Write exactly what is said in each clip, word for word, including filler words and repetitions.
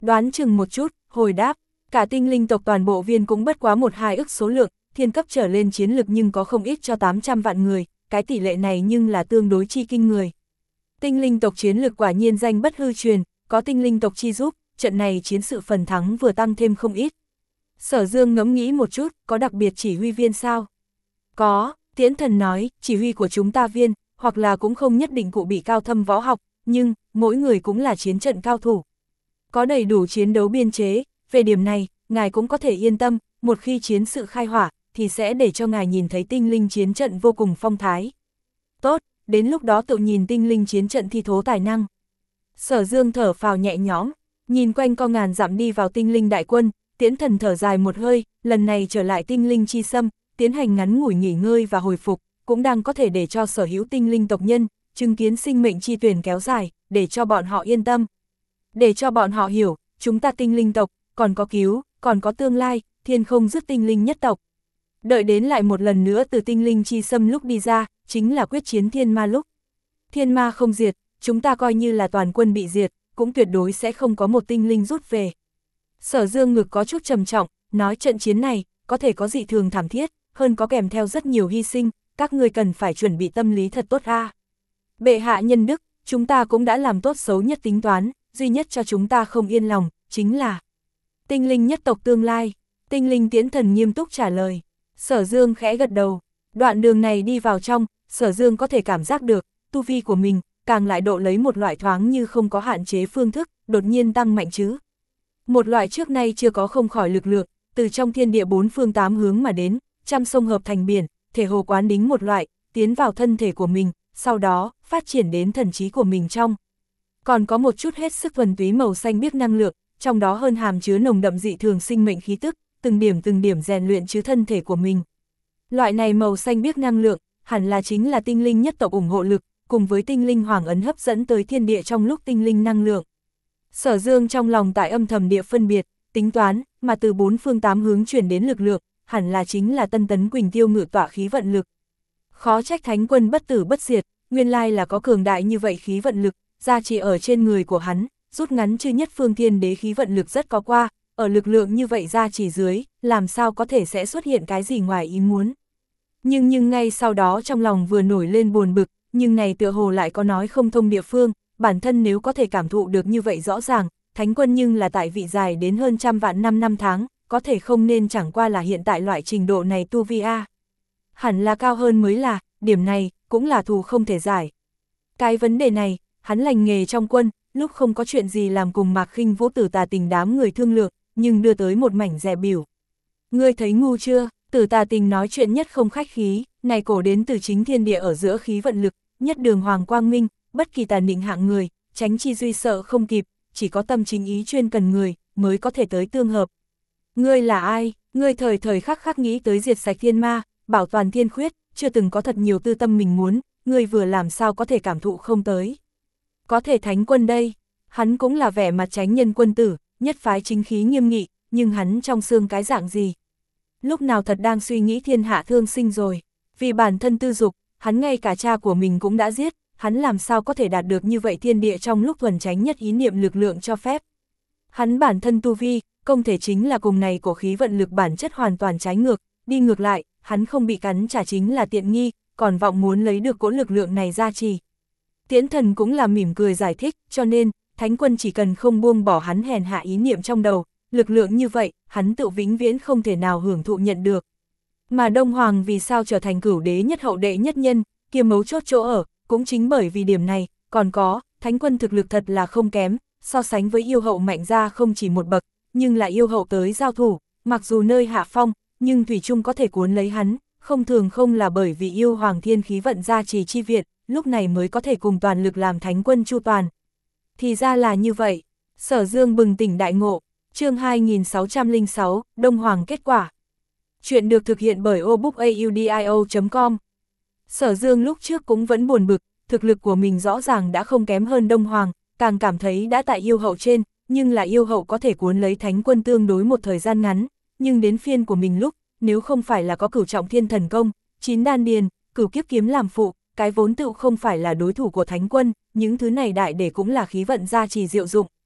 Đoán chừng một chút, hồi đáp, cả tinh linh tộc toàn bộ viên cũng bất quá một hai ức số lượng, thiên cấp trở lên chiến lực nhưng có không ít cho tám trăm vạn người, cái tỷ lệ này nhưng là tương đối chi kinh người. Tinh linh tộc chiến lực quả nhiên danh bất hư truyền, có tinh linh tộc chi giúp, trận này chiến sự phần thắng vừa tăng thêm không ít. Sở Dương ngẫm nghĩ một chút, có đặc biệt chỉ huy viên sao? Có, Tiễn Thần nói, chỉ huy của chúng ta viên, hoặc là cũng không nhất định cụ bị cao thâm võ học, nhưng, mỗi người cũng là chiến trận cao thủ. Có đầy đủ chiến đấu biên chế, về điểm này, ngài cũng có thể yên tâm, một khi chiến sự khai hỏa, thì sẽ để cho ngài nhìn thấy tinh linh chiến trận vô cùng phong thái. Tốt, đến lúc đó tự nhìn tinh linh chiến trận thi thố tài năng. Sở Dương thở phào nhẹ nhõm, nhìn quanh co ngàn dặm đi vào tinh linh đại quân, Tiễn Thần thở dài một hơi, lần này trở lại tinh linh chi xâm, tiến hành ngắn ngủi nghỉ ngơi và hồi phục, cũng đang có thể để cho sở hữu tinh linh tộc nhân, chứng kiến sinh mệnh chi tuyển kéo dài, để cho bọn họ yên tâm. Để cho bọn họ hiểu, chúng ta tinh linh tộc, còn có cứu, còn có tương lai, thiên không dứt tinh linh nhất tộc. Đợi đến lại một lần nữa từ tinh linh chi xâm lúc đi ra, chính là quyết chiến thiên ma lúc. Thiên ma không diệt, chúng ta coi như là toàn quân bị diệt, cũng tuyệt đối sẽ không có một tinh linh rút về. Sở Dương ngực có chút trầm trọng, nói trận chiến này, có thể có dị thường thảm thiết, hơn có kèm theo rất nhiều hy sinh, các ngươi cần phải chuẩn bị tâm lý thật tốt a. Bệ hạ nhân đức, chúng ta cũng đã làm tốt xấu nhất tính toán, duy nhất cho chúng ta không yên lòng, chính là tinh linh nhất tộc tương lai. Tinh linh Tiễn Thần nghiêm túc trả lời. Sở Dương khẽ gật đầu, đoạn đường này đi vào trong, Sở Dương có thể cảm giác được, tu vi của mình, càng lại độ lấy một loại thoáng như không có hạn chế phương thức, đột nhiên tăng mạnh chứ. Một loại trước nay chưa có không khỏi lực lượng, từ trong thiên địa bốn phương tám hướng mà đến, trăm sông hợp thành biển, thể hồ quán đính một loại, tiến vào thân thể của mình, sau đó, phát triển đến thần trí của mình trong. Còn có một chút hết sức thuần túy màu xanh biếc năng lượng, trong đó hơn hàm chứa nồng đậm dị thường sinh mệnh khí tức, từng điểm từng điểm rèn luyện chứ thân thể của mình. Loại này màu xanh biếc năng lượng, hẳn là chính là tinh linh nhất tộc ủng hộ lực, cùng với tinh linh hoàng ấn hấp dẫn tới thiên địa trong lúc tinh linh năng lượng. Sở Dương trong lòng tại âm thầm địa phân biệt, tính toán, mà từ bốn phương tám hướng chuyển đến lực lượng, hẳn là chính là Tân Tấn Quỳnh Tiêu ngự tọa khí vận lực. Khó trách Thánh Quân bất tử bất diệt, nguyên lai là có cường đại như vậy khí vận lực, gia trì ở trên người của hắn, rút ngắn chư nhất phương thiên đế khí vận lực rất có qua, ở lực lượng như vậy gia trì dưới, làm sao có thể sẽ xuất hiện cái gì ngoài ý muốn. Nhưng nhưng ngay sau đó trong lòng vừa nổi lên buồn bực, nhưng này tựa hồ lại có nói không thông địa phương, bản thân nếu có thể cảm thụ được như vậy rõ ràng, Thánh Quân nhưng là tại vị dài đến hơn trăm vạn năm năm tháng, có thể không nên chẳng qua là hiện tại loại trình độ này tu vi a. Hẳn là cao hơn mới là, điểm này, cũng là thù không thể giải. Cái vấn đề này, hắn lành nghề trong quân, lúc không có chuyện gì làm cùng Mạc Khinh Vũ Tử Tà Tình đám người thương lượng, nhưng đưa tới một mảnh dè biểu. Ngươi thấy ngu chưa, Tử Tà Tình nói chuyện nhất không khách khí, này cổ đến từ chính thiên địa ở giữa khí vận lực, nhất đường hoàng quang minh, bất kỳ tà nịnh hạng người, tránh chi duy sợ không kịp, chỉ có tâm chính ý chuyên cần người, mới có thể tới tương hợp. Ngươi là ai, ngươi thời thời khắc khắc nghĩ tới diệt sạch thiên ma, bảo toàn thiên khuyết, chưa từng có thật nhiều tư tâm mình muốn, ngươi vừa làm sao có thể cảm thụ không tới. Có thể Thánh Quân đây, hắn cũng là vẻ mặt chánh nhân quân tử, nhất phái chính khí nghiêm nghị, nhưng hắn trong xương cái dạng gì? Lúc nào thật đang suy nghĩ thiên hạ thương sinh rồi, vì bản thân tư dục, hắn ngay cả cha của mình cũng đã giết, hắn làm sao có thể đạt được như vậy thiên địa trong lúc thuần tránh nhất ý niệm lực lượng cho phép. Hắn bản thân tu vi, công thể chính là cùng này của khí vận lực bản chất hoàn toàn trái ngược, đi ngược lại, hắn không bị cắn trả chính là tiện nghi, còn vọng muốn lấy được cỗ lực lượng này ra trì. Tiễn Thần cũng là mỉm cười giải thích, cho nên, Thánh Quân chỉ cần không buông bỏ hắn hèn hạ ý niệm trong đầu, lực lượng như vậy, hắn tự vĩnh viễn không thể nào hưởng thụ nhận được. Mà Đông Hoàng vì sao trở thành cửu đế nhất hậu đệ nhất nhân, kia mấu chốt chỗ ở, cũng chính bởi vì điểm này, còn có, Thánh Quân thực lực thật là không kém, so sánh với yêu hậu mạnh ra không chỉ một bậc, nhưng là yêu hậu tới giao thủ, mặc dù nơi hạ phong, nhưng thủy chung có thể cuốn lấy hắn, không thường không là bởi vì yêu hoàng thiên khí vận gia trì chi viện, lúc này mới có thể cùng toàn lực làm Thánh Quân chu toàn. Thì ra là như vậy, Sở Dương bừng tỉnh đại ngộ, chương hai nghìn sáu trăm lẻ sáu, Đông Hoàng kết quả. Chuyện được thực hiện bởi obookaudio chấm com. Sở Dương lúc trước cũng vẫn buồn bực, thực lực của mình rõ ràng đã không kém hơn Đông Hoàng, càng cảm thấy đã tại yêu hậu trên, nhưng là yêu hậu có thể cuốn lấy Thánh Quân tương đối một thời gian ngắn, nhưng đến phiên của mình lúc, nếu không phải là có cửu trọng thiên thần công, chín đan điền, cửu kiếp kiếm làm phụ, cái vốn tựu không phải là đối thủ của Thánh Quân, những thứ này đại để cũng là khí vận gia trì diệu dụng.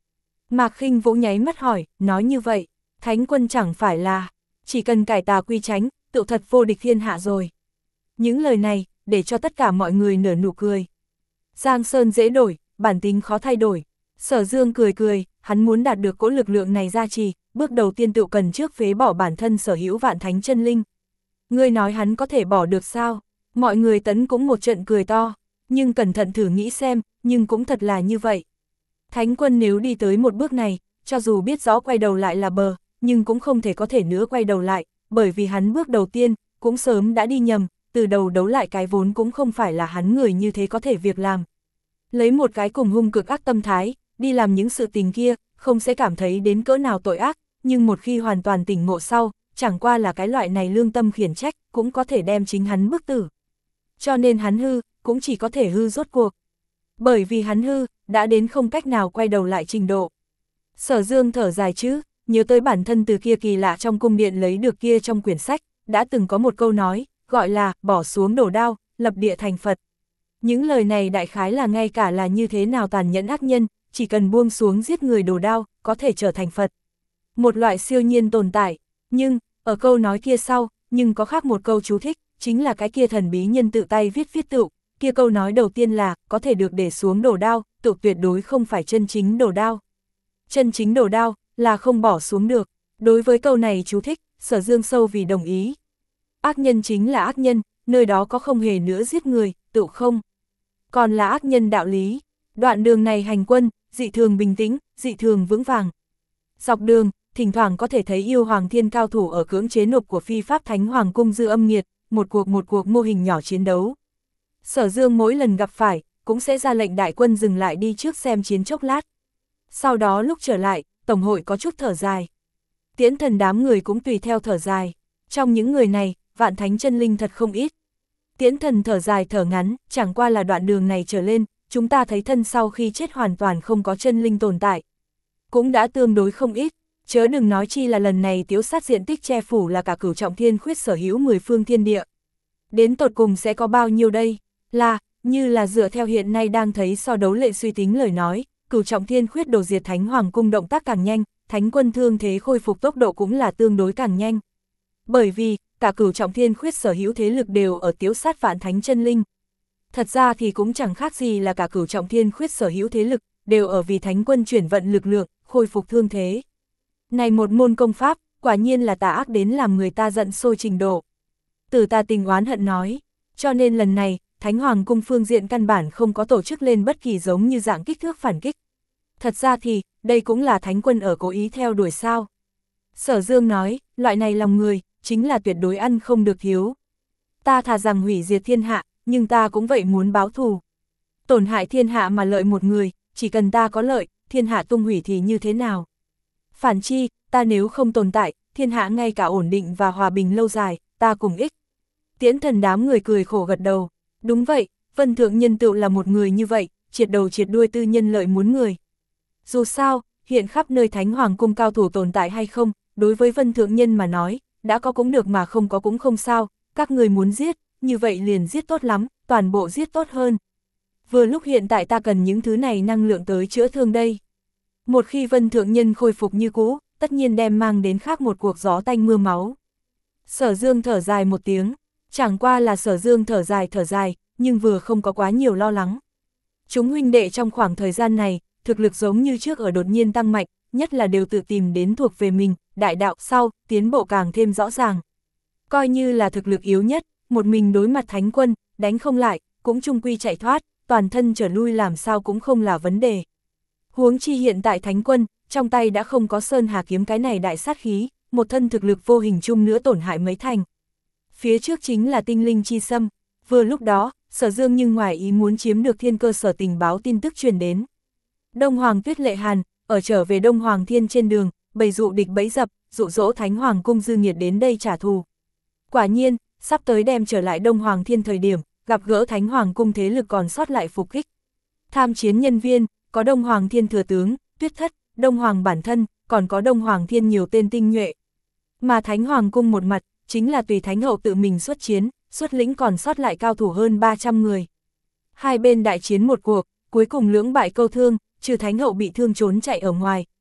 Mạc Khinh Vũ nháy mắt hỏi, nói như vậy, Thánh quân chẳng phải là, chỉ cần cải tà quy chánh, tự thật vô địch thiên hạ rồi. Những lời này, để cho tất cả mọi người nở nụ cười. Giang Sơn dễ đổi, bản tính khó thay đổi. Sở Dương cười cười, hắn muốn đạt được cỗ lực lượng này gia trì, bước đầu tiên tự cần trước phế bỏ bản thân sở hữu vạn thánh chân linh. Ngươi nói hắn có thể bỏ được sao? Mọi người tấn cũng một trận cười to, nhưng cẩn thận thử nghĩ xem, nhưng cũng thật là như vậy. Thánh quân nếu đi tới một bước này, cho dù biết rõ quay đầu lại là bờ, nhưng cũng không thể có thể nữa quay đầu lại, bởi vì hắn bước đầu tiên, cũng sớm đã đi nhầm, từ đầu đấu lại cái vốn cũng không phải là hắn người như thế có thể việc làm. Lấy một cái cùng hung cực ác tâm thái, đi làm những sự tình kia, không sẽ cảm thấy đến cỡ nào tội ác, nhưng một khi hoàn toàn tỉnh ngộ sau, chẳng qua là cái loại này lương tâm khiển trách, cũng có thể đem chính hắn bức tử. Cho nên hắn hư, cũng chỉ có thể hư rốt cuộc. Bởi vì hắn hư, đã đến không cách nào quay đầu lại trình độ. Sở Dương thở dài chứ, nhớ tới bản thân từ kia kỳ lạ trong cung điện lấy được kia trong quyển sách, đã từng có một câu nói, gọi là, bỏ xuống đổ đao, lập địa thành Phật. Những lời này đại khái là ngay cả là như thế nào tàn nhẫn ác nhân, chỉ cần buông xuống giết người đổ đao, có thể trở thành Phật. Một loại siêu nhiên tồn tại, nhưng, ở câu nói kia sau, nhưng có khác một câu chú thích, chính là cái kia thần bí nhân tự tay viết viết tựu, kia câu nói đầu tiên là, có thể được để xuống đổ đao, tựu tuyệt đối không phải chân chính đổ đao. Chân chính đổ đao, là không bỏ xuống được. Đối với câu này chú thích, Sở Dương sâu vì đồng ý. Ác nhân chính là ác nhân, nơi đó có không hề nữa giết người, tựu không. Còn là ác nhân đạo lý. Đoạn đường này hành quân, dị thường bình tĩnh, dị thường vững vàng. Dọc đường, thỉnh thoảng có thể thấy yêu hoàng thiên cao thủ ở cưỡng chế nộp của phi pháp thánh hoàng cung dư âm nghiệt, một cuộc một cuộc mô hình nhỏ chiến đấu. Sở Dương mỗi lần gặp phải, cũng sẽ ra lệnh đại quân dừng lại đi trước xem chiến chốc lát. Sau đó lúc trở lại, Tổng hội có chút thở dài. Tiễn thần đám người cũng tùy theo thở dài. Trong những người này, vạn thánh chân linh thật không ít. Tiễn thần thở dài thở ngắn, chẳng qua là đoạn đường này trở lên, chúng ta thấy thân sau khi chết hoàn toàn không có chân linh tồn tại. Cũng đã tương đối không ít, chớ đừng nói chi là lần này tiếu sát diện tích che phủ là cả Cửu Trọng Thiên Khuyết sở hữu mười phương thiên địa. Đến tột cùng sẽ có bao nhiêu đây? Là, như là dựa theo hiện nay đang thấy so đấu lệ suy tính lời nói, Cửu Trọng Thiên Khuyết đồ diệt Thánh Hoàng cung động tác càng nhanh, Thánh quân thương thế khôi phục tốc độ cũng là tương đối càng nhanh. Bởi vì, cả Cửu Trọng Thiên Khuyết sở hữu thế lực đều ở tiếu sát vạn thánh chân linh. Thật ra thì cũng chẳng khác gì là cả Cửu Trọng Thiên Khuyết sở hữu thế lực, đều ở vì Thánh quân chuyển vận lực lượng, khôi phục thương thế. Này một môn công pháp, quả nhiên là tà ác đến làm người ta giận sôi trình độ. Từ ta tình oán hận nói, cho nên lần này, Thánh Hoàng cung phương diện căn bản không có tổ chức lên bất kỳ giống như dạng kích thước phản kích. Thật ra thì, đây cũng là Thánh quân ở cố ý theo đuổi sao. Sở Dương nói, loại này lòng người, chính là tuyệt đối ăn không được thiếu. Ta thà rằng hủy diệt thiên hạ, nhưng ta cũng vậy muốn báo thù. Tổn hại thiên hạ mà lợi một người, chỉ cần ta có lợi, thiên hạ tung hủy thì như thế nào? Phản chi, ta nếu không tồn tại, thiên hạ ngay cả ổn định và hòa bình lâu dài, ta cùng ích. Tiễn thần đám người cười khổ gật đầu. Đúng vậy, Vân Thượng Nhân tựu là một người như vậy, triệt đầu triệt đuôi tư nhân lợi muốn người. Dù sao, hiện khắp nơi Thánh Hoàng cung cao thủ tồn tại hay không, đối với Vân Thượng Nhân mà nói, đã có cũng được mà không có cũng không sao, các người muốn giết, như vậy liền giết tốt lắm, toàn bộ giết tốt hơn. Vừa lúc hiện tại ta cần những thứ này năng lượng tới chữa thương đây. Một khi Vân Thượng Nhân khôi phục như cũ, tất nhiên đem mang đến khác một cuộc gió tanh mưa máu. Sở Dương thở dài một tiếng, chẳng qua là Sở Dương thở dài thở dài, nhưng vừa không có quá nhiều lo lắng. Chúng huynh đệ trong khoảng thời gian này, thực lực giống như trước ở đột nhiên tăng mạnh, nhất là đều tự tìm đến thuộc về mình, đại đạo sau, tiến bộ càng thêm rõ ràng. Coi như là thực lực yếu nhất, một mình đối mặt Thánh quân, đánh không lại, cũng chung quy chạy thoát, toàn thân trở lui làm sao cũng không là vấn đề. Huống chi hiện tại Thánh quân, trong tay đã không có Sơn Hà kiếm cái này đại sát khí, một thân thực lực vô hình chung nữa tổn hại mấy thành. Phía trước chính là tinh linh chi xâm, vừa lúc đó, Sở Dương nhưng ngoài ý muốn chiếm được thiên cơ sở tình báo tin tức truyền đến. Đông Hoàng Tuyết Lệ Hàn, ở trở về Đông Hoàng Thiên trên đường, bày dụ địch bẫy dập, dụ dỗ Thánh Hoàng cung dư nghiệt đến đây trả thù. Quả nhiên, sắp tới đem trở lại Đông Hoàng Thiên thời điểm, gặp gỡ Thánh Hoàng cung thế lực còn sót lại phục kích. Tham chiến nhân viên, có Đông Hoàng Thiên thừa tướng, Tuyết Thất, Đông Hoàng bản thân, còn có Đông Hoàng Thiên nhiều tên tinh nhuệ. Mà Thánh Hoàng cung một mặt, chính là tùy Thánh hậu tự mình xuất chiến, xuất lĩnh còn sót lại cao thủ hơn ba trăm người. Hai bên đại chiến một cuộc, cuối cùng lưỡng bại câu thương, trừ Thánh hậu bị thương trốn chạy ở ngoài,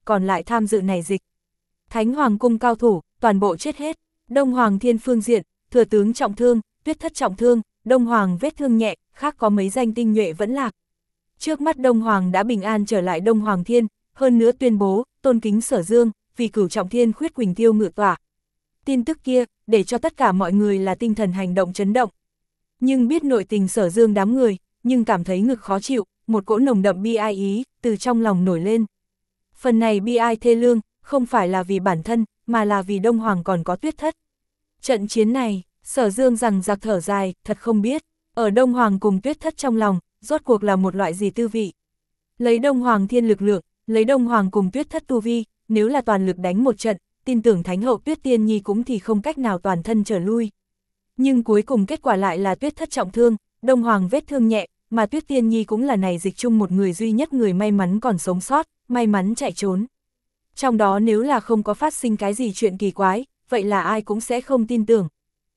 còn lại tham dự này dịch. Thánh Hoàng cung cao thủ, toàn bộ chết hết. Đông Hoàng Thiên phương diện, thừa tướng trọng thương, Tuyết Thất trọng thương, Đông Hoàng vết thương nhẹ, khác có mấy danh tinh nhuệ vẫn lạc. Trước mắt Đông Hoàng đã bình an trở lại Đông Hoàng Thiên, hơn nữa tuyên bố, tôn kính Sở Dương, vì cửu trọng thiên khuyết quỳnh tiêu ngự tỏa. Tin tức kia, để cho tất cả mọi người là tinh thần hành động chấn động. Nhưng biết nội tình Sở Dương đám người, nhưng cảm thấy ngực khó chịu, một cỗ nồng đậm bi ai ý, từ trong lòng nổi lên. Phần này bi ai thê lương, không phải là vì bản thân, mà là vì Đông Hoàng còn có Tuyết Thất. Trận chiến này, Sở Dương rằng giặc thở dài, thật không biết, ở Đông Hoàng cùng Tuyết Thất trong lòng, rốt cuộc là một loại gì tư vị. Lấy Đông Hoàng Thiên lực lượng, lấy Đông Hoàng cùng Tuyết Thất tu vi, nếu là toàn lực đánh một trận, tin tưởng Thánh hậu Tuyết Tiên Nhi cũng thì không cách nào toàn thân trở lui. Nhưng cuối cùng kết quả lại là Tuyết Thất trọng thương, Đông Hoàng vết thương nhẹ, mà Tuyết Tiên Nhi cũng là này dịch chung một người duy nhất người may mắn còn sống sót, may mắn chạy trốn. Trong đó nếu là không có phát sinh cái gì chuyện kỳ quái, vậy là ai cũng sẽ không tin tưởng.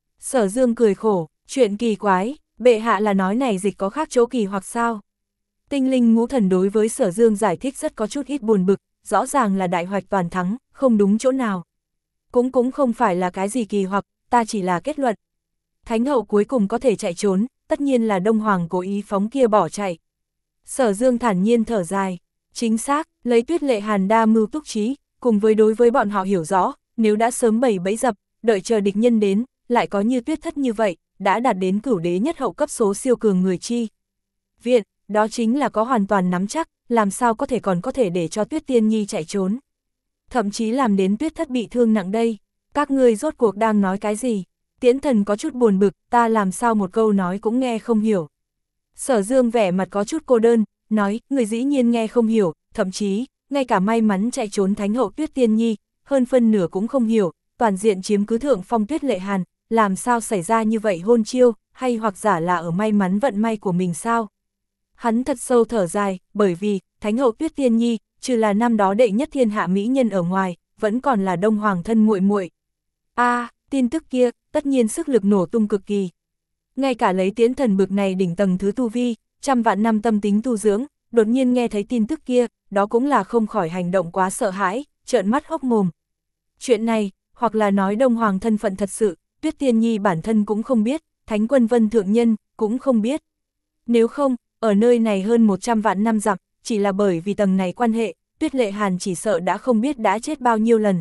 Sở Dương cười khổ, chuyện kỳ quái, bệ hạ là nói này dịch có khác chỗ kỳ hoặc sao? Tinh linh ngũ thần đối với Sở Dương giải thích rất có chút ít buồn bực, rõ ràng là đại hoạch toàn thắng, không đúng chỗ nào. Cũng cũng không phải là cái gì kỳ hoặc, ta chỉ là kết luận. Thánh hậu cuối cùng có thể chạy trốn, tất nhiên là Đông Hoàng cố ý phóng kia bỏ chạy. Sở Dương thản nhiên thở dài, chính xác, lấy Tuyết Lệ Hàn đa mưu túc trí, cùng với đối với bọn họ hiểu rõ, nếu đã sớm bày bẫy dập, đợi chờ địch nhân đến, lại có như Tuyết Thất như vậy, đã đạt đến cửu đế nhất hậu cấp số siêu cường người chi. Viện, đó chính là có hoàn toàn nắm chắc, làm sao có thể còn có thể để cho Tuyết Tiên Nhi chạy trốn. Thậm chí làm đến Tuyết Thất bị thương nặng đây, các ngươi rốt cuộc đang nói cái gì? Tiễn Thần có chút buồn bực, ta làm sao một câu nói cũng nghe không hiểu. Sở Dương vẻ mặt có chút cô đơn, nói, người dĩ nhiên nghe không hiểu, thậm chí, ngay cả may mắn chạy trốn Thánh hậu Tuyết Tiên Nhi, hơn phân nửa cũng không hiểu, toàn diện chiếm cứ thượng phong Tuyết Lệ Hàn, làm sao xảy ra như vậy hôn chiêu, hay hoặc giả là ở may mắn vận may của mình sao? Hắn thật sâu thở dài, bởi vì, Thánh hậu Tuyết Tiên Nhi, trừ là năm đó đệ nhất thiên hạ mỹ nhân ở ngoài, vẫn còn là Đông Hoàng thân muội muội. A, à, tin tức kia, tất nhiên sức lực nổ tung cực kỳ. Ngay cả lấy Tiễn Thần bực này đỉnh tầng thứ tu vi, trăm vạn năm tâm tính tu dưỡng, đột nhiên nghe thấy tin tức kia, đó cũng là không khỏi hành động quá sợ hãi, trợn mắt hốc mồm. Chuyện này, hoặc là nói Đông Hoàng thân phận thật sự, Tuyết Tiên Nhi bản thân cũng không biết, Thánh Quân Vân Thượng Nhân cũng không biết. Nếu không, ở nơi này hơn một trăm vạn năm dặm, chỉ là bởi vì tầng này quan hệ, Tuyết Lệ Hàn chỉ sợ đã không biết đã chết bao nhiêu lần.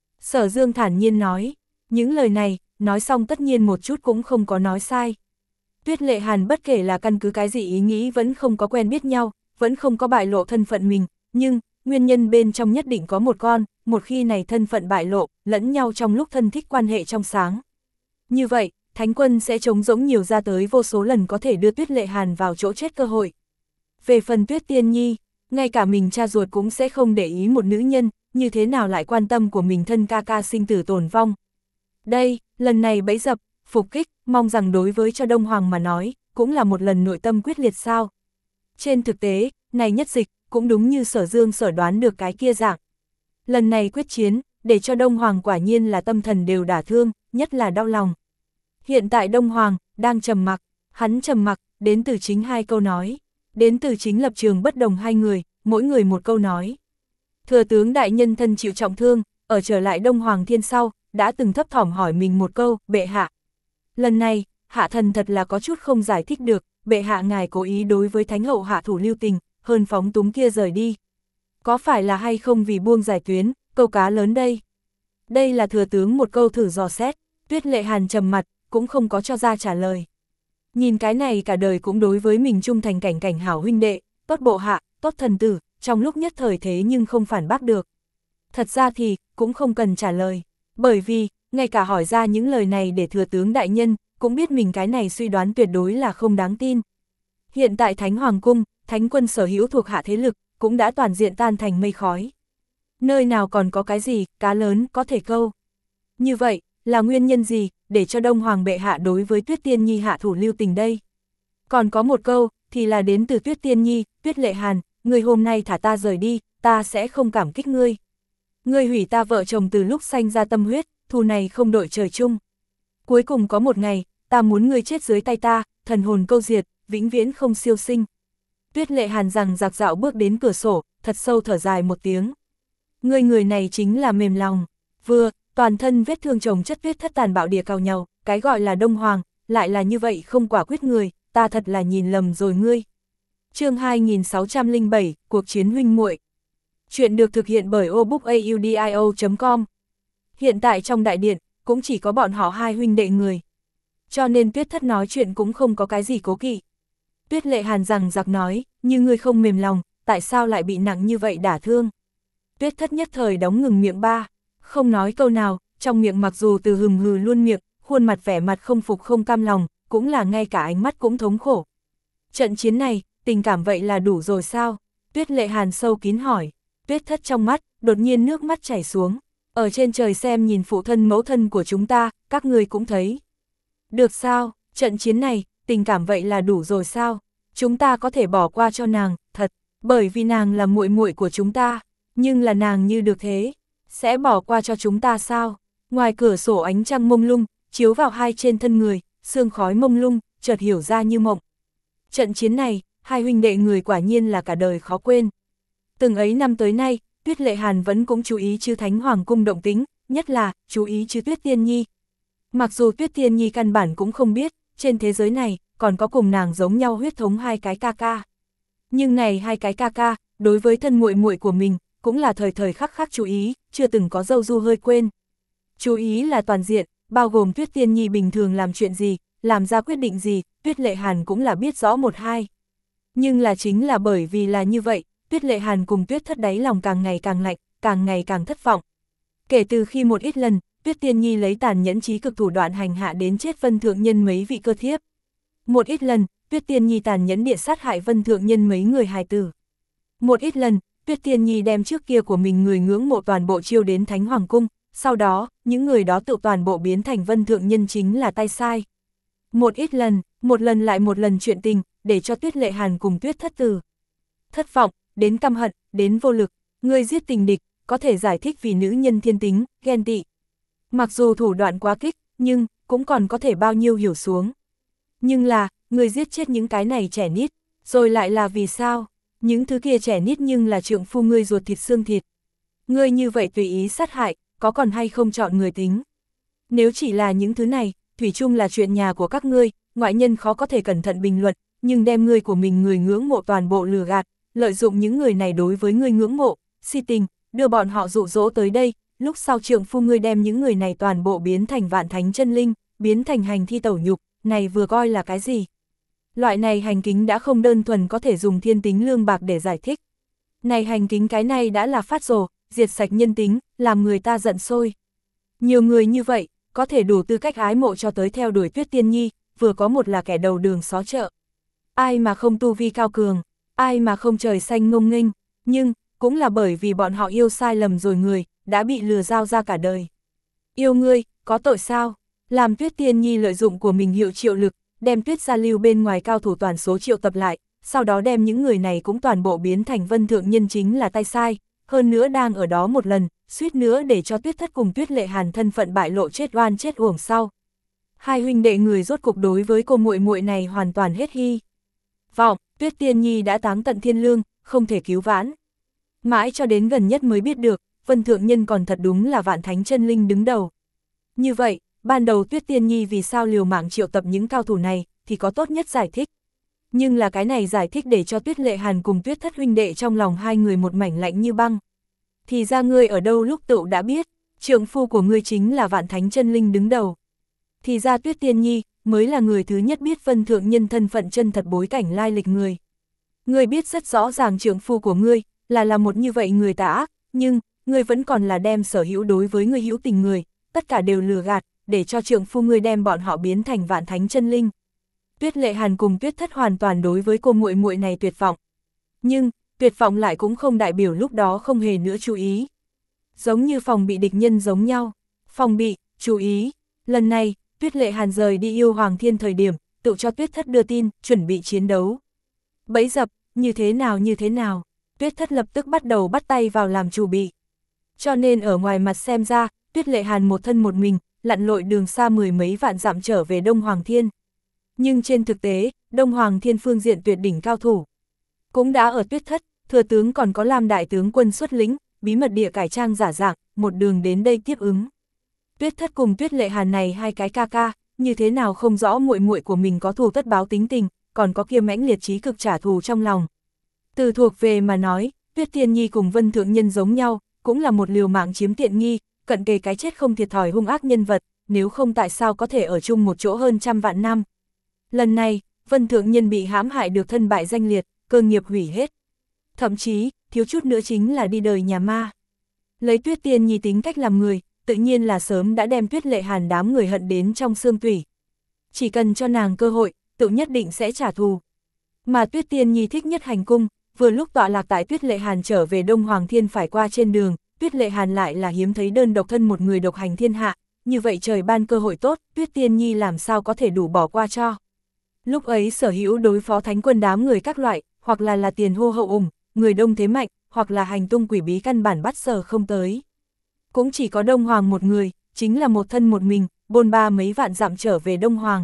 Sở Dương thản nhiên nói, những lời này, nói xong tất nhiên một chút cũng không có nói sai. Tuyết Lệ Hàn bất kể là căn cứ cái gì ý nghĩ vẫn không có quen biết nhau, vẫn không có bại lộ thân phận mình, nhưng, nguyên nhân bên trong nhất định có một con, một khi này thân phận bại lộ, lẫn nhau trong lúc thân thích quan hệ trong sáng. Như vậy, Thánh Quân sẽ trống rỗng nhiều ra tới vô số lần có thể đưa Tuyết Lệ Hàn vào chỗ chết cơ hội. Về phần Tuyết Tiên Nhi, ngay cả mình cha ruột cũng sẽ không để ý một nữ nhân, như thế nào lại quan tâm của mình thân ca ca sinh tử tồn vong. Đây, lần này bẫy dập, phục kích, mong rằng đối với cho Đông Hoàng mà nói, cũng là một lần nội tâm quyết liệt sao. Trên thực tế, này nhất dịch, cũng đúng như Sở Dương sở đoán được cái kia dạng. Lần này quyết chiến, để cho Đông Hoàng quả nhiên là tâm thần đều đả thương, nhất là đau lòng. Hiện tại Đông Hoàng, đang trầm mặc, hắn trầm mặc, đến từ chính hai câu nói. Đến từ chính lập trường bất đồng hai người, mỗi người một câu nói. Thừa tướng đại nhân thân chịu trọng thương, ở trở lại Đông Hoàng Thiên sau, đã từng thấp thỏm hỏi mình một câu, bệ hạ. Lần này, hạ thần thật là có chút không giải thích được, bệ hạ ngài cố ý đối với Thánh hậu hạ thủ lưu tình, hơn phóng túng kia rời đi. Có phải là hay không vì buông giải tuyến, câu cá lớn đây? Đây là thừa tướng một câu thử dò xét, Tuyết Lệ Hàn trầm mặt, cũng không có cho ra trả lời. Nhìn cái này cả đời cũng đối với mình trung thành cảnh cảnh hảo huynh đệ, tốt bộ hạ, tốt thần tử, trong lúc nhất thời thế nhưng không phản bác được. Thật ra thì, cũng không cần trả lời, bởi vì, ngay cả hỏi ra những lời này để thừa tướng đại nhân, cũng biết mình cái này suy đoán tuyệt đối là không đáng tin. Hiện tại Thánh Hoàng Cung, Thánh Quân sở hữu thuộc hạ thế lực, cũng đã toàn diện tan thành mây khói. Nơi nào còn có cái gì, cá lớn, có thể câu. Như vậy, là nguyên nhân gì, để cho Đông Hoàng bệ hạ đối với Tuyết Tiên Nhi hạ thủ lưu tình đây? Còn có một câu, thì là đến từ Tuyết Tiên Nhi, Tuyết Lệ Hàn, người hôm nay thả ta rời đi, ta sẽ không cảm kích ngươi. Ngươi hủy ta vợ chồng từ lúc sanh ra tâm huyết, thù này không đội trời chung. Cuối cùng có một ngày, ta muốn ngươi chết dưới tay ta, thần hồn câu diệt, vĩnh viễn không siêu sinh. Tuyết Lệ Hàn rằng giặc dạo bước đến cửa sổ, thật sâu thở dài một tiếng. Ngươi người này chính là mềm lòng. Vừa, toàn thân vết thương chồng chất tuyết thất tàn bạo địa cào nhau, cái gọi là Đông Hoàng, lại là như vậy không quả quyết người, ta thật là nhìn lầm rồi ngươi. Chương hai nghìn sáu trăm lẻ bảy, cuộc chiến huynh muội. Chuyện được thực hiện bởi obookaudio chấm com. Hiện tại trong đại điện, cũng chỉ có bọn họ hai huynh đệ người. Cho nên Tuyết Thất nói chuyện cũng không có cái gì cố kỵ. Tuyết Lệ Hàn rằng giặc nói, như ngươi không mềm lòng, tại sao lại bị nặng như vậy đả thương. Tuyết Thất nhất thời đóng ngừng miệng ba, không nói câu nào, trong miệng mặc dù từ hừng hừ luôn miệng, khuôn mặt vẻ mặt không phục không cam lòng, cũng là ngay cả ánh mắt cũng thống khổ. Trận chiến này, tình cảm vậy là đủ rồi sao? Tuyết Lệ Hàn sâu kín hỏi. Tuyết Thất trong mắt, đột nhiên nước mắt chảy xuống. Ở trên trời xem nhìn phụ thân mẫu thân của chúng ta, các người cũng thấy. Được sao, trận chiến này, tình cảm vậy là đủ rồi sao? Chúng ta có thể bỏ qua cho nàng, thật, bởi vì nàng là muội muội của chúng ta, nhưng là nàng như được thế, sẽ bỏ qua cho chúng ta sao? Ngoài cửa sổ ánh trăng mông lung, chiếu vào hai trên thân người, sương khói mông lung, chợt hiểu ra như mộng. Trận chiến này, hai huynh đệ người quả nhiên là cả đời khó quên. Từng ấy năm tới nay, Tuyết Lệ Hàn vẫn cũng chú ý chư Thánh Hoàng cung động tính, nhất là chú ý chư Tuyết Tiên Nhi. Mặc dù Tuyết Tiên Nhi căn bản cũng không biết, trên thế giới này, còn có cùng nàng giống nhau huyết thống hai cái ca ca. Nhưng này hai cái ca ca, đối với thân muội muội của mình, cũng là thời thời khắc khắc chú ý, chưa từng có dâu du hơi quên. Chú ý là toàn diện, bao gồm Tuyết Tiên Nhi bình thường làm chuyện gì, làm ra quyết định gì, Tuyết Lệ Hàn cũng là biết rõ một hai. Nhưng là chính là bởi vì là như vậy, Tuyết Lệ Hàn cùng Tuyết Thất đáy lòng càng ngày càng lạnh, càng ngày càng thất vọng. Kể từ khi một ít lần, Tuyết Tiên Nhi lấy tàn nhẫn trí cực thủ đoạn hành hạ đến chết Vân Thượng Nhân mấy vị cơ thiếp. Một ít lần, Tuyết Tiên Nhi tàn nhẫn địa sát hại Vân Thượng Nhân mấy người hài tử. Một ít lần, Tuyết Tiên Nhi đem trước kia của mình người ngưỡng mộ toàn bộ chiêu đến Thánh Hoàng cung, sau đó, những người đó tự toàn bộ biến thành Vân Thượng Nhân chính là tay sai. Một ít lần, một lần lại một lần chuyện tình, để cho Tuyết Lệ Hàn cùng Tuyết Thất từ thất vọng, đến căm hận, đến vô lực, người giết tình địch, có thể giải thích vì nữ nhân thiên tính, ghen tị. Mặc dù thủ đoạn quá kích, nhưng, cũng còn có thể bao nhiêu hiểu xuống. Nhưng là, người giết chết những cái này trẻ nít, rồi lại là vì sao? Những thứ kia trẻ nít nhưng là trượng phu ngươi ruột thịt xương thịt. Ngươi như vậy tùy ý sát hại, có còn hay không chọn người tính? Nếu chỉ là những thứ này, thủy chung là chuyện nhà của các ngươi, ngoại nhân khó có thể cẩn thận bình luận, nhưng đem ngươi của mình người ngưỡng mộ toàn bộ lừa gạt, lợi dụng những người này đối với ngươi ngưỡng mộ, si tình, đưa bọn họ dụ dỗ tới đây, lúc sau trượng phu ngươi đem những người này toàn bộ biến thành vạn thánh chân linh, biến thành hành thi tẩu nhục, này vừa coi là cái gì? Loại này hành kính đã không đơn thuần có thể dùng thiên tính lương bạc để giải thích. Này hành kính cái này đã là phát rồ, diệt sạch nhân tính, làm người ta giận sôi. Nhiều người như vậy, có thể đủ tư cách ái mộ cho tới theo đuổi Tuyết Tiên Nhi, vừa có một là kẻ đầu đường xó chợ. Ai mà không tu vi cao cường, ai mà không trời xanh ngông nghênh, nhưng, cũng là bởi vì bọn họ yêu sai lầm rồi người, đã bị lừa giao ra cả đời. Yêu ngươi, có tội sao? Làm Tuyết Tiên Nhi lợi dụng của mình hiệu triệu lực, đem Tuyết gia lưu bên ngoài cao thủ toàn số triệu tập lại, sau đó đem những người này cũng toàn bộ biến thành Vân Thượng Nhân chính là tay sai, hơn nữa đang ở đó một lần, suýt nữa để cho Tuyết Thất cùng Tuyết Lệ Hàn thân phận bại lộ chết oan chết uổng sau. Hai huynh đệ người rốt cục đối với cô muội muội này hoàn toàn hết hy vọng, Tuyết Tiên Nhi đã táng tận thiên lương, không thể cứu vãn. Mãi cho đến gần nhất mới biết được, Vân Thượng Nhân còn thật đúng là vạn thánh chân linh đứng đầu. Như vậy, ban đầu Tuyết Tiên Nhi vì sao liều mạng triệu tập những cao thủ này, thì có tốt nhất giải thích. Nhưng là cái này giải thích để cho Tuyết Lệ Hàn cùng Tuyết Thất huynh đệ trong lòng hai người một mảnh lạnh như băng. Thì ra ngươi ở đâu lúc tựu đã biết, trượng phu của ngươi chính là vạn thánh chân linh đứng đầu. Thì ra Tuyết Tiên Nhi mới là người thứ nhất biết Vân Thượng Nhân thân phận chân thật bối cảnh lai lịch người. Ngươi biết rất rõ ràng trượng phu của ngươi là là một như vậy người tà ác, nhưng ngươi vẫn còn là đem sở hữu đối với ngươi hữu tình người, tất cả đều lừa gạt, để cho trượng phu ngươi đem bọn họ biến thành vạn thánh chân linh. Tuyết Lệ Hàn cùng Tuyết Thất hoàn toàn đối với cô muội muội này tuyệt vọng. Nhưng, tuyệt vọng lại cũng không đại biểu lúc đó không hề nữa chú ý. Giống như phòng bị địch nhân giống nhau. Phòng bị, chú ý. Lần này, Tuyết Lệ Hàn rời đi yêu Hoàng Thiên thời điểm, tự cho Tuyết Thất đưa tin, chuẩn bị chiến đấu. Bẫy dập, như thế nào như thế nào. Tuyết Thất lập tức bắt đầu bắt tay vào làm chủ bị. Cho nên ở ngoài mặt xem ra, Tuyết Lệ Hàn một thân một mình, lặn lội đường xa mười mấy vạn dặm trở về Đông Hoàng Thiên. Nhưng trên thực tế, Đông Hoàng Thiên phương diện tuyệt đỉnh cao thủ cũng đã ở Tuyết Thất, thừa tướng còn có Lam đại tướng quân xuất lĩnh, bí mật địa cải trang giả dạng, một đường đến đây tiếp ứng. Tuyết Thất cùng Tuyết Lệ Hàn này hai cái ca ca, như thế nào không rõ muội muội của mình có thù tất báo tính tình, còn có kia mãnh liệt chí cực trả thù trong lòng. Từ thuộc về mà nói, Tuyết Tiên Nhi cùng Vân Thượng Nhân giống nhau, cũng là một liều mạng chiếm tiện nghi, cận kề cái chết không thiệt thòi hung ác nhân vật, nếu không tại sao có thể ở chung một chỗ hơn trăm vạn năm. Lần này, Vân Thượng Nhân bị hãm hại được thân bại danh liệt, cơ nghiệp hủy hết. Thậm chí, thiếu chút nữa chính là đi đời nhà ma. Lấy Tuyết Tiên Nhi tính cách làm người, tự nhiên là sớm đã đem Tuyết Lệ Hàn đám người hận đến trong xương tủy. Chỉ cần cho nàng cơ hội, tự nhất định sẽ trả thù. Mà Tuyết Tiên Nhi thích nhất hành cung, vừa lúc tọa lạc tại Tuyết Lệ Hàn trở về Đông Hoàng Thiên phải qua trên đường, Tuyết Lệ Hàn lại là hiếm thấy đơn độc thân một người độc hành thiên hạ, như vậy trời ban cơ hội tốt, Tuyết Tiên Nhi làm sao có thể đủ bỏ qua cho. Lúc ấy sở hữu đối phó thánh quân đám người các loại, hoặc là là tiền hô hậu ủng, người đông thế mạnh, hoặc là hành tung quỷ bí căn bản bắt sở không tới. Cũng chỉ có Đông Hoàng một người, chính là một thân một mình, bôn ba mấy vạn dặm trở về Đông Hoàng.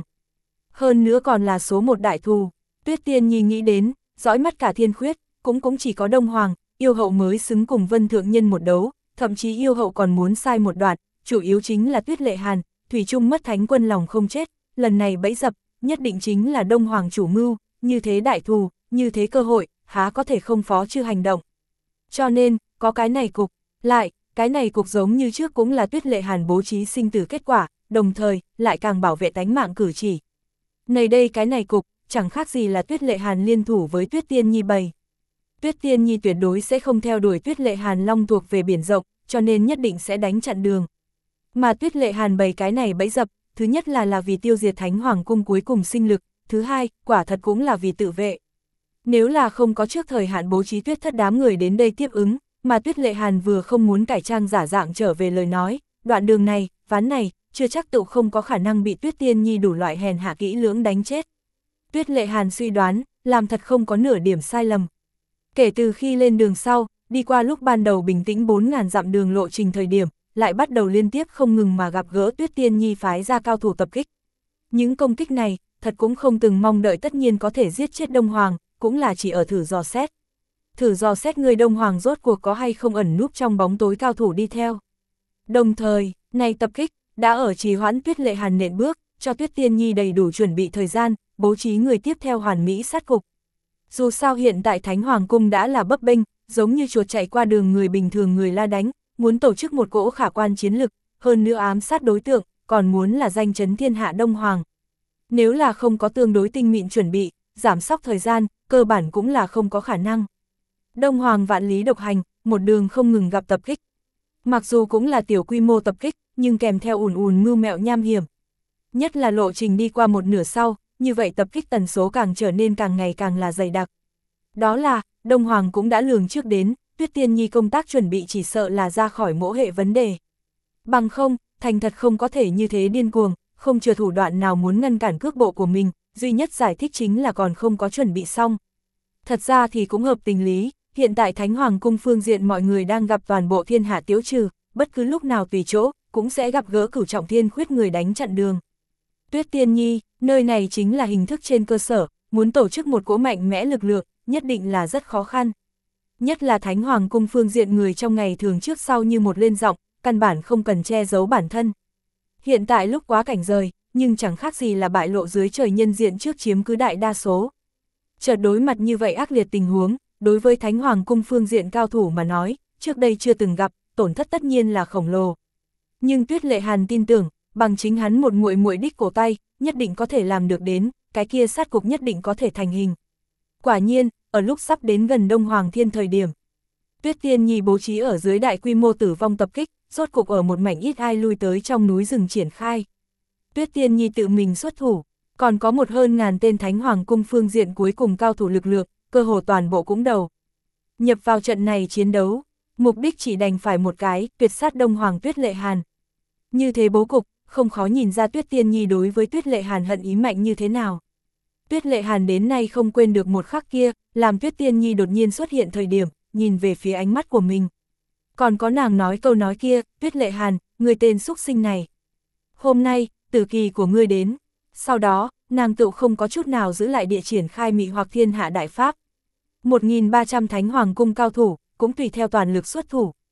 Hơn nữa còn là số một đại thù, Tuyết Tiên Nhi nghĩ đến, dõi mắt cả thiên khuyết, cũng cũng chỉ có Đông Hoàng, yêu hậu mới xứng cùng Vân Thượng Nhân một đấu, thậm chí yêu hậu còn muốn sai một đoạn, chủ yếu chính là Tuyết Lệ Hàn, thủy chung mất thánh quân lòng không chết, lần này bẫy dập, nhất định chính là Đông Hoàng chủ mưu, như thế đại thù, như thế cơ hội, há có thể không phó chư hành động. Cho nên, có cái này cục, lại, cái này cục giống như trước cũng là Tuyết Lệ Hàn bố trí sinh tử kết quả, đồng thời, lại càng bảo vệ tánh mạng cử chỉ. Này đây cái này cục, chẳng khác gì là Tuyết Lệ Hàn liên thủ với Tuyết Tiên Nhi bày. Tuyết Tiên Nhi tuyệt đối sẽ không theo đuổi Tuyết Lệ Hàn long thuộc về biển rộng, cho nên nhất định sẽ đánh chặn đường. Mà Tuyết Lệ Hàn bày cái này bẫy dập, thứ nhất là là vì tiêu diệt Thánh Hoàng cung cuối cùng sinh lực, thứ hai, quả thật cũng là vì tự vệ. Nếu là không có trước thời hạn bố trí Tuyết Thất đám người đến đây tiếp ứng, mà Tuyết Lệ Hàn vừa không muốn cải trang giả dạng trở về lời nói, đoạn đường này, ván này, chưa chắc tự không có khả năng bị Tuyết Tiên Nhi đủ loại hèn hạ kỹ lưỡng đánh chết. Tuyết Lệ Hàn suy đoán, làm thật không có nửa điểm sai lầm. Kể từ khi lên đường sau, đi qua lúc ban đầu bình tĩnh bốn ngàn dặm đường lộ trình thời điểm, lại bắt đầu liên tiếp không ngừng mà gặp gỡ Tuyết Tiên Nhi phái ra cao thủ tập kích. Những công kích này, thật cũng không từng mong đợi tất nhiên có thể giết chết Đông Hoàng, cũng là chỉ ở thử dò xét. Thử dò xét người Đông Hoàng rốt cuộc có hay không ẩn núp trong bóng tối cao thủ đi theo. Đồng thời, này tập kích, đã ở trì hoãn Tuyết Lệ Hàn nện bước, cho Tuyết Tiên Nhi đầy đủ chuẩn bị thời gian, bố trí người tiếp theo hoàn mỹ sát cục. Dù sao hiện tại Thánh Hoàng cung đã là bấp bênh, giống như chuột chạy qua đường người bình thường người la đánh, muốn tổ chức một cỗ khả quan chiến lực, hơn nữa ám sát đối tượng, còn muốn là danh chấn thiên hạ Đông Hoàng. Nếu là không có tương đối tinh mịn chuẩn bị, giảm sóc thời gian, cơ bản cũng là không có khả năng. Đông Hoàng vạn lý độc hành, một đường không ngừng gặp tập kích. Mặc dù cũng là tiểu quy mô tập kích, nhưng kèm theo ùn ùn mưu mẹo nham hiểm. Nhất là lộ trình đi qua một nửa sau, như vậy tập kích tần số càng trở nên càng ngày càng là dày đặc. Đó là, Đông Hoàng cũng đã lường trước đến, Tuyết Tiên Nhi công tác chuẩn bị chỉ sợ là ra khỏi mỗ hệ vấn đề. Bằng không, thành thật không có thể như thế điên cuồng, không chừa thủ đoạn nào muốn ngăn cản cước bộ của mình, duy nhất giải thích chính là còn không có chuẩn bị xong. Thật ra thì cũng hợp tình lý, hiện tại Thánh Hoàng cung phương diện mọi người đang gặp toàn bộ thiên hạ tiếu trừ, bất cứ lúc nào tùy chỗ, cũng sẽ gặp gỡ cửu trọng thiên khuyết người đánh chặn đường. Tuyết Tiên Nhi, nơi này chính là hình thức trên cơ sở, muốn tổ chức một cỗ mạnh mẽ lực lượng, nhất định là rất khó khăn. Nhất là Thánh Hoàng cung phương diện người trong ngày thường trước sau như một lên giọng, căn bản không cần che giấu bản thân. Hiện tại lúc quá cảnh rời, nhưng chẳng khác gì là bại lộ dưới trời nhân diện trước chiếm cứ đại đa số. Chợt đối mặt như vậy ác liệt tình huống, đối với Thánh Hoàng cung phương diện cao thủ mà nói, trước đây chưa từng gặp, tổn thất tất nhiên là khổng lồ. Nhưng Tuyết Lệ Hàn tin tưởng, bằng chính hắn một muội muội đích cổ tay, nhất định có thể làm được đến, cái kia sát cục nhất định có thể thành hình. Quả nhiên, ở lúc sắp đến gần Đông Hoàng Thiên thời điểm, Tuyết Tiên Nhi bố trí ở dưới đại quy mô tử vong tập kích, rốt cục ở một mảnh ít ai lui tới trong núi rừng triển khai. Tuyết Tiên Nhi tự mình xuất thủ, còn có một hơn ngàn tên Thánh Hoàng cung phương diện cuối cùng cao thủ lực lượng, cơ hồ toàn bộ cũng đầu nhập vào trận này chiến đấu, mục đích chỉ đành phải một cái, tuyệt sát Đông Hoàng Tuyết Lệ Hàn. Như thế bố cục, không khó nhìn ra Tuyết Tiên Nhi đối với Tuyết Lệ Hàn hận ý mạnh như thế nào. Tuyết Lệ Hàn đến nay không quên được một khắc kia, làm Tuyết Tiên Nhi đột nhiên xuất hiện thời điểm, nhìn về phía ánh mắt của mình. Còn có nàng nói câu nói kia, Tuyết Lệ Hàn, người tên xúc sinh này. Hôm nay, tử kỳ của ngươi đến. Sau đó, nàng tự không có chút nào giữ lại địa triển khai mị hoặc thiên hạ đại pháp. một nghìn ba trăm Thánh Hoàng cung cao thủ, cũng tùy theo toàn lực xuất thủ.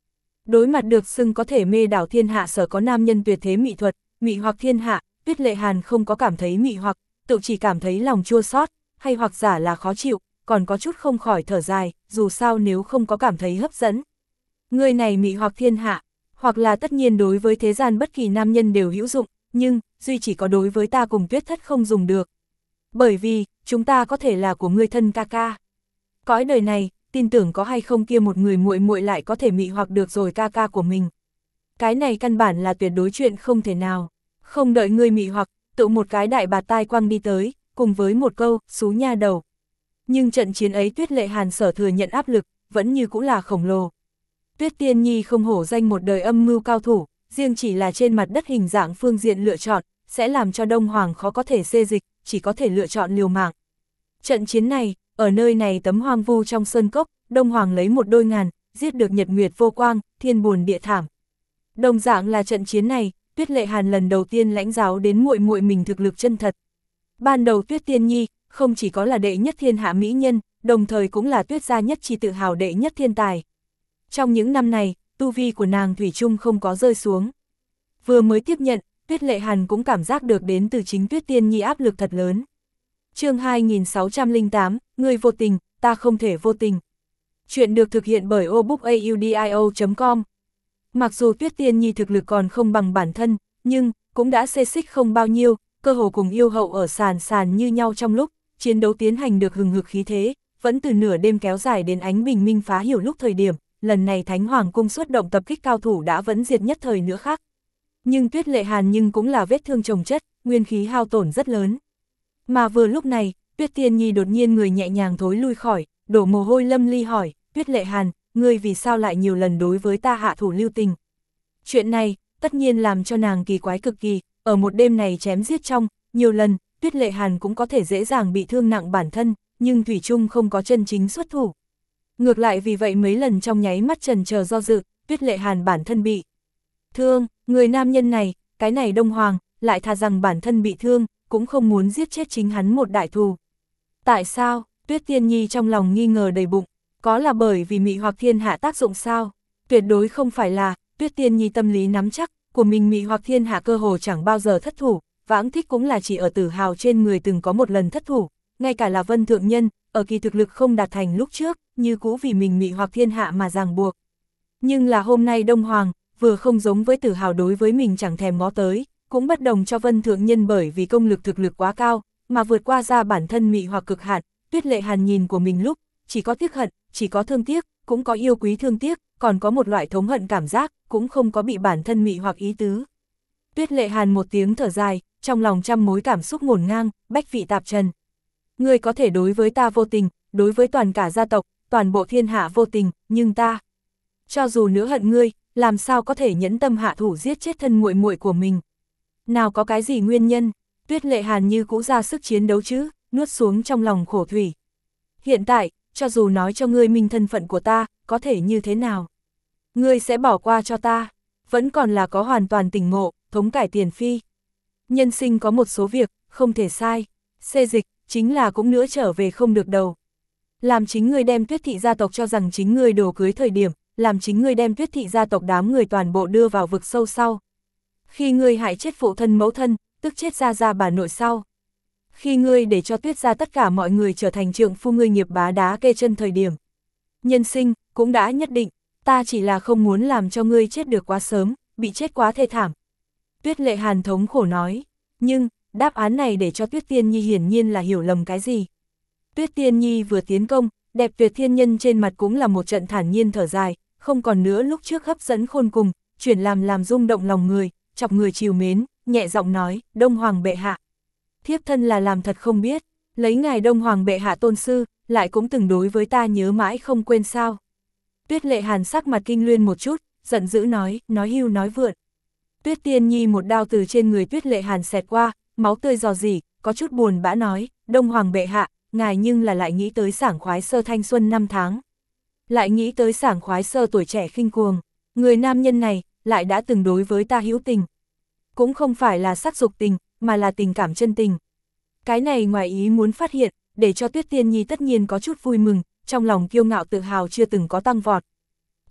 Đối mặt được xưng có thể mê đảo thiên hạ sở có nam nhân tuyệt thế mỹ thuật, mị hoặc thiên hạ, Tuyết Lệ Hàn không có cảm thấy mị hoặc, tự chỉ cảm thấy lòng chua xót, hay hoặc giả là khó chịu, còn có chút không khỏi thở dài, dù sao nếu không có cảm thấy hấp dẫn. Người này mị hoặc thiên hạ, hoặc là tất nhiên đối với thế gian bất kỳ nam nhân đều hữu dụng, nhưng, duy chỉ có đối với ta cùng Tuyết Thất không dùng được. Bởi vì, chúng ta có thể là của ngươi thân ca ca. Cõi đời này, tin tưởng có hay không kia một người muội muội lại có thể mị hoặc được rồi ca ca của mình. Cái này căn bản là tuyệt đối chuyện không thể nào. Không đợi ngươi mị hoặc, tự một cái đại bạt tai quăng đi tới, cùng với một câu, xú nha đầu. Nhưng trận chiến ấy Tuyết Lệ Hàn sở thừa nhận áp lực, vẫn như cũng là khổng lồ. Tuyết Tiên Nhi không hổ danh một đời âm mưu cao thủ, riêng chỉ là trên mặt đất hình dạng phương diện lựa chọn, sẽ làm cho Đông Hoàng khó có thể xê dịch, chỉ có thể lựa chọn liều mạng. Trận chiến này, ở nơi này tấm hoang vu trong sơn cốc, Đông Hoàng lấy một đôi ngàn, giết được nhật nguyệt vô quang, thiên buồn địa thảm. Đồng dạng là trận chiến này, Tuyết Lệ Hàn lần đầu tiên lãnh giáo đến muội muội mình thực lực chân thật. Ban đầu Tuyết Tiên Nhi, không chỉ có là đệ nhất thiên hạ mỹ nhân, đồng thời cũng là Tuyết gia nhất chi tự hào đệ nhất thiên tài. Trong những năm này, tu vi của nàng thủy chung không có rơi xuống. Vừa mới tiếp nhận, Tuyết Lệ Hàn cũng cảm giác được đến từ chính Tuyết Tiên Nhi áp lực thật lớn. Chương hai nghìn sáu trăm lẻ tám, người vô tình, ta không thể vô tình. Chuyện được thực hiện bởi obookaudio chấm com. Mặc dù Tuyết Tiên Nhi thực lực còn không bằng bản thân, nhưng cũng đã xê xích không bao nhiêu, cơ hồ cùng yêu hậu ở sàn sàn như nhau trong lúc chiến đấu tiến hành được hừng hực khí thế, vẫn từ nửa đêm kéo dài đến ánh bình minh phá hiểu lúc thời điểm, lần này Thánh Hoàng cung xuất động tập kích cao thủ đã vẫn diệt nhất thời nữa khác. Nhưng Tuyết Lệ Hàn nhưng cũng là vết thương chồng chất, nguyên khí hao tổn rất lớn. Mà vừa lúc này, Tuyết Tiên Nhi đột nhiên người nhẹ nhàng thối lui khỏi, đổ mồ hôi lâm ly hỏi, Tuyết Lệ Hàn, ngươi vì sao lại nhiều lần đối với ta hạ thủ lưu tình? Chuyện này, tất nhiên làm cho nàng kỳ quái cực kỳ, ở một đêm này chém giết trong, nhiều lần, Tuyết Lệ Hàn cũng có thể dễ dàng bị thương nặng bản thân, nhưng thủy chung không có chân chính xuất thủ. Ngược lại vì vậy mấy lần trong nháy mắt chần chờ do dự, Tuyết Lệ Hàn bản thân bị thương, người nam nhân này, cái này Đông Hoàng, lại thà rằng bản thân bị thương, cũng không muốn giết chết chính hắn một đại thù. Tại sao? Tuyết Tiên Nhi trong lòng nghi ngờ đầy bụng, có là bởi vì mị hoặc thiên hạ tác dụng sao? Tuyệt đối không phải là, Tuyết Tiên Nhi tâm lý nắm chắc, của mình mị hoặc thiên hạ cơ hồ chẳng bao giờ thất thủ, vãng thích cũng là chỉ ở Tử Hào trên người từng có một lần thất thủ, ngay cả là Vân Thượng Nhân, ở kỳ thực lực không đạt thành lúc trước, như cũ vì mình mị hoặc thiên hạ mà ràng buộc. Nhưng là hôm nay Đông Hoàng, vừa không giống với Tử Hào đối với mình chẳng thèm ngó tới, cũng bất đồng cho Vân Thượng Nhân bởi vì công lực thực lực quá cao, mà vượt qua ra bản thân mị hoặc cực hạn. Tuyết Lệ Hàn nhìn của mình lúc, chỉ có tiếc hận, chỉ có thương tiếc, cũng có yêu quý thương tiếc, còn có một loại thống hận cảm giác, cũng không có bị bản thân mị hoặc ý tứ. Tuyết Lệ Hàn một tiếng thở dài, trong lòng trăm mối cảm xúc ngổn ngang, bách vị tạp trần. Ngươi có thể đối với ta vô tình, đối với toàn cả gia tộc, toàn bộ thiên hạ vô tình, nhưng ta, cho dù nữa hận ngươi, làm sao có thể nhẫn tâm hạ thủ giết chết thân muội muội của mình? Nào có cái gì nguyên nhân? Tuyết Lệ Hàn như cũ ra sức chiến đấu chứ, nuốt xuống trong lòng khổ thủy. Hiện tại, cho dù nói cho ngươi minh thân phận của ta, có thể như thế nào? Ngươi sẽ bỏ qua cho ta, vẫn còn là có hoàn toàn tỉnh ngộ, thống cải tiền phi. Nhân sinh có một số việc, không thể sai, xê dịch, chính là cũng nữa trở về không được đầu. Làm chính ngươi đem Tuyết thị gia tộc cho rằng chính ngươi đồ cưới thời điểm, làm chính ngươi đem Tuyết thị gia tộc đám người toàn bộ đưa vào vực sâu sau. Khi ngươi hại chết phụ thân mẫu thân, tức chết gia gia bà nội sau. Khi ngươi để cho Tuyết gia tất cả mọi người trở thành trượng phu ngươi nghiệp bá đá kê chân thời điểm. Nhân sinh, cũng đã nhất định, ta chỉ là không muốn làm cho ngươi chết được quá sớm, bị chết quá thê thảm. Tuyết Lệ Hàn thống khổ nói, nhưng, đáp án này để cho Tuyết Tiên Nhi hiển nhiên là hiểu lầm cái gì. Tuyết Tiên Nhi vừa tiến công, đẹp tuyệt thiên nhân trên mặt cũng là một trận thản nhiên thở dài, không còn nữa lúc trước hấp dẫn khôn cùng, chuyển làm làm rung động lòng người, chọc người trìu mến, nhẹ giọng nói, Đông Hoàng bệ hạ. Thiếp thân là làm thật không biết, lấy ngài Đông Hoàng bệ hạ tôn sư, lại cũng từng đối với ta nhớ mãi không quên sao. Tuyết Lệ Hàn sắc mặt kinh luyên một chút, giận dữ nói, nói hưu nói vượn. Tuyết Tiên Nhi một đao từ trên người Tuyết Lệ Hàn xẹt qua, máu tươi rò rỉ, có chút buồn bã nói, Đông Hoàng bệ hạ, ngài nhưng là lại nghĩ tới sảng khoái sơ thanh xuân năm tháng. Lại nghĩ tới sảng khoái sơ tuổi trẻ khinh cuồng, người nam nhân này, lại đã từng đối với ta hữu tình. Cũng không phải là sắc dục tình, mà là tình cảm chân tình. Cái này ngoài ý muốn phát hiện, để cho Tuyết Tiên Nhi tất nhiên có chút vui mừng, trong lòng kiêu ngạo tự hào chưa từng có tăng vọt.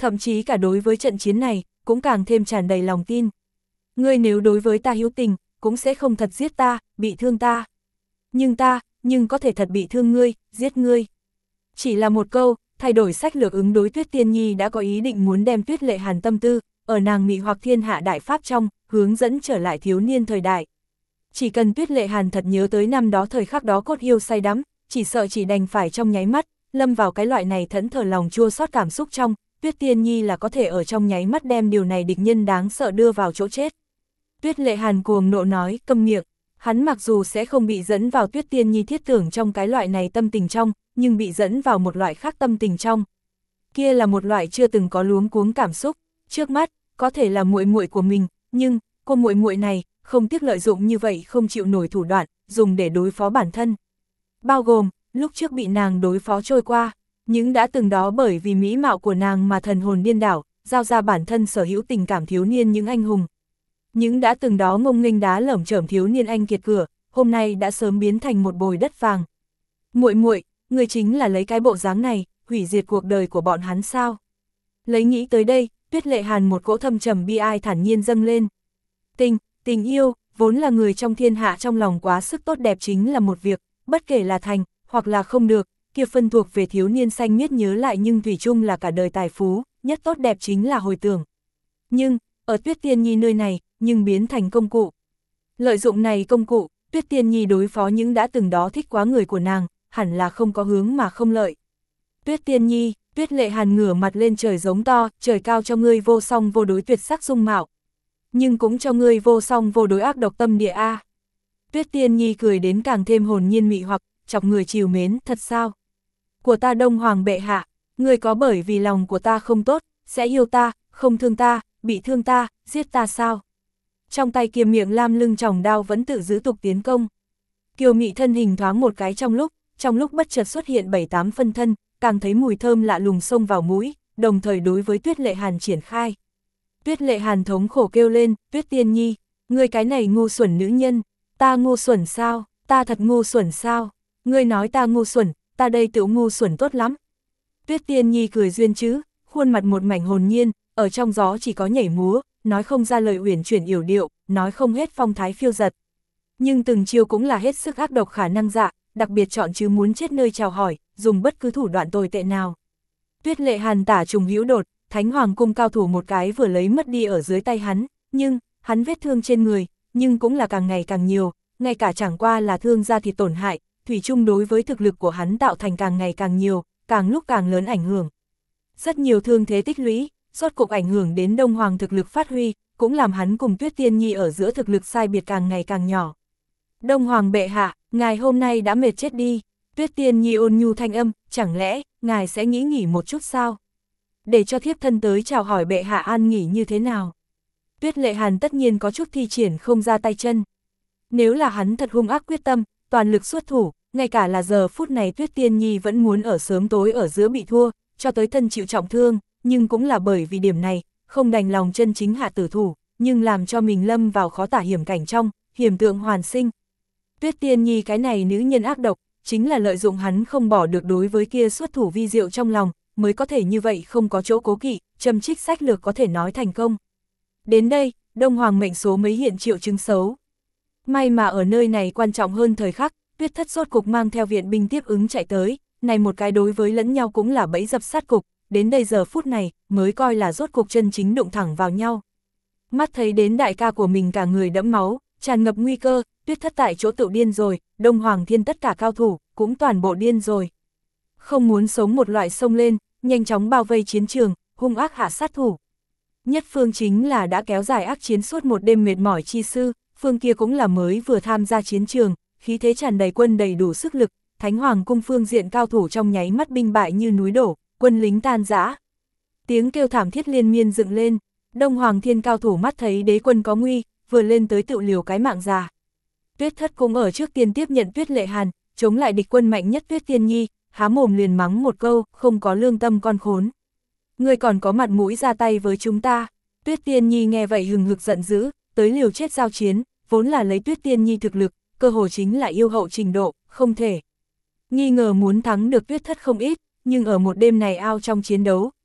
thậm chí cả đối với trận chiến này, cũng càng thêm tràn đầy lòng tin. Ngươi nếu đối với ta hữu tình, cũng sẽ không thật giết ta, bị thương ta. Nhưng ta, nhưng có thể thật bị thương ngươi, giết ngươi. Chỉ là một câu, thay đổi sách lược ứng đối Tuyết Tiên Nhi đã có ý định muốn đem Tuyết Lệ Hàn tâm tư, ở nàng mị hoặc thiên hạ đại pháp trong, hướng dẫn trở lại thiếu niên thời đại. Chỉ cần Tuyết Lệ Hàn thật nhớ tới năm đó thời khắc đó cốt yêu say đắm, chỉ sợ chỉ đành phải trong nháy mắt, lâm vào cái loại này thẫn thờ lòng chua xót cảm xúc trong, Tuyết Tiên Nhi là có thể ở trong nháy mắt đem điều này địch nhân đáng sợ đưa vào chỗ chết. Tuyết Lệ Hàn cuồng nộ nói, câm miệng. Hắn mặc dù sẽ không bị dẫn vào Tuyết Tiên Nhi thiết tưởng trong cái loại này tâm tình trong, nhưng bị dẫn vào một loại khác tâm tình trong. Kia là một loại chưa từng có luống cuống cảm xúc, trước mắt, có thể là muội muội của mình, nhưng, cô muội muội này, không tiếc lợi dụng như vậy không chịu nổi thủ đoạn, dùng để đối phó bản thân. Bao gồm, lúc trước bị nàng đối phó trôi qua, những đã từng đó bởi vì mỹ mạo của nàng mà thần hồn điên đảo, giao ra bản thân sở hữu tình cảm thiếu niên những anh hùng. Những đã từng đó ngông nghênh đá lởm chởm thiếu niên anh kiệt cửa, hôm nay đã sớm biến thành một bồi đất vàng. Muội muội, người chính là lấy cái bộ dáng này, hủy diệt cuộc đời của bọn hắn sao? Lấy nghĩ tới đây, Tuyết Lệ Hàn một cỗ thâm trầm bi ai thản nhiên dâng lên. Tình, tình yêu, vốn là người trong thiên hạ trong lòng quá sức tốt đẹp chính là một việc, bất kể là thành, hoặc là không được, kia phân thuộc về thiếu niên xanh miết nhớ lại nhưng thủy chung là cả đời tài phú, nhất tốt đẹp chính là hồi tưởng. Nhưng, ở Tuyết Tiên Nhi nơi này, nhưng biến thành công cụ. Lợi dụng này công cụ, Tuyết Tiên Nhi đối phó những đã từng đó thích quá người của nàng, hẳn là không có hướng mà không lợi. Tuyết Tiên Nhi, Tuyết Lệ Hàn ngửa mặt lên trời giống to, trời cao cho ngươi vô song vô đối tuyệt sắc dung mạo. Nhưng cũng cho ngươi vô song vô đối ác độc tâm địa a. Tuyết Tiên Nhi cười đến càng thêm hồn nhiên mị hoặc, chọc người trìu mến, thật sao? Của ta Đông Hoàng bệ hạ, ngươi có bởi vì lòng của ta không tốt, sẽ yêu ta, không thương ta, bị thương ta, giết ta sao? Trong tay kiềm miệng lam lưng tròng đao vẫn tự giữ tục tiến công. Kiều mị thân hình thoáng một cái trong lúc, trong lúc bất chợt xuất hiện bảy tám phân thân, càng thấy mùi thơm lạ lùng xông vào mũi, đồng thời đối với Tuyết Lệ Hàn triển khai. Tuyết Lệ Hàn thống khổ kêu lên, Tuyết Tiên Nhi, ngươi cái này ngu xuẩn nữ nhân, ta ngu xuẩn sao, ta thật ngu xuẩn sao, ngươi nói ta ngu xuẩn, ta đây tự ngu xuẩn tốt lắm. Tuyết Tiên Nhi cười duyên chứ, khuôn mặt một mảnh hồn nhiên, ở trong gió chỉ có nhảy múa, nói không ra lời uyển chuyển yểu điệu, nói không hết phong thái phiêu giật. Nhưng từng chiêu cũng là hết sức ác độc khả năng dạ, đặc biệt chọn chứ muốn chết nơi chào hỏi, dùng bất cứ thủ đoạn tồi tệ nào. Tuyết Lệ Hàn tả trùng hữu đột, Thánh Hoàng cung cao thủ một cái vừa lấy mất đi ở dưới tay hắn, nhưng, hắn vết thương trên người, nhưng cũng là càng ngày càng nhiều, ngay cả chẳng qua là thương da thịt tổn hại, thủy chung đối với thực lực của hắn tạo thành càng ngày càng nhiều, càng lúc càng lớn ảnh hưởng. Rất nhiều thương thế tích lũy, rốt cục ảnh hưởng đến Đông Hoàng thực lực phát huy, cũng làm hắn cùng Tuyết Tiên Nhi ở giữa thực lực sai biệt càng ngày càng nhỏ. Đông Hoàng bệ hạ, ngài hôm nay đã mệt chết đi. Tuyết Tiên Nhi ôn nhu thanh âm, chẳng lẽ, ngài sẽ nghĩ nghỉ một chút sao? Để cho thiếp thân tới chào hỏi bệ hạ an nghỉ như thế nào? Tuyết Lệ Hàn tất nhiên có chút thi triển không ra tay chân. Nếu là hắn thật hung ác quyết tâm, toàn lực xuất thủ, ngay cả là giờ phút này Tuyết Tiên Nhi vẫn muốn ở sớm tối ở giữa bị thua, cho tới thân chịu trọng thương, nhưng cũng là bởi vì điểm này, không đành lòng chân chính hạ tử thủ, nhưng làm cho mình lâm vào khó tả hiểm cảnh trong, hiểm tượng hoàn sinh. Tuyết Tiên Nhi cái này nữ nhân ác độc, chính là lợi dụng hắn không bỏ được đối với kia xuất thủ vi diệu trong lòng, mới có thể như vậy không có chỗ cố kỵ, châm trích sách lược có thể nói thành công. Đến đây, Đông Hoàng mệnh số mới hiện triệu chứng xấu. May mà ở nơi này quan trọng hơn thời khắc, Tuyết Thất rốt cục mang theo viện binh tiếp ứng chạy tới, này một cái đối với lẫn nhau cũng là bẫy dập sát cục, đến đây giờ phút này mới coi là rốt cục chân chính đụng thẳng vào nhau. Mắt thấy đến đại ca của mình cả người đẫm máu, tràn ngập nguy cơ, Tuyết Thất tại chỗ tự điên rồi, Đông Hoàng Thiên tất cả cao thủ, cũng toàn bộ điên rồi. Không muốn sống một loại sông lên, nhanh chóng bao vây chiến trường, hung ác hạ sát thủ. Nhất phương chính là đã kéo dài ác chiến suốt một đêm mệt mỏi chi sư, phương kia cũng là mới vừa tham gia chiến trường, khí thế tràn đầy quân đầy đủ sức lực, Thánh Hoàng cung phương diện cao thủ trong nháy mắt binh bại như núi đổ, quân lính tan rã. Tiếng kêu thảm thiết liên miên dựng lên, Đông Hoàng Thiên cao thủ mắt thấy đế quân có nguy, vừa lên tới tự liều cái mạng già. Tuyết Thất cũng ở trước tiên tiếp nhận Tuyết Lệ Hàn, chống lại địch quân mạnh nhất Tuyết Tiên Nhi, há mồm liền mắng một câu, không có lương tâm con khốn. Ngươi còn có mặt mũi ra tay với chúng ta. Tuyết Tiên Nhi nghe vậy hừng hực giận dữ, tới liều chết giao chiến, vốn là lấy Tuyết Tiên Nhi thực lực, cơ hồ chính là yêu hậu trình độ, không thể. Nghi ngờ muốn thắng được Tuyết Thất không ít, nhưng ở một đêm này ao trong chiến đấu,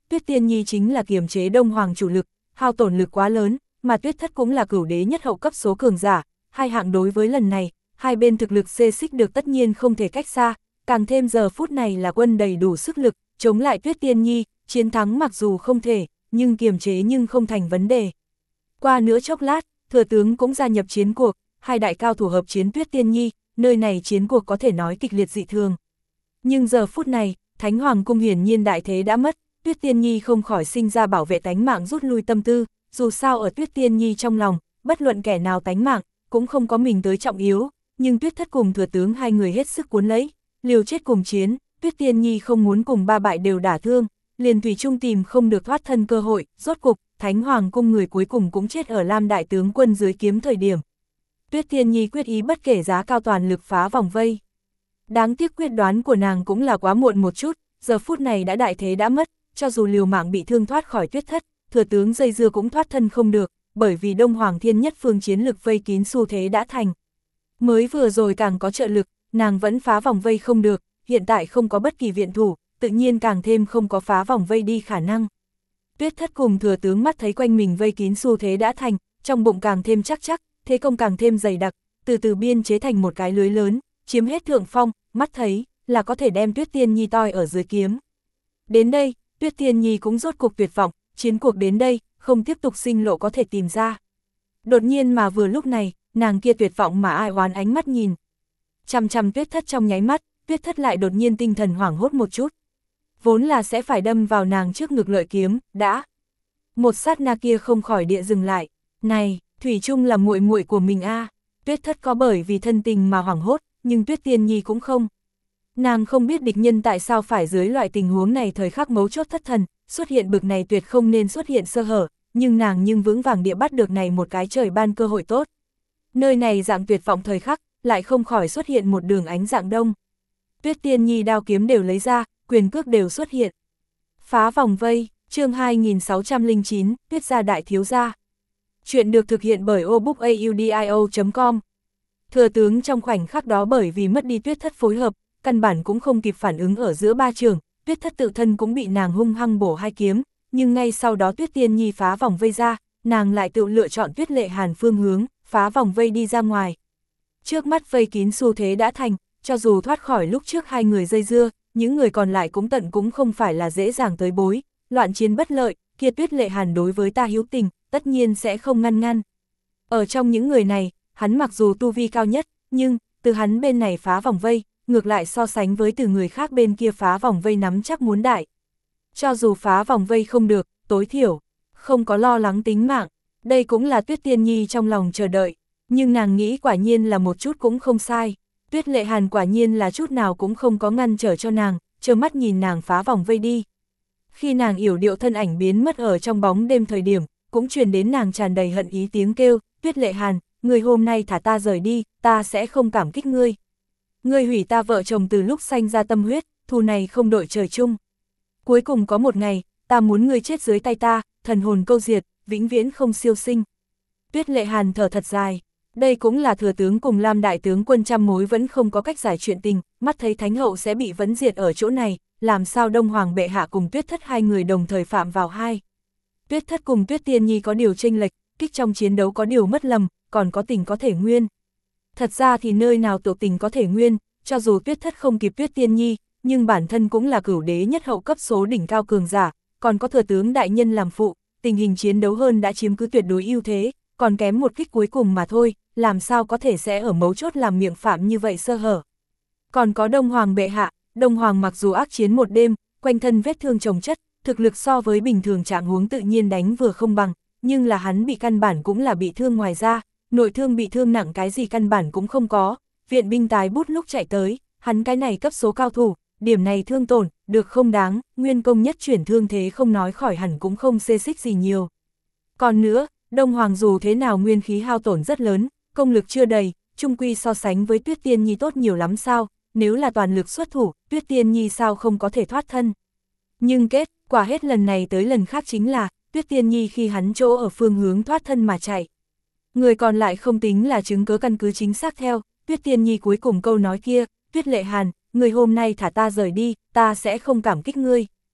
Tuyết Tiên Nhi chính là kiềm chế Đông Hoàng chủ lực, hao tổn lực quá lớn, mà Tuyết Thất cũng là cửu đế nhất hậu cấp số cường giả, hai hạng đối với lần này, hai bên thực lực xê xích được tất nhiên không thể cách xa, càng thêm giờ phút này là quân đầy đủ sức lực, chống lại Tuyết Tiên Nhi, chiến thắng mặc dù không thể, nhưng kiềm chế nhưng không thành vấn đề. Qua nữa chốc lát, thừa tướng cũng gia nhập chiến cuộc, hai đại cao thủ hợp chiến Tuyết Tiên Nhi, nơi này chiến cuộc có thể nói kịch liệt dị thường. Nhưng giờ phút này, Thánh Hoàng cung hiển nhiên đại thế đã mất, Tuyết Tiên Nhi không khỏi sinh ra bảo vệ tánh mạng rút lui tâm tư, dù sao ở Tuyết Tiên Nhi trong lòng, bất luận kẻ nào tánh mạng, cũng không có mình tới trọng yếu, nhưng Tuyết Thất cùng thừa tướng hai người hết sức cuốn lấy, liều chết cùng chiến, Tuyết Tiên Nhi không muốn cùng ba bại đều đả thương, liền thủy chung tìm không được thoát thân cơ hội, rốt cục, Thánh Hoàng cung người cuối cùng cũng chết ở Lam đại tướng quân dưới kiếm thời điểm. Tuyết Tiên Nhi quyết ý bất kể giá cao toàn lực phá vòng vây. Đáng tiếc quyết đoán của nàng cũng là quá muộn một chút, giờ phút này đã đại thế đã mất, cho dù liều mạng bị thương thoát khỏi Tuyết Thất, thừa tướng dây dưa cũng thoát thân không được, bởi vì Đông Hoàng Thiên Nhất phương chiến lực vây kín xu thế đã thành. Mới vừa rồi càng có trợ lực, nàng vẫn phá vòng vây không được, hiện tại không có bất kỳ viện thủ, tự nhiên càng thêm không có phá vòng vây đi khả năng. Tuyết Thất cùng thừa tướng mắt thấy quanh mình vây kín xu thế đã thành, trong bụng càng thêm chắc chắc, thế công càng thêm dày đặc, từ từ biên chế thành một cái lưới lớn, chiếm hết thượng phong, mắt thấy là có thể đem Tuyết Tiên Nhi toi ở dưới kiếm. Đến đây, Tuyết Tiên Nhi cũng rốt cuộc tuyệt vọng, chiến cuộc đến đây, không tiếp tục sinh lộ có thể tìm ra. Đột nhiên mà vừa lúc này, nàng kia tuyệt vọng mà ai oán ánh mắt nhìn. Chăm chăm Tuyết Thất trong nháy mắt, Tuyết Thất lại đột nhiên tinh thần hoảng hốt một chút. Vốn là sẽ phải đâm vào nàng trước ngực lợi kiếm, đã. Một sát na kia không khỏi địa dừng lại. Này, thủy chung là muội muội của mình a. À. Tuyết Thất có bởi vì thân tình mà hoảng hốt, nhưng Tuyết Tiên Nhi cũng không. Nàng không biết địch nhân tại sao phải dưới loại tình huống này thời khắc mấu chốt thất thần, xuất hiện bực này tuyệt không nên xuất hiện sơ hở, nhưng nàng nhưng vững vàng địa bắt được này một cái trời ban cơ hội tốt. Nơi này dạng tuyệt vọng thời khắc, lại không khỏi xuất hiện một đường ánh dạng đông. Tuyết Tiên Nhi đao kiếm đều lấy ra, quyền cước đều xuất hiện. Phá vòng vây, chương hai nghìn sáu trăm lẻ chín, Tuyết gia đại thiếu gia. Chuyện được thực hiện bởi obookaudio chấm com. Thừa tướng trong khoảnh khắc đó bởi vì mất đi Tuyết Thất phối hợp, căn bản cũng không kịp phản ứng ở giữa ba trường, Tuyết Thất tự thân cũng bị nàng hung hăng bổ hai kiếm, nhưng ngay sau đó Tuyết Tiên Nhi phá vòng vây ra, nàng lại tự lựa chọn Tuyết Lệ Hàn phương hướng, phá vòng vây đi ra ngoài. Trước mắt vây kín xu thế đã thành, cho dù thoát khỏi lúc trước hai người dây dưa, những người còn lại cũng tận cũng không phải là dễ dàng tới bối, loạn chiến bất lợi, kia Tuyết Lệ Hàn đối với ta hiếu tình, tất nhiên sẽ không ngăn ngăn. Ở trong những người này, hắn mặc dù tu vi cao nhất, nhưng, từ hắn bên này phá vòng vây, ngược lại so sánh với từ người khác bên kia phá vòng vây nắm chắc muốn đại. Cho dù phá vòng vây không được, tối thiểu, không có lo lắng tính mạng, đây cũng là Tuyết Tiên Nhi trong lòng chờ đợi, nhưng nàng nghĩ quả nhiên là một chút cũng không sai. Tuyết Lệ Hàn quả nhiên là chút nào cũng không có ngăn trở cho nàng, trơ mắt nhìn nàng phá vòng vây đi. Khi nàng yểu điệu thân ảnh biến mất ở trong bóng đêm thời điểm, cũng truyền đến nàng tràn đầy hận ý tiếng kêu, Tuyết Lệ Hàn, người hôm nay thả ta rời đi, ta sẽ không cảm kích ngươi. Ngươi hủy ta vợ chồng từ lúc sanh ra tâm huyết, thù này không đội trời chung. Cuối cùng có một ngày, ta muốn ngươi chết dưới tay ta, thần hồn câu diệt, vĩnh viễn không siêu sinh. Tuyết Lệ Hàn thở thật dài. Đây cũng là thừa tướng cùng Lam đại tướng quân trăm mối vẫn không có cách giải chuyện tình, mắt thấy Thánh hậu sẽ bị vấn diệt ở chỗ này, làm sao Đông Hoàng bệ hạ cùng Tuyết Thất hai người đồng thời phạm vào hai. Tuyết Thất cùng Tuyết Tiên Nhi có điều chênh lệch, kích trong chiến đấu có điều mất lầm, còn có tình có thể nguyên. Thật ra thì nơi nào tiểu tình có thể nguyên, cho dù Tuyết Thất không kịp Tuyết Tiên Nhi, nhưng bản thân cũng là cửu đế nhất hậu cấp số đỉnh cao cường giả, còn có thừa tướng đại nhân làm phụ, tình hình chiến đấu hơn đã chiếm cứ tuyệt đối ưu thế, còn kém một kích cuối cùng mà thôi, làm sao có thể sẽ ở mấu chốt làm miệng phạm như vậy sơ hở. Còn có Đông Hoàng bệ hạ, Đông Hoàng mặc dù ác chiến một đêm, quanh thân vết thương chồng chất, thực lực so với bình thường trạng huống tự nhiên đánh vừa không bằng, nhưng là hắn bị căn bản cũng là bị thương ngoài ra, nội thương bị thương nặng cái gì căn bản cũng không có, viện binh tái bút lúc chạy tới, hắn cái này cấp số cao thủ, điểm này thương tổn, được không đáng, nguyên công nhất chuyển thương thế không nói khỏi hẳn cũng không xê xích gì nhiều. Còn nữa, Đông Hoàng dù thế nào nguyên khí hao tổn rất lớn, công lực chưa đầy, chung quy so sánh với Tuyết Tiên Nhi tốt nhiều lắm sao, nếu là toàn lực xuất thủ, Tuyết Tiên Nhi sao không có thể thoát thân. Nhưng kết quả hết lần này tới lần khác chính là, Tuyết Tiên Nhi khi hắn chỗ ở phương hướng thoát thân mà chạy. Người còn lại không tính là chứng cứ căn cứ chính xác theo, Tuyết Tiên Nhi cuối cùng câu nói kia, Tuyết Lệ Hàn, người hôm nay thả ta rời đi, ta sẽ không cảm kích ngươi.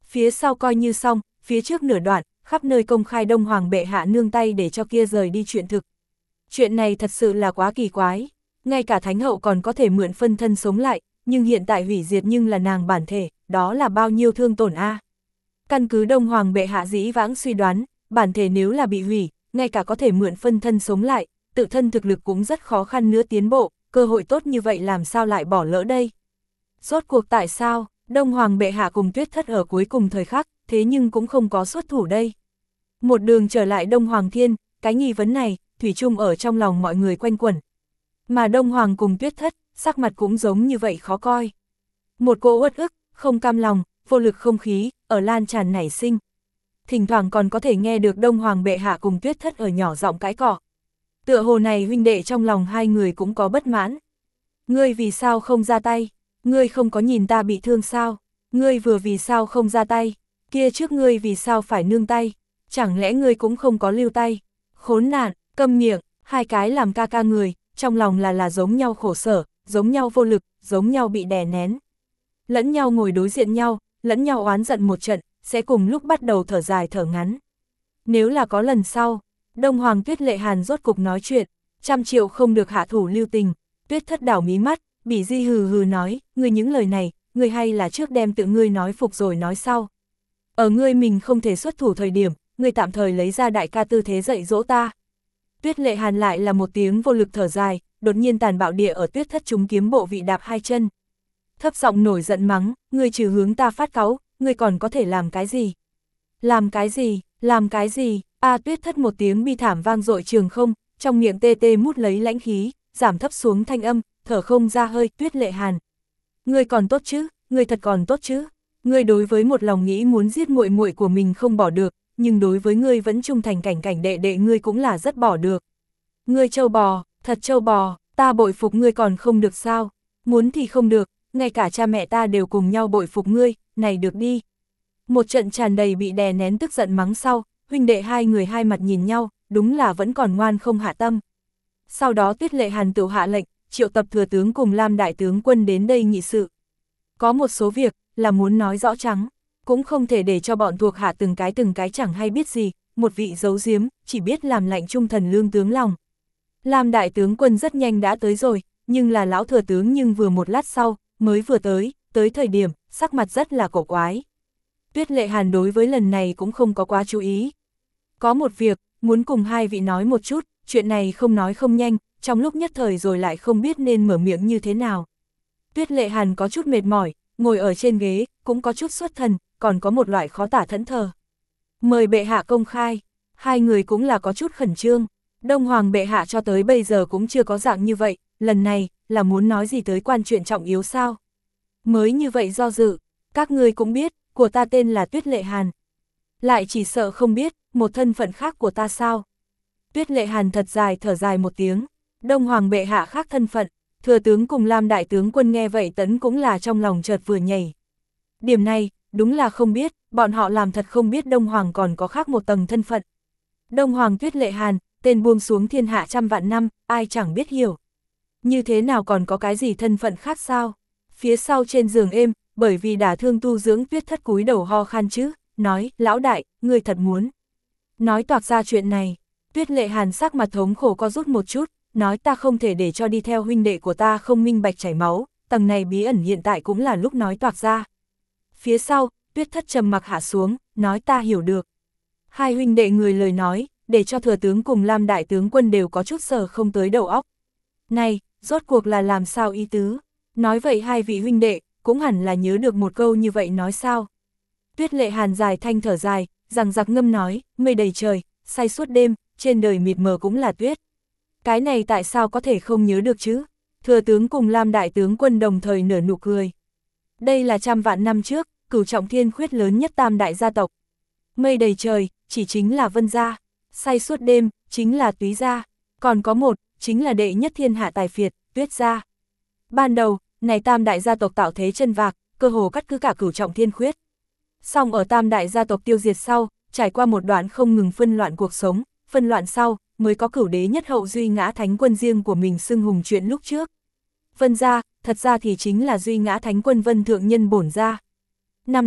Phía sau coi như xong, phía trước nửa đoạn, khắp nơi công khai Đông Hoàng bệ hạ nương tay để cho kia rời đi chuyện thực. Chuyện này thật sự là quá kỳ quái, ngay cả Thánh hậu còn có thể mượn phân thân sống lại, nhưng hiện tại hủy diệt nhưng là nàng bản thể, đó là bao nhiêu thương tổn a. Căn cứ Đông Hoàng bệ hạ dĩ vãng suy đoán, bản thể nếu là bị hủy, ngay cả có thể mượn phân thân sống lại, tự thân thực lực cũng rất khó khăn nữa tiến bộ, cơ hội tốt như vậy làm sao lại bỏ lỡ đây. Rốt cuộc tại sao, Đông Hoàng bệ hạ cùng Tuyết Thất ở cuối cùng thời khắc, thế nhưng cũng không có xuất thủ đây. Một đường trở lại Đông Hoàng Thiên, cái nghi vấn này, thủy chung ở trong lòng mọi người quanh quẩn. Mà Đông Hoàng cùng Tuyết Thất, sắc mặt cũng giống như vậy khó coi. Một cỗ uất ức, không cam lòng, vô lực không khí, ở lan tràn nảy sinh. Thỉnh thoảng còn có thể nghe được Đông Hoàng bệ hạ cùng Tuyết Thất ở nhỏ giọng cãi cọ. Tựa hồ này huynh đệ trong lòng hai người cũng có bất mãn. Ngươi vì sao không ra tay? Ngươi không có nhìn ta bị thương sao? Ngươi vừa vì sao không ra tay? Kia trước ngươi vì sao phải nương tay? Chẳng lẽ ngươi cũng không có lưu tay? Khốn nạn, câm miệng, hai cái làm ca ca người, trong lòng là là giống nhau khổ sở, giống nhau vô lực, giống nhau bị đè nén. Lẫn nhau ngồi đối diện nhau, lẫn nhau oán giận một trận, sẽ cùng lúc bắt đầu thở dài thở ngắn. Nếu là có lần sau, Đông Hoàng Tuyết Lệ Hàn rốt cục nói chuyện, trăm triệu không được hạ thủ lưu tình. Tuyết Thất đảo mí mắt, Bỉ Di hừ hừ nói, ngươi những lời này, ngươi hay là trước đem tự ngươi nói phục rồi nói sau. Ở ngươi mình không thể xuất thủ thời điểm, ngươi tạm thời lấy ra đại ca tư thế dạy dỗ ta. Tuyết Lệ Hàn lại là một tiếng vô lực thở dài, đột nhiên tàn bạo địa ở Tuyết Thất trúng kiếm bộ vị đạp hai chân. Thấp giọng nổi giận mắng, ngươi trừ hướng ta phát cáu, ngươi còn có thể làm cái gì? Làm cái gì? Làm cái gì? A Tuyết Thất một tiếng bi thảm vang dội trường không, trong miệng tê tê mút lấy lãnh khí, giảm thấp xuống thanh âm, thở không ra hơi. Tuyết Lệ Hàn, ngươi còn tốt chứ? Ngươi thật còn tốt chứ? Ngươi đối với một lòng nghĩ muốn giết muội muội của mình không bỏ được, nhưng đối với ngươi vẫn trung thành cảnh cảnh đệ đệ ngươi cũng là rất bỏ được. Ngươi trâu bò, thật trâu bò, ta bội phục ngươi còn không được sao? Muốn thì không được, ngay cả cha mẹ ta đều cùng nhau bội phục ngươi, này được đi. Một trận tràn đầy bị đè nén tức giận mắng sau, huynh đệ hai người hai mặt nhìn nhau, đúng là vẫn còn ngoan không hạ tâm. Sau đó Tuyết Lệ Hàn tự hạ lệnh, triệu tập thừa tướng cùng Lam đại tướng quân đến đây nghị sự. Có một số việc, là muốn nói rõ trắng, cũng không thể để cho bọn thuộc hạ từng cái từng cái chẳng hay biết gì, một vị giấu giếm, chỉ biết làm lạnh trung thần lương tướng lòng. Lam đại tướng quân rất nhanh đã tới rồi, nhưng là lão thừa tướng nhưng vừa một lát sau, mới vừa tới, tới thời điểm, sắc mặt rất là cổ quái. Tuyết Lệ Hàn đối với lần này cũng không có quá chú ý. Có một việc, muốn cùng hai vị nói một chút, chuyện này không nói không nhanh, trong lúc nhất thời rồi lại không biết nên mở miệng như thế nào. Tuyết Lệ Hàn có chút mệt mỏi, ngồi ở trên ghế, cũng có chút xuất thần, còn có một loại khó tả thẫn thờ. Mời bệ hạ công khai, hai người cũng là có chút khẩn trương. Đông Hoàng bệ hạ cho tới bây giờ cũng chưa có dạng như vậy, lần này, là muốn nói gì tới quan chuyện trọng yếu sao? Mới như vậy do dự, các ngươi cũng biết, của ta tên là Tuyết Lệ Hàn. Lại chỉ sợ không biết, một thân phận khác của ta sao? Tuyết Lệ Hàn thật dài thở dài một tiếng, Đông Hoàng bệ hạ khác thân phận, thừa tướng cùng Lam đại tướng quân nghe vậy tấn cũng là trong lòng chợt vừa nhảy. Điểm này, đúng là không biết, bọn họ làm thật không biết Đông Hoàng còn có khác một tầng thân phận. Đông Hoàng Tuyết Lệ Hàn, tên buông xuống thiên hạ trăm vạn năm, ai chẳng biết hiểu. Như thế nào còn có cái gì thân phận khác sao? Phía sau trên giường êm, bởi vì đả thương tu dưỡng Tuyết Thất cúi đầu ho khan chứ, nói, lão đại, ngươi thật muốn. Nói toạc ra chuyện này, Tuyết Lệ Hàn sắc mặt thống khổ co rút một chút, nói ta không thể để cho đi theo huynh đệ của ta không minh bạch chảy máu, tầng này bí ẩn hiện tại cũng là lúc nói toạc ra. Phía sau, Tuyết Thất trầm mặc hạ xuống, nói ta hiểu được. Hai huynh đệ người lời nói, để cho thừa tướng cùng Lam đại tướng quân đều có chút sờ không tới đầu óc. Này, rốt cuộc là làm sao ý tứ? Nói vậy hai vị huynh đệ, cũng hẳn là nhớ được một câu như vậy nói sao? Tuyết Lệ Hàn dài thanh thở dài, rằng giặc ngâm nói, mây đầy trời, say suốt đêm, trên đời mịt mờ cũng là tuyết. Cái này tại sao có thể không nhớ được chứ? Thừa tướng cùng Lam đại tướng quân đồng thời nở nụ cười. Đây là trăm vạn năm trước, Cửu Trọng Thiên khuyết lớn nhất tam đại gia tộc. Mây đầy trời, chỉ chính là Vân gia, say suốt đêm, chính là Túy gia, còn có một, chính là đệ nhất thiên hạ tài phiệt, Tuyết gia. Ban đầu, này tam đại gia tộc tạo thế chân vạc, cơ hồ cắt cứ cả Cửu Trọng Thiên khuyết. Song ở tam đại gia tộc tiêu diệt sau, trải qua một đoạn không ngừng phân loạn cuộc sống, phân loạn sau, mới có Cửu đế nhất hậu Duy Ngã Thánh Quân riêng của mình xưng hùng chuyện lúc trước. Vân gia, thật ra thì chính là Duy Ngã Thánh Quân Vân thượng nhân bổn gia. Năm đó,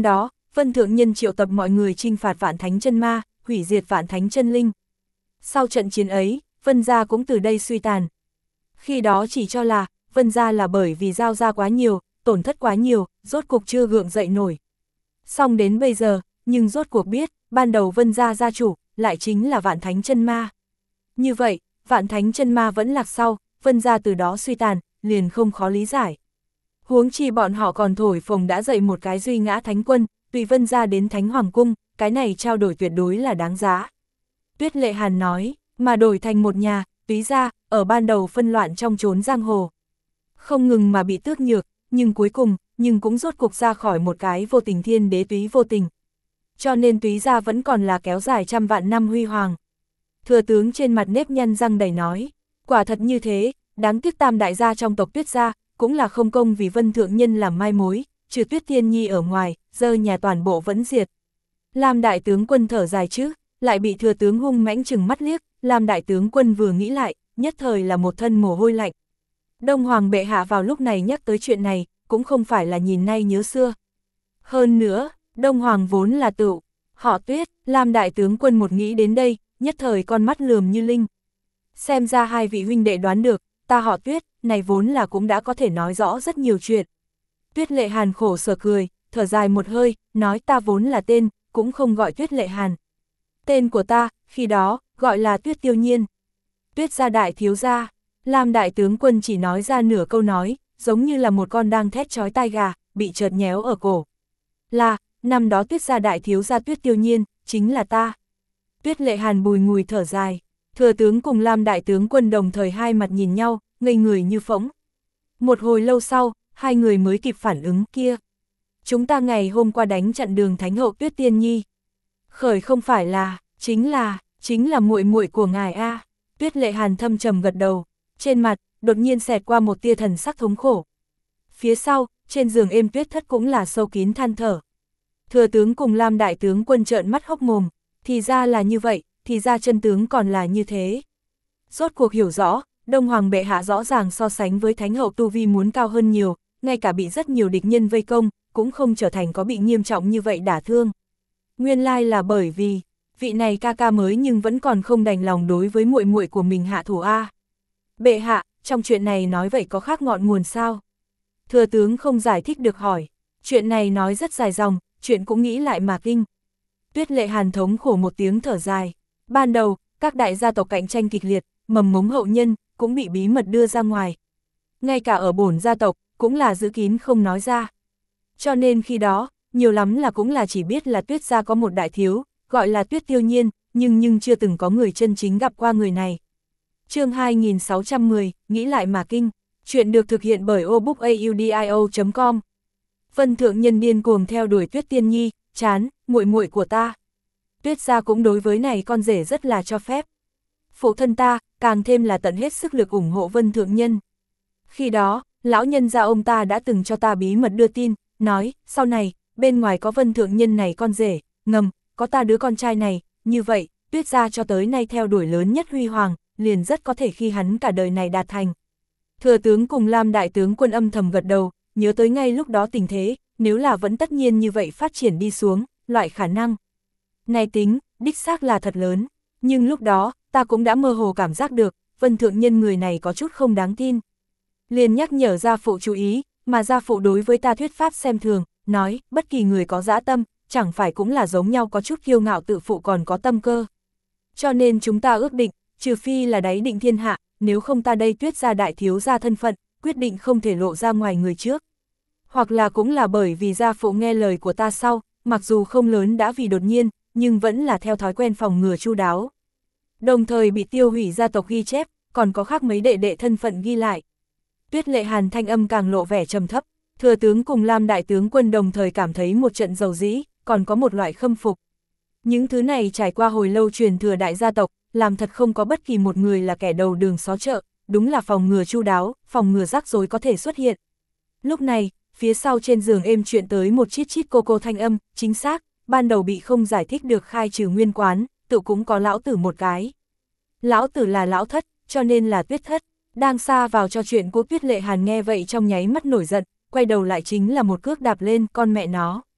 Vân Thượng Nhân triệu tập mọi người chinh phạt Vạn Thánh Chân Ma, hủy diệt Vạn Thánh Chân Linh. Sau trận chiến ấy, Vân gia cũng từ đây suy tàn. Khi đó chỉ cho là, Vân gia là bởi vì giao ra quá nhiều, tổn thất quá nhiều, rốt cuộc chưa gượng dậy nổi. Xong đến bây giờ, nhưng rốt cuộc biết, ban đầu Vân gia gia chủ, lại chính là Vạn Thánh Chân Ma. Như vậy, Vạn Thánh Chân Ma vẫn lạc sau, Vân gia từ đó suy tàn, liền không khó lý giải. Huống chi bọn họ còn thổi phồng đã dậy một cái duy ngã thánh quân, tùy Vân gia đến Thánh Hoàng Cung, cái này trao đổi tuyệt đối là đáng giá. Tuyết Lệ Hàn nói, mà đổi thành một nhà, túy gia, ở ban đầu phân loạn trong chốn giang hồ. Không ngừng mà bị tước nhược, nhưng cuối cùng, nhưng cũng rốt cuộc ra khỏi một cái vô tình thiên đế túy vô tình. Cho nên túy gia vẫn còn là kéo dài trăm vạn năm huy hoàng. Thừa tướng trên mặt nếp nhăn răng đầy nói, quả thật như thế, đáng tiếc tam đại gia trong tộc Tuyết gia, cũng là không công vì Vân Thượng Nhân làm mai mối, trừ Tuyết Tiên Nhi ở ngoài, dơ nhà toàn bộ vẫn diệt. Lam đại tướng quân thở dài chứ, lại bị thừa tướng hung mãnh chừng mắt liếc, Lam đại tướng quân vừa nghĩ lại, nhất thời là một thân mồ hôi lạnh. Đông Hoàng bệ hạ vào lúc này nhắc tới chuyện này, cũng không phải là nhìn nay nhớ xưa. Hơn nữa, Đông Hoàng vốn là tựu, họ Tuyết, Lam đại tướng quân một nghĩ đến đây, nhất thời con mắt lườm như linh. Xem ra hai vị huynh đệ đoán được, ta họ Tuyết, này vốn là cũng đã có thể nói rõ rất nhiều chuyện. Tuyết Lệ Hàn khổ sở cười, thở dài một hơi, nói ta vốn là tên, cũng không gọi Tuyết Lệ Hàn. Tên của ta, khi đó, gọi là Tuyết Tiêu Nhiên. Tuyết gia đại thiếu gia, Lam đại tướng quân chỉ nói ra nửa câu nói, giống như là một con đang thét chói tai gà, bị chợt nhéo ở cổ. Là, năm đó Tuyết gia đại thiếu gia Tuyết Tiêu Nhiên, chính là ta. Tuyết Lệ Hàn bùi ngùi thở dài, thừa tướng cùng Lam đại tướng quân đồng thời hai mặt nhìn nhau, ngây người như phỗng. Một hồi lâu sau, hai người mới kịp phản ứng kia. Chúng ta ngày hôm qua đánh chặn đường Thánh hậu Tuyết Tiên Nhi. Khởi không phải là, chính là, chính là muội muội của ngài a. Tuyết Lệ Hàn thâm trầm gật đầu, trên mặt đột nhiên xẹt qua một tia thần sắc thống khổ. Phía sau, trên giường êm Tuyết thất cũng là sâu kín than thở. Thừa tướng cùng Lam đại tướng quân trợn mắt hốc mồm, thì ra là như vậy, thì ra chân tướng còn là như thế. Rốt cuộc hiểu rõ, Đông Hoàng bệ hạ rõ ràng so sánh với Thánh hậu tu vi muốn cao hơn nhiều, ngay cả bị rất nhiều địch nhân vây công, cũng không trở thành có bị nghiêm trọng như vậy đả thương. Nguyên lai là bởi vì, vị này ca ca mới nhưng vẫn còn không đành lòng đối với muội muội của mình hạ thủ a. Bệ hạ, trong chuyện này nói vậy có khác ngọn nguồn sao? Thừa tướng không giải thích được hỏi, chuyện này nói rất dài dòng, chuyện cũng nghĩ lại mà kinh. Tuyết Lệ Hàn thống khổ một tiếng thở dài, ban đầu, các đại gia tộc cạnh tranh kịch liệt, mầm mống hậu nhân, cũng bị bí mật đưa ra ngoài. Ngay cả ở bổn gia tộc, cũng là giữ kín không nói ra. Cho nên khi đó, nhiều lắm là cũng là chỉ biết là Tuyết gia có một đại thiếu, gọi là Tuyết Tiêu Nhiên, nhưng nhưng chưa từng có người chân chính gặp qua người này. Chương hai nghìn sáu trăm mười, nghĩ lại mà kinh, chuyện được thực hiện bởi obookaudio chấm com. Vân Thượng Nhân điên cuồng theo đuổi Tuyết Tiên Nhi, chán, muội muội của ta. Tuyết gia cũng đối với này con rể rất là cho phép. Phụ thân ta, càng thêm là tận hết sức lực ủng hộ Vân Thượng Nhân. Khi đó, lão nhân gia ông ta đã từng cho ta bí mật đưa tin, nói, sau này, bên ngoài có Vân Thượng Nhân này con rể, ngầm, có ta đứa con trai này, như vậy, Tuyết gia cho tới nay theo đuổi lớn nhất huy hoàng, liền rất có thể khi hắn cả đời này đạt thành. Thừa tướng cùng Lam đại tướng quân âm thầm gật đầu, nhớ tới ngay lúc đó tình thế, nếu là vẫn tất nhiên như vậy phát triển đi xuống, loại khả năng này tính, đích xác là thật lớn, nhưng lúc đó, ta cũng đã mơ hồ cảm giác được, Vân Thượng Nhân người này có chút không đáng tin. Liền nhắc nhở gia phụ chú ý, mà gia phụ đối với ta thuyết pháp xem thường, nói, bất kỳ người có dã tâm, chẳng phải cũng là giống nhau có chút kiêu ngạo tự phụ còn có tâm cơ. Cho nên chúng ta ước định, trừ phi là đáy định thiên hạ, nếu không ta đây Tuyết gia đại thiếu gia thân phận, quyết định không thể lộ ra ngoài người trước. Hoặc là cũng là bởi vì gia phụ nghe lời của ta sau, mặc dù không lớn đã vì đột nhiên, nhưng vẫn là theo thói quen phòng ngừa chu đáo. Đồng thời bị tiêu hủy gia tộc ghi chép, còn có khác mấy đệ đệ thân phận ghi lại. Tuyết Lệ Hàn thanh âm càng lộ vẻ trầm thấp, thừa tướng cùng Lam đại tướng quân đồng thời cảm thấy một trận dầu dĩ, còn có một loại khâm phục. Những thứ này trải qua hồi lâu truyền thừa đại gia tộc, làm thật không có bất kỳ một người là kẻ đầu đường xó chợ, đúng là phòng ngừa chu đáo, phòng ngừa rắc rối có thể xuất hiện. Lúc này, phía sau trên giường êm chuyện tới một chít chít cô cô thanh âm, chính xác, ban đầu bị không giải thích được khai trừ nguyên quán, tự cũng có lão tử một cái. Lão tử là lão thất, cho nên là Tuyết thất, đang xa vào cho chuyện của Tuyết Lệ Hàn nghe vậy trong nháy mắt nổi giận, quay đầu lại chính là một cước đạp lên con mẹ nó.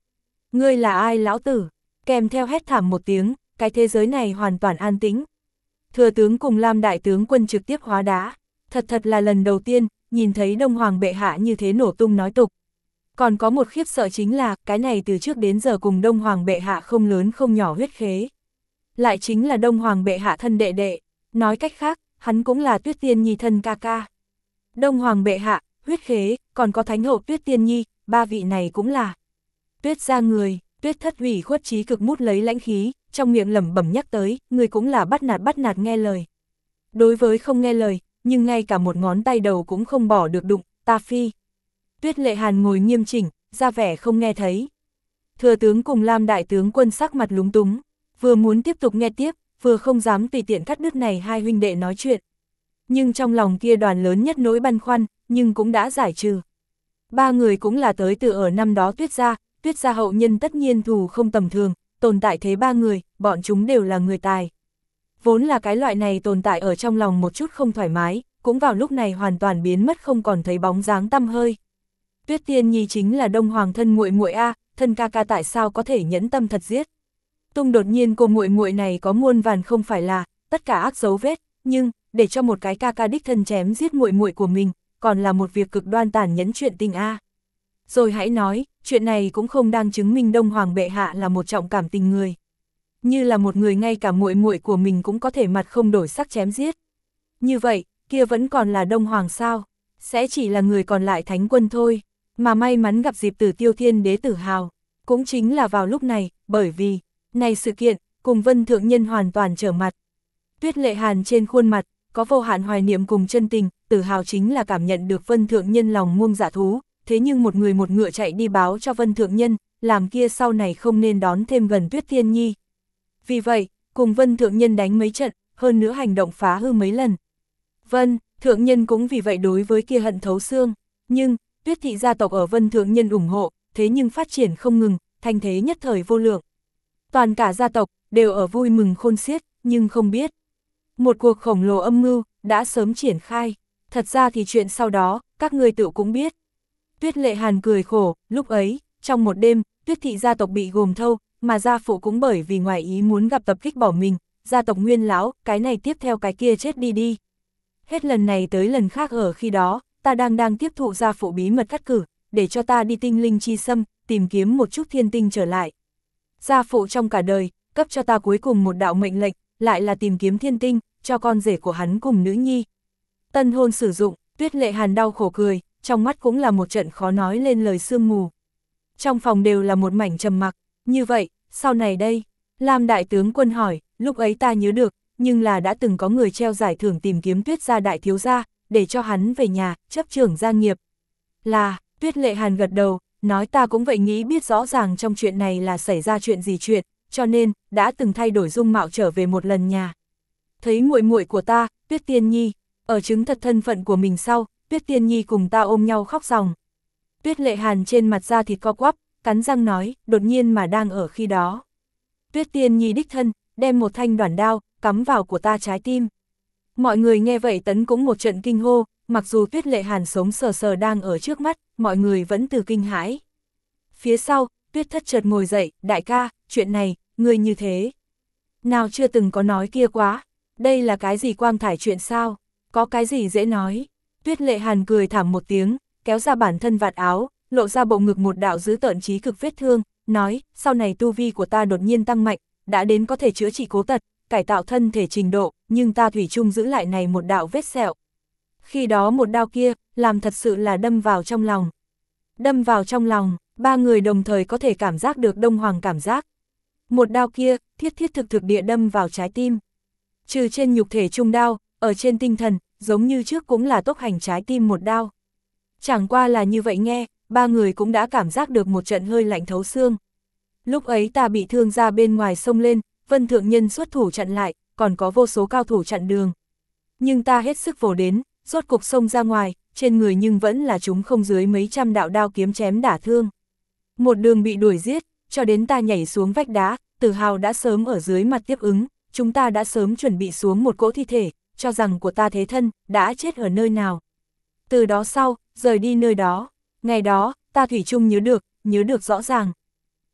Ngươi là ai lão tử? Kèm theo hét thảm một tiếng, cái thế giới này hoàn toàn an tĩnh. Thừa tướng cùng Lam đại tướng quân trực tiếp hóa đá. Thật thật là lần đầu tiên, nhìn thấy Đông Hoàng bệ hạ như thế nổ tung nói tục. Còn có một khiếp sợ chính là, cái này từ trước đến giờ cùng Đông Hoàng bệ hạ không lớn không nhỏ huyết khế. Lại chính là Đông Hoàng bệ hạ thân đệ đệ. Nói cách khác, hắn cũng là Tuyết Tiên Nhi thân ca ca. Đông Hoàng bệ hạ, huyết khế, còn có Thánh hậu Tuyết Tiên Nhi, ba vị này cũng là. Tuyết ra người, Tuyết thất ủy khuất chí cực mút lấy lãnh khí, trong miệng lẩm bẩm nhắc tới, người cũng là bắt nạt bắt nạt nghe lời. Đối với không nghe lời, nhưng ngay cả một ngón tay đầu cũng không bỏ được đụng, ta phi. Tuyết Lệ Hàn ngồi nghiêm chỉnh, ra vẻ không nghe thấy. Thừa tướng cùng Lam đại tướng quân sắc mặt lúng túng, vừa muốn tiếp tục nghe tiếp, vừa không dám tùy tiện cắt đứt này hai huynh đệ nói chuyện. Nhưng trong lòng kia đoàn lớn nhất nỗi băn khoăn, nhưng cũng đã giải trừ. Ba người cũng là tới từ ở năm đó Tuyết gia, Tuyết gia hậu nhân tất nhiên thù không tầm thường, tồn tại thế ba người, bọn chúng đều là người tài. Vốn là cái loại này tồn tại ở trong lòng một chút không thoải mái, cũng vào lúc này hoàn toàn biến mất không còn thấy bóng dáng tăm hơi. Tuyết Tiên Nhi chính là Đông Hoàng thân muội muội a, thân ca ca tại sao có thể nhẫn tâm thật giết. Tung đột nhiên cô muội muội này có muôn vàn không phải là, tất cả ác dấu vết, nhưng, để cho một cái ca ca đích thân chém giết muội muội của mình, còn là một việc cực đoan tàn nhẫn chuyện tình a. Rồi hãy nói, chuyện này cũng không đang chứng minh Đông Hoàng bệ hạ là một trọng cảm tình người. Như là một người ngay cả muội muội của mình cũng có thể mặt không đổi sắc chém giết. Như vậy, kia vẫn còn là Đông Hoàng sao? Sẽ chỉ là người còn lại thánh quân thôi, mà may mắn gặp dịp Tử Tiêu Thiên Đế tự hào. Cũng chính là vào lúc này, bởi vì, này sự kiện, cùng Vân Thượng Nhân hoàn toàn trở mặt. Tuyết Lệ Hàn trên khuôn mặt, có vô hạn hoài niệm cùng chân tình, tự hào chính là cảm nhận được Vân Thượng Nhân lòng muông dạ thú, thế nhưng một người một ngựa chạy đi báo cho Vân Thượng Nhân, làm kia sau này không nên đón thêm gần Tuyết Tiên Nhi. Vì vậy, cùng Vân Thượng Nhân đánh mấy trận, hơn nữa hành động phá hư mấy lần. Vân, Thượng Nhân cũng vì vậy đối với kia hận thấu xương, nhưng, Tuyết thị gia tộc ở Vân Thượng Nhân ủng hộ, thế nhưng phát triển không ngừng, thành thế nhất thời vô lượng. Toàn cả gia tộc, đều ở vui mừng khôn xiết, nhưng không biết. Một cuộc khổng lồ âm mưu, đã sớm triển khai, thật ra thì chuyện sau đó, các người tự cũng biết. Tuyết Lệ Hàn cười khổ, lúc ấy, trong một đêm, Tuyết thị gia tộc bị gồm thâu, mà gia phụ cũng bởi vì ngoài ý muốn gặp tập kích bỏ mình, gia tộc nguyên lão, cái này tiếp theo cái kia chết đi đi. Hết lần này tới lần khác ở khi đó, ta đang đang tiếp thụ gia phụ bí mật cắt cử, để cho ta đi tinh linh chi xâm, tìm kiếm một chút thiên tinh trở lại. Gia phụ trong cả đời, cấp cho ta cuối cùng một đạo mệnh lệnh, lại là tìm kiếm thiên tinh, cho con rể của hắn cùng nữ nhi. Tân hôn sử dụng, Tuyết Lệ Hàn đau khổ cười, trong mắt cũng là một trận khó nói lên lời sương mù. Trong phòng đều là một mảnh trầm mặc, như vậy, sau này đây, Lam đại tướng quân hỏi, lúc ấy ta nhớ được, nhưng là đã từng có người treo giải thưởng tìm kiếm Tuyết gia đại thiếu gia, để cho hắn về nhà, chấp trưởng gia nghiệp. Là, Tuyết Lệ Hàn gật đầu, nói ta cũng vậy nghĩ biết rõ ràng trong chuyện này là xảy ra chuyện gì chuyện, cho nên, đã từng thay đổi dung mạo trở về một lần nhà. Thấy muội muội của ta, Tuyết Tiên Nhi, ở chứng thật thân phận của mình sau, Tuyết Tiên Nhi cùng ta ôm nhau khóc ròng. Tuyết Lệ Hàn trên mặt da thịt co quắp, cắn răng nói, đột nhiên mà đang ở khi đó. Tuyết Tiên Nhi đích thân, đem một thanh đoản đao, cắm vào của ta trái tim. Mọi người nghe vậy tấn cũng một trận kinh hô, mặc dù Tuyết Lệ Hàn sống sờ sờ đang ở trước mắt, mọi người vẫn từ kinh hãi. Phía sau, Tuyết thất chợt ngồi dậy, đại ca, chuyện này, người như thế. Nào chưa từng có nói kia quá, đây là cái gì quang thải chuyện sao, có cái gì dễ nói. Tuyết Lệ Hàn cười thảm một tiếng, kéo ra bản thân vạt áo, lộ ra bộ ngực một đạo dữ tợn chí cực vết thương, nói, sau này tu vi của ta đột nhiên tăng mạnh, đã đến có thể chữa trị cố tật, cải tạo thân thể trình độ, nhưng ta thủy chung giữ lại này một đạo vết sẹo. Khi đó một đao kia, làm thật sự là đâm vào trong lòng. Đâm vào trong lòng, ba người đồng thời có thể cảm giác được Đông Hoàng cảm giác. Một đao kia, thiết thiết thực thực địa đâm vào trái tim. Trừ trên nhục thể trung đao, ở trên tinh thần, giống như trước cũng là tốc hành trái tim một đao. Chẳng qua là như vậy nghe, ba người cũng đã cảm giác được một trận hơi lạnh thấu xương. Lúc ấy ta bị thương ra bên ngoài sông lên, Vân Thượng Nhân xuất thủ chặn lại, còn có vô số cao thủ chặn đường. Nhưng ta hết sức vồ đến, rốt cục sông ra ngoài, trên người nhưng vẫn là chúng không dưới mấy trăm đạo đao kiếm chém đả thương. Một đường bị đuổi giết, cho đến ta nhảy xuống vách đá, Tử Hào đã sớm ở dưới mặt tiếp ứng, chúng ta đã sớm chuẩn bị xuống một cỗ thi thể, cho rằng của ta thế thân, đã chết ở nơi nào. Từ đó sau, rời đi nơi đó, ngày đó, ta thủy chung nhớ được, nhớ được rõ ràng.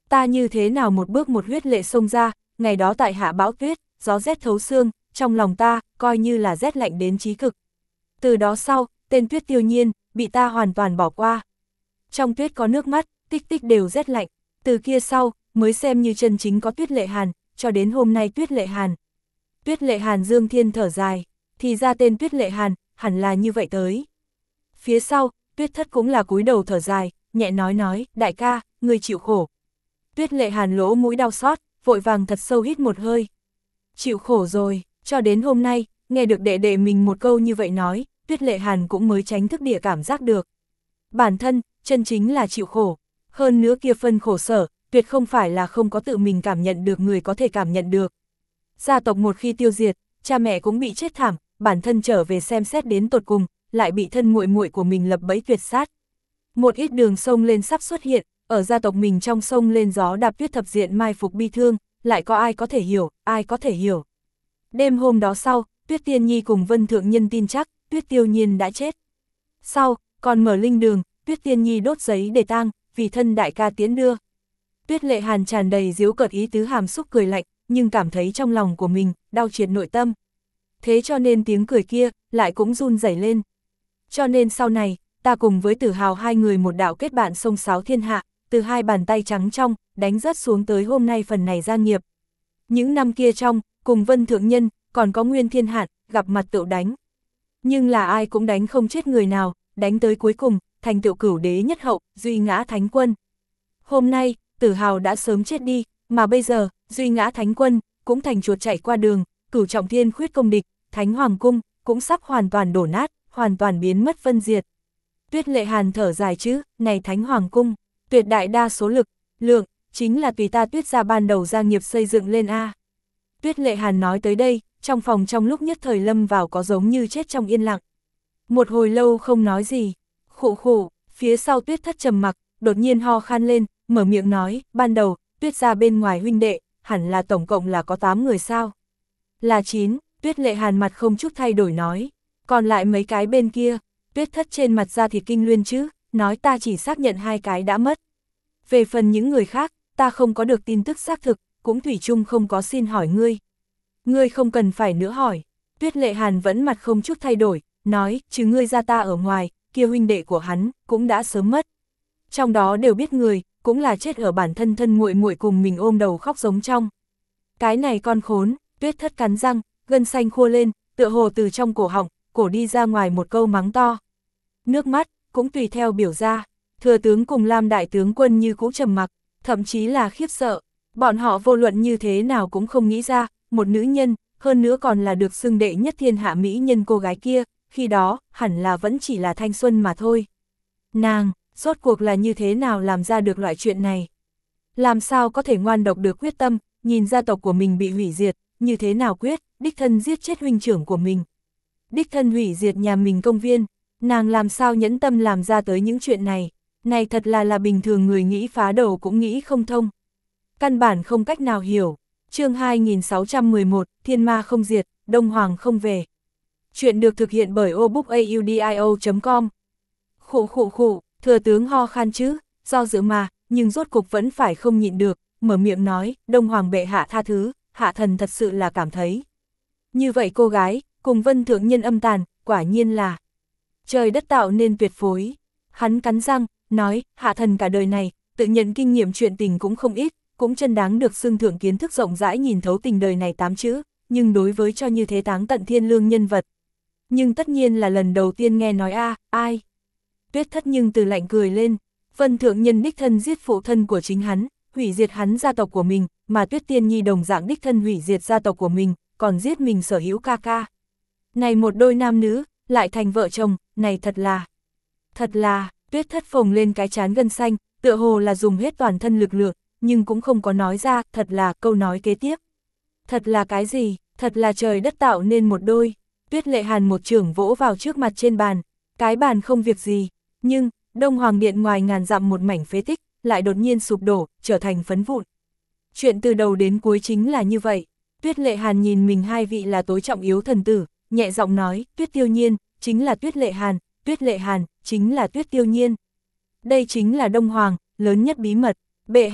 Ta như thế nào một bước một huyết lệ xông ra, ngày đó tại hạ bão tuyết, gió rét thấu xương, trong lòng ta, coi như là rét lạnh đến chí cực. Từ đó sau, tên Tuyết Tiêu Nhiên, bị ta hoàn toàn bỏ qua. Trong tuyết có nước mắt, tích tích đều rét lạnh, từ kia sau, mới xem như chân chính có Tuyết Lệ Hàn, cho đến hôm nay Tuyết Lệ Hàn. Tuyết Lệ Hàn Dương Thiên thở dài, thì ra tên Tuyết Lệ Hàn, hẳn là như vậy tới. Phía sau, Tuyết Thất cũng là cúi đầu thở dài, nhẹ nói nói, đại ca, người chịu khổ. Tuyết Lệ Hàn lỗ mũi đau xót, vội vàng thật sâu hít một hơi. Chịu khổ rồi, cho đến hôm nay, nghe được đệ đệ mình một câu như vậy nói, Tuyết Lệ Hàn cũng mới tránh thức địa cảm giác được. Bản thân, chân chính là chịu khổ, hơn nữa kia phân khổ sở, tuyệt không phải là không có tự mình cảm nhận được người có thể cảm nhận được. Gia tộc một khi tiêu diệt, cha mẹ cũng bị chết thảm, bản thân trở về xem xét đến tột cùng, lại bị thân muội muội của mình lập bẫy tuyệt sát. Một ít đường sông lên sắp xuất hiện, ở gia tộc mình trong sông lên gió đạp tuyết thập diện mai phục bi thương, lại có ai có thể hiểu, ai có thể hiểu. Đêm hôm đó sau, Tuyết Tiên Nhi cùng Vân Thượng Nhân tin chắc, Tuyết Tiêu Nhiên đã chết. Sau, còn mở linh đường, Tuyết Tiên Nhi đốt giấy để tang, vì thân đại ca tiến đưa. Tuyết Lệ Hàn tràn đầy giễu cợt ý tứ hàm xúc cười lạnh, nhưng cảm thấy trong lòng của mình, đau triệt nội tâm. Thế cho nên tiếng cười kia, lại cũng run rẩy lên. Cho nên sau này, ta cùng với Tử Hào hai người một đạo kết bạn sông sáo thiên hạ, từ hai bàn tay trắng trong, đánh rớt xuống tới hôm nay phần này gia nghiệp. Những năm kia trong, cùng Vân Thượng Nhân, còn có Nguyên Thiên Hạn, gặp mặt tựu đánh. Nhưng là ai cũng đánh không chết người nào, đánh tới cuối cùng, thành tựu cửu đế nhất hậu, Duy Ngã Thánh Quân. Hôm nay, Tử Hào đã sớm chết đi, mà bây giờ, Duy Ngã Thánh Quân, cũng thành chuột chạy qua đường, cửu trọng thiên khuyết công địch, Thánh Hoàng Cung, cũng sắp hoàn toàn đổ nát, hoàn toàn biến mất vân diệt. Tuyết Lệ Hàn thở dài chứ, này Thánh Hoàng Cung, tuyệt đại đa số lực, lượng, chính là tùy ta Tuyết gia ban đầu gia nghiệp xây dựng lên a. Tuyết Lệ Hàn nói tới đây, trong phòng trong lúc nhất thời lâm vào có giống như chết trong yên lặng. Một hồi lâu không nói gì, khụ khụ, phía sau Tuyết Thất trầm mặc, đột nhiên ho khan lên, mở miệng nói, ban đầu, Tuyết gia bên ngoài huynh đệ, hẳn là tổng cộng là có tám người sao? Là chín, Tuyết Lệ Hàn mặt không chút thay đổi nói, còn lại mấy cái bên kia, Tuyết Thất trên mặt ra thì kinh luyên chứ, nói ta chỉ xác nhận hai cái đã mất. Về phần những người khác, ta không có được tin tức xác thực, cũng thủy chung không có xin hỏi ngươi. Ngươi không cần phải nữa hỏi. Tuyết Lệ Hàn vẫn mặt không chút thay đổi, nói, chứ ngươi ra ta ở ngoài, kia huynh đệ của hắn, cũng đã sớm mất. Trong đó đều biết người, cũng là chết ở bản thân thân muội muội cùng mình ôm đầu khóc giống trong. Cái này con khốn, Tuyết Thất cắn răng, gân xanh khô lên, tựa hồ từ trong cổ họng, cổ đi ra ngoài một câu mắng to. Nước mắt, cũng tùy theo biểu ra, thừa tướng cùng Lam đại tướng quân như cũ trầm mặc, thậm chí là khiếp sợ. Bọn họ vô luận như thế nào cũng không nghĩ ra, một nữ nhân, hơn nữa còn là được xưng đệ nhất thiên hạ mỹ nhân cô gái kia, khi đó, hẳn là vẫn chỉ là thanh xuân mà thôi. Nàng, rốt cuộc là như thế nào làm ra được loại chuyện này? Làm sao có thể ngoan độc được quyết tâm, nhìn gia tộc của mình bị hủy diệt, như thế nào quyết, đích thân giết chết huynh trưởng của mình. Đích thân hủy diệt nhà mình công viên, nàng làm sao nhẫn tâm làm ra tới những chuyện này, này thật là là bình thường người nghĩ phá đầu cũng nghĩ không thông. Căn bản không cách nào hiểu. Chương hai nghìn sáu trăm mười một, Thiên Ma không diệt, Đông Hoàng không về. Chuyện được thực hiện bởi obookaudio chấm com. Khụ khụ khụ, thừa tướng ho khan chứ, do dự mà, nhưng rốt cục vẫn phải không nhịn được, mở miệng nói, Đông Hoàng bệ hạ tha thứ, hạ thần thật sự là cảm thấy. Như vậy cô gái, cùng Vân Thượng Nhân âm tàn, quả nhiên là trời đất tạo nên tuyệt phối. Hắn cắn răng, nói, hạ thần cả đời này, tự nhận kinh nghiệm chuyện tình cũng không ít, cũng chân đáng được xưng thượng kiến thức rộng rãi nhìn thấu tình đời này tám chữ, nhưng đối với cho như thế táng tận thiên lương nhân vật. Nhưng tất nhiên là lần đầu tiên nghe nói a, à, ai? Tuyết Thất nhưng từ lạnh cười lên, Vân Thượng Nhân đích thân giết phụ thân của chính hắn, hủy diệt hắn gia tộc của mình, mà Tuyết Tiên Nhi đồng dạng đích thân hủy diệt gia tộc của mình, còn giết mình sở hữu ca ca. Này một đôi nam nữ, lại thành vợ chồng, này thật là, thật là, Tuyết Thất phồng lên cái trán gân xanh, tựa hồ là dùng hết toàn thân lực lượng, nhưng cũng không có nói ra, thật là, câu nói kế tiếp. Thật là cái gì, thật là trời đất tạo nên một đôi. Tuyết Lệ Hàn một chưởng vỗ vào trước mặt trên bàn, cái bàn không việc gì, nhưng, Đông Hoàng Điện ngoài ngàn dặm một mảnh phế tích, lại đột nhiên sụp đổ, trở thành phấn vụn. Chuyện từ đầu đến cuối chính là như vậy. Tuyết Lệ Hàn nhìn mình hai vị là tối trọng yếu thần tử, nhẹ giọng nói, Tuyết Tiêu Nhiên, chính là Tuyết Lệ Hàn, Tuyết Lệ Hàn, chính là Tuyết Tiêu Nhiên. Đây chính là Đông Hoàng, lớn nhất bí mật, bệ hạ,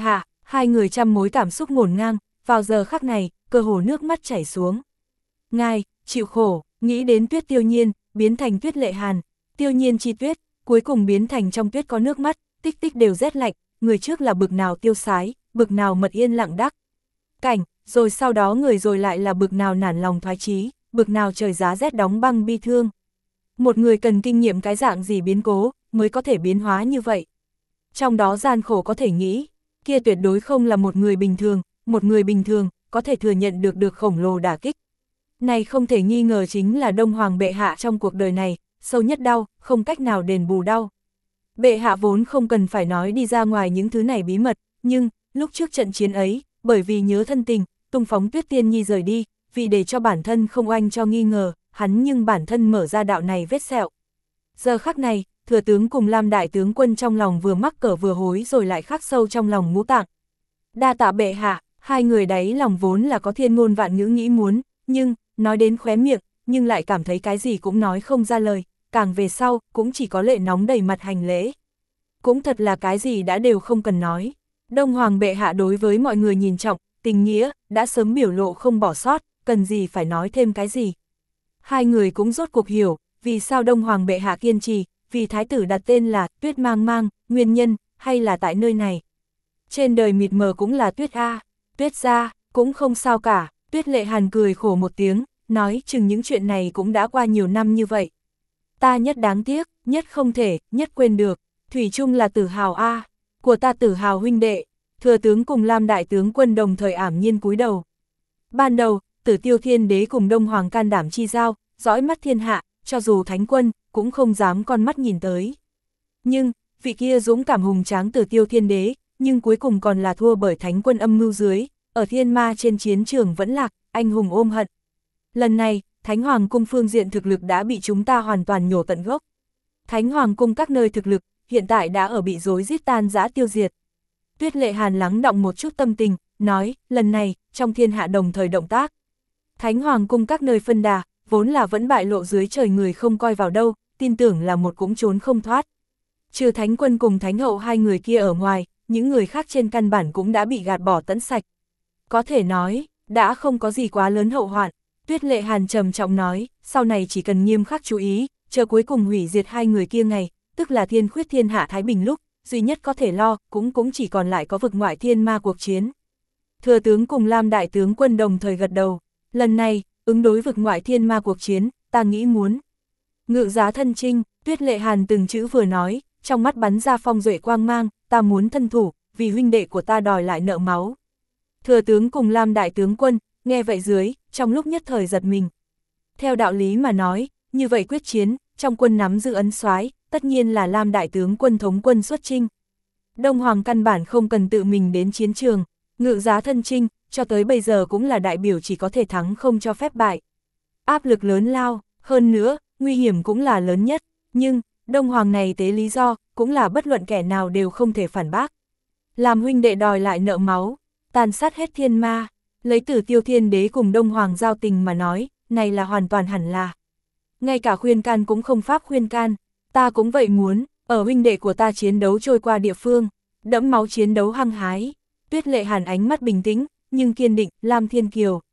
Hai người trăm mối cảm xúc ngổn ngang, vào giờ khắc này, cơ hồ nước mắt chảy xuống. Ngài, chịu khổ, nghĩ đến Tuyết Tiêu Nhiên, biến thành Tuyết Lệ Hàn, Tiêu Nhiên chi tuyết, cuối cùng biến thành trong tuyết có nước mắt, tích tích đều rét lạnh, người trước là bực nào tiêu sái, bực nào mật yên lặng đắc. Cảnh, rồi sau đó người rồi lại là bực nào nản lòng thoái chí, bực nào trời giá rét đóng băng bi thương. Một người cần kinh nghiệm cái dạng gì biến cố, mới có thể biến hóa như vậy. Trong đó gian khổ có thể nghĩ, kia tuyệt đối không là một người bình thường, một người bình thường, có thể thừa nhận được được khổng lồ đả kích. Này không thể nghi ngờ chính là Đông Hoàng bệ hạ trong cuộc đời này, sâu nhất đau, không cách nào đền bù đau. Bệ hạ vốn không cần phải nói đi ra ngoài những thứ này bí mật, nhưng, lúc trước trận chiến ấy, bởi vì nhớ thân tình, tung phóng Tuyết Tiên Nhi rời đi, vì để cho bản thân không oanh cho nghi ngờ, hắn nhưng bản thân mở ra đạo này vết sẹo. Giờ khắc này, thừa tướng cùng Lam đại tướng quân trong lòng vừa mắc cỡ vừa hối rồi lại khắc sâu trong lòng ngũ tạng. Đa tạ bệ hạ, hai người đấy lòng vốn là có thiên ngôn vạn ngữ nghĩ muốn, nhưng, nói đến khóe miệng, nhưng lại cảm thấy cái gì cũng nói không ra lời, càng về sau, cũng chỉ có lệ nóng đầy mặt hành lễ. Cũng thật là cái gì đã đều không cần nói. Đông Hoàng bệ hạ đối với mọi người nhìn trọng, tình nghĩa, đã sớm biểu lộ không bỏ sót, cần gì phải nói thêm cái gì. Hai người cũng rốt cuộc hiểu, vì sao Đông Hoàng bệ hạ kiên trì, vì thái tử đặt tên là Tuyết Mang Mang, nguyên nhân, hay là tại nơi này. Trên đời mịt mờ cũng là Tuyết A, Tuyết gia, cũng không sao cả. Tuyết Lệ Hàn cười khổ một tiếng, nói chừng những chuyện này cũng đã qua nhiều năm như vậy. Ta nhất đáng tiếc, nhất không thể, nhất quên được, thủy chung là Tử Hào A, của ta Tử Hào huynh đệ. Thừa tướng cùng Lam đại tướng quân đồng thời ảm nhiên cúi đầu. Ban đầu, Tử Tiêu Thiên Đế cùng Đông Hoàng can đảm chi giao, dõi mắt thiên hạ, cho dù thánh quân, cũng không dám con mắt nhìn tới. Nhưng, vị kia dũng cảm hùng tráng Tử Tiêu Thiên Đế, nhưng cuối cùng còn là thua bởi thánh quân âm mưu dưới, ở thiên ma trên chiến trường vẫn lạc, anh hùng ôm hận. Lần này, Thánh Hoàng cung phương diện thực lực đã bị chúng ta hoàn toàn nhổ tận gốc. Thánh Hoàng cung các nơi thực lực, hiện tại đã ở bị rối giết tan rã tiêu diệt. Tuyết Lệ Hàn lắng đọng một chút tâm tình, nói, lần này, trong thiên hạ đồng thời động tác. Thánh Hoàng cung các nơi phân đà, vốn là vẫn bại lộ dưới trời người không coi vào đâu, tin tưởng là một cũng trốn không thoát. Trừ Thánh quân cùng Thánh hậu hai người kia ở ngoài, những người khác trên căn bản cũng đã bị gạt bỏ tẫn sạch. Có thể nói, đã không có gì quá lớn hậu hoạn. Tuyết Lệ Hàn trầm trọng nói, sau này chỉ cần nghiêm khắc chú ý, chờ cuối cùng hủy diệt hai người kia ngày, tức là thiên khuyết thiên hạ Thái Bình lúc, duy nhất có thể lo, cũng cũng chỉ còn lại có vực ngoại thiên ma cuộc chiến. Thừa tướng cùng Lam đại tướng quân đồng thời gật đầu, lần này, ứng đối vực ngoại thiên ma cuộc chiến, ta nghĩ muốn. Ngự giá thân chinh, Tuyết Lệ Hàn từng chữ vừa nói, trong mắt bắn ra phong duệ quang mang, ta muốn thân thủ, vì huynh đệ của ta đòi lại nợ máu. Thừa tướng cùng Lam đại tướng quân, nghe vậy dưới, trong lúc nhất thời giật mình. Theo đạo lý mà nói, như vậy quyết chiến, trong quân nắm giữ ấn soái, tất nhiên là Lam đại tướng quân thống quân xuất chinh. Đông Hoàng căn bản không cần tự mình đến chiến trường, ngự giá thân chinh, cho tới bây giờ cũng là đại biểu chỉ có thể thắng không cho phép bại. Áp lực lớn lao, hơn nữa, nguy hiểm cũng là lớn nhất, nhưng, Đông Hoàng này tế lý do, cũng là bất luận kẻ nào đều không thể phản bác. Làm huynh đệ đòi lại nợ máu, tàn sát hết thiên ma, lấy Tử Tiêu Thiên Đế cùng Đông Hoàng giao tình mà nói, này là hoàn toàn hẳn là. Ngay cả khuyên can cũng không pháp khuyên can, ta cũng vậy muốn, ở huynh đệ của ta chiến đấu trôi qua địa phương, đẫm máu chiến đấu hăng hái. Tuyết Lệ Hàn ánh mắt bình tĩnh, nhưng kiên định, Lam Thiên Kiều.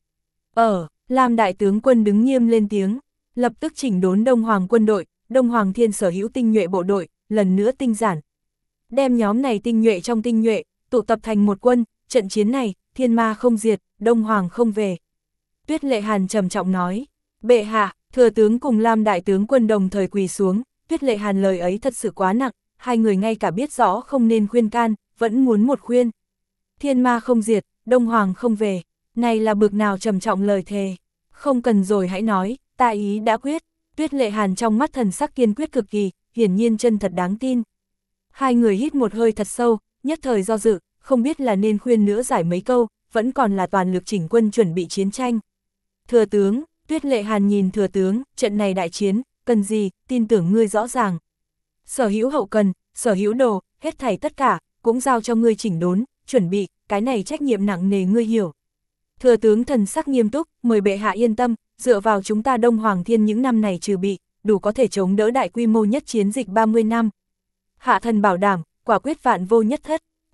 Ở, Lam đại tướng quân đứng nghiêm lên tiếng, lập tức chỉnh đốn Đông Hoàng quân đội, Đông Hoàng Thiên sở hữu tinh nhuệ bộ đội, lần nữa tinh giản. Đem nhóm này tinh nhuệ trong tinh nhuệ, tụ tập thành một quân, trận chiến này, thiên ma không diệt, Đông Hoàng không về. Tuyết Lệ Hàn trầm trọng nói, bệ hạ, thừa tướng cùng Lam đại tướng quân đồng thời quỳ xuống, Tuyết Lệ Hàn lời ấy thật sự quá nặng, hai người ngay cả biết rõ không nên khuyên can, vẫn muốn một khuyên. Thiên ma không diệt, Đông Hoàng không về, này là bực nào trầm trọng lời thề. Không cần rồi hãy nói, ta ý đã quyết. Tuyết Lệ Hàn trong mắt thần sắc kiên quyết cực kỳ, hiển nhiên chân thật đáng tin. Hai người hít một hơi thật sâu, nhất thời do dự, không biết là nên khuyên nữa giải mấy câu, vẫn còn là toàn lực chỉnh quân chuẩn bị chiến tranh. Thừa tướng, Tuyết Lệ Hàn nhìn thừa tướng, trận này đại chiến, cần gì, tin tưởng ngươi rõ ràng. Sở hữu hậu cần, sở hữu đồ, hết thảy tất cả, cũng giao cho ngươi chỉnh đốn, chuẩn bị, cái này trách nhiệm nặng nề ngươi hiểu. Thừa tướng thần sắc nghiêm túc, mời bệ hạ yên tâm, dựa vào chúng ta Đông Hoàng Thiên những năm này trừ bị, đủ có thể chống đỡ đại quy mô nhất chiến dịch ba mươi năm. Hạ thần bảo đảm, quả quyết vạn vô nhất thất.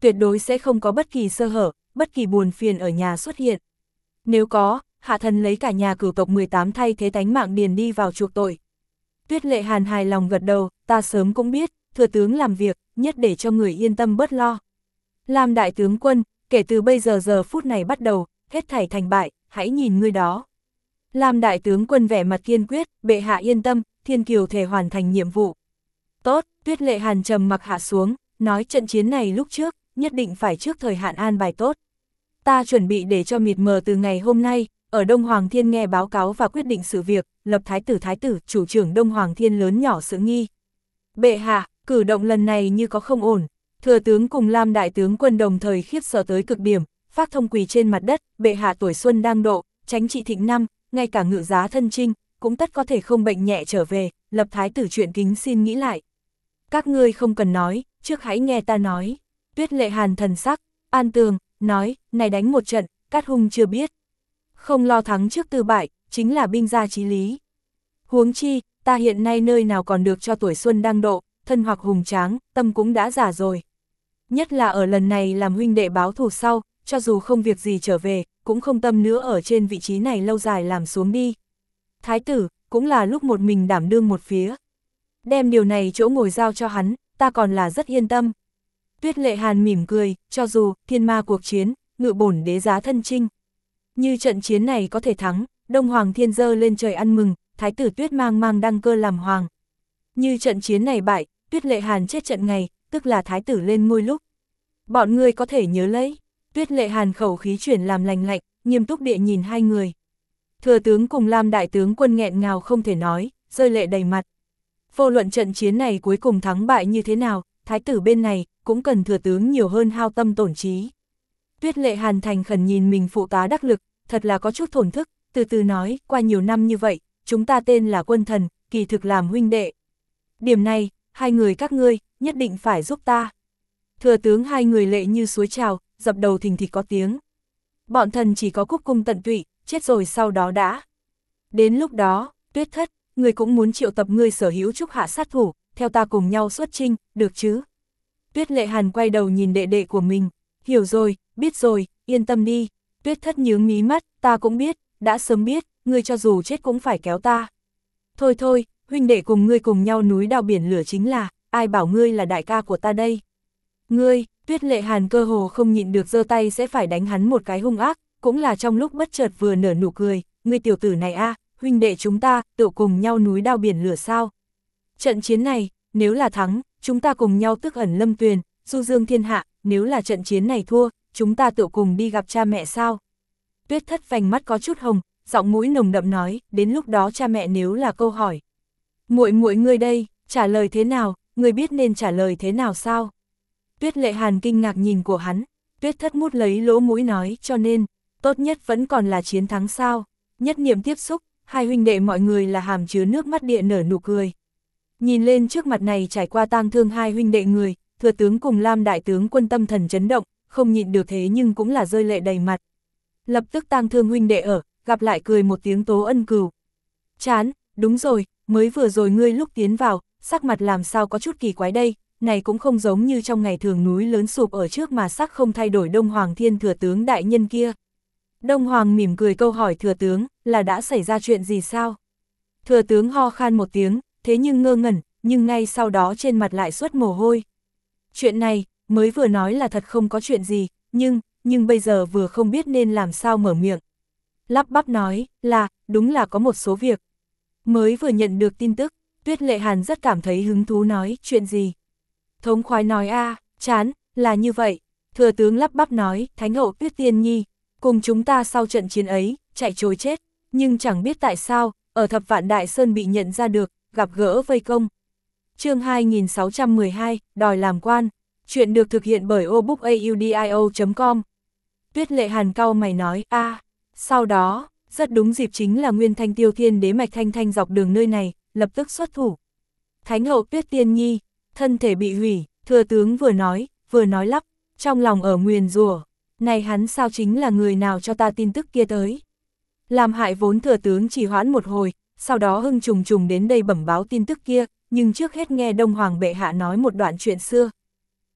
tuyệt đối sẽ không có bất kỳ sơ hở, bất kỳ buồn phiền ở nhà xuất hiện. Nếu có, hạ thần lấy cả nhà cửu tộc mười tám thay thế tánh mạng điền đi vào chuộc tội. Tuyết Lệ Hàn hài lòng gật đầu, ta sớm cũng biết, thừa tướng làm việc, nhất để cho người yên tâm bớt lo. Lam đại tướng quân, kể từ bây giờ giờ phút này bắt đầu, hết thảy thành bại, hãy nhìn ngươi đó. Lam đại tướng quân vẻ mặt kiên quyết, bệ hạ yên tâm, Thiên Kiều thể hoàn thành nhiệm vụ. Tốt, Tuyết Lệ Hàn trầm mặc hạ xuống, nói trận chiến này lúc trước, nhất định phải trước thời hạn an bài tốt. Ta chuẩn bị để cho mịt mờ từ ngày hôm nay, ở Đông Hoàng Thiên nghe báo cáo và quyết định sự việc, lập thái tử thái tử, chủ trưởng Đông Hoàng Thiên lớn nhỏ sự nghi. Bệ hạ, cử động lần này như có không ổn. Thừa tướng cùng Lam đại tướng quân đồng thời khiếp sợ tới cực điểm, phát thông quỳ trên mặt đất, bệ hạ tuổi xuân đang độ, tránh trị thịnh năm, ngay cả ngự giá thân trinh, cũng tất có thể không bệnh nhẹ trở về, lập thái tử chuyện kính xin nghĩ lại. Các ngươi không cần nói, trước hãy nghe ta nói. Tuyết Lệ Hàn thần sắc, an tường, nói, này đánh một trận, Cát Hung chưa biết. Không lo thắng trước tư bại, chính là binh gia chí lý. Huống chi, ta hiện nay nơi nào còn được cho tuổi xuân đang độ, thân hoặc hùng tráng, tâm cũng đã già rồi. Nhất là ở lần này làm huynh đệ báo thù sau, cho dù không việc gì trở về, cũng không tâm nữa ở trên vị trí này lâu dài làm xuống đi. Thái tử, cũng là lúc một mình đảm đương một phía. Đem điều này chỗ ngồi giao cho hắn, ta còn là rất yên tâm. Tuyết Lệ Hàn mỉm cười, cho dù thiên ma cuộc chiến, ngự bổn đế giá thân trinh. Như trận chiến này có thể thắng, Đông Hoàng Thiên dơ lên trời ăn mừng, thái tử Tuyết mang mang đăng cơ làm hoàng. Như trận chiến này bại, Tuyết Lệ Hàn chết trận ngày, tức là thái tử lên ngôi lúc. Bọn ngươi có thể nhớ lấy. Tuyết Lệ Hàn khẩu khí chuyển làm lành lạnh, nghiêm túc địa nhìn hai người. Thừa tướng cùng Lam đại tướng quân nghẹn ngào không thể nói, rơi lệ đầy mặt. Vô luận trận chiến này cuối cùng thắng bại như thế nào, thái tử bên này cũng cần thừa tướng nhiều hơn hao tâm tổn trí. Tuyết Lệ Hàn thành khẩn nhìn mình phụ tá đắc lực, thật là có chút thổn thức, từ từ nói, qua nhiều năm như vậy, chúng ta tên là quân thần, kỳ thực làm huynh đệ. Điểm này, hai người các ngươi, nhất định phải giúp ta. Thừa tướng hai người lệ như suối trào, dập đầu thình thịch có tiếng. Bọn thần chỉ có cúc cung tận tụy, chết rồi sau đó đã. Đến lúc đó, Tuyết thất, người cũng muốn triệu tập ngươi sở hữu trúc hạ sát thủ, theo ta cùng nhau xuất chinh, được chứ? Tuyết Lệ Hàn quay đầu nhìn đệ đệ của mình, hiểu rồi, biết rồi, yên tâm đi. Tuyết thất nhướng mí mắt, ta cũng biết, đã sớm biết, ngươi cho dù chết cũng phải kéo ta. Thôi thôi, huynh đệ cùng ngươi cùng nhau núi đao biển lửa chính là, ai bảo ngươi là đại ca của ta đây. Ngươi, Tuyết Lệ Hàn cơ hồ không nhịn được giơ tay sẽ phải đánh hắn một cái hung ác, cũng là trong lúc bất chợt vừa nở nụ cười, ngươi tiểu tử này a, huynh đệ chúng ta, tự cùng nhau núi đao biển lửa sao. Trận chiến này, nếu là thắng, chúng ta cùng nhau tức ẩn lâm tuyền, du dương thiên hạ, nếu là trận chiến này thua, chúng ta tự cùng đi gặp cha mẹ sao. Tuyết thất vành mắt có chút hồng, giọng mũi nồng đậm nói, đến lúc đó cha mẹ nếu là câu hỏi. Muội muội ngươi đây, trả lời thế nào, ngươi biết nên trả lời thế nào sao? Tuyết Lệ Hàn kinh ngạc nhìn của hắn, Tuyết thất mút lấy lỗ mũi nói, cho nên, tốt nhất vẫn còn là chiến thắng sao. Nhất niệm tiếp xúc, hai huynh đệ mọi người là hàm chứa nước mắt địa nở nụ cười. Nhìn lên trước mặt này trải qua tang thương hai huynh đệ người, thừa tướng cùng Lam đại tướng quân tâm thần chấn động, không nhịn được thế nhưng cũng là rơi lệ đầy mặt. Lập tức tang thương huynh đệ ở, gặp lại cười một tiếng tố ân cừu. Chán, đúng rồi, mới vừa rồi ngươi lúc tiến vào, sắc mặt làm sao có chút kỳ quái đây, này cũng không giống như trong ngày thường núi lớn sụp ở trước mà sắc không thay đổi Đông Hoàng Thiên thừa tướng đại nhân kia. Đông Hoàng mỉm cười câu hỏi thừa tướng, là đã xảy ra chuyện gì sao? Thừa tướng ho khan một tiếng, thế nhưng ngơ ngẩn, nhưng ngay sau đó trên mặt lại xuất mồ hôi. Chuyện này, mới vừa nói là thật không có chuyện gì, nhưng, nhưng bây giờ vừa không biết nên làm sao mở miệng. Lắp bắp nói, là, đúng là có một số việc. Mới vừa nhận được tin tức, Tuyết Lệ Hàn rất cảm thấy hứng thú nói, chuyện gì? Thống khoái nói a, chán, là như vậy. Thừa tướng lắp bắp nói, Thánh hậu Tuyết Tiên Nhi, cùng chúng ta sau trận chiến ấy, chạy trối chết, nhưng chẳng biết tại sao, ở Thập Vạn Đại Sơn bị nhận ra được, gặp gỡ vây công. Chương hai nghìn sáu trăm mười hai, đòi làm quan, chuyện được thực hiện bởi obookaudio chấm com. Tuyết Lệ Hàn cau mày nói, a, à, sau đó, rất đúng dịp chính là Nguyên Thanh Tiêu Thiên Đế mạch thanh thanh dọc đường nơi này, lập tức xuất thủ. Thánh hậu Tuyết Tiên Nhi, thân thể bị hủy, thừa tướng vừa nói, vừa nói lắp, trong lòng ở nguyền rủa, này hắn sao chính là người nào cho ta tin tức kia tới. Làm hại vốn thừa tướng chỉ hoãn một hồi, sau đó hưng trùng trùng đến đây bẩm báo tin tức kia, nhưng trước hết nghe Đông Hoàng bệ hạ nói một đoạn chuyện xưa.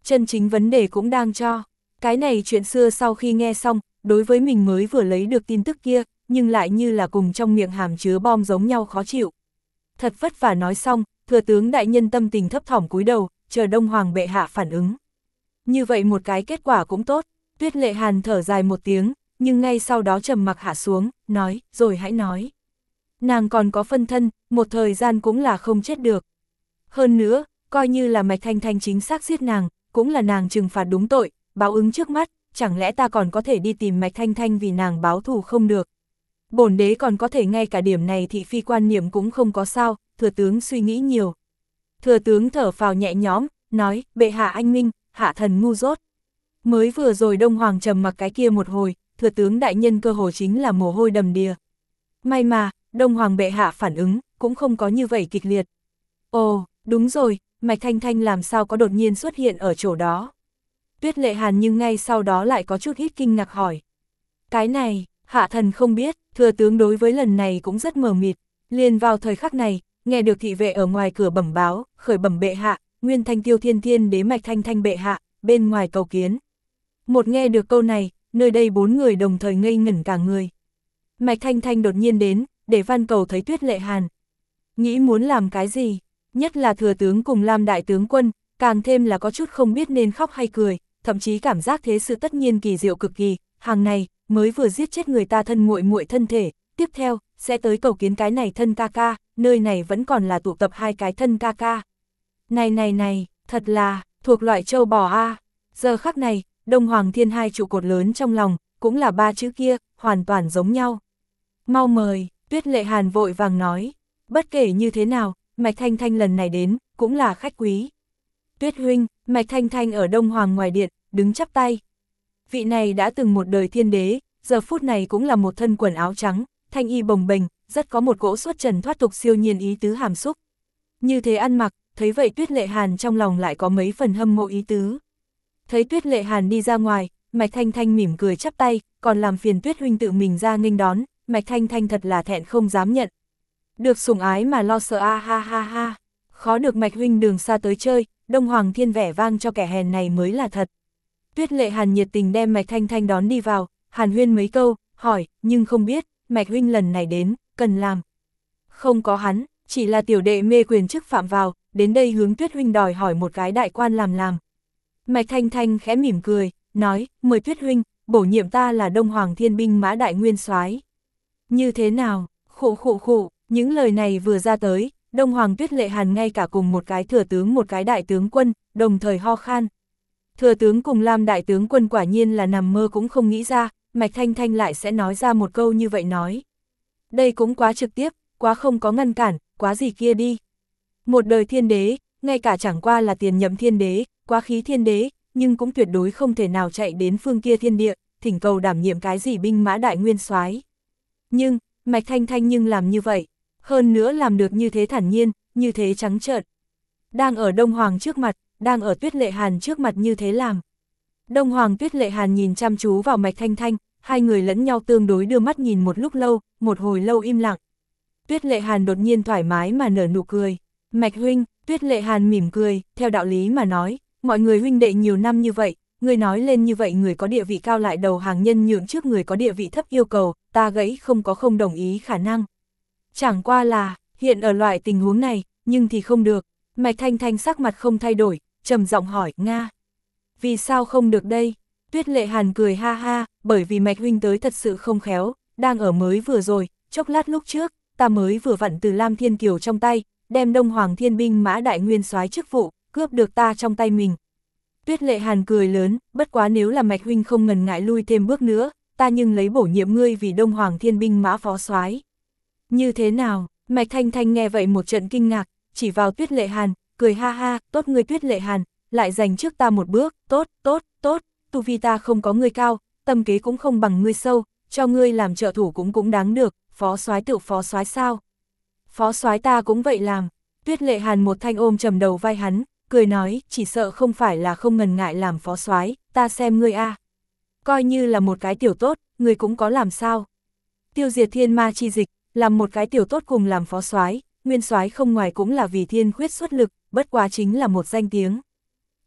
chân chính vấn đề cũng đang cho. Cái này chuyện xưa sau khi nghe xong, đối với mình mới vừa lấy được tin tức kia, nhưng lại như là cùng trong miệng hàm chứa bom giống nhau khó chịu. Thật vất vả nói xong, thừa tướng đại nhân tâm tình thấp thỏm cúi đầu, chờ Đông Hoàng bệ hạ phản ứng. Như vậy một cái kết quả cũng tốt, Tuyết Lệ Hàn thở dài một tiếng, nhưng ngay sau đó trầm mặc hạ xuống, nói, rồi hãy nói. Nàng còn có phân thân, một thời gian cũng là không chết được. Hơn nữa, coi như là Mạch Thanh Thanh chính xác giết nàng, cũng là nàng trừng phạt đúng tội, báo ứng trước mắt, chẳng lẽ ta còn có thể đi tìm Mạch Thanh Thanh vì nàng báo thù không được. Bổn đế còn có thể ngay cả điểm này thị phi quan niệm cũng không có sao, thừa tướng suy nghĩ nhiều. Thừa tướng thở phào nhẹ nhõm, nói, bệ hạ anh minh, hạ thần ngu dốt. Mới vừa rồi Đông Hoàng trầm mặc cái kia một hồi, thừa tướng đại nhân cơ hồ chính là mồ hôi đầm đìa. May mà, Đông Hoàng bệ hạ phản ứng, cũng không có như vậy kịch liệt. Ồ, đúng rồi, Mạch Thanh Thanh làm sao có đột nhiên xuất hiện ở chỗ đó. Tuyết Lệ Hàn nhưng ngay sau đó lại có chút ít kinh ngạc hỏi. Cái này, hạ thần không biết, thừa tướng đối với lần này cũng rất mờ mịt. Liền vào thời khắc này, nghe được thị vệ ở ngoài cửa bẩm báo, khởi bẩm bệ hạ, Nguyên Thanh Tiêu Thiên Thiên đế Mạch Thanh Thanh bệ hạ, bên ngoài cầu kiến. Một nghe được câu này, nơi đây bốn người đồng thời ngây ngẩn cả người. Mạch Thanh Thanh đột nhiên đến, để van cầu thấy Tuyết Lệ Hàn. Nghĩ muốn làm cái gì? Nhất là thừa tướng cùng Lam đại tướng quân, càng thêm là có chút không biết nên khóc hay cười, thậm chí cảm giác thế sự tất nhiên kỳ diệu cực kỳ, hàng này mới vừa giết chết người ta thân muội muội thân thể, tiếp theo sẽ tới cầu kiến cái này thân ca ca, nơi này vẫn còn là tụ tập hai cái thân ca ca. Này này này, thật là thuộc loại châu bò a. Giờ khắc này, Đông Hoàng Thiên hai trụ cột lớn trong lòng, cũng là ba chữ kia, hoàn toàn giống nhau. Mau mời, Tuyết Lệ Hàn vội vàng nói, bất kể như thế nào, Mạch Thanh Thanh lần này đến, cũng là khách quý. Tuyết huynh, Mạch Thanh Thanh ở Đông Hoàng ngoài điện, đứng chắp tay. Vị này đã từng một đời thiên đế, giờ phút này cũng là một thân quần áo trắng, thanh y bồng bềnh, rất có một cỗ xuất trần thoát tục siêu nhiên ý tứ hàm xúc. Như thế ăn mặc, thấy vậy Tuyết Lệ Hàn trong lòng lại có mấy phần hâm mộ ý tứ. Thấy Tuyết Lệ Hàn đi ra ngoài, Mạch Thanh Thanh mỉm cười chắp tay, còn làm phiền Tuyết huynh tự mình ra nghênh đón, Mạch Thanh Thanh thật là thẹn không dám nhận. Được sủng ái mà lo sợ a ha ha ha, khó được Mạch huynh đường xa tới chơi, Đông Hoàng Thiên vẻ vang cho kẻ hèn này mới là thật. Tuyết Lệ Hàn nhiệt tình đem Mạch Thanh Thanh đón đi vào, hàn huyên mấy câu, hỏi, nhưng không biết, Mạch huynh lần này đến, cần làm. Không có hắn, chỉ là tiểu đệ mê quyền chức phạm vào, đến đây hướng Tuyết huynh đòi hỏi một cái đại quan làm làm. Mạch Thanh Thanh khẽ mỉm cười, nói, mời Tuyết huynh, bổ nhiệm ta là Đông Hoàng Thiên binh mã đại nguyên soái. Như thế nào, khụ khụ khụ, những lời này vừa ra tới, Đông Hoàng Tuyết Lệ Hàn ngay cả cùng một cái thừa tướng một cái đại tướng quân, đồng thời ho khan. Thừa tướng cùng Lam đại tướng quân quả nhiên là nằm mơ cũng không nghĩ ra, Mạch Thanh Thanh lại sẽ nói ra một câu như vậy nói. Đây cũng quá trực tiếp, quá không có ngăn cản, quá gì kia đi. Một đời thiên đế, ngay cả chẳng qua là tiền nhậm thiên đế, quá khí thiên đế, nhưng cũng tuyệt đối không thể nào chạy đến phương kia thiên địa, thỉnh cầu đảm nhiệm cái gì binh mã đại nguyên soái. Nhưng, Mạch Thanh Thanh nhưng làm như vậy, hơn nữa làm được như thế thản nhiên, như thế trắng trợn. Đang ở Đông Hoàng trước mặt, đang ở Tuyết Lệ Hàn trước mặt như thế làm. Đông Hoàng Tuyết Lệ Hàn nhìn chăm chú vào Mạch Thanh Thanh, hai người lẫn nhau tương đối đưa mắt nhìn một lúc lâu, một hồi lâu im lặng. Tuyết Lệ Hàn đột nhiên thoải mái mà nở nụ cười. Mạch huynh, Tuyết Lệ Hàn mỉm cười, theo đạo lý mà nói, mọi người huynh đệ nhiều năm như vậy, người nói lên như vậy người có địa vị cao lại đầu hàng nhân nhượng trước người có địa vị thấp yêu cầu, ta gãy không có không đồng ý khả năng. Chẳng qua là, hiện ở loại tình huống này, nhưng thì không được. Mạch Thanh Thanh sắc mặt không thay đổi, trầm giọng hỏi, Nga. Vì sao không được đây? Tuyết Lệ Hàn cười ha ha, bởi vì Mạch huynh tới thật sự không khéo, đang ở mới vừa rồi, chốc lát lúc trước, ta mới vừa vặn từ Lam Thiên Kiều trong tay, đem Đông Hoàng Thiên binh mã đại nguyên soái chức vụ, cướp được ta trong tay mình. Tuyết Lệ Hàn cười lớn, bất quá nếu là Mạch huynh không ngần ngại lui thêm bước nữa, ta nhưng lấy bổ nhiệm ngươi vì Đông Hoàng Thiên binh mã phó soái. Như thế nào? Mạch Thanh Thanh nghe vậy một trận kinh ngạc, chỉ vào Tuyết Lệ Hàn, cười ha ha, tốt ngươi Tuyết Lệ Hàn, lại giành trước ta một bước, tốt, tốt, tốt, tu vi ta không có ngươi cao, tâm kế cũng không bằng ngươi sâu, cho ngươi làm trợ thủ cũng cũng đáng được, phó soái tự phó soái sao? Phó soái ta cũng vậy làm. Tuyết Lệ Hàn một thanh ôm trầm đầu vai hắn, cười nói, chỉ sợ không phải là không ngần ngại làm phó soái, ta xem ngươi a. Coi như là một cái tiểu tốt, ngươi cũng có làm sao? Tiêu diệt thiên ma chi dịch, làm một cái tiểu tốt cùng làm phó soái, nguyên soái không ngoài cũng là vì thiên khuyết xuất lực, bất quá chính là một danh tiếng.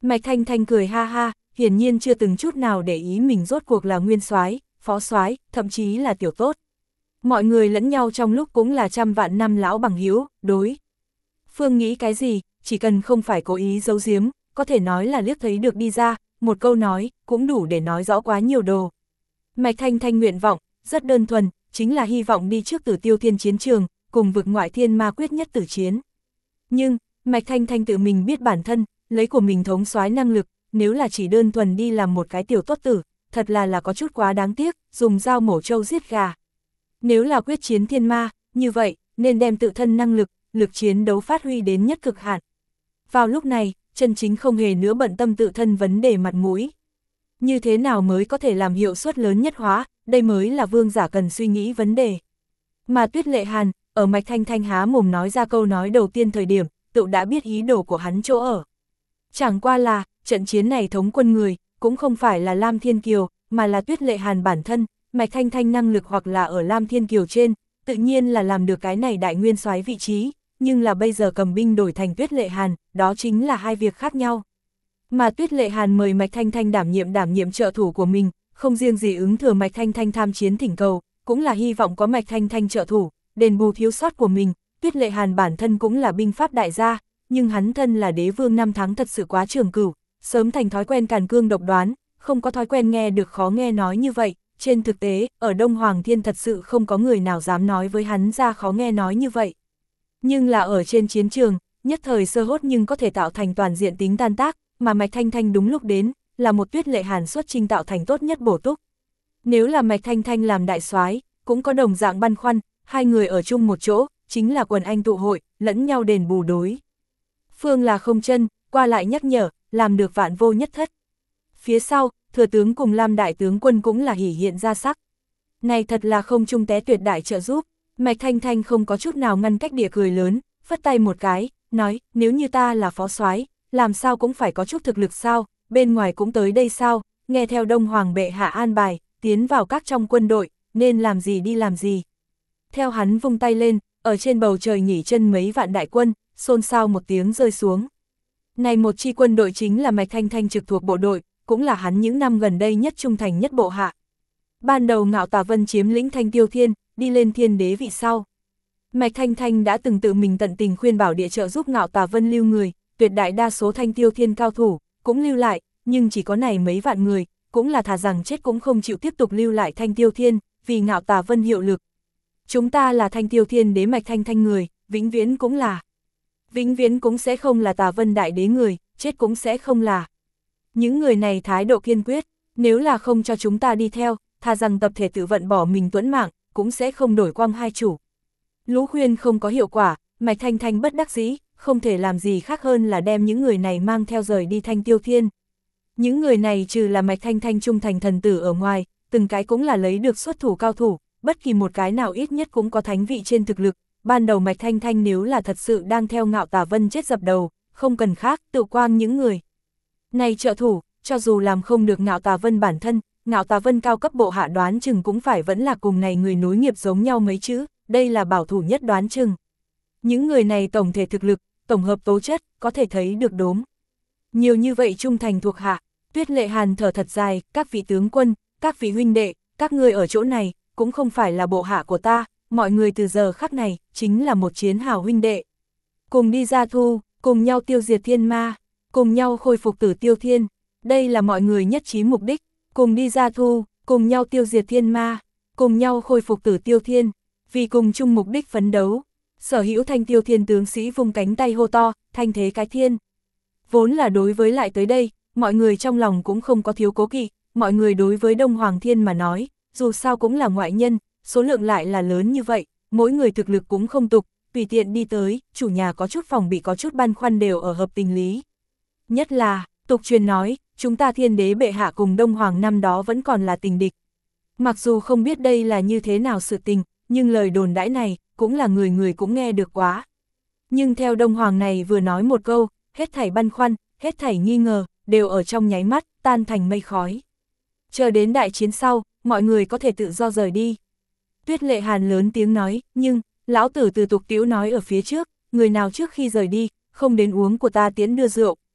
Mạch Thanh Thanh cười ha ha, hiển nhiên chưa từng chút nào để ý mình rốt cuộc là nguyên soái, phó soái, thậm chí là tiểu tốt. Mọi người lẫn nhau trong lúc cũng là trăm vạn năm lão bằng hữu, đối phương nghĩ cái gì, chỉ cần không phải cố ý giấu giếm, có thể nói là liếc thấy được đi ra, một câu nói, cũng đủ để nói rõ quá nhiều đồ. Mạch Thanh Thanh nguyện vọng, rất đơn thuần, chính là hy vọng đi trước Tử Tiêu Thiên chiến trường, cùng vực ngoại thiên ma quyết nhất tử chiến. Nhưng, Mạch Thanh Thanh tự mình biết bản thân, lấy của mình thống soái năng lực, nếu là chỉ đơn thuần đi làm một cái tiểu tốt tử, thật là là có chút quá đáng tiếc, dùng dao mổ trâu giết gà. Nếu là quyết chiến thiên ma, như vậy, nên đem tự thân năng lực, lực chiến đấu phát huy đến nhất cực hạn. Vào lúc này, chân chính không hề nữa bận tâm tự thân vấn đề mặt mũi. Như thế nào mới có thể làm hiệu suất lớn nhất hóa, đây mới là vương giả cần suy nghĩ vấn đề. Mà Tuyết Lệ Hàn, ở Mạch Thanh Thanh há mồm nói ra câu nói đầu tiên thời điểm, tự đã biết ý đồ của hắn chỗ ở. Chẳng qua là, trận chiến này thống quân người, cũng không phải là Lam Thiên Kiều, mà là Tuyết Lệ Hàn bản thân, Mạch Thanh Thanh năng lực hoặc là ở Lam Thiên Kiều trên, tự nhiên là làm được cái này đại nguyên soái vị trí, nhưng là bây giờ cầm binh đổi thành Tuyết Lệ Hàn, đó chính là hai việc khác nhau. Mà Tuyết Lệ Hàn mời Mạch Thanh Thanh đảm nhiệm đảm nhiệm trợ thủ của mình, không riêng gì ứng thừa Mạch Thanh Thanh tham chiến thỉnh cầu, cũng là hy vọng có Mạch Thanh Thanh trợ thủ, đền bù thiếu sót của mình. Tuyết Lệ Hàn bản thân cũng là binh pháp đại gia, nhưng hắn thân là đế vương năm tháng thật sự quá trường cửu, sớm thành thói quen càn cương độc đoán, không có thói quen nghe được khó nghe nói như vậy. Trên thực tế, ở Đông Hoàng Thiên thật sự không có người nào dám nói với hắn ra khó nghe nói như vậy. Nhưng là ở trên chiến trường, nhất thời sơ hốt nhưng có thể tạo thành toàn diện tính tan tác, mà Mạch Thanh Thanh đúng lúc đến, là một Tuyết Lệ Hàn xuất chinh tạo thành tốt nhất bổ túc. Nếu là Mạch Thanh Thanh làm đại soái, cũng có đồng dạng băn khoăn, hai người ở chung một chỗ, chính là quần anh tụ hội, lẫn nhau đền bù đối. Phương là không chân, qua lại nhắc nhở, làm được vạn vô nhất thất. Phía sau, thừa tướng cùng Lam đại tướng quân cũng là hỉ hiện ra sắc. Này thật là không trung té tuyệt đại trợ giúp. Mạch Thanh Thanh không có chút nào ngăn cách địa cười lớn, phất tay một cái, nói, nếu như ta là phó soái, làm sao cũng phải có chút thực lực sao, bên ngoài cũng tới đây sao, nghe theo Đông Hoàng bệ hạ an bài, tiến vào các trong quân đội, nên làm gì đi làm gì. Theo hắn vung tay lên, ở trên bầu trời nghỉ chân mấy vạn đại quân, xôn xao một tiếng rơi xuống. Này một chi quân đội chính là Mạch Thanh Thanh trực thuộc bộ đội, cũng là hắn những năm gần đây nhất trung thành nhất bộ hạ. Ban đầu Ngạo Tà Vân chiếm lĩnh Thanh Tiêu Thiên, đi lên thiên đế vị sau. Mạch Thanh Thanh đã từng tự mình tận tình khuyên bảo địa trợ giúp Ngạo Tà Vân lưu người, tuyệt đại đa số Thanh Tiêu Thiên cao thủ, cũng lưu lại, nhưng chỉ có này mấy vạn người, cũng là thà rằng chết cũng không chịu tiếp tục lưu lại Thanh Tiêu Thiên, vì Ngạo Tà Vân hiệu lực. Chúng ta là Thanh Tiêu Thiên đế Mạch Thanh Thanh người, vĩnh viễn cũng là. Vĩnh viễn cũng sẽ không là Tà Vân đại đế người, chết cũng sẽ không là. Những người này thái độ kiên quyết, nếu là không cho chúng ta đi theo, thà rằng tập thể tự vận bỏ mình tuẫn mạng, cũng sẽ không đổi quang hai chủ. Lũ khuyên không có hiệu quả, Mạch Thanh Thanh bất đắc dĩ, không thể làm gì khác hơn là đem những người này mang theo rời đi Thanh Tiêu Thiên. Những người này trừ là Mạch Thanh Thanh trung thành thần tử ở ngoài, từng cái cũng là lấy được xuất thủ cao thủ, bất kỳ một cái nào ít nhất cũng có thánh vị trên thực lực. Ban đầu Mạch Thanh Thanh nếu là thật sự đang theo Ngạo Tà Vân chết dập đầu, không cần khác, tự quang những người này trợ thủ, cho dù làm không được Ngạo Tà Vân bản thân, Ngạo Tà Vân cao cấp bộ hạ đoán chừng cũng phải vẫn là cùng này người nối nghiệp giống nhau mấy chữ, đây là bảo thủ nhất đoán chừng. Những người này tổng thể thực lực, tổng hợp tố chất, có thể thấy được đốm. Nhiều như vậy trung thành thuộc hạ, Tuyết Lệ Hàn thở thật dài, các vị tướng quân, các vị huynh đệ, các ngươi ở chỗ này, cũng không phải là bộ hạ của ta, mọi người từ giờ khắc này, chính là một chiến hào huynh đệ. Cùng đi ra thu, cùng nhau tiêu diệt thiên ma, cùng nhau khôi phục Tử Tiêu Thiên, đây là mọi người nhất trí mục đích, cùng đi ra thu, cùng nhau tiêu diệt thiên ma, cùng nhau khôi phục Tử Tiêu Thiên, vì cùng chung mục đích phấn đấu. Sở hữu Thanh Tiêu Thiên tướng sĩ vung cánh tay hô to, thanh thế cái thiên. Vốn là đối với lại tới đây, mọi người trong lòng cũng không có thiếu cố kỵ, mọi người đối với Đông Hoàng Thiên mà nói, dù sao cũng là ngoại nhân, số lượng lại là lớn như vậy, mỗi người thực lực cũng không tục, tùy tiện đi tới, chủ nhà có chút phòng bị có chút băn khoăn đều ở hợp tình lý. Nhất là, tục truyền nói, chúng ta thiên đế bệ hạ cùng Đông Hoàng năm đó vẫn còn là tình địch. Mặc dù không biết đây là như thế nào sự tình, nhưng lời đồn đãi này, cũng là người người cũng nghe được quá. Nhưng theo Đông Hoàng này vừa nói một câu, hết thảy băn khoăn, hết thảy nghi ngờ, đều ở trong nháy mắt, tan thành mây khói. Chờ đến đại chiến sau, mọi người có thể tự do rời đi. Tuyết Lệ Hàn lớn tiếng nói, nhưng, lão tử từ tục tiễu nói ở phía trước, người nào trước khi rời đi, không đến uống của ta tiễn đưa rượu,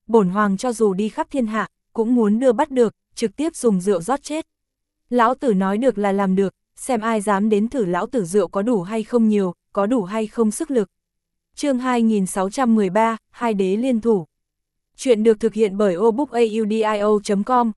bổn hoàng cho dù đi khắp thiên hạ, cũng muốn đưa bắt được, trực tiếp dùng rượu rót chết. Lão tử nói được là làm được, xem ai dám đến thử lão tử rượu có đủ hay không nhiều, có đủ hay không sức lực. Chương hai nghìn sáu trăm mười ba, Hai đế liên thủ. Chuyện được thực hiện bởi obookaudio chấm com.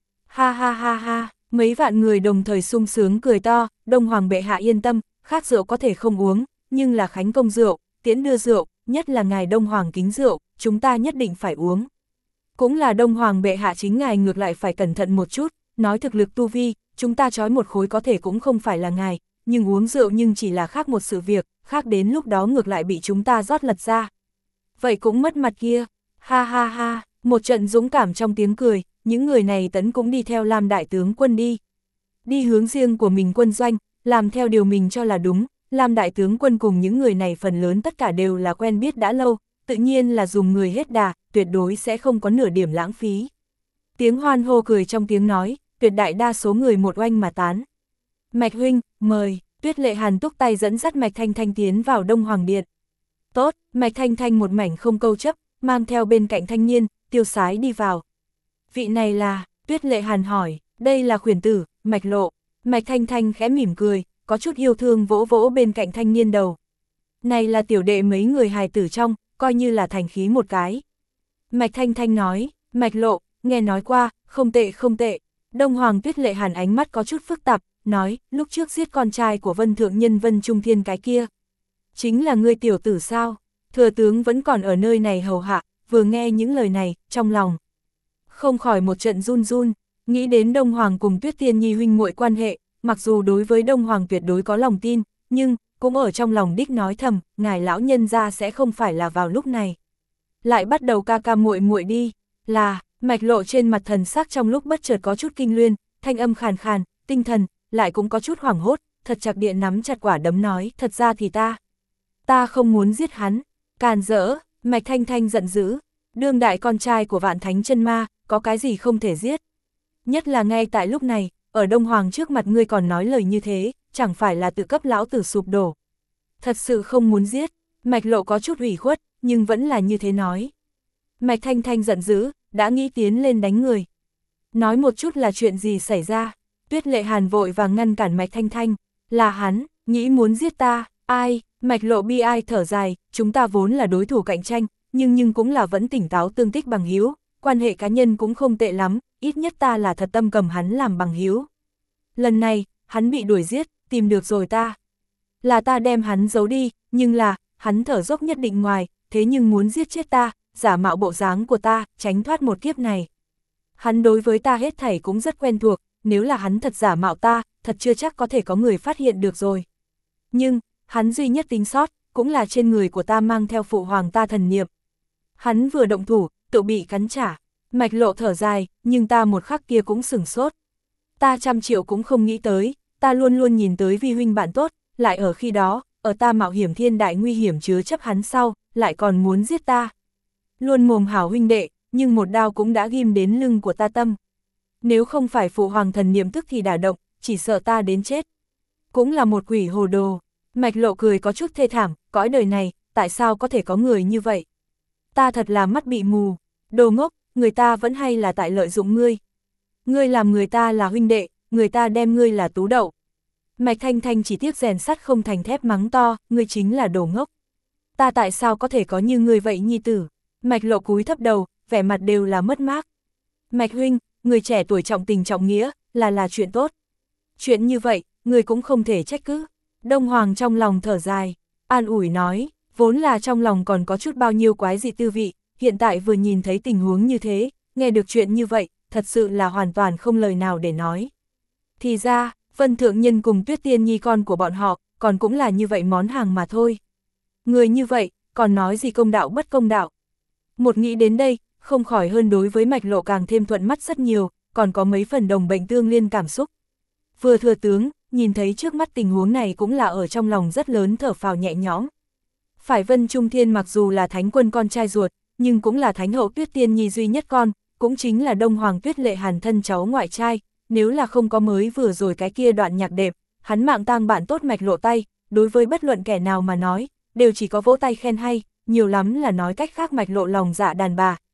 Ha ha ha ha, mấy vạn người đồng thời sung sướng cười to, Đông Hoàng bệ hạ yên tâm, khác rượu có thể không uống, nhưng là khánh công rượu, tiễn đưa rượu, nhất là ngài Đông Hoàng kính rượu, chúng ta nhất định phải uống. Cũng là Đông Hoàng bệ hạ chính ngài ngược lại phải cẩn thận một chút, nói thực lực tu vi, chúng ta trói một khối có thể cũng không phải là ngài, nhưng uống rượu nhưng chỉ là khác một sự việc, khác đến lúc đó ngược lại bị chúng ta rót lật ra. Vậy cũng mất mặt kia, ha ha ha, một trận dũng cảm trong tiếng cười, những người này tấn cũng đi theo Lam đại tướng quân đi. Đi hướng riêng của mình quân doanh, làm theo điều mình cho là đúng, Lam đại tướng quân cùng những người này phần lớn tất cả đều là quen biết đã lâu, tự nhiên là dùng người hết đà, tuyệt đối sẽ không có nửa điểm lãng phí. Tiếng hoan hô cười trong tiếng nói, tuyệt đại đa số người một oanh mà tán. Mạch huynh, mời, Tuyết Lệ Hàn túc tay dẫn dắt Mạch Thanh Thanh tiến vào Đông Hoàng Điện. Tốt, Mạch Thanh Thanh một mảnh không câu chấp, mang theo bên cạnh thanh niên, tiêu sái đi vào. Vị này là, Tuyết Lệ Hàn hỏi, đây là khuyển tử, Mạch Lộ. Mạch Thanh Thanh khẽ mỉm cười, có chút yêu thương vỗ vỗ bên cạnh thanh niên đầu. Này là tiểu đệ mấy người hài tử trong, coi như là thành khí một cái. Mạch Thanh Thanh nói, Mạch Lộ, nghe nói qua, không tệ không tệ. Đông Hoàng Tuyết Lệ Hàn ánh mắt có chút phức tạp, nói, lúc trước giết con trai của Vân Thượng Nhân Vân Trung Thiên cái kia. Chính là ngươi tiểu tử sao? Thừa tướng vẫn còn ở nơi này hầu hạ, vừa nghe những lời này, trong lòng không khỏi một trận run run, nghĩ đến Đông Hoàng cùng Tuyết Tiên Nhi huynh muội quan hệ, mặc dù đối với Đông Hoàng tuyệt đối có lòng tin, nhưng cũng ở trong lòng đích nói thầm, ngài lão nhân gia sẽ không phải là vào lúc này lại bắt đầu ca ca muội muội đi, là. Mạch Lộ trên mặt thần sắc trong lúc bất chợt có chút kinh luyên, thanh âm khàn khàn, tinh thần, lại cũng có chút hoảng hốt, thật chặt điện nắm chặt quả đấm nói, thật ra thì ta, ta không muốn giết hắn, càn rỡ. Mạch Thanh Thanh giận dữ, đương đại con trai của Vạn Thánh Chân Ma, có cái gì không thể giết. Nhất là ngay tại lúc này, ở Đông Hoàng trước mặt ngươi còn nói lời như thế, chẳng phải là tự cấp lão tử sụp đổ. Thật sự không muốn giết, Mạch Lộ có chút ủy khuất, nhưng vẫn là như thế nói. Mạch Thanh Thanh giận dữ, đã nghĩ tiến lên đánh người. Nói một chút là chuyện gì xảy ra, Tuyết Lệ Hàn vội vàng ngăn cản Mạch Thanh Thanh, là hắn, nghĩ muốn giết ta, ai, Mạch Lộ bi ai thở dài, chúng ta vốn là đối thủ cạnh tranh, nhưng nhưng cũng là vẫn tỉnh táo tương tích bằng hữu, quan hệ cá nhân cũng không tệ lắm, ít nhất ta là thật tâm cầm hắn làm bằng hữu. Lần này, hắn bị đuổi giết, tìm được rồi ta. Là ta đem hắn giấu đi, nhưng là, hắn thở dốc nhất định ngoài, thế nhưng muốn giết chết ta, giả mạo bộ dáng của ta, tránh thoát một kiếp này. Hắn đối với ta hết thảy cũng rất quen thuộc, nếu là hắn thật giả mạo ta, thật chưa chắc có thể có người phát hiện được rồi. Nhưng, hắn duy nhất tính sót, cũng là trên người của ta mang theo phụ hoàng ta thần niệm. Hắn vừa động thủ, tự bị cắn trả. Mạch Lộ thở dài, nhưng ta một khắc kia cũng sửng sốt. Ta trăm triệu cũng không nghĩ tới, ta luôn luôn nhìn tới vi huynh bạn tốt, lại ở khi đó, ở ta mạo hiểm thiên đại nguy hiểm chứa chấp hắn sau, lại còn muốn giết ta. Luôn mồm hảo huynh đệ, nhưng một đao cũng đã ghim đến lưng của ta tâm. Nếu không phải phụ hoàng thần niệm tức thì đả động, chỉ sợ ta đến chết. Cũng là một quỷ hồ đồ. Mạch Lộ cười có chút thê thảm, cõi đời này, tại sao có thể có người như vậy? Ta thật là mắt bị mù, đồ ngốc, người ta vẫn hay là tại lợi dụng ngươi. Ngươi làm người ta là huynh đệ, người ta đem ngươi là tú đậu. Mạch Thanh Thanh chỉ tiếc rèn sắt không thành thép mắng to, ngươi chính là đồ ngốc. Ta tại sao có thể có như ngươi vậy nhi tử? Mạch Lộ cúi thấp đầu, vẻ mặt đều là mất mát. Mạch huynh, người trẻ tuổi trọng tình trọng nghĩa, là là chuyện tốt. Chuyện như vậy, người cũng không thể trách cứ. Đông Hoàng trong lòng thở dài, an ủi nói, vốn là trong lòng còn có chút bao nhiêu quái dị tư vị, hiện tại vừa nhìn thấy tình huống như thế, nghe được chuyện như vậy, thật sự là hoàn toàn không lời nào để nói. Thì ra, Vân Thượng Nhân cùng Tuyết Tiên Nhi con của bọn họ, còn cũng là như vậy món hàng mà thôi. Người như vậy, còn nói gì công đạo bất công đạo. Một nghĩ đến đây, không khỏi hơn đối với Mạch Lộ càng thêm thuận mắt rất nhiều, còn có mấy phần đồng bệnh tương liên cảm xúc. Vừa thừa tướng, nhìn thấy trước mắt tình huống này cũng là ở trong lòng rất lớn thở phào nhẹ nhõm. Phải Vân Trung Thiên mặc dù là thánh quân con trai ruột, nhưng cũng là thánh hậu Tuyết Tiên Nhi duy nhất con, cũng chính là Đông Hoàng Tuyết Lệ Hàn thân cháu ngoại trai, nếu là không có mới vừa rồi cái kia đoạn nhạc đẹp, hắn mạng tang bạn tốt Mạch Lộ tay, đối với bất luận kẻ nào mà nói, đều chỉ có vỗ tay khen hay, nhiều lắm là nói cách khác Mạch Lộ lòng dạ đàn bà,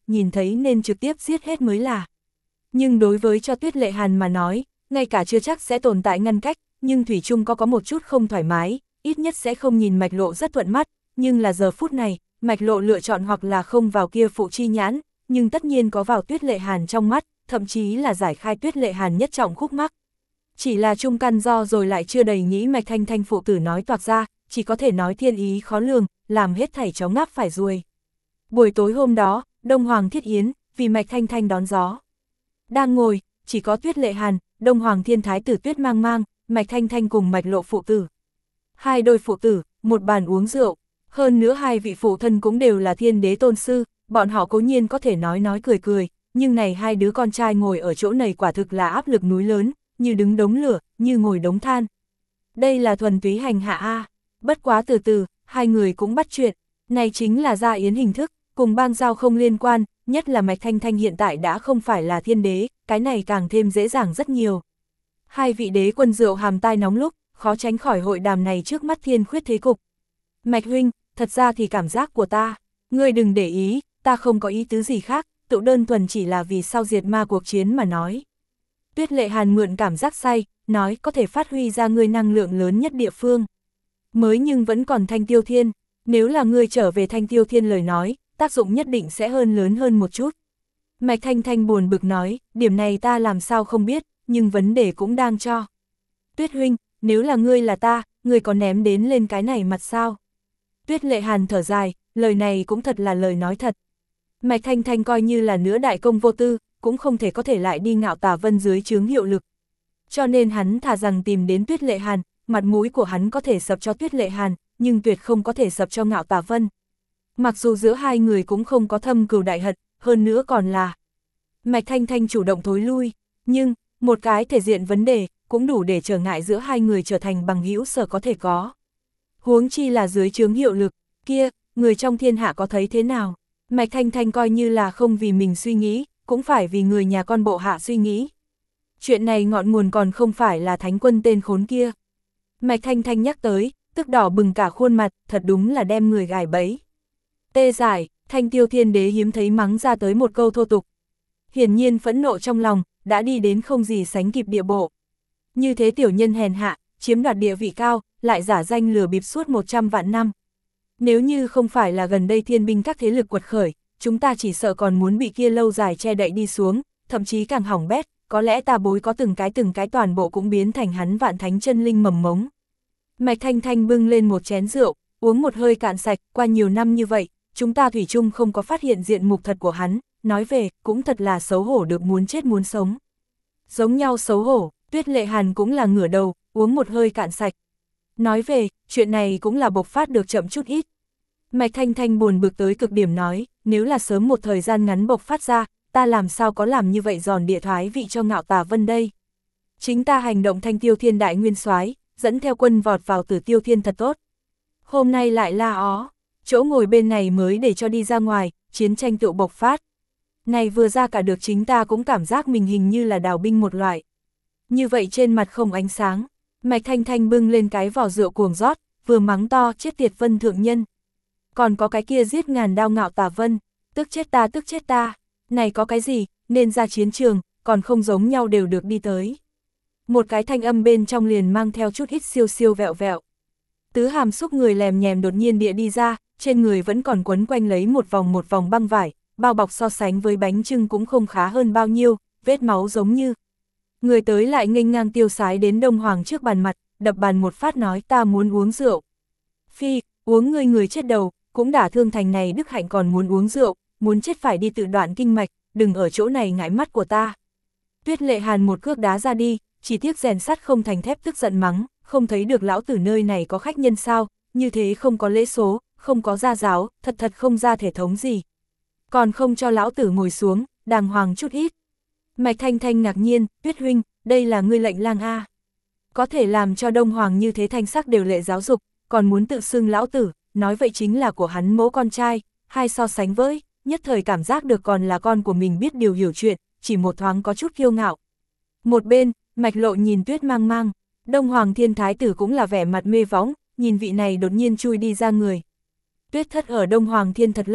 nhìn thấy nên trực tiếp giết hết mới là. Nhưng đối với cho Tuyết Lệ Hàn mà nói, ngay cả chưa chắc sẽ tồn tại ngăn cách, nhưng Thủy Chung có có một chút không thoải mái, ít nhất sẽ không nhìn Mạch Lộ rất thuận mắt, nhưng là giờ phút này, Mạch Lộ lựa chọn hoặc là không vào kia phụ chi nhãn, nhưng tất nhiên có vào Tuyết Lệ Hàn trong mắt, thậm chí là giải khai Tuyết Lệ Hàn nhất trọng khúc mắc. Chỉ là chung căn do rồi lại chưa đầy nghĩ Mạch Thanh Thanh phụ tử nói toạc ra, chỉ có thể nói thiên ý khó lường, làm hết thảy chó ngáp phải ruồi. Buổi tối hôm đó, Đông Hoàng Thiết Yến, vì Mạch Thanh Thanh đón gió. Đang ngồi, chỉ có Tuyết Lệ Hàn, Đông Hoàng Thiên Thái tử Tuyết Mang Mang, Mạch Thanh Thanh cùng Mạch Lộ phụ tử. Hai đôi phụ tử, một bàn uống rượu, hơn nữa hai vị phụ thân cũng đều là thiên đế tôn sư, bọn họ cố nhiên có thể nói nói cười cười, nhưng này hai đứa con trai ngồi ở chỗ này quả thực là áp lực núi lớn, như đứng đống lửa, như ngồi đống than. Đây là thuần túy hành hạ a. Bất quá từ từ, hai người cũng bắt chuyện, này chính là gia yến hình thức, cùng bang giao không liên quan, nhất là Mạch Thanh Thanh hiện tại đã không phải là thiên đế, cái này càng thêm dễ dàng rất nhiều. Hai vị đế quân rượu hàm tai nóng lúc, khó tránh khỏi hội đàm này trước mắt thiên khuyết thế cục. Mạch huynh, thật ra thì cảm giác của ta, ngươi đừng để ý, ta không có ý tứ gì khác, tự đơn thuần chỉ là vì sau diệt ma cuộc chiến mà nói. Tuyết Lệ Hàn mượn cảm giác say, nói có thể phát huy ra ngươi năng lượng lớn nhất địa phương. Mới nhưng vẫn còn Thanh Tiêu Thiên, nếu là ngươi trở về Thanh Tiêu Thiên lời nói, tác dụng nhất định sẽ hơn lớn hơn một chút. Mạch Thanh Thanh buồn bực nói, điểm này ta làm sao không biết, nhưng vấn đề cũng đang cho. Tuyết huynh, nếu là ngươi là ta, ngươi có ném đến lên cái này mặt sao? Tuyết Lệ Hàn thở dài, lời này cũng thật là lời nói thật. Mạch Thanh Thanh coi như là nữa đại công vô tư, cũng không thể có thể lại đi Ngạo Tà Vân dưới chướng hiệu lực. Cho nên hắn thà rằng tìm đến Tuyết Lệ Hàn, mặt mũi của hắn có thể sập cho Tuyết Lệ Hàn, nhưng tuyệt không có thể sập cho Ngạo Tà Vân. Mặc dù giữa hai người cũng không có thâm cừu đại hận, hơn nữa còn là Mạch Thanh Thanh chủ động thối lui, nhưng một cái thể diện vấn đề cũng đủ để trở ngại giữa hai người trở thành bằng hữu sở có thể có. Huống chi là dưới chướng hiệu lực, kia, người trong thiên hạ có thấy thế nào? Mạch Thanh Thanh coi như là không vì mình suy nghĩ, cũng phải vì người nhà con bộ hạ suy nghĩ. Chuyện này ngọn nguồn còn không phải là thánh quân tên khốn kia. Mạch Thanh Thanh nhắc tới, tức đỏ bừng cả khuôn mặt, thật đúng là đem người gài bẫy. Tê giải, Thanh Tiêu Thiên Đế hiếm thấy mắng ra tới một câu thô tục. Hiển nhiên phẫn nộ trong lòng, đã đi đến không gì sánh kịp địa bộ. Như thế tiểu nhân hèn hạ, chiếm đoạt địa vị cao, lại giả danh lừa bịp suốt một trăm vạn năm. Nếu như không phải là gần đây thiên binh các thế lực quật khởi, chúng ta chỉ sợ còn muốn bị kia lâu dài che đậy đi xuống, thậm chí càng hỏng bét, có lẽ ta bối có từng cái từng cái toàn bộ cũng biến thành hắn vạn thánh chân linh mầm mống. Mạch Thanh Thanh bưng lên một chén rượu, uống một hơi cạn sạch, qua nhiều năm như vậy, chúng ta thủy chung không có phát hiện diện mục thật của hắn, nói về, cũng thật là xấu hổ được muốn chết muốn sống. Giống nhau xấu hổ, Tuyết Lệ Hàn cũng là ngửa đầu, uống một hơi cạn sạch. Nói về, chuyện này cũng là bộc phát được chậm chút ít. Mạch Thanh Thanh buồn bực tới cực điểm nói, nếu là sớm một thời gian ngắn bộc phát ra, ta làm sao có làm như vậy giòn địa thoái vị cho Ngạo Tà Vân đây. Chính ta hành động Thanh Tiêu Thiên đại nguyên soái, dẫn theo quân vọt vào Tử Tiêu Thiên thật tốt. Hôm nay lại la ó, chỗ ngồi bên này mới để cho đi ra ngoài, chiến tranh tựu bộc phát. Này vừa ra cả được chính ta cũng cảm giác mình hình như là đào binh một loại. Như vậy trên mặt không ánh sáng, Mạch Thanh Thanh bưng lên cái vỏ rượu cuồng rót, vừa mắng to chết tiệt Vân thượng nhân. Còn có cái kia giết ngàn đao Ngạo Tà Vân, tức chết ta tức chết ta, này có cái gì, nên ra chiến trường, còn không giống nhau đều được đi tới. Một cái thanh âm bên trong liền mang theo chút ít siêu siêu vẹo vẹo. Tứ hàm xúc người lèm nhèm đột nhiên địa đi ra, trên người vẫn còn quấn quanh lấy một vòng một vòng băng vải, bao bọc so sánh với bánh chưng cũng không khá hơn bao nhiêu, vết máu giống như. Người tới lại nghênh ngang tiêu sái đến Đông Hoàng trước bàn mặt, đập bàn một phát nói ta muốn uống rượu. Phi, uống ngươi người chết đầu, cũng đã thương thành này đức hạnh còn muốn uống rượu, muốn chết phải đi tự đoạn kinh mạch, đừng ở chỗ này ngại mắt của ta. Tuyết Lệ Hàn một cước đá ra đi, chỉ tiếc rèn sắt không thành thép tức giận mắng, không thấy được lão tử nơi này có khách nhân sao, như thế không có lễ số, không có gia giáo, thật thật không ra thể thống gì. Còn không cho lão tử ngồi xuống, đàng hoàng chút ít. Mạch Thanh Thanh ngạc nhiên, Tuyết huynh, đây là ngươi lệnh lang a. Có thể làm cho Đông Hoàng như thế thanh sắc đều lệ giáo dục, còn muốn tự xưng lão tử, nói vậy chính là của hắn mẫu con trai, hai so sánh với, nhất thời cảm giác được còn là con của mình biết điều hiểu chuyện, chỉ một thoáng có chút kiêu ngạo. Một bên, Mạch Lộ nhìn Tuyết Mang Mang, Đông Hoàng Thiên Thái tử cũng là vẻ mặt mê võng, nhìn vị này đột nhiên chui đi ra người. Tuyết thất ở Đông Hoàng Thiên thật lâu,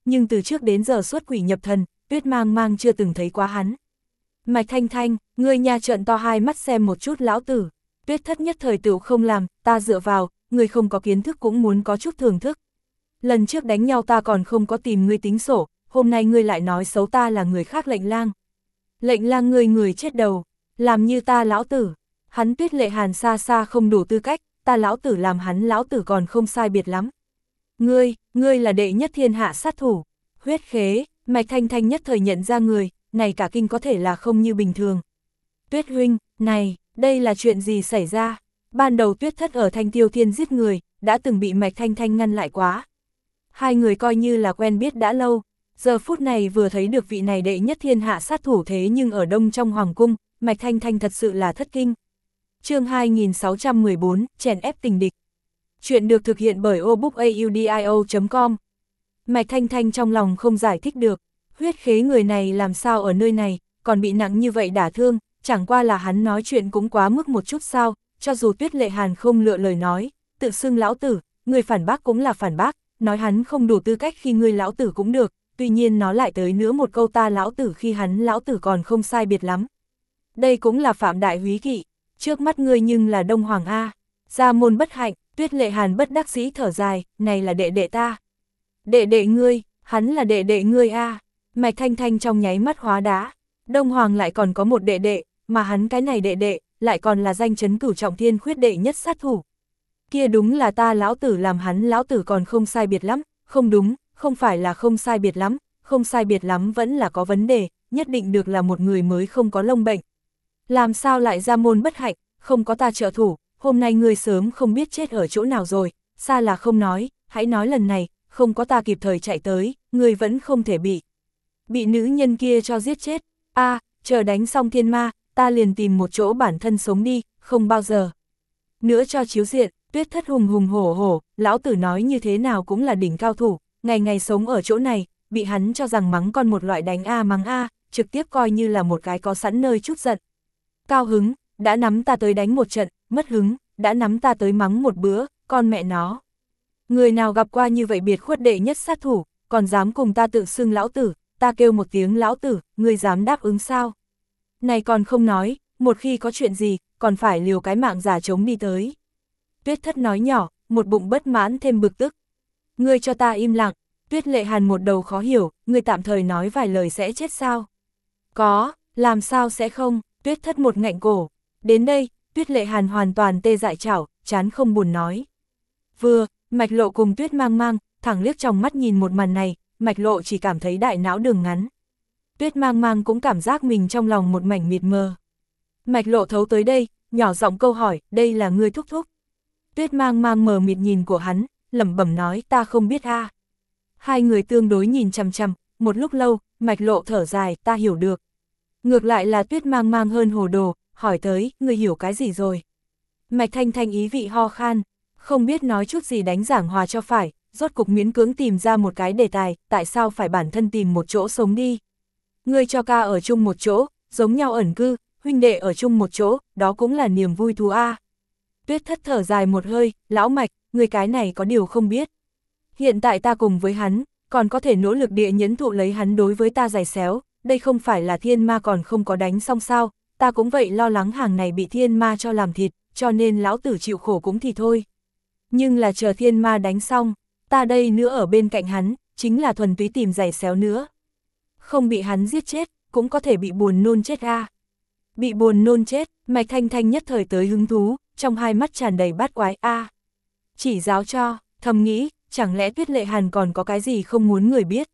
nhưng từ trước đến giờ xuất quỷ nhập thần, Tuyết Mang Mang chưa từng thấy quá hắn. Mạch Thanh Thanh, ngươi nhà trợn to hai mắt xem một chút lão tử. Tuyết Thất nhất thời tựu không làm, ta dựa vào, ngươi không có kiến thức cũng muốn có chút thưởng thức. Lần trước đánh nhau ta còn không có tìm ngươi tính sổ, hôm nay ngươi lại nói xấu ta là người khác lệnh lang. Lệnh lang ngươi người chết đầu, làm như ta lão tử. Hắn Tuyết Lệ Hàn xa xa không đủ tư cách, ta lão tử làm hắn lão tử còn không sai biệt lắm. Ngươi, ngươi là đệ nhất thiên hạ sát thủ. Huyết Khế, Mạch Thanh Thanh nhất thời nhận ra người, này cả kinh có thể là không như bình thường. Tuyết huynh, này, đây là chuyện gì xảy ra? Ban đầu Tuyết Thất ở Thanh Tiêu Thiên giết người, đã từng bị Mạch Thanh Thanh ngăn lại quá. Hai người coi như là quen biết đã lâu, giờ phút này vừa thấy được vị này đệ nhất thiên hạ sát thủ thế nhưng ở đông trong hoàng cung, Mạch Thanh Thanh thật sự là thất kinh. Chương hai nghìn sáu trăm mười bốn, chèn ép tình địch. Chuyện được thực hiện bởi obookaudio chấm com. Mạch Thanh Thanh trong lòng không giải thích được, Huyết Khế người này làm sao ở nơi này, còn bị nặng như vậy đả thương, chẳng qua là hắn nói chuyện cũng quá mức một chút sao, cho dù Tuyết Lệ Hàn không lựa lời nói, tự xưng lão tử, người phản bác cũng là phản bác, nói hắn không đủ tư cách khi ngươi lão tử cũng được, tuy nhiên nó lại tới nữa một câu ta lão tử khi hắn lão tử còn không sai biệt lắm. Đây cũng là phạm đại húy kỵ, trước mắt ngươi nhưng là Đông Hoàng A, gia môn bất hạnh. Tuyết Lệ Hàn bất đắc dĩ thở dài, này là đệ đệ ta. Đệ đệ ngươi, hắn là đệ đệ ngươi a. Mạch Thanh Thanh trong nháy mắt hóa đá. Đông Hoàng lại còn có một đệ đệ, mà hắn cái này đệ đệ, lại còn là danh chấn cửu trọng thiên khuyết đệ nhất sát thủ. Kia đúng là ta lão tử làm hắn lão tử còn không sai biệt lắm, không đúng, không phải là không sai biệt lắm, không sai biệt lắm vẫn là có vấn đề, nhất định được là một người mới không có lông bệnh. Làm sao lại ra môn bất hạnh, không có ta trợ thủ. Hôm nay ngươi sớm không biết chết ở chỗ nào rồi, xa là không nói, hãy nói lần này, không có ta kịp thời chạy tới, ngươi vẫn không thể bị. Bị nữ nhân kia cho giết chết, a à, chờ đánh xong thiên ma, ta liền tìm một chỗ bản thân sống đi, không bao giờ. Nữa cho chiếu diện, Tuyết Thất hùng hùng hổ hổ, lão tử nói như thế nào cũng là đỉnh cao thủ, ngày ngày sống ở chỗ này, bị hắn cho rằng mắng con một loại đánh a mắng a, trực tiếp coi như là một cái có sẵn nơi chút giận. Cao hứng, đã nắm ta tới đánh một trận, mất hứng, đã nắm ta tới mắng một bữa, con mẹ nó. Người nào gặp qua như vậy biệt khuất đệ nhất sát thủ, còn dám cùng ta tự xưng lão tử, ta kêu một tiếng lão tử, người dám đáp ứng sao? Này còn không nói, một khi có chuyện gì, còn phải liều cái mạng giả chống đi tới. Tuyết Thất nói nhỏ, một bụng bất mãn thêm bực tức. Ngươi cho ta im lặng, Tuyết Lệ Hàn một đầu khó hiểu, ngươi tạm thời nói vài lời sẽ chết sao? Có, làm sao sẽ không, Tuyết Thất một ngạnh cổ. Đến đây, Tuyết Lệ Hàn hoàn toàn tê dại chảo, chán không buồn nói. Vừa, Mạch Lộ cùng Tuyết Mang Mang, thẳng liếc trong mắt nhìn một màn này, Mạch Lộ chỉ cảm thấy đại não đường ngắn. Tuyết Mang Mang cũng cảm giác mình trong lòng một mảnh mịt mờ. Mạch Lộ thấu tới đây, nhỏ giọng câu hỏi, đây là ngươi thúc thúc. Tuyết Mang Mang mờ mịt nhìn của hắn, lẩm bẩm nói ta không biết a. À. Hai người tương đối nhìn chằm chằm, một lúc lâu, Mạch Lộ thở dài, ta hiểu được. Ngược lại là Tuyết Mang Mang hơn hồ đồ, hỏi tới, ngươi hiểu cái gì rồi? Mạch Thanh Thanh ý vị ho khan, không biết nói chút gì đánh giảng hòa cho phải, rốt cục miễn cưỡng tìm ra một cái đề tài, tại sao phải bản thân tìm một chỗ sống đi. Ngươi cho ca ở chung một chỗ, giống nhau ẩn cư, huynh đệ ở chung một chỗ, đó cũng là niềm vui thú a. À. Tuyết Thất thở dài một hơi, lão Mạch, ngươi cái này có điều không biết. Hiện tại ta cùng với hắn, còn có thể nỗ lực địa nhẫn thụ lấy hắn đối với ta giày xéo, đây không phải là thiên ma còn không có đánh xong sao, ta cũng vậy lo lắng hàng này bị thiên ma cho làm thịt, cho nên lão tử chịu khổ cũng thì thôi. Nhưng là chờ thiên ma đánh xong, ta đây nữa ở bên cạnh hắn, chính là thuần túy tìm giày xéo nữa. Không bị hắn giết chết, cũng có thể bị buồn nôn chết a. À. Bị buồn nôn chết, Mạch Thanh Thanh nhất thời tới hứng thú, trong hai mắt tràn đầy bát quái a. À. Chỉ giáo cho, thầm nghĩ, chẳng lẽ Tuyết Lệ Hàn còn có cái gì không muốn người biết.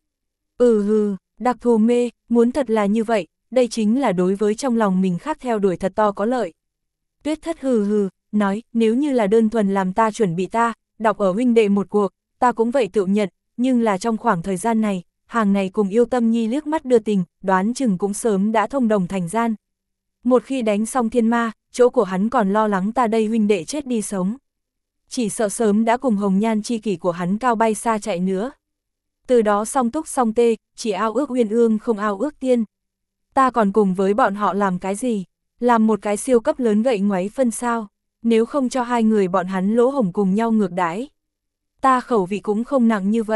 Ừ hừ, đặc thù mê, muốn thật là như vậy, đây chính là đối với trong lòng mình khác theo đuổi thật to có lợi. Tuyết Thất hừ hừ, nói, nếu như là đơn thuần làm ta chuẩn bị ta, đọc ở huynh đệ một cuộc, ta cũng vậy tự nhận, nhưng là trong khoảng thời gian này, hàng này cùng Yêu Tâm Nhi liếc mắt đưa tình, đoán chừng cũng sớm đã thông đồng thành gian. Một khi đánh xong thiên ma, chỗ của hắn còn lo lắng ta đây huynh đệ chết đi sống. Chỉ sợ sớm đã cùng hồng nhan chi kỷ của hắn cao bay xa chạy nữa. Từ đó song túc song tê, chỉ ao ước uyên ương không ao ước tiên. Ta còn cùng với bọn họ làm cái gì? Làm một cái siêu cấp lớn gậy ngoáy phân sao? Nếu không cho hai người bọn hắn lỗ hổng cùng nhau ngược đãi. Ta khẩu vị cũng không nặng như vậy.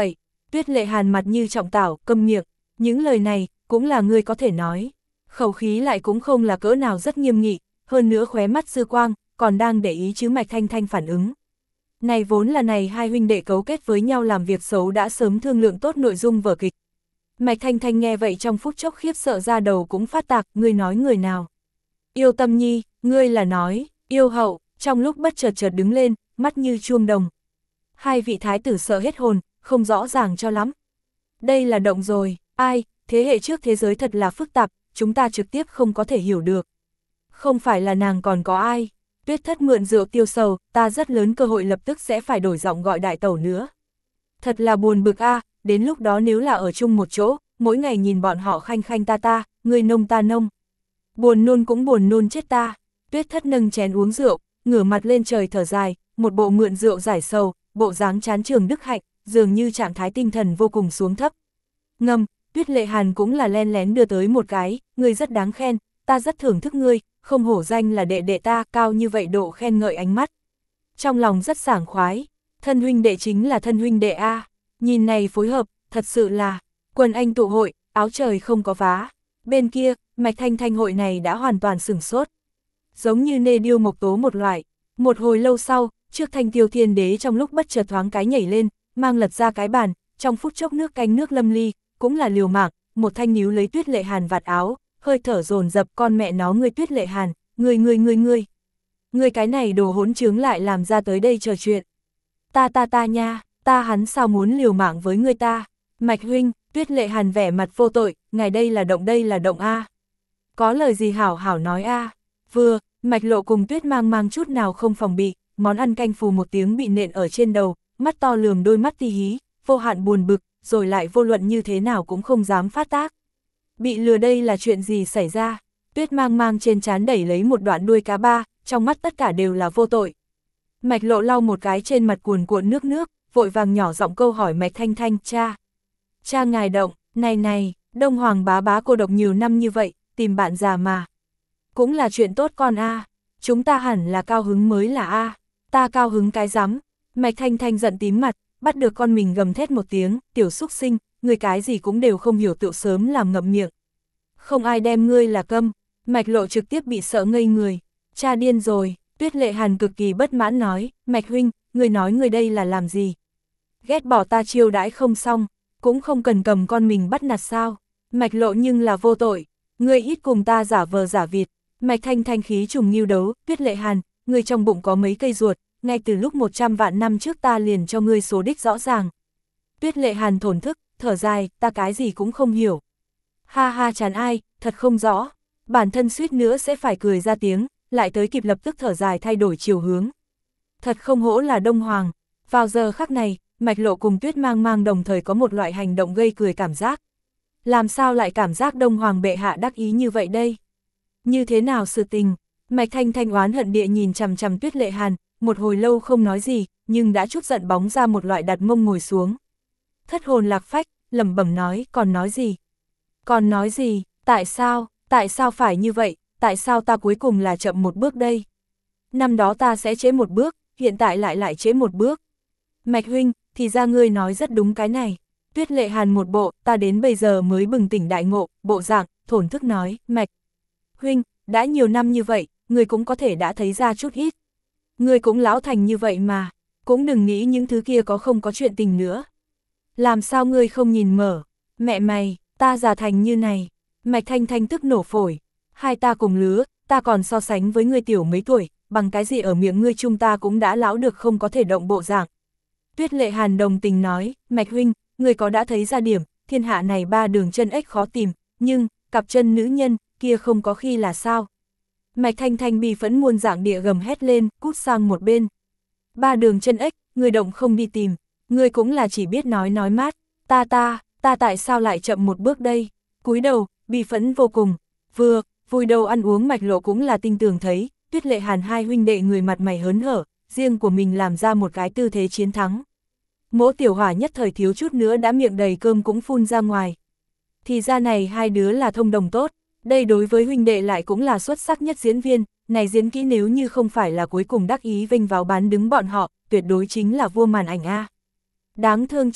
Tuyết Lệ Hàn mặt như trọng tảo, câm miệng, những lời này, cũng là ngươi có thể nói. Khẩu khí lại cũng không là cỡ nào rất nghiêm nghị, hơn nữa khóe mắt dư quang, còn đang để ý chứ Mạch Thanh Thanh phản ứng. Này vốn là này hai huynh đệ cấu kết với nhau làm việc xấu đã sớm thương lượng tốt nội dung vở kịch. Mạch Thanh Thanh nghe vậy trong phút chốc khiếp sợ ra đầu cũng phát tạc, ngươi nói người nào? Yêu Tâm Nhi, ngươi là nói, yêu hậu, trong lúc bất chợt chợt đứng lên, mắt như chuông đồng. Hai vị thái tử sợ hết hồn, không rõ ràng cho lắm. Đây là động rồi, ai, thế hệ trước thế giới thật là phức tạp, chúng ta trực tiếp không có thể hiểu được. Không phải là nàng còn có ai? Tuyết Thất mượn rượu tiêu sầu, ta rất lớn cơ hội lập tức sẽ phải đổi giọng gọi đại tẩu nữa. Thật là buồn bực a, à, đến lúc đó nếu là ở chung một chỗ, mỗi ngày nhìn bọn họ khanh khanh ta ta, người nông ta nông. Buồn nôn cũng buồn nôn chết ta. Tuyết Thất nâng chén uống rượu, ngửa mặt lên trời thở dài, một bộ mượn rượu giải sầu, bộ dáng chán trường đức hạnh, dường như trạng thái tinh thần vô cùng xuống thấp. Ngâm, Tuyết Lệ Hàn cũng là len lén đưa tới một cái, ngươi rất đáng khen, ta rất thưởng thức ngươi, không hổ danh là đệ đệ ta, cao như vậy độ khen ngợi ánh mắt. Trong lòng rất sảng khoái, thân huynh đệ chính là thân huynh đệ a, nhìn này phối hợp, thật sự là, quần anh tụ hội, áo trời không có vá. Bên kia, Mạch Thanh Thanh hội này đã hoàn toàn sửng sốt. Giống như nê điêu mộc tố một loại, một hồi lâu sau, trước Thanh Tiêu Thiên Đế trong lúc bất chợt thoáng cái nhảy lên, mang lật ra cái bàn, trong phút chốc nước canh nước lâm ly, cũng là liều mạng, một thanh níu lấy Tuyết Lệ Hàn vạt áo, hơi thở dồn dập, con mẹ nó ngươi Tuyết Lệ Hàn, ngươi ngươi ngươi ngươi. Ngươi cái này đồ hỗn trướng lại làm ra tới đây chờ chuyện. Ta ta ta nha, ta hắn sao muốn liều mạng với ngươi ta? Mạch huynh, Tuyết Lệ Hàn vẻ mặt vô tội, ngài đây là động đây là động a. Có lời gì hảo hảo nói a. Vừa, Mạch Lộ cùng Tuyết Mang Mang chút nào không phòng bị, món ăn canh phù một tiếng bị nện ở trên đầu, mắt to lườm đôi mắt ti hí, vô hạn buồn bực, rồi lại vô luận như thế nào cũng không dám phát tác. Bị lừa đây là chuyện gì xảy ra? Tuyết Mang Mang trên trán đẩy lấy một đoạn đuôi cá ba, trong mắt tất cả đều là vô tội. Mạch Lộ lau một cái trên mặt cuồn cuộn nước nước, vội vàng nhỏ giọng câu hỏi Mạch Thanh Thanh, cha. Cha ngài động, này này, Đông Hoàng bá bá cô độc nhiều năm như vậy, tìm bạn già mà. Cũng là chuyện tốt con a, chúng ta hẳn là cao hứng mới là a, ta cao hứng cái rắm. Mạch Thanh Thanh giận tím mặt, bắt được con mình gầm thét một tiếng, tiểu xúc sinh, người cái gì cũng đều không hiểu tự sớm làm ngậm miệng. Không ai đem ngươi là câm, Mạch Lộ trực tiếp bị sợ ngây người, cha điên rồi. Tuyết Lệ Hàn cực kỳ bất mãn nói, Mạch huynh, người nói người đây là làm gì? Ghét bỏ ta chiêu đãi không xong, cũng không cần cầm con mình bắt nạt sao? Mạch Lộ nhưng là vô tội, ngươi ít cùng ta giả vờ giả vịt. Mạch Thanh Thanh khí trùng nghiêu đấu, Tuyết Lệ Hàn, ngươi trong bụng có mấy cây ruột, ngay từ lúc một trăm vạn năm trước ta liền cho ngươi số đích rõ ràng. Tuyết Lệ Hàn thổn thức, thở dài, ta cái gì cũng không hiểu. Ha ha chán ai, thật không rõ, bản thân suýt nữa sẽ phải cười ra tiếng, lại tới kịp lập tức thở dài thay đổi chiều hướng. Thật không hổ là Đông Hoàng, vào giờ khắc này, Mạch Lộ cùng Tuyết Mang Mang đồng thời có một loại hành động gây cười cảm giác. Làm sao lại cảm giác Đông Hoàng bệ hạ đắc ý như vậy đây? Như thế nào sự tình? Mạch Thanh Thanh oán hận địa nhìn chằm chằm Tuyết Lệ Hàn, một hồi lâu không nói gì, nhưng đã chút giận bóng ra một loại đặt mông ngồi xuống. Thất hồn lạc phách, lẩm bẩm nói, còn nói gì? Còn nói gì? Tại sao? Tại sao phải như vậy? Tại sao ta cuối cùng là chậm một bước đây? Năm đó ta sẽ trễ một bước, hiện tại lại lại trễ một bước. Mạch huynh, thì ra ngươi nói rất đúng cái này. Tuyết Lệ Hàn một bộ, ta đến bây giờ mới bừng tỉnh đại ngộ, bộ dạng, thổn thức nói, Mạch huynh, đã nhiều năm như vậy, ngươi cũng có thể đã thấy ra chút ít. Ngươi cũng lão thành như vậy mà, cũng đừng nghĩ những thứ kia có không có chuyện tình nữa. Làm sao ngươi không nhìn mở? Mẹ mày, ta già thành như này. Mạch Thanh Thanh tức nổ phổi. Hai ta cùng lứa, ta còn so sánh với ngươi tiểu mấy tuổi, bằng cái gì ở miệng ngươi chúng ta cũng đã lão được không có thể động bộ dạng. Tuyết Lệ Hàn đồng tình nói, Mạch huynh, ngươi có đã thấy ra điểm, thiên hạ này ba đường chân ếch khó tìm, nhưng, cặp chân nữ nhân, kia không có khi là sao. Mạch Thanh Thanh bi phẫn muôn dạng địa gầm hét lên, cút sang một bên. Ba đường chân ếch, ngươi động không đi tìm, ngươi cũng là chỉ biết nói nói mát, ta ta, ta tại sao lại chậm một bước đây, cúi đầu, bi phẫn vô cùng, vừa, vui đầu ăn uống Mạch Lộ cũng là tinh tường thấy, Tuyết Lệ Hàn hai huynh đệ người mặt mày hớn hở, riêng của mình làm ra một cái tư thế chiến thắng. Mỗ Tiểu Hỏa nhất thời thiếu chút nữa đã miệng đầy cơm cũng phun ra ngoài. Thì ra này hai đứa là thông đồng tốt, đây đối với huynh đệ lại cũng là xuất sắc nhất diễn viên, này diễn kỹ nếu như không phải là cuối cùng đắc ý vinh vào bán đứng bọn họ, tuyệt đối chính là vua màn ảnh a. Đáng thương cha,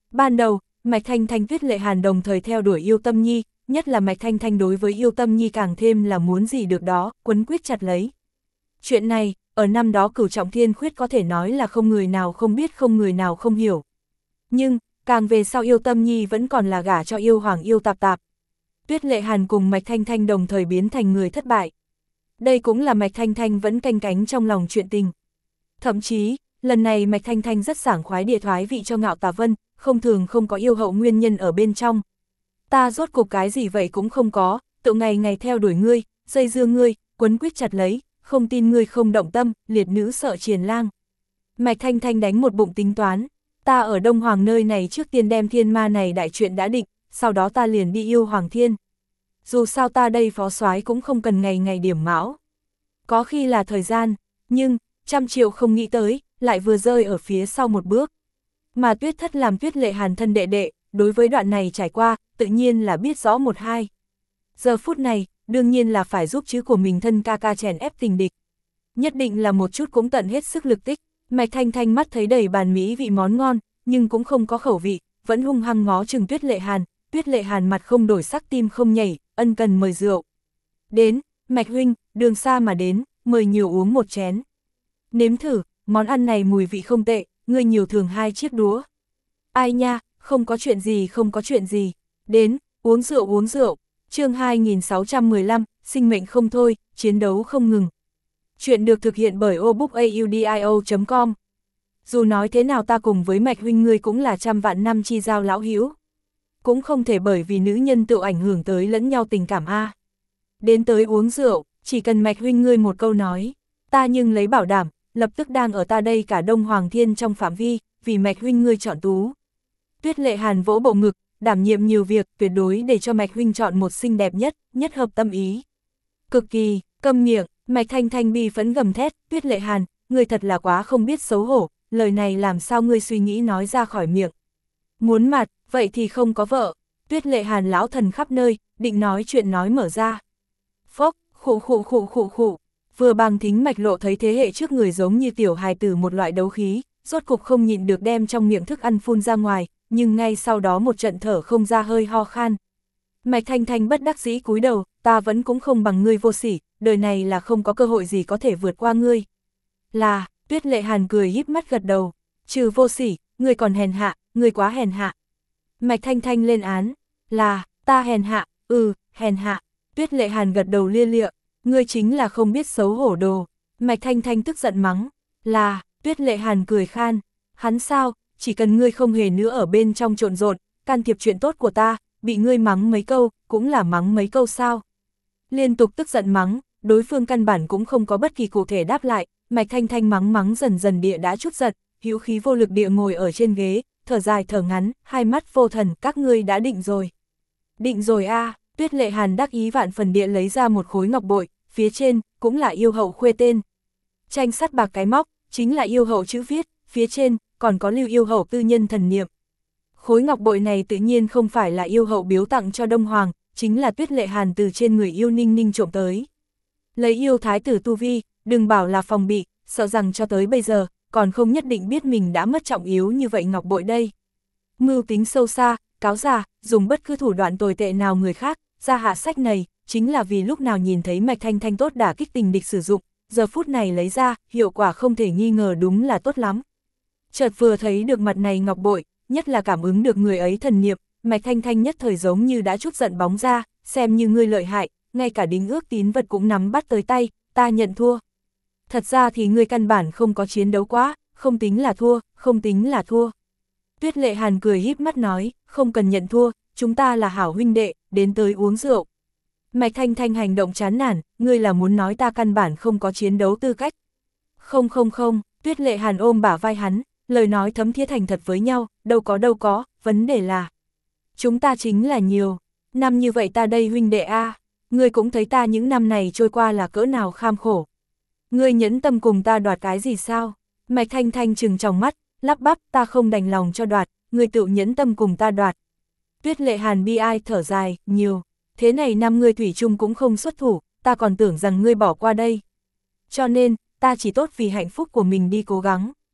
Ban đầu, Mạch Thanh Thanh Tuyết Lệ Hàn đồng thời theo đuổi Yêu Tâm Nhi, nhất là Mạch Thanh Thanh đối với Yêu Tâm Nhi càng thêm là muốn gì được đó, quấn quyết chặt lấy. Chuyện này, ở năm đó Cửu Trọng Thiên Khuyết có thể nói là không người nào không biết, không người nào không hiểu. Nhưng, càng về sau Yêu Tâm Nhi vẫn còn là gả cho yêu hoàng Yêu Tạp Tạp. Tuyết Lệ Hàn cùng Mạch Thanh Thanh đồng thời biến thành người thất bại. Đây cũng là Mạch Thanh Thanh vẫn canh cánh trong lòng chuyện tình. Thậm chí, lần này Mạch Thanh Thanh rất sảng khoái địa thoái vị cho Ngạo Tà Vân, không thường không có yêu hậu nguyên nhân ở bên trong. Ta rốt cuộc cái gì vậy cũng không có, tự ngày ngày theo đuổi ngươi, dây dưa ngươi, quấn quýt chặt lấy, không tin ngươi không động tâm, liệt nữ sợ triền lang. Mạch Thanh Thanh đánh một bụng tính toán, ta ở Đông Hoàng nơi này trước tiên đem thiên ma này đại chuyện đã định, sau đó ta liền đi yêu Hoàng Thiên. Dù sao ta đây phó soái cũng không cần ngày ngày điểm mão. Có khi là thời gian, nhưng, trăm triệu không nghĩ tới, lại vừa rơi ở phía sau một bước. Mà Tuyết Thất làm Tuyết Lệ Hàn thân đệ đệ, đối với đoạn này trải qua, tự nhiên là biết rõ một hai. Giờ phút này, đương nhiên là phải giúp chứ của mình thân ca ca chèn ép tình địch. Nhất định là một chút cũng tận hết sức lực tích. Mạch Thanh Thanh mắt thấy đầy bàn mỹ vị món ngon, nhưng cũng không có khẩu vị, vẫn hung hăng ngó chừng Tuyết Lệ Hàn. Tuyết Lệ Hàn mặt không đổi sắc, tim không nhảy, ân cần mời rượu. Đến, Mạch huynh, đường xa mà đến, mời nhiều uống một chén. Nếm thử, món ăn này mùi vị không tệ, ngươi nhiều thường hai chiếc đũa. Ai nha, không có chuyện gì, không có chuyện gì. Đến, uống rượu uống rượu. Chương hai nghìn sáu trăm mười lăm, sinh mệnh không thôi, chiến đấu không ngừng. Chuyện được thực hiện bởi obookaudio chấm com. Dù nói thế nào ta cùng với Mạch huynh ngươi cũng là trăm vạn năm chi giao lão hữu. Cũng không thể bởi vì nữ nhân tự ảnh hưởng tới lẫn nhau tình cảm a. Đến tới uống rượu, chỉ cần Mạch huynh ngươi một câu nói, ta nhưng lấy bảo đảm, lập tức đang ở ta đây cả Đông Hoàng Thiên trong phạm vi, vì Mạch huynh ngươi chọn tú. Tuyết Lệ Hàn vỗ bộ ngực, đảm nhiệm nhiều việc, tuyệt đối để cho Mạch huynh chọn một xinh đẹp nhất, nhất hợp tâm ý. Cực kỳ, câm miệng, Mạch Thanh Thanh bi phẫn gầm thét, Tuyết Lệ Hàn, ngươi thật là quá không biết xấu hổ, lời này làm sao ngươi suy nghĩ nói ra khỏi miệng. Muốn mặt, vậy thì không có vợ. Tuyết Lệ Hàn lão thần khắp nơi, định nói chuyện nói mở ra. Phốc, khụ khụ khụ khụ khụ. Vừa bằng thính Mạch Lộ thấy thế hệ trước người giống như tiểu hài tử một loại đấu khí, rốt cục không nhịn được đem trong miệng thức ăn phun ra ngoài, nhưng ngay sau đó một trận thở không ra hơi ho khan. Mạch Thanh Thanh bất đắc dĩ cúi đầu, ta vẫn cũng không bằng ngươi vô sỉ, đời này là không có cơ hội gì có thể vượt qua ngươi. Là, Tuyết Lệ Hàn cười híp mắt gật đầu, trừ vô sỉ, ngươi còn hèn hạ, ngươi quá hèn hạ. Mạch Thanh Thanh lên án, là, ta hèn hạ, ừ, hèn hạ. Tuyết Lệ Hàn gật đầu lia lịa, ngươi chính là không biết xấu hổ đồ. Mạch Thanh Thanh tức giận mắng, là, Tuyết Lệ Hàn cười khan, hắn sao, chỉ cần ngươi không hề nữa ở bên trong trộn rộn, can thiệp chuyện tốt của ta, bị ngươi mắng mấy câu, cũng là mắng mấy câu sao. Liên tục tức giận mắng, đối phương căn bản cũng không có bất kỳ cụ thể đáp lại, Mạch Thanh Thanh mắng mắng dần dần địa đã chút giật, hữu khí vô lực địa ngồi ở trên ghế, thở dài thở ngắn, hai mắt vô thần, các ngươi đã định rồi. Định rồi a. À, Tuyết Lệ Hàn đắc ý vạn phần địa lấy ra một khối ngọc bội, phía trên, cũng là yêu hậu khuê tên. Tranh sắt bạc cái móc, chính là yêu hậu chữ viết, phía trên, còn có lưu yêu hậu tư nhân thần niệm. Khối ngọc bội này tự nhiên không phải là yêu hậu biếu tặng cho Đông Hoàng, chính là Tuyết Lệ Hàn từ trên người yêu Ninh Ninh trộm tới. Lấy yêu thái tử tu vi, đừng bảo là phòng bị, sợ rằng cho tới bây giờ, còn không nhất định biết mình đã mất trọng yếu như vậy ngọc bội đây. Mưu tính sâu xa, cáo già, dùng bất cứ thủ đoạn tồi tệ nào người khác, ra hạ sách này, chính là vì lúc nào nhìn thấy Mạch Thanh Thanh tốt đả kích tình địch sử dụng, giờ phút này lấy ra, hiệu quả không thể nghi ngờ đúng là tốt lắm. Chợt vừa thấy được mặt này ngọc bội, nhất là cảm ứng được người ấy thần niệm, Mạch Thanh Thanh nhất thời giống như đã chút giận bóng ra, xem như ngươi lợi hại, ngay cả đính ước tín vật cũng nắm bắt tới tay, ta nhận thua. Thật ra thì ngươi căn bản không có chiến đấu quá, không tính là thua, không tính là thua. Tuyết Lệ Hàn cười híp mắt nói, không cần nhận thua, chúng ta là hảo huynh đệ, đến tới uống rượu. Mạch Thanh Thanh hành động chán nản, ngươi là muốn nói ta căn bản không có chiến đấu tư cách. Không không không, Tuyết Lệ Hàn ôm bả vai hắn, lời nói thấm thiết thành thật với nhau, đâu có đâu có, vấn đề là chúng ta chính là nhiều, năm như vậy ta đây huynh đệ a, ngươi cũng thấy ta những năm này trôi qua là cỡ nào kham khổ. Ngươi nhẫn tâm cùng ta đoạt cái gì sao? Mạch Thanh Thanh trừng trong mắt, lắp bắp, ta không đành lòng cho đoạt, ngươi tự nhẫn tâm cùng ta đoạt. Tuyết Lệ Hàn bi ai thở dài, nhiều, thế này năm ngươi thủy chung cũng không xuất thủ, ta còn tưởng rằng ngươi bỏ qua đây. Cho nên, ta chỉ tốt vì hạnh phúc của mình đi cố gắng.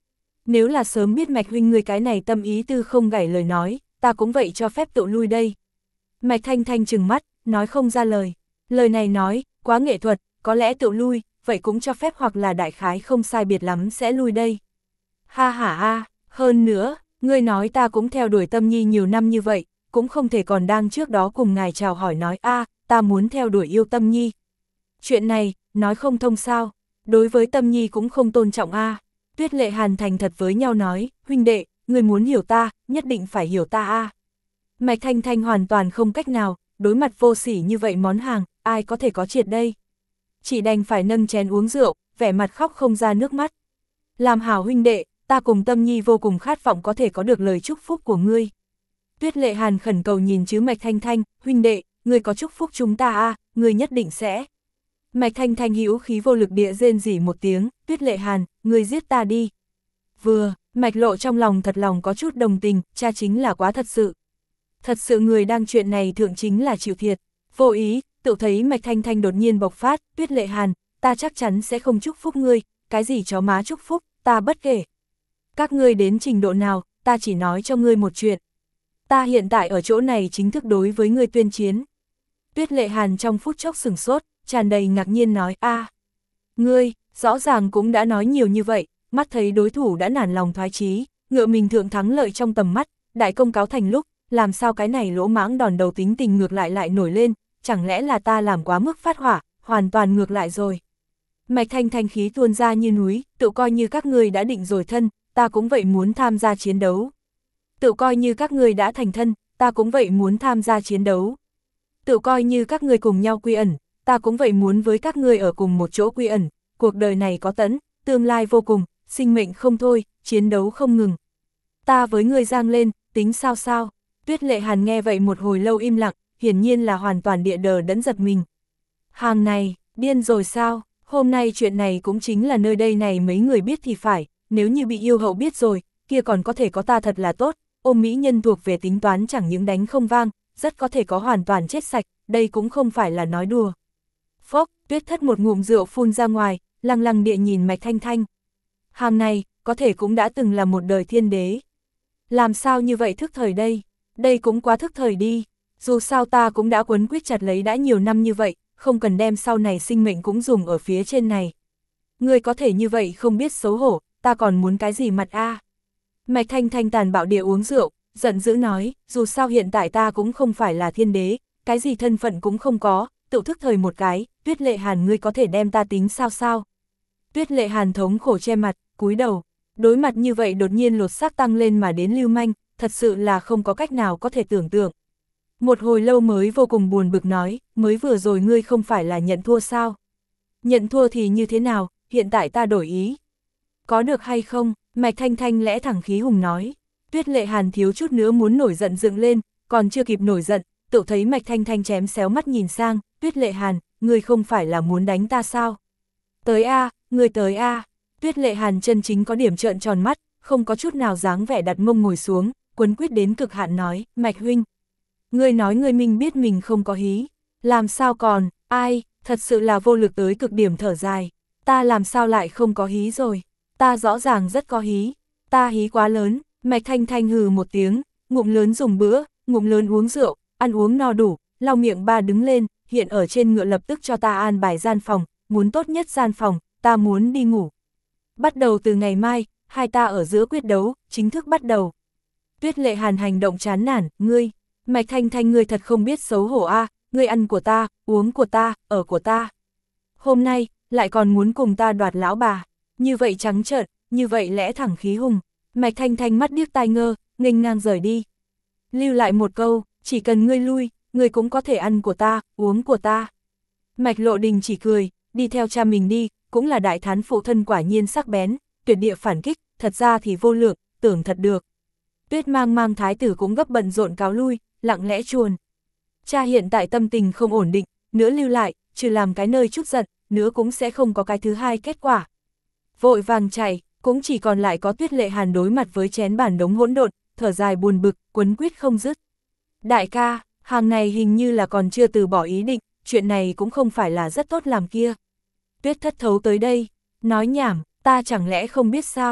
Nếu là sớm biết Mạch huynh ngươi cái này tâm ý tư không gảy lời nói, ta cũng vậy cho phép tựu lui đây. Mạch Thanh Thanh trừng mắt, nói không ra lời. Lời này nói, quá nghệ thuật, có lẽ tựu lui, vậy cũng cho phép hoặc là đại khái không sai biệt lắm sẽ lui đây. Ha ha ha, hơn nữa, ngươi nói ta cũng theo đuổi Tâm Nhi nhiều năm như vậy, cũng không thể còn đang trước đó cùng ngài chào hỏi nói a ta muốn theo đuổi yêu Tâm Nhi. Chuyện này, nói không thông sao, đối với Tâm Nhi cũng không tôn trọng a. Tuyết Lệ Hàn thành thật với nhau nói, huynh đệ, ngươi muốn hiểu ta, nhất định phải hiểu ta a. Mạch Thanh Thanh hoàn toàn không cách nào, đối mặt vô sỉ như vậy món hàng, ai có thể có triệt đây. Chỉ đành phải nâng chén uống rượu, vẻ mặt khóc không ra nước mắt. Làm hảo huynh đệ, ta cùng Tâm Nhi vô cùng khát vọng có thể có được lời chúc phúc của ngươi. Tuyết Lệ Hàn khẩn cầu nhìn chứ Mạch Thanh Thanh, huynh đệ, ngươi có chúc phúc chúng ta a, ngươi nhất định sẽ. Mạch Thanh Thanh hữu khí vô lực địa rên rỉ một tiếng, Tuyết Lệ Hàn, ngươi giết ta đi. Vừa, Mạch Lộ trong lòng thật lòng có chút đồng tình, cha chính là quá thật sự. Thật sự người đang chuyện này thượng chính là chịu thiệt. Vô ý, tự thấy Mạch Thanh Thanh đột nhiên bộc phát, Tuyết Lệ Hàn, ta chắc chắn sẽ không chúc phúc ngươi, cái gì chó má chúc phúc, ta bất kể. Các ngươi đến trình độ nào, ta chỉ nói cho ngươi một chuyện. Ta hiện tại ở chỗ này chính thức đối với ngươi tuyên chiến. Tuyết Lệ Hàn trong phút chốc sửng sốt, tràn đầy ngạc nhiên nói, a, ngươi, rõ ràng cũng đã nói nhiều như vậy, mắt thấy đối thủ đã nản lòng thoái chí, ngựa mình thượng thắng lợi trong tầm mắt, đại công cáo thành lúc, làm sao cái này lỗ mãng đòn đầu tính tình ngược lại lại nổi lên, chẳng lẽ là ta làm quá mức phát hỏa, hoàn toàn ngược lại rồi. Mạch Thanh Thanh khí tuôn ra như núi, tự coi như các ngươi đã định rồi thân, ta cũng vậy muốn tham gia chiến đấu. Tự coi như các ngươi đã thành thân, ta cũng vậy muốn tham gia chiến đấu. Tự coi như các ngươi cùng nhau quy ẩn, ta cũng vậy muốn với các ngươi ở cùng một chỗ quy ẩn, cuộc đời này có tẫn, tương lai vô cùng, sinh mệnh không thôi, chiến đấu không ngừng. Ta với ngươi giang lên, tính sao sao? Tuyết Lệ Hàn nghe vậy một hồi lâu im lặng, hiển nhiên là hoàn toàn địa đờ đẫn giật mình. Hàng này, điên rồi sao? Hôm nay chuyện này cũng chính là nơi đây này mấy người biết thì phải, nếu như bị yêu hậu biết rồi, kia còn có thể có ta thật là tốt, ôm mỹ nhân thuộc về tính toán chẳng những đánh không vang, rất có thể có hoàn toàn chết sạch, đây cũng không phải là nói đùa. Phốc, Tuyết Thất một ngụm rượu phun ra ngoài, lăng lăng địa nhìn Mạch Thanh Thanh. Hàng này, có thể cũng đã từng là một đời thiên đế. Làm sao như vậy thức thời đây? Đây cũng quá thức thời đi, dù sao ta cũng đã quấn quýt chặt lấy đã nhiều năm như vậy, không cần đem sau này sinh mệnh cũng dùng ở phía trên này. Ngươi có thể như vậy không biết xấu hổ, ta còn muốn cái gì mặt a? Mạch Thanh Thanh tàn bạo địa uống rượu, giận dữ nói, dù sao hiện tại ta cũng không phải là thiên đế, cái gì thân phận cũng không có, tự thức thời một cái, Tuyết Lệ Hàn ngươi có thể đem ta tính sao sao? Tuyết Lệ Hàn thống khổ che mặt, cúi đầu, đối mặt như vậy đột nhiên lột xác tăng lên mà đến lưu manh, thật sự là không có cách nào có thể tưởng tượng. Một hồi lâu mới vô cùng buồn bực nói, mới vừa rồi ngươi không phải là nhận thua sao? Nhận thua thì như thế nào, hiện tại ta đổi ý. Có được hay không? Mạch Thanh Thanh lẽ thẳng khí hùng nói. Tuyết Lệ Hàn thiếu chút nữa muốn nổi giận dựng lên, còn chưa kịp nổi giận, tự thấy Mạch Thanh Thanh chém xéo mắt nhìn sang, Tuyết Lệ Hàn, ngươi không phải là muốn đánh ta sao? Tới a, ngươi tới a. Tuyết Lệ Hàn chân chính có điểm trợn tròn mắt, không có chút nào dáng vẻ đặt mông ngồi xuống, quấn quyết đến cực hạn nói, Mạch huynh. Ngươi nói ngươi minh biết mình không có hí, làm sao còn, ai, thật sự là vô lực tới cực điểm thở dài, ta làm sao lại không có hí rồi, ta rõ ràng rất có hí, ta hí quá lớn. Mạch Thanh Thanh hừ một tiếng, ngụm lớn dùng bữa, ngụm lớn uống rượu, ăn uống no đủ, lau miệng ba đứng lên, hiện ở trên ngựa lập tức cho ta an bài gian phòng, muốn tốt nhất gian phòng, ta muốn đi ngủ. Bắt đầu từ ngày mai, hai ta ở giữa quyết đấu, chính thức bắt đầu. Tuyết Lệ Hàn hành động chán nản, ngươi, Mạch Thanh Thanh ngươi thật không biết xấu hổ a, ngươi ăn của ta, uống của ta, ở của ta. Hôm nay, lại còn muốn cùng ta đoạt lão bà, như vậy trắng trợn, như vậy lẽ thẳng khí hùng. Mạch Thanh Thanh mắt điếc tai ngơ, nghênh ngang rời đi. Lưu lại một câu, chỉ cần ngươi lui, ngươi cũng có thể ăn của ta, uống của ta. Mạch Lộ Đình chỉ cười, đi theo cha mình đi, cũng là đại thán phụ thân quả nhiên sắc bén, tuyệt địa phản kích, thật ra thì vô lượng, tưởng thật được. Tuyết Mang Mang thái tử cũng gấp bận rộn cáo lui, lặng lẽ chuồn. Cha hiện tại tâm tình không ổn định, nữa lưu lại, trừ làm cái nơi chút giận, nữa cũng sẽ không có cái thứ hai kết quả. Vội vàng chạy, cũng chỉ còn lại có Tuyết Lệ Hàn đối mặt với chén bản đống hỗn độn, thở dài buồn bực, quấn quýt không dứt. Đại ca, hàng này hình như là còn chưa từ bỏ ý định, chuyện này cũng không phải là rất tốt làm kia. Tuyết Thất thấu tới đây, nói nhảm, ta chẳng lẽ không biết sao?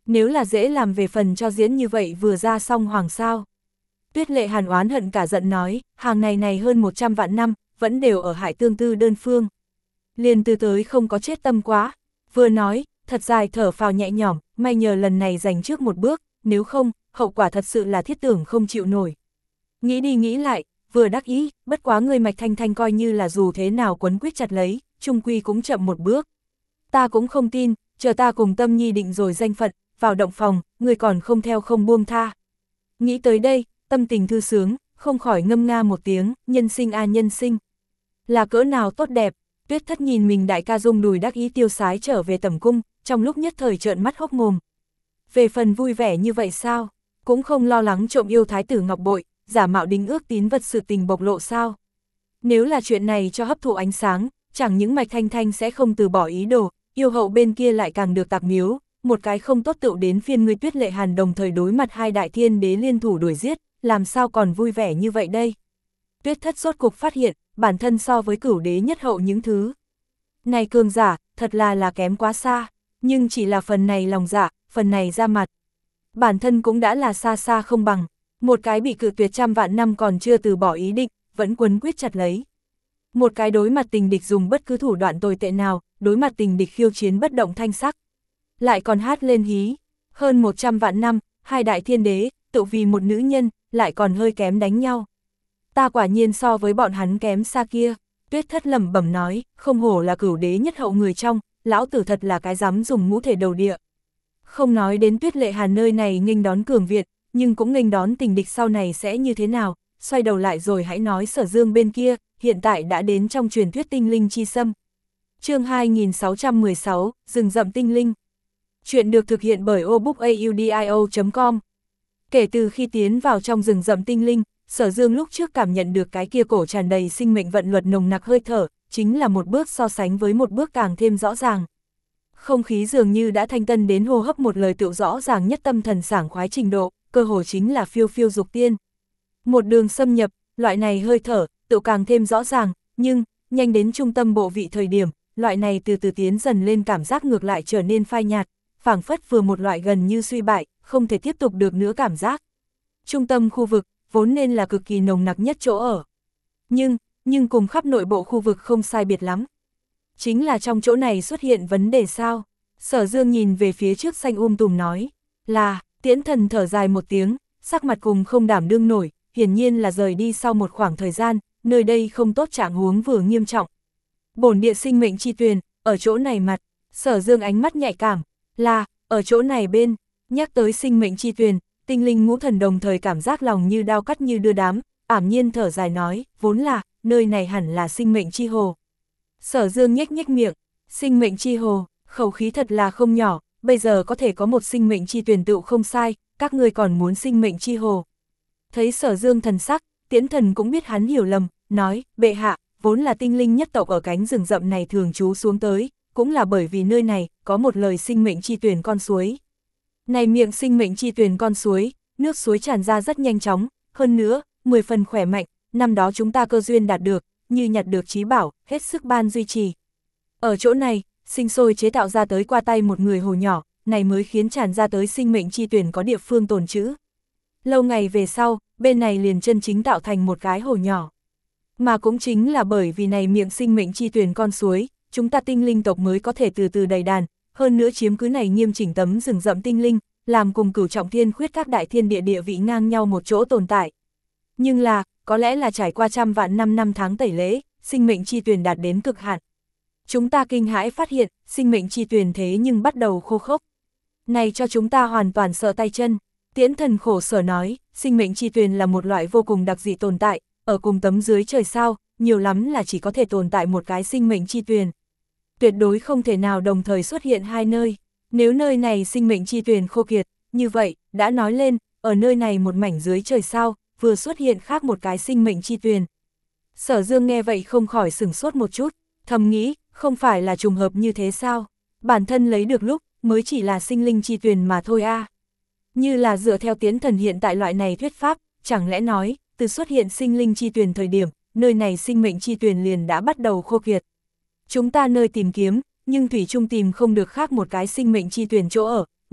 Nếu là dễ làm về phần cho diễn như vậy vừa ra xong hoàng sao. Tuyết Lệ Hàn oán hận cả giận nói, hàng này này hơn một trăm vạn năm, vẫn đều ở hại tương tư đơn phương. Liền từ tới không có chết tâm quá. Vừa nói, thật dài thở phào nhẹ nhõm, may nhờ lần này giành trước một bước, nếu không, hậu quả thật sự là thiết tưởng không chịu nổi. Nghĩ đi nghĩ lại, vừa đắc ý, bất quá người Mạch Thanh Thanh coi như là dù thế nào quấn quýt chặt lấy, chung quy cũng chậm một bước. Ta cũng không tin, chờ ta cùng Tâm Nhi định rồi danh phận, vào động phòng, người còn không theo không buông tha. Nghĩ tới đây, tâm tình thư sướng, không khỏi ngâm nga một tiếng, nhân sinh a nhân sinh. Là cỡ nào tốt đẹp, Tuyết Thất nhìn mình đại ca Dung đùi đắc ý tiêu sái trở về tẩm cung, trong lúc nhất thời trợn mắt hốc mồm. Về phần vui vẻ như vậy sao, cũng không lo lắng trộm yêu thái tử ngọc bội, giả mạo đính ước tín vật sự tình bộc lộ sao. Nếu là chuyện này cho hấp thụ ánh sáng, chẳng những Mạch Thanh Thanh sẽ không từ bỏ ý đồ, yêu hậu bên kia lại càng được tạc miếu, một cái không tốt tựu đến phiên ngươi Tuyết Lệ Hàn đồng thời đối mặt hai đại thiên đế liên thủ đuổi giết, làm sao còn vui vẻ như vậy đây. Tuyết Thất rốt cục phát hiện, bản thân so với cửu đế nhất hậu những thứ này cường giả, thật là là kém quá xa, nhưng chỉ là phần này lòng dạ, phần này ra mặt. Bản thân cũng đã là xa xa không bằng, một cái bị cự tuyệt trăm vạn năm còn chưa từ bỏ ý định, vẫn quấn quyết chặt lấy. Một cái đối mặt tình địch dùng bất cứ thủ đoạn tồi tệ nào, đối mặt tình địch khiêu chiến bất động thanh sắc. Lại còn hát lên hí, hơn một trăm vạn năm, hai đại thiên đế, tự vì một nữ nhân, lại còn hơi kém đánh nhau. Ta quả nhiên so với bọn hắn kém xa kia. Tuyết Thất lẩm bẩm nói, không hổ là cửu đế nhất hậu người trong, lão tử thật là cái dám dùng ngũ thể đầu địa. Không nói đến Tuyết Lệ Hàn nơi này nghênh đón cường Việt, nhưng cũng nghênh đón tình địch sau này sẽ như thế nào, xoay đầu lại rồi hãy nói Sở Dương bên kia, hiện tại đã đến trong truyền thuyết tinh linh chi xâm. Chương hai nghìn sáu trăm mười sáu, rừng rậm tinh linh. Chuyện được thực hiện bởi obookaudio chấm com. Kể từ khi tiến vào trong rừng rậm tinh linh, Sở Dương lúc trước cảm nhận được cái kia cổ tràn đầy sinh mệnh vận luật nồng nặc hơi thở, chính là một bước so sánh với một bước càng thêm rõ ràng. Không khí dường như đã thanh tân đến hô hấp một lời tựu rõ ràng nhất tâm thần sảng khoái trình độ, cơ hồ chính là phiêu phiêu dục tiên. Một đường xâm nhập, loại này hơi thở, tựu càng thêm rõ ràng, nhưng, nhanh đến trung tâm bộ vị thời điểm, loại này từ từ tiến dần lên cảm giác ngược lại trở nên phai nhạt, phảng phất vừa một loại gần như suy bại, không thể tiếp tục được nữa cảm giác. Trung tâm khu vực, vốn nên là cực kỳ nồng nặc nhất chỗ ở. Nhưng, nhưng cùng khắp nội bộ khu vực không sai biệt lắm. Chính là trong chỗ này xuất hiện vấn đề sao? Sở Dương nhìn về phía trước xanh um tùm nói, là, Tiễn Thần thở dài một tiếng, sắc mặt cùng không đảm đương nổi, hiển nhiên là rời đi sau một khoảng thời gian, nơi đây không tốt trạng huống vừa nghiêm trọng. Bổn địa sinh mệnh chi tuyền, ở chỗ này mặt, Sở Dương ánh mắt nhạy cảm, là, ở chỗ này bên, nhắc tới sinh mệnh chi tuyền, tinh linh ngũ thần đồng thời cảm giác lòng như đao cắt như đưa đám, ảm nhiên thở dài nói, vốn là, nơi này hẳn là sinh mệnh chi hồ. Sở Dương nhếch nhếch miệng, sinh mệnh chi hồ, khẩu khí thật là không nhỏ, bây giờ có thể có một sinh mệnh chi tuyển tựu không sai, các ngươi còn muốn sinh mệnh chi hồ. Thấy Sở Dương thần sắc, Tiễn Thần cũng biết hắn hiểu lầm, nói, bệ hạ, vốn là tinh linh nhất tộc ở cánh rừng rậm này thường trú xuống tới, cũng là bởi vì nơi này, có một lời sinh mệnh chi tuyển con suối. Này miệng sinh mệnh chi tuyển con suối, nước suối tràn ra rất nhanh chóng, hơn nữa, mười phần khỏe mạnh, năm đó chúng ta cơ duyên đạt được, như nhặt được trí bảo, hết sức ban duy trì. Ở chỗ này, sinh sôi chế tạo ra tới qua tay một người hồ nhỏ, này mới khiến tràn ra tới sinh mệnh chi tuyển có địa phương tồn trữ. Lâu ngày về sau, bên này liền chân chính tạo thành một cái hồ nhỏ. Mà cũng chính là bởi vì này miệng sinh mệnh chi tuyển con suối, chúng ta tinh linh tộc mới có thể từ từ đầy đàn, hơn nữa chiếm cứ này nghiêm chỉnh tấm rừng rậm tinh linh, làm cùng cửu trọng thiên khuyết các đại thiên địa địa vị ngang nhau một chỗ tồn tại. Nhưng là, có lẽ là trải qua trăm vạn năm năm tháng tẩy lễ, sinh mệnh chi tuyển đạt đến cực hạn. Chúng ta kinh hãi phát hiện, sinh mệnh chi tuyển thế nhưng bắt đầu khô khốc. Này cho chúng ta hoàn toàn sợ tay chân. Tiễn Thần khổ sở nói, sinh mệnh chi tuyển là một loại vô cùng đặc dị tồn tại, ở cùng tấm dưới trời sao, nhiều lắm là chỉ có thể tồn tại một cái sinh mệnh chi tuyển. Tuyệt đối không thể nào đồng thời xuất hiện hai nơi. Nếu nơi này sinh mệnh chi tuyển khô kiệt, như vậy, đã nói lên, ở nơi này một mảnh dưới trời sao, vừa xuất hiện khác một cái sinh mệnh chi tuyển. Sở Dương nghe vậy không khỏi sửng sốt một chút, thầm nghĩ, không phải là trùng hợp như thế sao? Bản thân lấy được lúc, mới chỉ là sinh linh chi tuyển mà thôi a. À. Như là dựa theo Tiễn Thần hiện tại loại này thuyết pháp, chẳng lẽ nói, từ xuất hiện sinh linh chi tuyển thời điểm, nơi này sinh mệnh chi tuyển liền đã bắt đầu khô kiệt. Chúng ta nơi tìm kiếm, nhưng thủy chung tìm không được khác một cái sinh mệnh chi tuyển chỗ ở,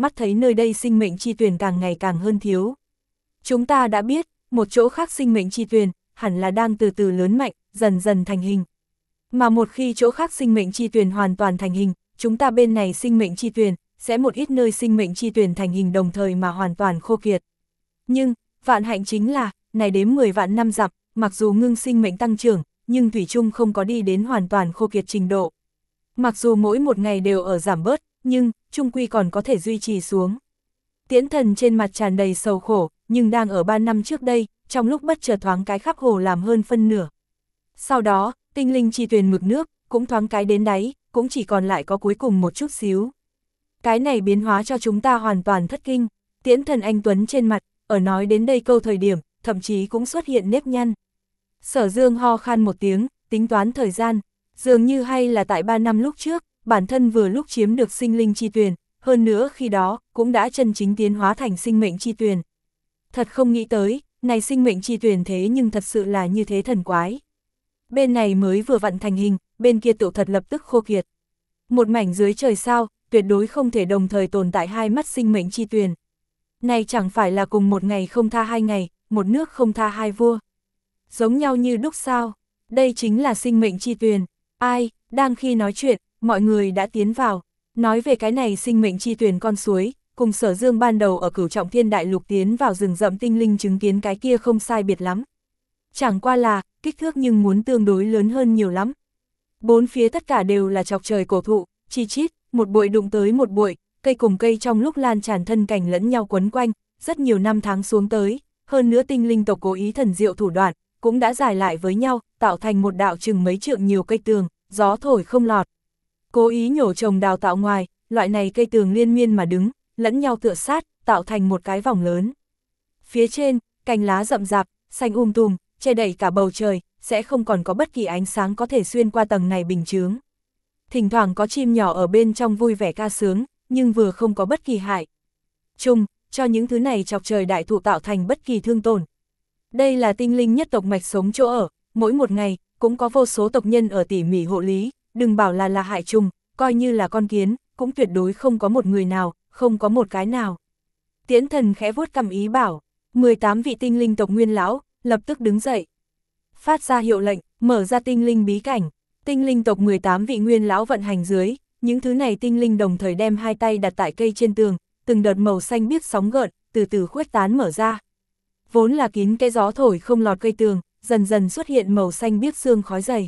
mắt thấy nơi đây sinh mệnh chi tuyền càng ngày càng hơn thiếu. Chúng ta đã biết, một chỗ khác sinh mệnh chi tuyền, hẳn là đang từ từ lớn mạnh, dần dần thành hình. Mà một khi chỗ khác sinh mệnh chi tuyền hoàn toàn thành hình, chúng ta bên này sinh mệnh chi tuyền, sẽ một ít nơi sinh mệnh chi tuyền thành hình đồng thời mà hoàn toàn khô kiệt. Nhưng, vạn hạnh chính là, này đếm mười vạn năm dặm, mặc dù ngưng sinh mệnh tăng trưởng, nhưng thủy chung không có đi đến hoàn toàn khô kiệt trình độ. Mặc dù mỗi một ngày đều ở giảm bớt, nhưng, chung quy còn có thể duy trì xuống. Tiễn Thần trên mặt tràn đầy sầu khổ, nhưng đang ở ba năm trước đây, trong lúc bất chợt thoáng cái khắp hồ làm hơn phân nửa. Sau đó, tinh linh chi tuyền mực nước, cũng thoáng cái đến đáy, cũng chỉ còn lại có cuối cùng một chút xíu. Cái này biến hóa cho chúng ta hoàn toàn thất kinh. Tiễn Thần anh tuấn trên mặt, ở nói đến đây câu thời điểm, thậm chí cũng xuất hiện nếp nhăn. Sở Dương ho khan một tiếng, tính toán thời gian, dường như hay là tại ba năm lúc trước, bản thân vừa lúc chiếm được sinh linh chi tuyền, hơn nữa khi đó, cũng đã chân chính tiến hóa thành sinh mệnh chi tuyền. Thật không nghĩ tới, này sinh mệnh chi tuyền thế nhưng thật sự là như thế thần quái. Bên này mới vừa vặn thành hình, bên kia tựu thật lập tức khô kiệt. Một mảnh dưới trời sao, tuyệt đối không thể đồng thời tồn tại hai mắt sinh mệnh chi tuyền. Này chẳng phải là cùng một ngày không tha hai ngày, một nước không tha hai vua. Giống nhau như đúc sao, đây chính là sinh mệnh chi tuyền. Ai, đang khi nói chuyện, mọi người đã tiến vào. Nói về cái này sinh mệnh chi tuyền con suối, cùng Sở Dương ban đầu ở Cửu Trọng Thiên Đại Lục tiến vào rừng rậm tinh linh chứng kiến cái kia không sai biệt lắm. Chẳng qua là, kích thước nhưng muốn tương đối lớn hơn nhiều lắm. Bốn phía tất cả đều là chọc trời cổ thụ, chi chít, một bụi đụng tới một bụi, cây cùng cây trong lúc lan tràn thân cảnh lẫn nhau quấn quanh, rất nhiều năm tháng xuống tới, hơn nữa tinh linh tộc cố ý thần diệu thủ đoạn, cũng đã giải lại với nhau, tạo thành một đạo chừng mấy trượng nhiều cây tường, gió thổi không lọt. Cố ý nhổ trồng đào tạo ngoài, loại này cây tường liên miên mà đứng, lẫn nhau tựa sát, tạo thành một cái vòng lớn. Phía trên, cành lá rậm rạp, xanh um tùm, che đậy cả bầu trời, sẽ không còn có bất kỳ ánh sáng có thể xuyên qua tầng này bình chướng. Thỉnh thoảng có chim nhỏ ở bên trong vui vẻ ca sướng, nhưng vừa không có bất kỳ hại. Chung, cho những thứ này chọc trời đại thụ tạo thành bất kỳ thương tổn. Đây là tinh linh nhất tộc mạch sống chỗ ở, mỗi một ngày, cũng có vô số tộc nhân ở tỉ mỉ hộ lý, đừng bảo là là hại trùng, coi như là con kiến, cũng tuyệt đối không có một người nào, không có một cái nào. Tiễn Thần khẽ vuốt cằm ý bảo, mười tám vị tinh linh tộc nguyên lão, lập tức đứng dậy. Phát ra hiệu lệnh, mở ra tinh linh bí cảnh, tinh linh tộc mười tám vị nguyên lão vận hành dưới, những thứ này tinh linh đồng thời đem hai tay đặt tại cây trên tường, từng đợt màu xanh biếc sóng gợn, từ từ khuếch tán mở ra. Vốn là kín cái gió thổi không lọt cây tường, dần dần xuất hiện màu xanh biếc sương khói dày.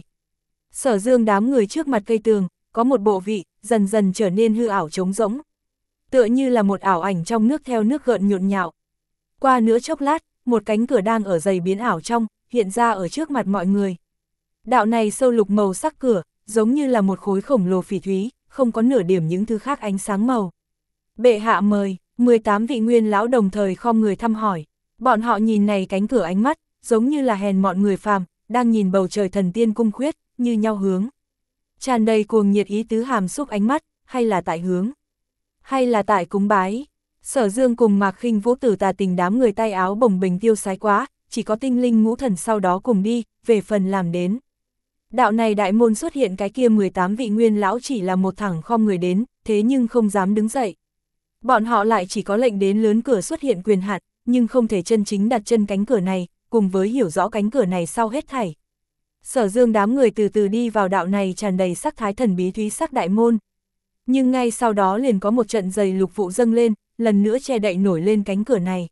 Sở Dương đám người trước mặt cây tường, có một bộ vị, dần dần trở nên hư ảo trống rỗng. Tựa như là một ảo ảnh trong nước theo nước gợn nhộn nhạo. Qua nửa chốc lát, một cánh cửa đang ở dày biến ảo trong, hiện ra ở trước mặt mọi người. Đạo này sâu lục màu sắc cửa, giống như là một khối khổng lồ phỉ thúy, không có nửa điểm những thứ khác ánh sáng màu. Bệ hạ mời, mười tám vị nguyên lão đồng thời khom người thăm hỏi. Bọn họ nhìn này cánh cửa ánh mắt, giống như là hèn mọn người phàm, đang nhìn bầu trời thần tiên cung khuyết, như nhau hướng. Tràn đầy cuồng nhiệt ý tứ hàm xúc ánh mắt, hay là tại hướng, hay là tại cúng bái. Sở Dương cùng Mạc Khinh Vũ Tử Tà Tình đám người tay áo bồng bềnh tiêu sái quá, chỉ có tinh linh ngũ thần sau đó cùng đi, về phần làm đến. Đạo này đại môn xuất hiện cái kia mười tám vị nguyên lão chỉ là một thẳng khom người đến, thế nhưng không dám đứng dậy. Bọn họ lại chỉ có lệnh đến lớn cửa xuất hiện quyền hạn, nhưng không thể chân chính đặt chân cánh cửa này, cùng với hiểu rõ cánh cửa này sau hết thảy. Sở Dương đám người từ từ đi vào đạo này tràn đầy sắc thái thần bí thúy sắc đại môn. Nhưng ngay sau đó liền có một trận dày lục vụ dâng lên, lần nữa che đậy nổi lên cánh cửa này.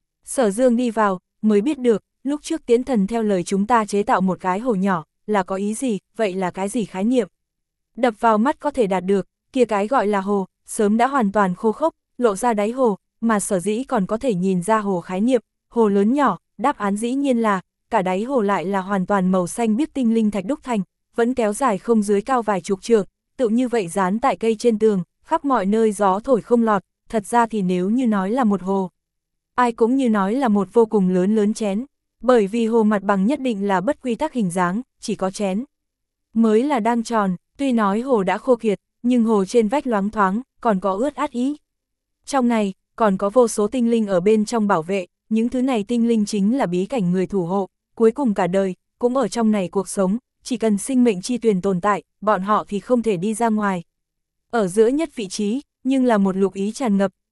Sở Dương đi vào, mới biết được, lúc trước Tiễn Thần theo lời chúng ta chế tạo một cái hồ nhỏ, là có ý gì, vậy là cái gì khái niệm? Đập vào mắt có thể đạt được, kia cái gọi là hồ, sớm đã hoàn toàn khô khốc, lộ ra đáy hồ, mà sở dĩ còn có thể nhìn ra hồ khái niệm, hồ lớn nhỏ, đáp án dĩ nhiên là, cả đáy hồ lại là hoàn toàn màu xanh biếc tinh linh thạch đúc thành, vẫn kéo dài không dưới cao vài chục trượng, tự như vậy dán tại cây trên tường, khắp mọi nơi gió thổi không lọt, thật ra thì nếu như nói là một hồ, ai cũng như nói là một vô cùng lớn lớn chén, bởi vì hồ mặt bằng nhất định là bất quy tắc hình dáng, chỉ có chén mới là đang tròn, tuy nói hồ đã khô kiệt, nhưng hồ trên vách loáng thoáng, còn có ướt át ý. Trong này, còn có vô số tinh linh ở bên trong bảo vệ, những thứ này tinh linh chính là bí cảnh người thủ hộ, cuối cùng cả đời, cũng ở trong này cuộc sống, chỉ cần sinh mệnh chi tuyền tồn tại, bọn họ thì không thể đi ra ngoài. Ở giữa nhất vị trí, nhưng là một lục ý tràn ngập,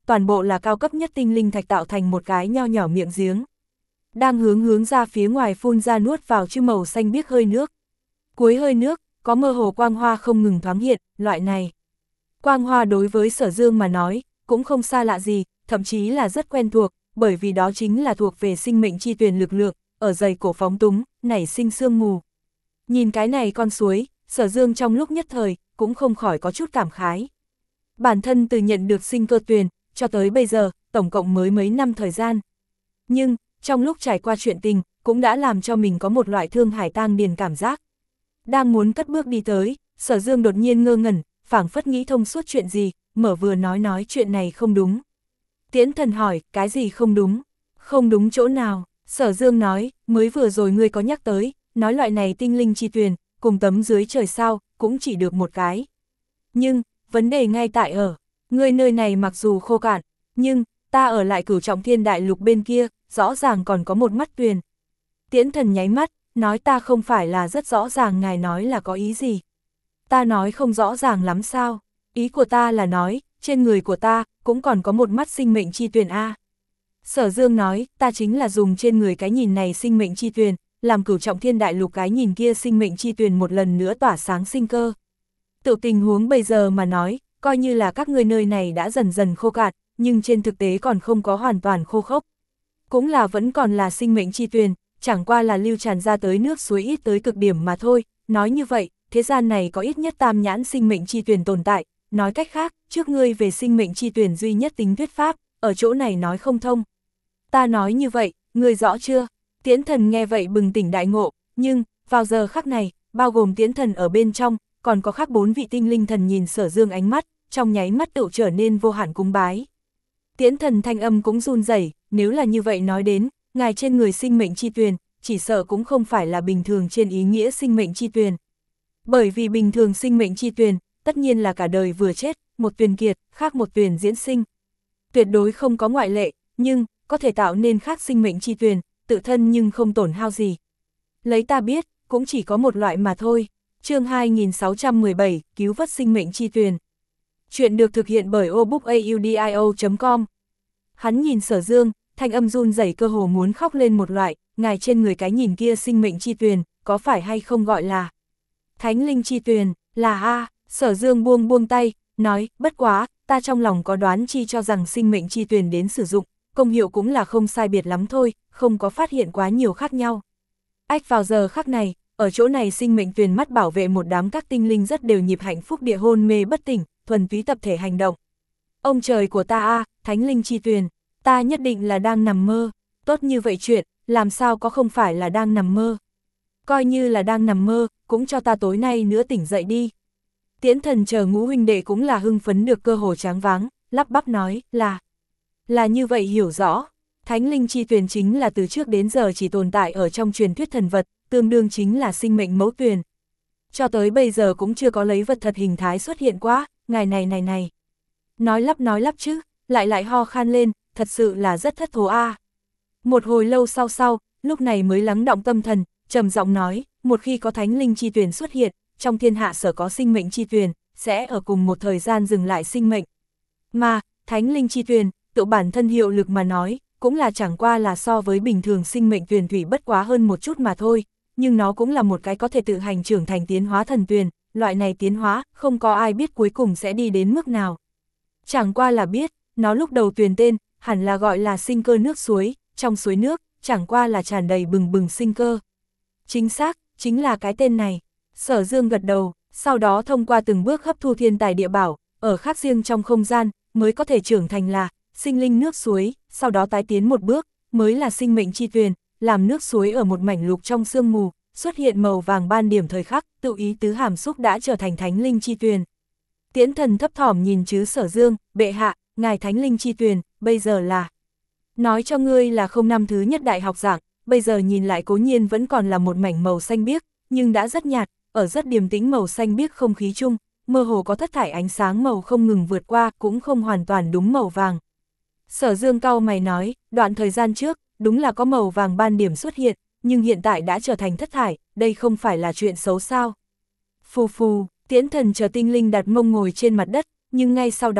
toàn bộ là cao cấp nhất tinh linh thạch tạo thành một cái nho nhỏ miệng giếng. Đang hướng hướng ra phía ngoài phun ra nuốt vào chư màu xanh biếc hơi nước. Cuối hơi nước, có mơ hồ quang hoa không ngừng thoáng hiện, loại này. Quang hoa đối với Sở Dương mà nói, cũng không xa lạ gì, thậm chí là rất quen thuộc, bởi vì đó chính là thuộc về sinh mệnh chi tuyền lực lượng, ở dày cổ phóng túng, nảy sinh sương mù. Nhìn cái này con suối, Sở Dương trong lúc nhất thời, cũng không khỏi có chút cảm khái. Bản thân từ nhận được sinh cơ tuyền, cho tới bây giờ, tổng cộng mới mấy năm thời gian. Nhưng, trong lúc trải qua chuyện tình, cũng đã làm cho mình có một loại thương hải tang điền cảm giác. Đang muốn cất bước đi tới, Sở Dương đột nhiên ngơ ngẩn, phảng phất nghĩ thông suốt chuyện gì, mở vừa nói nói chuyện này không đúng. Tiễn Thần hỏi, cái gì không đúng? Không đúng chỗ nào? Sở Dương nói, mới vừa rồi ngươi có nhắc tới, nói loại này tinh linh chi tuyền, cùng tấm dưới trời sao, cũng chỉ được một cái. Nhưng, vấn đề ngay tại ở, ngươi nơi này mặc dù khô cạn, nhưng, ta ở lại Cửu Trọng Thiên Đại Lục bên kia, rõ ràng còn có một mắt tuyền. Tiễn Thần nháy mắt, nói ta không phải là rất rõ ràng ngài nói là có ý gì. Ta nói không rõ ràng lắm sao, ý của ta là nói, trên người của ta, cũng còn có một mắt sinh mệnh chi tuyền A. Sở Dương nói, ta chính là dùng trên người cái nhìn này sinh mệnh chi tuyền, làm Cửu Trọng Thiên Đại Lục cái nhìn kia sinh mệnh chi tuyền một lần nữa tỏa sáng sinh cơ. Tự tình huống bây giờ mà nói, coi như là các ngươi nơi này đã dần dần khô cạn, nhưng trên thực tế còn không có hoàn toàn khô khốc. Cũng là vẫn còn là sinh mệnh chi tuyền, chẳng qua là lưu tràn ra tới nước suối ít tới cực điểm mà thôi. Nói như vậy, thế gian này có ít nhất tam nhãn sinh mệnh chi tuyền tồn tại. Nói cách khác, trước ngươi về sinh mệnh chi tuyền duy nhất tính thuyết pháp, ở chỗ này nói không thông. Ta nói như vậy, ngươi rõ chưa? Tiễn Thần nghe vậy bừng tỉnh đại ngộ, nhưng, vào giờ khắc này, bao gồm Tiễn Thần ở bên trong, còn có khác bốn vị tinh linh thần nhìn Sở Dương ánh mắt, trong nháy mắt tự trở nên vô hạn cúng bái. Tiễn Thần thanh âm cũng run rẩy, nếu là như vậy nói đến, ngài trên người sinh mệnh chi tuyền, chỉ sợ cũng không phải là bình thường trên ý nghĩa sinh mệnh chi tuyền. Bởi vì bình thường sinh mệnh chi tuyền, tất nhiên là cả đời vừa chết, một tuyền kiệt, khác một tuyền diễn sinh. Tuyệt đối không có ngoại lệ, nhưng, có thể tạo nên khác sinh mệnh chi tuyền, tự thân nhưng không tổn hao gì. Lấy ta biết, cũng chỉ có một loại mà thôi. Chương hai nghìn sáu trăm mười bảy, cứu vớt sinh mệnh chi tuyền. Chuyện được thực hiện bởi obookaudio chấm com. Hắn nhìn Sở Dương, thanh âm run rẩy cơ hồ muốn khóc lên một loại, ngài trên người cái nhìn kia sinh mệnh chi tuyền, có phải hay không gọi là Thánh linh chi tuyền, là a. Sở Dương buông buông tay, nói, bất quá, ta trong lòng có đoán chi cho rằng sinh mệnh chi tuyền đến sử dụng, công hiệu cũng là không sai biệt lắm thôi, không có phát hiện quá nhiều khác nhau. Ách vào giờ khắc này, ở chỗ này sinh mệnh tuyền mắt bảo vệ một đám các tinh linh rất đều nhịp hạnh phúc địa hôn mê bất tỉnh, thuần túy tập thể hành động. Ông trời của ta a, thánh linh chi tuyền, ta nhất định là đang nằm mơ, tốt như vậy chuyện, làm sao có không phải là đang nằm mơ. Coi như là đang nằm mơ, cũng cho ta tối nay nữa tỉnh dậy đi. Tiễn Thần chờ ngũ huynh đệ cũng là hưng phấn được cơ hồ tráng váng, lắp bắp nói, là, là như vậy hiểu rõ. Thánh linh chi tuyền chính là từ trước đến giờ chỉ tồn tại ở trong truyền thuyết thần vật, tương đương chính là sinh mệnh mẫu tuyền. Cho tới bây giờ cũng chưa có lấy vật thật hình thái xuất hiện quá, ngày này này này. Nói lắp nói lắp chứ, lại lại ho khan lên, thật sự là rất thất thố a. Một hồi lâu sau sau, lúc này mới lắng động tâm thần, trầm giọng nói, một khi có thánh linh chi tuyền xuất hiện, trong thiên hạ sở có sinh mệnh chi tuyền, sẽ ở cùng một thời gian dừng lại sinh mệnh. Mà, thánh linh chi tuyền, tự bản thân hiệu lực mà nói, cũng là chẳng qua là so với bình thường sinh mệnh tuyền thủy bất quá hơn một chút mà thôi, nhưng nó cũng là một cái có thể tự hành trưởng thành tiến hóa thần tuyền, loại này tiến hóa, không có ai biết cuối cùng sẽ đi đến mức nào. Chẳng qua là biết, nó lúc đầu tuyền tên, hẳn là gọi là sinh cơ nước suối, trong suối nước, chẳng qua là tràn đầy bừng bừng sinh cơ. Chính xác, chính là cái tên này. Sở Dương gật đầu, sau đó thông qua từng bước hấp thu thiên tài địa bảo, ở khác riêng trong không gian, mới có thể trưởng thành là sinh linh nước suối, sau đó tái tiến một bước, mới là sinh mệnh chi tuyền, làm nước suối ở một mảnh lục trong sương mù, xuất hiện màu vàng ban điểm thời khắc, tự ý tứ hàm xúc đã trở thành thánh linh chi tuyền. Tiễn Thần thấp thỏm nhìn chứ Sở Dương, bệ hạ, ngài thánh linh chi tuyền, bây giờ là. Nói cho ngươi là không năm thứ nhất đại học giảng, bây giờ nhìn lại cố nhiên vẫn còn là một mảnh màu xanh biếc, nhưng đã rất nhạt, ở rất điềm tĩnh màu xanh biếc không khí chung, mơ hồ có thất thải ánh sáng màu không ngừng vượt qua, cũng không hoàn toàn đúng màu vàng. Sở Dương cau mày nói, đoạn thời gian trước, đúng là có màu vàng ban điểm xuất hiện, nhưng hiện tại đã trở thành thất thải, đây không phải là chuyện xấu sao. Phù phù, Tiễn Thần chờ tinh linh đặt mông ngồi trên mặt đất, nhưng ngay sau đó,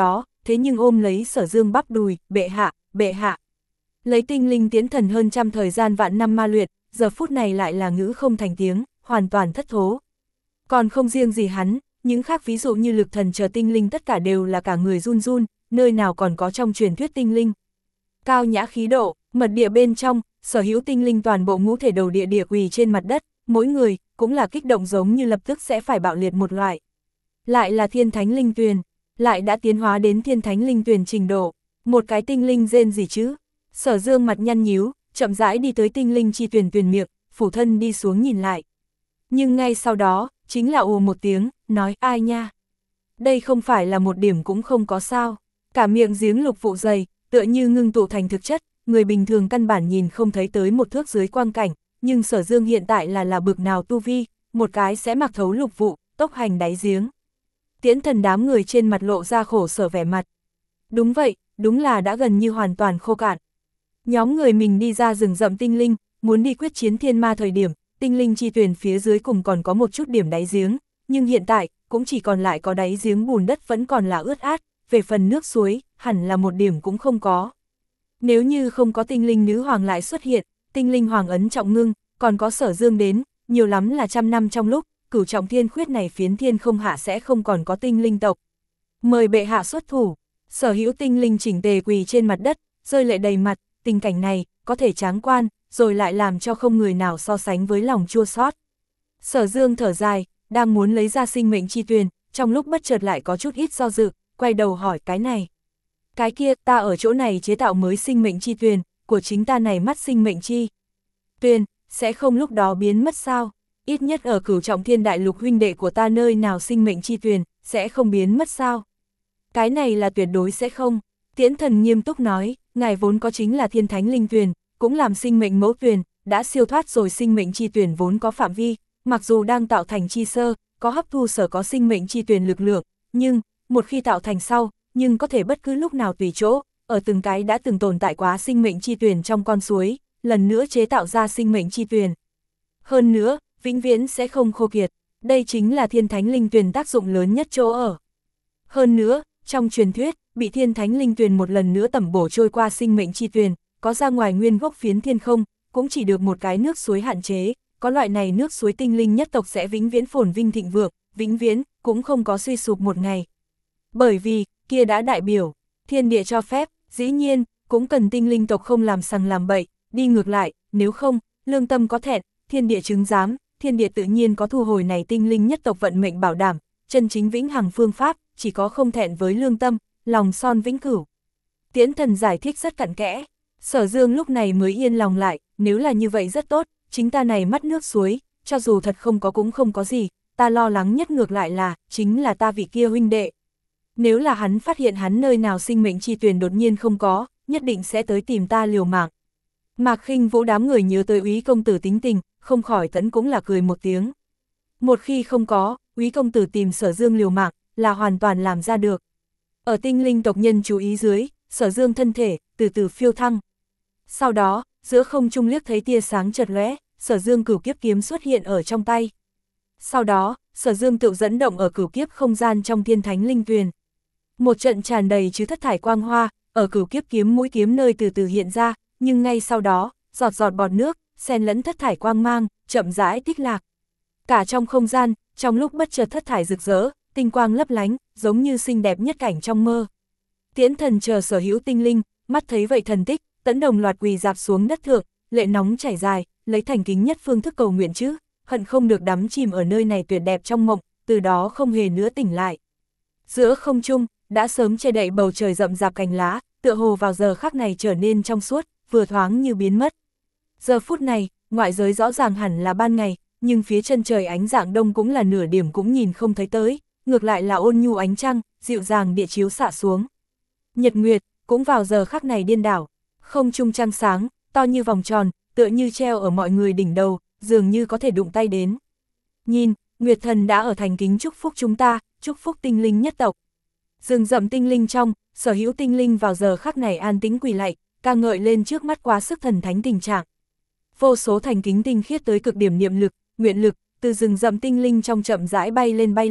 thế nhưng ôm lấy Sở Dương bắp đùi, bệ hạ, bệ hạ. Lấy tinh linh tiến thần hơn trăm thời gian vạn năm ma luyện, giờ phút này lại là ngữ không thành tiếng, hoàn toàn thất thố. Còn không riêng gì hắn, những khác ví dụ như lực thần chờ tinh linh tất cả đều là cả người run run, nơi nào còn có trong truyền thuyết tinh linh. Cao nhã khí độ, mật địa bên trong, sở hữu tinh linh toàn bộ ngũ thể đầu địa địa quỳ trên mặt đất, mỗi người cũng là kích động giống như lập tức sẽ phải bạo liệt một loại. Lại là thiên thánh linh tuyền, lại đã tiến hóa đến thiên thánh linh tuyền trình độ, một cái tinh linh rên gì chứ? Sở Dương mặt nhăn nhíu, chậm rãi đi tới tinh linh chi tuyền tuyền miệng, phủ thân đi xuống nhìn lại. Nhưng ngay sau đó, chính là ồ một tiếng, nói ai nha? Đây không phải là một điểm cũng không có sao, cả miệng giếng lục vụ dày, tựa như ngưng tụ thành thực chất, người bình thường căn bản nhìn không thấy tới một thước dưới quang cảnh, nhưng Sở Dương hiện tại là là bực nào tu vi, một cái sẽ mặc thấu lục vụ, tốc hành đáy giếng. Tiễn thần đám người trên mặt lộ ra khổ sở vẻ mặt. Đúng vậy, đúng là đã gần như hoàn toàn khô cạn. Nhóm người mình đi ra rừng rậm tinh linh, muốn đi quyết chiến thiên ma thời điểm, tinh linh chi tuyền phía dưới cùng còn có một chút điểm đáy giếng, nhưng hiện tại, cũng chỉ còn lại có đáy giếng bùn đất vẫn còn là ướt át, về phần nước suối, hẳn là một điểm cũng không có. Nếu như không có tinh linh nữ hoàng lại xuất hiện, tinh linh hoàng ấn trọng ngưng, còn có Sở Dương đến, nhiều lắm là trăm năm trong lúc, cửu trọng thiên khuyết này phiến thiên không hạ sẽ không còn có tinh linh tộc. Mời bệ hạ xuất thủ, sở hữu tinh linh chỉnh tề quỳ trên mặt đất, rơi lệ đầy mặt, tình cảnh này, có thể tráng quan, rồi lại làm cho không người nào so sánh với lòng chua xót. Sở Dương thở dài, đang muốn lấy ra sinh mệnh chi tuyền, trong lúc bất chợt lại có chút ít do dự, quay đầu hỏi cái này. Cái kia, ta ở chỗ này chế tạo mới sinh mệnh chi tuyền, của chính ta này mắt sinh mệnh chi tuyền, sẽ không lúc đó biến mất sao? Ít nhất ở cửu trọng thiên đại lục huynh đệ của ta nơi nào sinh mệnh chi tuyền, sẽ không biến mất sao? Cái này là tuyệt đối sẽ không. Tiễn thần nghiêm túc nói, ngài vốn có chính là thiên thánh linh tuyền, cũng làm sinh mệnh mẫu tuyền, đã siêu thoát rồi sinh mệnh chi tuyền vốn có phạm vi, mặc dù đang tạo thành chi sơ, có hấp thu sở có sinh mệnh chi tuyền lực lượng, nhưng, một khi tạo thành sau, nhưng có thể bất cứ lúc nào tùy chỗ, ở từng cái đã từng tồn tại quá sinh mệnh chi tuyền trong con suối, lần nữa chế tạo ra sinh mệnh chi tuyền. Hơn nữa, vĩnh viễn sẽ không khô kiệt, đây chính là thiên thánh linh tuyền tác dụng lớn nhất chỗ ở. Hơn nữa, trong truyền thuyết, bị thiên thánh linh tuyền một lần nữa tẩm bổ trôi qua sinh mệnh chi tuyền, có ra ngoài nguyên gốc phiến thiên không, cũng chỉ được một cái nước suối hạn chế, có loại này nước suối tinh linh nhất tộc sẽ vĩnh viễn phồn vinh thịnh vượng, vĩnh viễn, cũng không có suy sụp một ngày. Bởi vì, kia đã đại biểu, thiên địa cho phép, dĩ nhiên, cũng cần tinh linh tộc không làm sằng làm bậy, đi ngược lại, nếu không, lương tâm có thẹn, thiên địa chứng giám, thiên địa tự nhiên có thu hồi này tinh linh nhất tộc vận mệnh bảo đảm, chân chính vĩnh hằng phương pháp, chỉ có không thẹn với lương tâm, lòng son vĩnh cửu. Tiễn thần giải thích rất cặn kẽ, Sở Dương lúc này mới yên lòng lại, nếu là như vậy rất tốt, chính ta này mắt nước suối, cho dù thật không có cũng không có gì, ta lo lắng nhất ngược lại là, chính là ta vị kia huynh đệ. Nếu là hắn phát hiện hắn nơi nào sinh mệnh chi tuyền đột nhiên không có, nhất định sẽ tới tìm ta liều mạng. Mạc Khinh Vũ đám người nhớ tới úy công tử tính tình, không khỏi tẫn cũng là cười một tiếng. Một khi không có, úy công tử tìm Sở Dương liều mạng, là hoàn toàn làm ra được. Ở tinh linh tộc nhân chú ý dưới, Sở Dương thân thể, từ từ phiêu thăng. Sau đó, giữa không trung liếc thấy tia sáng chợt lóe, Sở Dương cửu kiếp kiếm xuất hiện ở trong tay. Sau đó, Sở Dương tự dẫn động ở cửu kiếp không gian trong thiên thánh linh tuyền. Một trận tràn đầy chứ thất thải quang hoa, ở cửu kiếp kiếm mũi kiếm nơi từ từ hiện ra, nhưng ngay sau đó, giọt giọt bọt nước, xen lẫn thất thải quang mang, chậm rãi tích lạc. Cả trong không gian, trong lúc bất chợt thất thải rực rỡ, tinh quang lấp lánh, giống như xinh đẹp nhất cảnh trong mơ. Tiễn thần chờ sở hữu tinh linh, mắt thấy vậy thần tích, tẫn đồng loạt quỳ dạp xuống đất thượng, lệ nóng chảy dài, lấy thành kính nhất phương thức cầu nguyện chứ, hận không được đắm chìm ở nơi này tuyệt đẹp trong mộng, từ đó không hề nữa tỉnh lại. Giữa không trung, đã sớm che đậy bầu trời rậm rạp cành lá, tựa hồ vào giờ khắc này trở nên trong suốt, vừa thoáng như biến mất. Giờ phút này, ngoại giới rõ ràng hẳn là ban ngày, nhưng phía chân trời ánh dạng đông cũng là nửa điểm cũng nhìn không thấy tới, ngược lại là ôn nhu ánh trăng, dịu dàng địa chiếu xạ xuống. Nhật nguyệt, cũng vào giờ khắc này điên đảo, không trung trăng sáng, to như vòng tròn, tựa như treo ở mọi người đỉnh đầu, dường như có thể đụng tay đến. Nhìn, Nguyệt thần đã ở thành kính chúc phúc chúng ta, chúc phúc tinh linh nhất tộc. Rừng rậm tinh linh trong, sở hữu tinh linh vào giờ khắc này an tĩnh quỳ lạy, ca ngợi lên trước mắt quá sức thần thánh tình trạng. Vô số thành kính tinh khiết tới cực điểm niệm lực, nguyện lực, từ rừng rậm tinh linh trong chậm rãi bay lên bay lên,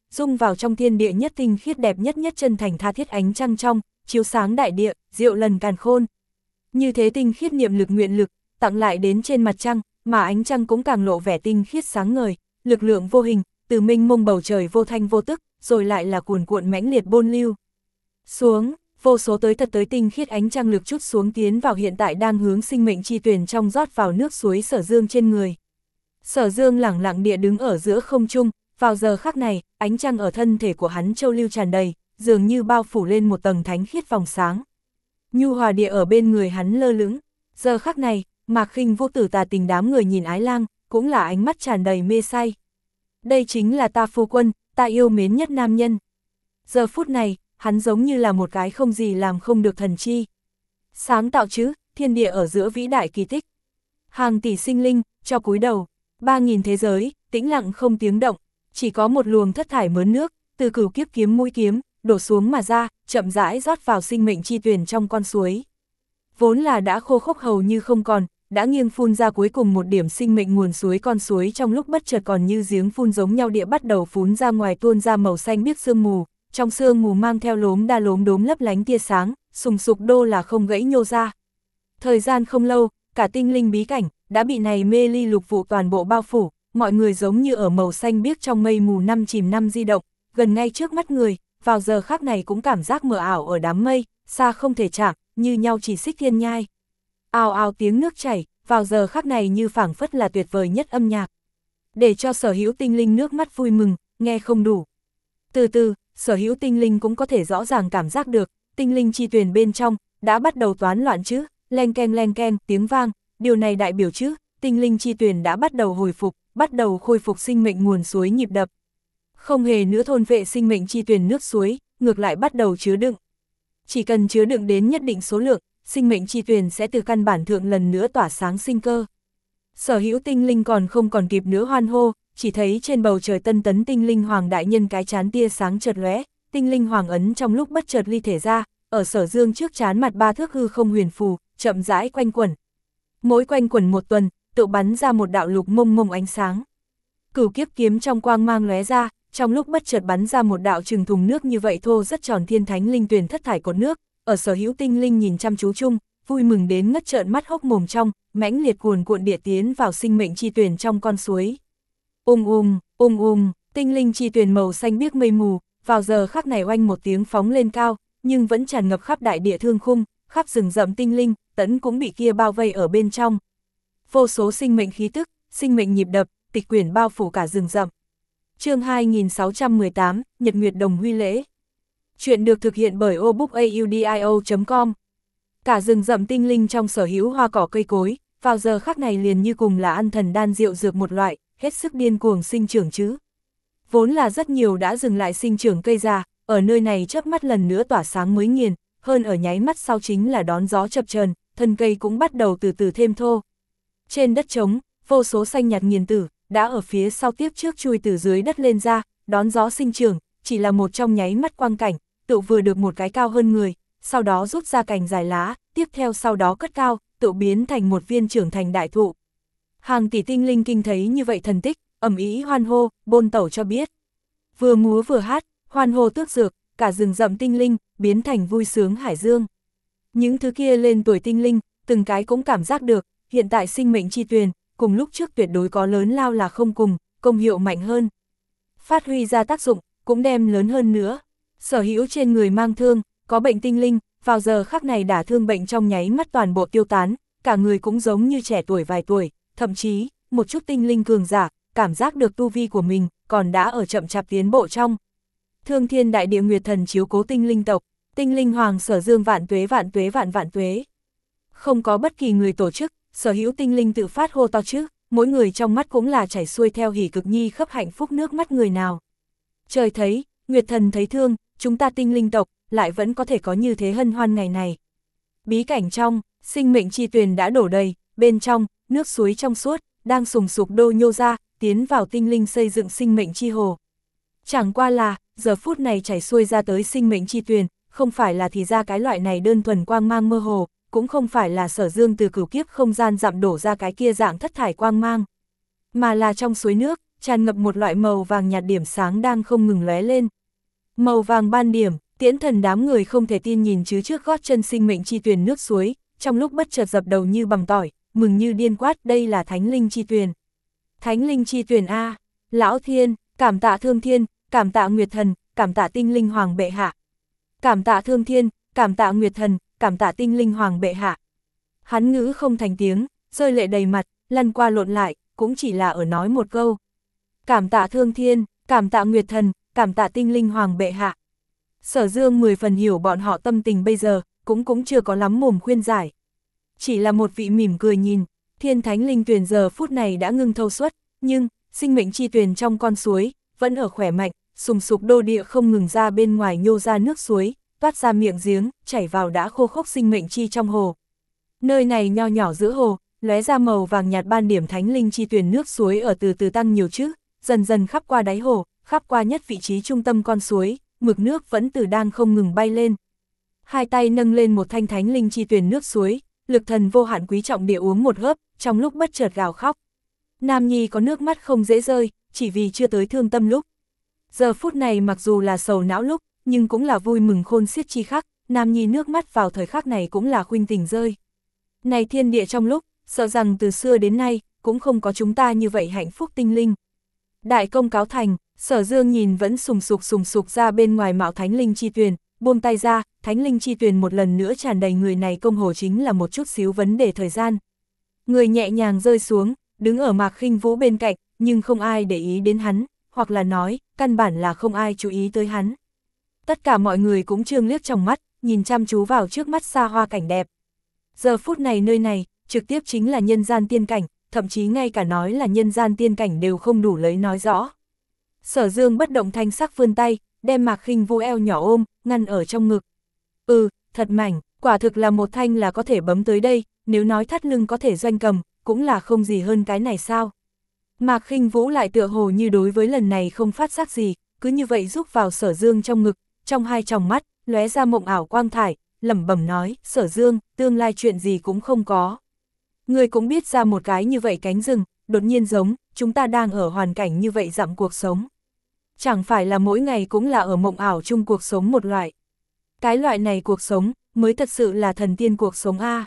dung vào trong thiên địa nhất tinh khiết đẹp nhất nhất chân thành tha thiết ánh trăng trong, chiếu sáng đại địa, diệu lần càn khôn. Như thế tinh khiết niệm lực nguyện lực, tặng lại đến trên mặt trăng, mà ánh trăng cũng càng lộ vẻ tinh khiết sáng ngời, lực lượng vô hình, từ mênh mông bầu trời vô thanh vô tức, rồi lại là cuồn cuộn mãnh liệt bôn lưu. Xuống, vô số tới thật tới tinh khiết ánh trăng lực chút xuống tiến vào hiện tại đang hướng sinh mệnh chi tuyển trong rót vào nước suối Sở Dương trên người. Sở Dương lẳng lặng địa đứng ở giữa không trung, vào giờ khắc này, ánh trăng ở thân thể của hắn châu lưu tràn đầy, dường như bao phủ lên một tầng thánh khiết vòng sáng. Nhu hòa địa ở bên người hắn lơ lửng. Giờ khắc này, Mạc Khinh Vũ Tử Tà Tình đám người nhìn Ái Lang, cũng là ánh mắt tràn đầy mê say. Đây chính là ta phu quân, ta yêu mến nhất nam nhân. Giờ phút này, hắn giống như là một cái không gì làm không được thần chi. Sáng tạo chứ, thiên địa ở giữa vĩ đại kỳ tích. Hàng tỷ sinh linh, cho cúi đầu, ba nghìn thế giới, tĩnh lặng không tiếng động, chỉ có một luồng thất thải mớn nước, từ cửu kiếp kiếm mũi kiếm, đổ xuống mà ra, chậm rãi rót vào sinh mệnh chi tuyển trong con suối. Vốn là đã khô khốc hầu như không còn, đã nghiêng phun ra cuối cùng một điểm sinh mệnh nguồn suối con suối trong lúc bất chợt còn như giếng phun giống nhau địa bắt đầu phun ra ngoài tuôn ra màu xanh biếc sương mù, trong sương mù mang theo lốm đa lốm đốm lấp lánh tia sáng, sùng sục đô là không gãy nhô ra. Thời gian không lâu, cả tinh linh bí cảnh đã bị này mê ly lục vụ toàn bộ bao phủ, mọi người giống như ở màu xanh biếc trong mây mù năm chìm năm di động, gần ngay trước mắt người, vào giờ khắc này cũng cảm giác mờ ảo ở đám mây, xa không thể chạm, như nhau chỉ xích thiên nhai. Ào ào tiếng nước chảy, vào giờ khắc này như phảng phất là tuyệt vời nhất âm nhạc. Để cho sở hữu tinh linh nước mắt vui mừng, nghe không đủ. Từ từ, sở hữu tinh linh cũng có thể rõ ràng cảm giác được, tinh linh chi tuyển bên trong, đã bắt đầu toán loạn chứ, len ken len ken, tiếng vang, điều này đại biểu chứ, tinh linh chi tuyển đã bắt đầu hồi phục, bắt đầu khôi phục sinh mệnh nguồn suối nhịp đập. Không hề nữa thôn vệ sinh mệnh chi tuyển nước suối, ngược lại bắt đầu chứa đựng. Chỉ cần chứa đựng đến nhất định số lượng, sinh mệnh chi tuyển sẽ từ căn bản thượng lần nữa tỏa sáng sinh cơ. Sở hữu tinh linh còn không còn kịp nữa hoan hô, chỉ thấy trên bầu trời tân tấn tinh linh hoàng đại nhân cái chán tia sáng chợt lóe, tinh linh hoàng ấn trong lúc bất chợt ly thể ra, ở Sở Dương trước chán mặt ba thước hư không huyền phù, chậm rãi quanh quẩn. Mỗi quanh quẩn một tuần, tự bắn ra một đạo lục mông mông ánh sáng. Cửu kiếp kiếm trong quang mang lóe ra, trong lúc bất chợt bắn ra một đạo trừng thùng nước như vậy thô rất tròn thiên thánh linh tuyển thất thải cột nước, ở sở hữu tinh linh nhìn chăm chú chung, vui mừng đến ngất trợn mắt hốc mồm trong, mãnh liệt cuồn cuộn địa tiến vào sinh mệnh chi tuyển trong con suối. Ung ung, ung ung, tinh linh chi tuyển màu xanh biếc mây mù, vào giờ khắc này oanh một tiếng phóng lên cao, nhưng vẫn tràn ngập khắp đại địa thương khung, khắp rừng rậm tinh linh, tẫn cũng bị kia bao vây ở bên trong. Vô số sinh mệnh khí tức, sinh mệnh nhịp đập, tịch quyển bao phủ cả rừng rậm. Chương hai nghìn sáu trăm mười tám, Nhật Nguyệt Đồng Huy Lễ. Chuyện được thực hiện bởi obookaudio chấm com. Cả rừng rậm tinh linh trong sở hữu hoa cỏ cây cối, vào giờ khắc này liền như cùng là ăn thần đan rượu dược một loại, hết sức điên cuồng sinh trưởng chứ. Vốn là rất nhiều đã dừng lại sinh trưởng cây già, ở nơi này chớp mắt lần nữa tỏa sáng mới nghiền, hơn ở nháy mắt sau chính là đón gió chập chờn, thân cây cũng bắt đầu từ từ thêm thô. Trên đất trống, vô số xanh nhạt nghiền tử, đã ở phía sau tiếp trước chui từ dưới đất lên ra, đón gió sinh trưởng, chỉ là một trong nháy mắt quang cảnh, tự vừa được một cái cao hơn người, sau đó rút ra cành dài lá, tiếp theo sau đó cất cao, tự biến thành một viên trưởng thành đại thụ. Hàng tỷ tinh linh kinh thấy như vậy thần tích, ầm ĩ hoan hô, bôn tẩu cho biết. Vừa múa vừa hát, hoan hô tước dược, cả rừng rậm tinh linh, biến thành vui sướng hải dương. Những thứ kia lên tuổi tinh linh, từng cái cũng cảm giác được, hiện tại sinh mệnh chi tuyền, cùng lúc trước tuyệt đối có lớn lao là không cùng, công hiệu mạnh hơn. Phát huy ra tác dụng, cũng đem lớn hơn nữa. Sở hữu trên người mang thương, có bệnh tinh linh, vào giờ khắc này đả thương bệnh trong nháy mắt toàn bộ tiêu tán, cả người cũng giống như trẻ tuổi vài tuổi, thậm chí, một chút tinh linh cường giả, cảm giác được tu vi của mình, còn đã ở chậm chạp tiến bộ trong. Thương Thiên Đại Địa Nguyệt Thần chiếu cố tinh linh tộc, tinh linh hoàng Sở Dương vạn tuế vạn tuế vạn vạn tuế. Không có bất kỳ người tổ chức, sở hữu tinh linh tự phát hô to chứ, mỗi người trong mắt cũng là chảy xuôi theo hỉ cực nhi khắp hạnh phúc nước mắt người nào. Trời thấy, Nguyệt Thần thấy thương, chúng ta tinh linh tộc, lại vẫn có thể có như thế hân hoan ngày này. Bí cảnh trong, sinh mệnh chi tuyền đã đổ đầy, bên trong, nước suối trong suốt, đang sùng sục đô nhô ra, tiến vào tinh linh xây dựng sinh mệnh chi hồ. Chẳng qua là, giờ phút này chảy xuôi ra tới sinh mệnh chi tuyền, không phải là thì ra cái loại này đơn thuần quang mang mơ hồ, cũng không phải là Sở Dương từ cửu kiếp không gian dặm đổ ra cái kia dạng thất thải quang mang, mà là trong suối nước, tràn ngập một loại màu vàng nhạt điểm sáng đang không ngừng lóe lên. Màu vàng ban điểm, Tiễn Thần đám người không thể tin nhìn chứ trước gót chân sinh mệnh chi tuyền nước suối, trong lúc bất chợt dập đầu như bằng tỏi, mừng như điên quát, đây là thánh linh chi tuyền. Thánh linh chi tuyền a, lão thiên, cảm tạ Thương Thiên, cảm tạ Nguyệt Thần, cảm tạ Tinh Linh Hoàng bệ hạ. Cảm tạ Thương Thiên, cảm tạ Nguyệt Thần, cảm tạ Tinh Linh Hoàng bệ hạ. Hắn ngữ không thành tiếng, rơi lệ đầy mặt, lăn qua lộn lại, cũng chỉ là ở nói một câu. Cảm tạ Thương Thiên, cảm tạ Nguyệt Thần, cảm tạ Tinh Linh Hoàng bệ hạ. Sở Dương mười phần hiểu bọn họ tâm tình bây giờ, cũng cũng chưa có lắm mồm khuyên giải. Chỉ là một vị mỉm cười nhìn, thiên thánh linh tuyền giờ phút này đã ngưng thâu suất, nhưng, sinh mệnh chi tuyền trong con suối, vẫn ở khỏe mạnh, sùng sục đô địa không ngừng ra bên ngoài nhô ra nước suối, toát ra miệng giếng, chảy vào đã khô khốc sinh mệnh chi trong hồ. Nơi này nho nhỏ giữa hồ, lóe ra màu vàng nhạt ban điểm thánh linh chi tuyền nước suối ở từ từ tăng nhiều chứ, dần dần khắp qua đáy hồ, khắp qua nhất vị trí trung tâm con suối, mực nước vẫn từ đang không ngừng bay lên. Hai tay nâng lên một thanh thánh linh chi tuyền nước suối, Lực Thần vô hạn quý trọng địa uống một hớp, trong lúc bất chợt gào khóc. Nam nhi có nước mắt không dễ rơi, chỉ vì chưa tới thương tâm lúc. Giờ phút này mặc dù là sầu não lúc, nhưng cũng là vui mừng khôn xiết chi khắc, Nam nhi nước mắt vào thời khắc này cũng là khuynh tình rơi. Này thiên địa trong lúc, sợ rằng từ xưa đến nay, cũng không có chúng ta như vậy hạnh phúc tinh linh. Đại công cáo thành, Sở Dương nhìn vẫn sùng sục sùng sục ra bên ngoài mạo thánh linh chi tuyền, buông tay ra, thánh linh chi tuyền một lần nữa tràn đầy người này công hồ chính là một chút xíu vấn đề thời gian. Người nhẹ nhàng rơi xuống, đứng ở Mạc Khinh Vũ bên cạnh, nhưng không ai để ý đến hắn, hoặc là nói, căn bản là không ai chú ý tới hắn. Tất cả mọi người cũng trương liếc trong mắt, nhìn chăm chú vào trước mắt xa hoa cảnh đẹp. Giờ phút này nơi này, trực tiếp chính là nhân gian tiên cảnh, thậm chí ngay cả nói là nhân gian tiên cảnh đều không đủ lấy nói rõ. Sở Dương bất động thanh sắc vươn tay, đem Mạc Khinh Vũ eo nhỏ ôm, ngăn ở trong ngực. Ừ, thật mảnh, quả thực là một thanh là có thể bấm tới đây, nếu nói thắt lưng có thể doanh cầm, cũng là không gì hơn cái này sao. Mạc Khinh Vũ lại tựa hồ như đối với lần này không phát giác gì, cứ như vậy rúc vào Sở Dương trong ngực, trong hai tròng mắt, lóe ra mộng ảo quang thải, lẩm bẩm nói, Sở Dương, tương lai chuyện gì cũng không có. Người cũng biết ra một cái như vậy cánh rừng, đột nhiên giống, chúng ta đang ở hoàn cảnh như vậy dặm cuộc sống. Chẳng phải là mỗi ngày cũng là ở mộng ảo chung cuộc sống một loại. Cái loại này cuộc sống, mới thật sự là thần tiên cuộc sống a.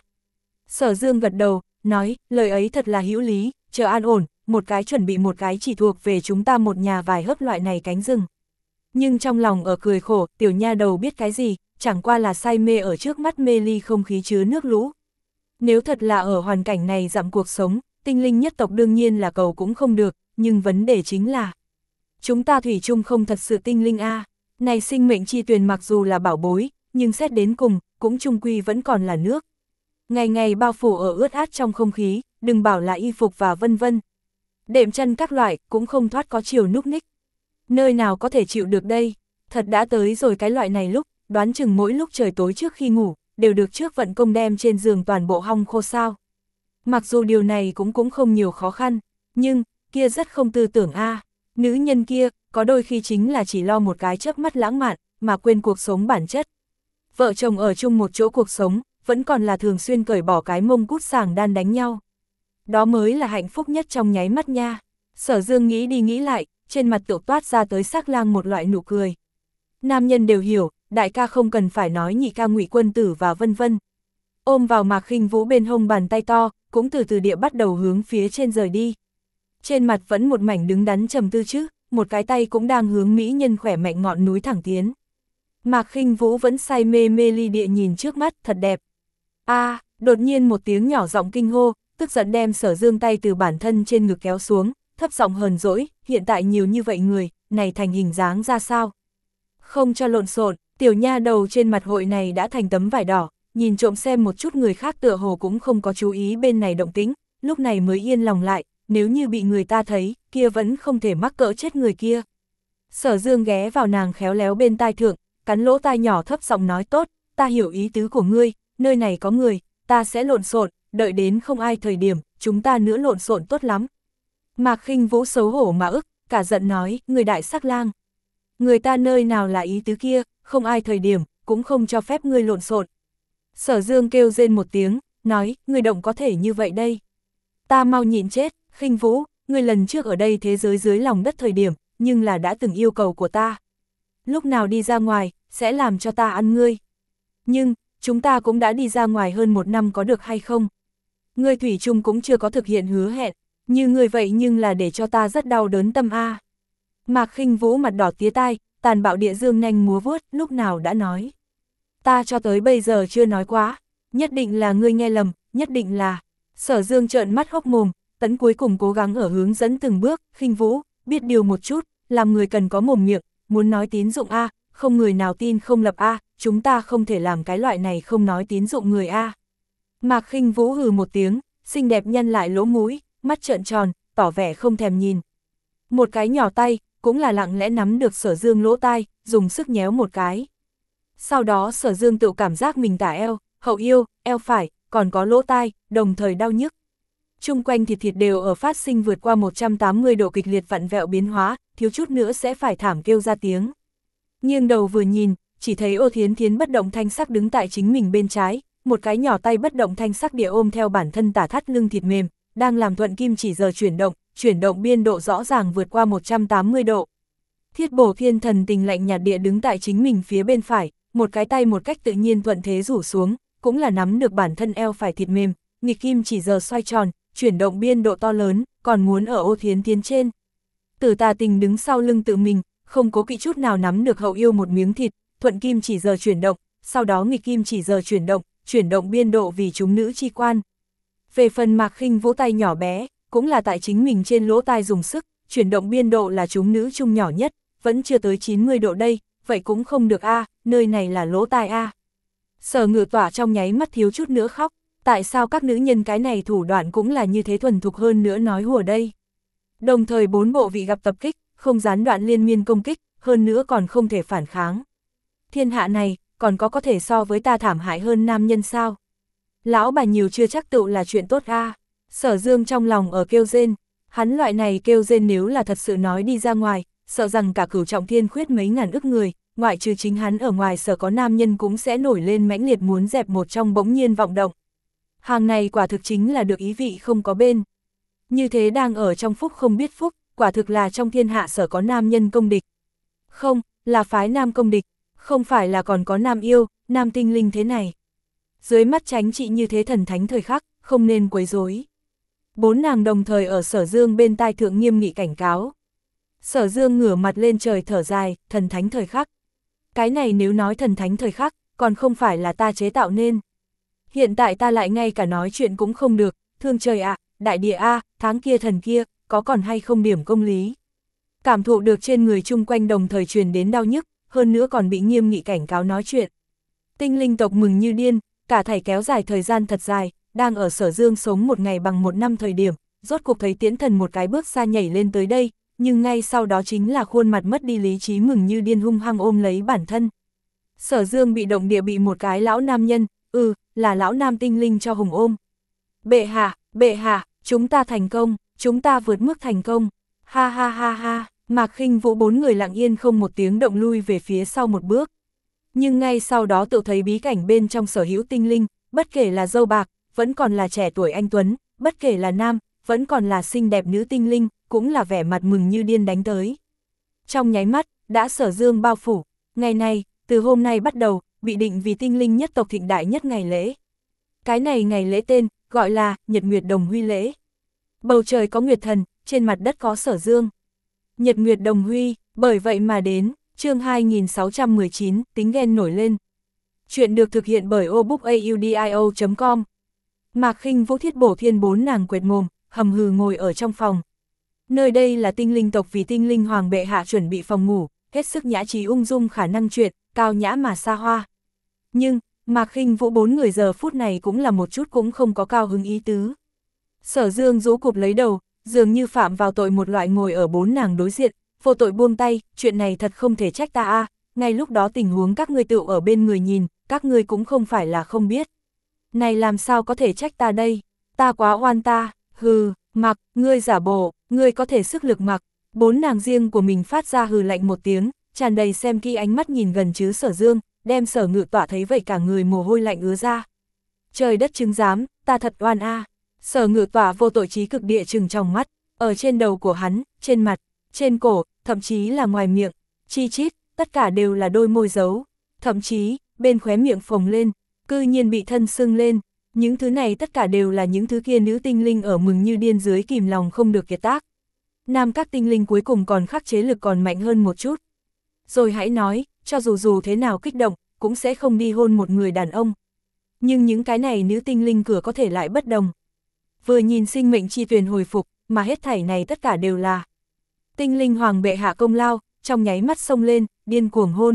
Sở Dương gật đầu, nói, lời ấy thật là hữu lý, chờ an ổn, một cái chuẩn bị một cái chỉ thuộc về chúng ta một nhà vài hớp loại này cánh rừng. Nhưng trong lòng ở cười khổ, tiểu nha đầu biết cái gì, chẳng qua là say mê ở trước mắt mê ly không khí chứa nước lũ. Nếu thật là ở hoàn cảnh này dặm cuộc sống, tinh linh nhất tộc đương nhiên là cầu cũng không được, nhưng vấn đề chính là chúng ta thủy chung không thật sự tinh linh a. Này sinh mệnh chi tuyền mặc dù là bảo bối, nhưng xét đến cùng, cũng chung quy vẫn còn là nước. Ngày ngày bao phủ ở ướt át trong không khí, đừng bảo là y phục và vân vân. Đệm chân các loại, cũng không thoát có chiều núc ních. Nơi nào có thể chịu được đây, thật đã tới rồi cái loại này lúc, đoán chừng mỗi lúc trời tối trước khi ngủ, đều được trước vận công đem trên giường toàn bộ hong khô sao. Mặc dù điều này cũng cũng không nhiều khó khăn, nhưng, kia rất không tư tưởng a. Nữ nhân kia, có đôi khi chính là chỉ lo một cái chớp mắt lãng mạn, mà quên cuộc sống bản chất. Vợ chồng ở chung một chỗ cuộc sống, vẫn còn là thường xuyên cởi bỏ cái mông cút sàng đan đánh nhau. Đó mới là hạnh phúc nhất trong nháy mắt nha. Sở Dương nghĩ đi nghĩ lại, trên mặt tự toát ra tới sắc lang một loại nụ cười. Nam nhân đều hiểu, đại ca không cần phải nói nhị ca Ngụy Quân Tử và vân vân. Ôm vào Mạc Khinh Vũ bên hông bàn tay to, cũng từ từ địa bắt đầu hướng phía trên rời đi. Trên mặt vẫn một mảnh đứng đắn trầm tư chứ, một cái tay cũng đang hướng mỹ nhân khỏe mạnh ngọn núi thẳng tiến. Mạc Khinh Vũ vẫn say mê mê ly địa nhìn trước mắt, thật đẹp. A, à, đột nhiên một tiếng nhỏ giọng kinh hô, tức giận đem Sở Dương tay từ bản thân trên ngực kéo xuống, thấp giọng hờn dỗi, hiện tại nhiều như vậy người, này thành hình dáng ra sao? Không cho lộn xộn, tiểu nha đầu trên mặt hội này đã thành tấm vải đỏ, nhìn trộm xem một chút người khác tựa hồ cũng không có chú ý bên này động tĩnh, lúc này mới yên lòng lại, nếu như bị người ta thấy, kia vẫn không thể mắc cỡ chết người kia. Sở Dương ghé vào nàng khéo léo bên tai thượng, cắn lỗ tai nhỏ thấp giọng nói tốt, ta hiểu ý tứ của ngươi, nơi này có người, ta sẽ lộn xộn, đợi đến không ai thời điểm, chúng ta nữa lộn xộn tốt lắm. Mạc Khinh Vũ xấu hổ mà ức, cả giận nói, người đại sắc lang. Người ta nơi nào là ý tứ kia, không ai thời điểm, cũng không cho phép ngươi lộn xộn. Sở Dương kêu rên một tiếng, nói, người động có thể như vậy đây. Ta mau nhịn chết, Khinh Vũ, ngươi lần trước ở đây thế giới dưới lòng đất thời điểm, nhưng là đã từng yêu cầu của ta. Lúc nào đi ra ngoài, sẽ làm cho ta ăn ngươi. Nhưng, chúng ta cũng đã đi ra ngoài hơn một năm có được hay không? Ngươi thủy chung cũng chưa có thực hiện hứa hẹn, như ngươi vậy nhưng là để cho ta rất đau đớn tâm a. Mạc Khinh Vũ mặt đỏ tía tai, tàn bạo địa dương nhanh múa vuốt, lúc nào đã nói. Ta cho tới bây giờ chưa nói quá, nhất định là ngươi nghe lầm, nhất định là. Sở Dương trợn mắt hốc mồm, Tấn cuối cùng cố gắng ở hướng dẫn từng bước, Khinh Vũ, biết điều một chút, làm người cần có mồm miệng, muốn nói tín dụng a, không người nào tin không lập a, chúng ta không thể làm cái loại này không nói tín dụng người a. Mạc Khinh Vũ hừ một tiếng, xinh đẹp nhân lại lỗ mũi, mắt trợn tròn, tỏ vẻ không thèm nhìn. Một cái nhỏ tay, cũng là lặng lẽ nắm được Sở Dương lỗ tai, dùng sức nhéo một cái. Sau đó Sở Dương tự cảm giác mình tả eo, hậu yêu, eo phải, còn có lỗ tai, đồng thời đau nhức. Trung quanh thịt thịt đều ở phát sinh vượt qua một trăm tám mươi độ kịch liệt vặn vẹo biến hóa, thiếu chút nữa sẽ phải thảm kêu ra tiếng. Nghiêng đầu vừa nhìn, chỉ thấy Ô Thiến Thiến bất động thanh sắc đứng tại chính mình bên trái, một cái nhỏ tay bất động thanh sắc địa ôm theo bản thân tả thắt lưng thịt mềm, đang làm thuận kim chỉ giờ chuyển động, chuyển động biên độ rõ ràng vượt qua một trăm tám mươi độ. Thiết Bổ Thiên thần tình lạnh nhạt địa đứng tại chính mình phía bên phải, một cái tay một cách tự nhiên thuận thế rủ xuống, cũng là nắm được bản thân eo phải thịt mềm, nghịch kim chỉ giờ xoay tròn, chuyển động biên độ to lớn, còn muốn ở Ô Thiến Thiến trên. Tử Tà Tình đứng sau lưng tự mình, không cố kỵ chút nào nắm được hậu yêu một miếng thịt, thuận kim chỉ giờ chuyển động, sau đó nghịch kim chỉ giờ chuyển động, chuyển động biên độ vì chúng nữ chi quan. Về phần Mạc Khinh Vũ tay nhỏ bé, cũng là tại chính mình trên lỗ tai dùng sức, chuyển động biên độ là chúng nữ chung nhỏ nhất, vẫn chưa tới chín mươi độ đây, vậy cũng không được a, nơi này là lỗ tai a. Sở Ngự Tỏa trong nháy mắt thiếu chút nữa khóc, tại sao các nữ nhân cái này thủ đoạn cũng là như thế thuần thục hơn nữa nói hùa đây. Đồng thời bốn bộ vị gặp tập kích, không gián đoạn liên miên công kích, hơn nữa còn không thể phản kháng. Thiên hạ này, còn có có thể so với ta thảm hại hơn nam nhân sao? Lão bà nhiều chưa chắc tựu là chuyện tốt a. Sở Dương trong lòng ở kêu rên, hắn loại này kêu rên nếu là thật sự nói đi ra ngoài, sợ rằng cả Cửu Trọng Thiên khuyết mấy ngàn ức người, ngoại trừ chính hắn ở ngoài sở có nam nhân cũng sẽ nổi lên mãnh liệt muốn dẹp một trong bỗng nhiên vọng động. Hàng này quả thực chính là được ý vị không có bên. Như thế đang ở trong phúc không biết phúc, quả thực là trong thiên hạ sở có nam nhân công địch. Không, là phái nam công địch, không phải là còn có nam yêu, nam tinh linh thế này. Dưới mắt tránh trị như thế thần thánh thời khắc, không nên quấy rối. Bốn nàng đồng thời ở Sở Dương bên tai thượng nghiêm nghị cảnh cáo. Sở Dương ngửa mặt lên trời thở dài, thần thánh thời khắc. Cái này nếu nói thần thánh thời khắc, còn không phải là ta chế tạo nên. Hiện tại ta lại ngay cả nói chuyện cũng không được, thương trời ạ, đại địa a, tháng kia thần kia, có còn hay không điểm công lý. Cảm thụ được trên người chung quanh đồng thời truyền đến đau nhức, hơn nữa còn bị nghiêm nghị cảnh cáo nói chuyện. Tinh linh tộc mừng như điên, cả thảy kéo dài thời gian thật dài, đang ở Sở Dương sống một ngày bằng một năm thời điểm, rốt cuộc thấy Tiễn Thần một cái bước xa nhảy lên tới đây, nhưng ngay sau đó chính là khuôn mặt mất đi lý trí mừng như điên hung hăng ôm lấy bản thân. Sở Dương bị động địa bị một cái lão nam nhân, ừ, là lão nam tinh linh cho hùng ôm. Bệ hạ, bệ hạ, chúng ta thành công, chúng ta vượt mức thành công, ha ha ha ha. Mạc Khinh Vũ bốn người lặng yên không một tiếng động lui về phía sau một bước. Nhưng ngay sau đó tự thấy bí cảnh bên trong sở hữu tinh linh, bất kể là dâu bạc, vẫn còn là trẻ tuổi anh tuấn, bất kể là nam, vẫn còn là xinh đẹp nữ tinh linh, cũng là vẻ mặt mừng như điên đánh tới. Trong nháy mắt, đã Sở Dương bao phủ, ngày này, từ hôm nay bắt đầu, bị định vì tinh linh nhất tộc thịnh đại nhất ngày lễ. Cái này ngày lễ tên, gọi là Nhật Nguyệt Đồng Huy lễ. Bầu trời có Nguyệt Thần, trên mặt đất có Sở Dương. Nhật Nguyệt Đồng Huy, bởi vậy mà đến, chương hai nghìn sáu trăm mười chín, tính ghen nổi lên. Chuyện được thực hiện bởi obookaudio chấm com. Mạc Khinh Vũ Thiết Bổ Thiên bốn nàng quệt mồm, hầm hừ ngồi ở trong phòng. Nơi đây là tinh linh tộc vì tinh linh hoàng bệ hạ chuẩn bị phòng ngủ, hết sức nhã trí ung dung khả năng chuyện, cao nhã mà xa hoa. Nhưng, Mạc Khinh Vũ bốn người giờ phút này cũng là một chút cũng không có cao hứng ý tứ. Sở Dương rũ cụp lấy đầu, dường như phạm vào tội một loại ngồi ở bốn nàng đối diện, vô tội buông tay, chuyện này thật không thể trách ta a, ngay lúc đó tình huống các ngươi tự ở bên người nhìn, các ngươi cũng không phải là không biết. Này làm sao có thể trách ta đây, ta quá oan ta, hừ, Mặc, ngươi giả bộ, ngươi có thể sức lực Mặc. Bốn nàng riêng của mình phát ra hừ lạnh một tiếng, tràn đầy xem kỹ ánh mắt nhìn gần chứ Sở Dương, đem Sở Ngự Tỏa thấy vậy cả người mồ hôi lạnh ứa ra. Trời đất chứng giám, ta thật oan a. Sở Ngự Tỏa vô tội trí cực địa trừng trong mắt, Ở trên đầu của hắn, trên mặt, trên cổ, thậm chí là ngoài miệng, chi chít, tất cả đều là đôi môi dấu, thậm chí, bên khóe miệng phồng lên, cư nhiên bị thân sưng lên. Những thứ này tất cả đều là những thứ kia nữ tinh linh ở mừng như điên dưới kìm lòng không được kiệt tác. Nam các tinh linh cuối cùng còn khắc chế lực còn mạnh hơn một chút. Rồi hãy nói, cho dù dù thế nào kích động, cũng sẽ không đi hôn một người đàn ông. Nhưng những cái này nữ tinh linh cửa có thể lại bất đồng. Vừa nhìn sinh mệnh chi tuyền hồi phục, mà hết thảy này tất cả đều là tinh linh hoàng bệ hạ công lao, trong nháy mắt xông lên, điên cuồng hôn.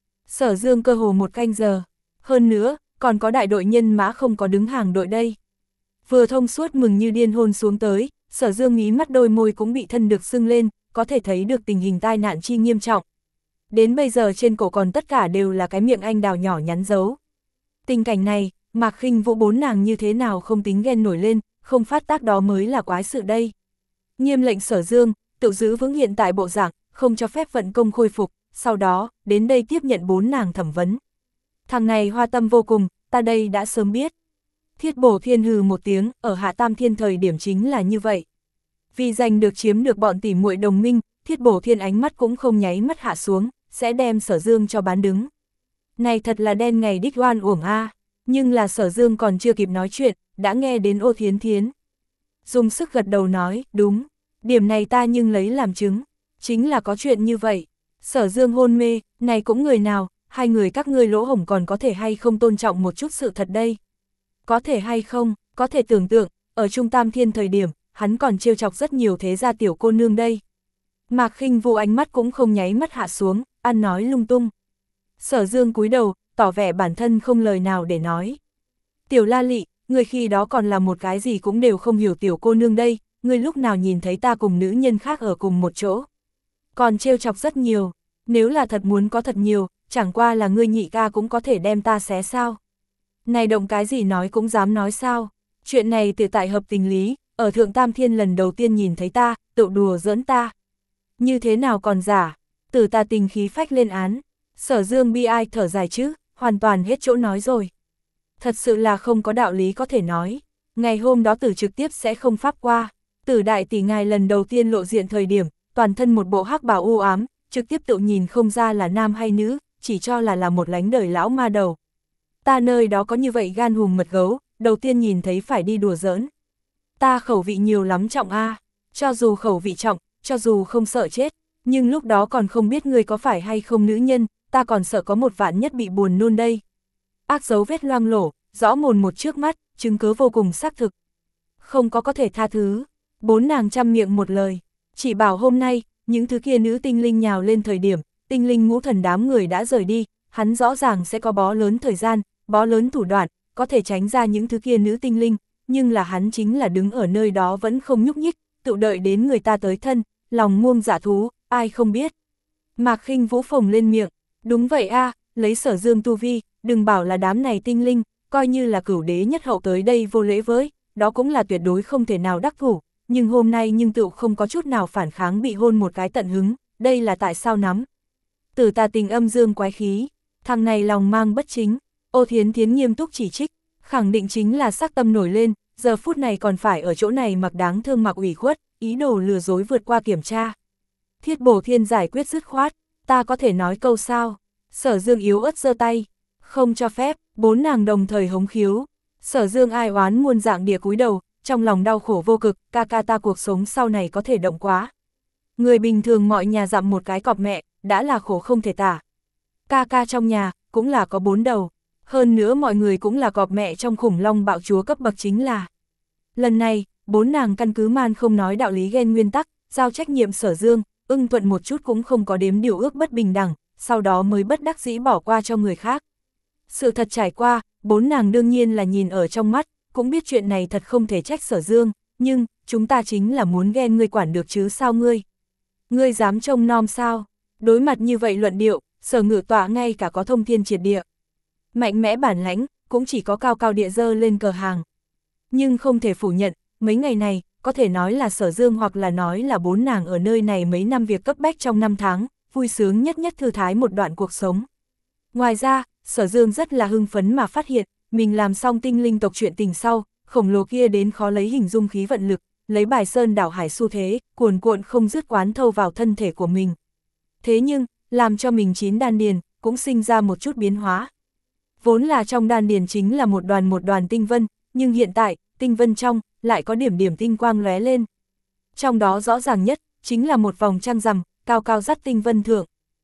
Sở Dương cơ hồ một canh giờ. Hơn nữa, còn có đại đội nhân mã không có đứng hàng đội đây. Vừa thông suốt mừng như điên hôn xuống tới, Sở Dương mí mắt đôi môi cũng bị thân được sưng lên, có thể thấy được tình hình tai nạn chi nghiêm trọng. Đến bây giờ trên cổ còn tất cả đều là cái miệng anh đào nhỏ nhắn dấu. Tình cảnh này, Mạc Khinh Vũ bốn nàng như thế nào không tính ghen nổi lên, không phát tác đó mới là quái sự đây. Nghiêm lệnh Sở Dương, tự giữ vững hiện tại bộ dạng, không cho phép vận công khôi phục, sau đó, đến đây tiếp nhận bốn nàng thẩm vấn. Thằng này hoa tâm vô cùng, ta đây đã sớm biết. Thiết Bổ Thiên hừ một tiếng, ở Hạ Tam Thiên thời điểm chính là như vậy. Vì giành được chiếm được bọn tỉ muội đồng minh, Thiết Bổ Thiên ánh mắt cũng không nháy mắt hạ xuống, sẽ đem Sở Dương cho bán đứng. Này thật là đen ngày đích oan uổng a, nhưng là Sở Dương còn chưa kịp nói chuyện, đã nghe đến Ô Thiến Thiến. Dùng sức gật đầu nói, đúng, điểm này ta nhưng lấy làm chứng, chính là có chuyện như vậy. Sở Dương hôn mê, này cũng người nào, hai người các ngươi lỗ hổng còn có thể hay không tôn trọng một chút sự thật đây. Có thể hay không, có thể tưởng tượng, ở Trung Tam Thiên thời điểm, hắn còn trêu chọc rất nhiều thế gia tiểu cô nương đây. Mạc Khinh Vũ ánh mắt cũng không nháy mắt hạ xuống, ăn nói lung tung. Sở Dương cúi đầu, tỏ vẻ bản thân không lời nào để nói. Tiểu La Lị, người khi đó còn là một cái gì cũng đều không hiểu tiểu cô nương đây, người lúc nào nhìn thấy ta cùng nữ nhân khác ở cùng một chỗ. Còn trêu chọc rất nhiều, nếu là thật muốn có thật nhiều, chẳng qua là ngươi nhị ca cũng có thể đem ta xé sao. Này động cái gì nói cũng dám nói sao, chuyện này từ tại hợp tình lý, ở Thượng Tam Thiên lần đầu tiên nhìn thấy ta, tự đùa giỡn ta. Như thế nào còn giả, từ ta tình khí phách lên án, Sở Dương bi ai thở dài chứ, hoàn toàn hết chỗ nói rồi. Thật sự là không có đạo lý có thể nói, ngày hôm đó Tử trực tiếp sẽ không pháp qua, Tử đại tỷ ngài lần đầu tiên lộ diện thời điểm, toàn thân một bộ hắc bào u ám, trực tiếp tự nhìn không ra là nam hay nữ, chỉ cho là là một lánh đời lão ma đầu. Ta nơi đó có như vậy gan hùm mật gấu, đầu tiên nhìn thấy phải đi đùa giỡn. Ta khẩu vị nhiều lắm trọng a, cho dù khẩu vị trọng, cho dù không sợ chết, nhưng lúc đó còn không biết ngươi có phải hay không nữ nhân, ta còn sợ có một vạn nhất bị buồn nôn đây. Ác dấu vết loang lổ, rõ mồn một trước mắt, chứng cứ vô cùng xác thực. Không có có thể tha thứ, bốn nàng trăm miệng một lời, chỉ bảo hôm nay, những thứ kia nữ tinh linh nhào lên thời điểm, tinh linh ngũ thần đám người đã rời đi, hắn rõ ràng sẽ có bó lớn thời gian, bó lớn thủ đoạn, có thể tránh ra những thứ kia nữ tinh linh, nhưng là hắn chính là đứng ở nơi đó vẫn không nhúc nhích, tự đợi đến người ta tới thân, lòng muông dạ thú, ai không biết. Mạc Khinh Vũ phồng lên miệng, đúng vậy a, lấy Sở Dương tu vi, đừng bảo là đám này tinh linh, coi như là cửu đế nhất hậu tới đây vô lễ với, đó cũng là tuyệt đối không thể nào đắc thủ, nhưng hôm nay nhưng tựu không có chút nào phản kháng bị hôn một cái tận hứng, đây là tại sao nắm. Tử tà tình âm dương quái khí, thằng này lòng mang bất chính, Ô Thiến Thiến nghiêm túc chỉ trích, khẳng định chính là sắc tâm nổi lên, giờ phút này còn phải ở chỗ này mặc đáng thương mặc ủy khuất, ý đồ lừa dối vượt qua kiểm tra. Thiết Bổ Thiên giải quyết dứt khoát, ta có thể nói câu sao? Sở Dương yếu ớt giơ tay, không cho phép, bốn nàng đồng thời hống khiếu. Sở Dương ai oán muôn dạng địa cúi đầu, trong lòng đau khổ vô cực, ca ca ta cuộc sống sau này có thể động quá. Người bình thường mọi nhà dặm một cái cọp mẹ, đã là khổ không thể tả. Ca ca trong nhà, cũng là có bốn đầu. Hơn nữa mọi người cũng là cọp mẹ trong khủng long bạo chúa cấp bậc chính là. Lần này, bốn nàng căn cứ man không nói đạo lý ghen nguyên tắc, giao trách nhiệm Sở Dương, ưng thuận một chút cũng không có đếm điều ước bất bình đẳng, sau đó mới bất đắc dĩ bỏ qua cho người khác. Sự thật trải qua, bốn nàng đương nhiên là nhìn ở trong mắt, cũng biết chuyện này thật không thể trách Sở Dương, nhưng, chúng ta chính là muốn ghen ngươi quản được chứ sao ngươi. Ngươi dám trông nom sao? Đối mặt như vậy luận điệu, Sở Ngự Tọa ngay cả có thông thiên triệt địa. Mạnh mẽ bản lãnh, cũng chỉ có cao cao địa dơ lên cờ hàng. Nhưng không thể phủ nhận, mấy ngày này, có thể nói là Sở Dương hoặc là nói là bốn nàng ở nơi này mấy năm việc cấp bách trong năm tháng, vui sướng nhất nhất thư thái một đoạn cuộc sống. Ngoài ra, Sở Dương rất là hưng phấn mà phát hiện, mình làm xong tinh linh tộc chuyện tình sau, khổng lồ kia đến khó lấy hình dung khí vận lực, lấy bài sơn đảo hải xu thế, cuồn cuộn không dứt quán thâu vào thân thể của mình. Thế nhưng, làm cho mình chín đan điền, cũng sinh ra một chút biến hóa. Vốn là trong đan điền chính là một đoàn một đoàn tinh vân, nhưng hiện tại, tinh vân trong, lại có điểm điểm tinh quang lóe lên. Trong đó rõ ràng nhất, chính là một vòng trăng rằm, cao cao dắt tinh vân thượng.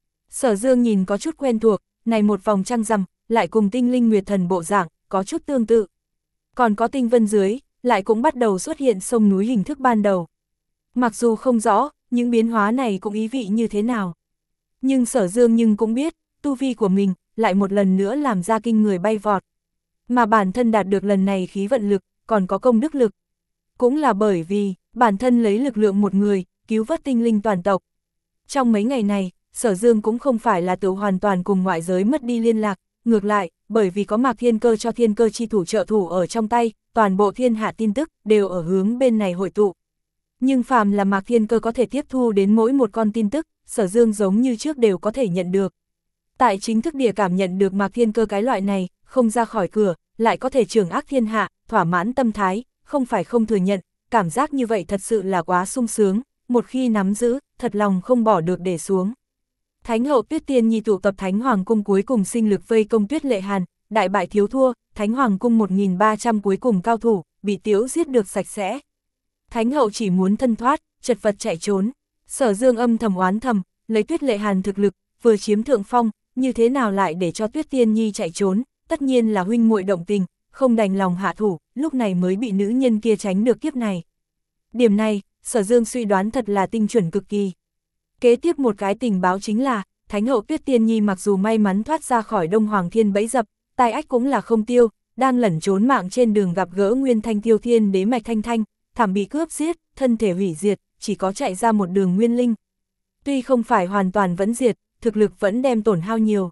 Sở Dương nhìn có chút quen thuộc, này một vòng trăng rằm, lại cùng tinh linh nguyệt thần bộ dạng, có chút tương tự. Còn có tinh vân dưới, lại cũng bắt đầu xuất hiện sông núi hình thức ban đầu. Mặc dù không rõ, những biến hóa này cũng ý vị như thế nào. Nhưng Sở Dương nhưng cũng biết, tu vi của mình, lại một lần nữa làm ra kinh người bay vọt. Mà bản thân đạt được lần này khí vận lực, còn có công đức lực. Cũng là bởi vì, bản thân lấy lực lượng một người, cứu vớt tinh linh toàn tộc. Trong mấy ngày này, Sở Dương cũng không phải là tự hoàn toàn cùng ngoại giới mất đi liên lạc, ngược lại, bởi vì có Mạc Thiên Cơ cho thiên cơ chi thủ trợ thủ ở trong tay, toàn bộ thiên hạ tin tức đều ở hướng bên này hội tụ. Nhưng phàm là Mạc Thiên Cơ có thể tiếp thu đến mỗi một con tin tức, Sở Dương giống như trước đều có thể nhận được. Tại chính thức địa cảm nhận được Mạc Thiên Cơ cái loại này, không ra khỏi cửa, lại có thể trưởng ác thiên hạ, thỏa mãn tâm thái, không phải không thừa nhận, cảm giác như vậy thật sự là quá sung sướng, một khi nắm giữ, thật lòng không bỏ được để xuống. Thánh hậu Tuyết Tiên Nhi tụ tập Thánh Hoàng Cung cuối cùng sinh lực vây công Tuyết Lệ Hàn, đại bại thiếu thua, Thánh Hoàng Cung một nghìn ba trăm cuối cùng cao thủ, bị Tiếu giết được sạch sẽ. Thánh hậu chỉ muốn thân thoát, chật vật chạy trốn. Sở Dương âm thầm oán thầm, lấy Tuyết Lệ Hàn thực lực, vừa chiếm thượng phong, như thế nào lại để cho Tuyết Tiên Nhi chạy trốn, tất nhiên là huynh muội động tình, không đành lòng hạ thủ, lúc này mới bị nữ nhân kia tránh được kiếp này. Điểm này, Sở Dương suy đoán thật là tinh chuẩn cực kỳ. Kế tiếp một cái tình báo chính là, Thánh hậu Tuyết Tiên Nhi mặc dù may mắn thoát ra khỏi Đông Hoàng Thiên bẫy dập, tai ách cũng là không tiêu, đang lẩn trốn mạng trên đường gặp gỡ Nguyên Thanh Tiêu Thiên đế mạch Thanh Thanh, thảm bị cướp giết, thân thể hủy diệt, chỉ có chạy ra một đường nguyên linh. Tuy không phải hoàn toàn vẫn diệt, thực lực vẫn đem tổn hao nhiều.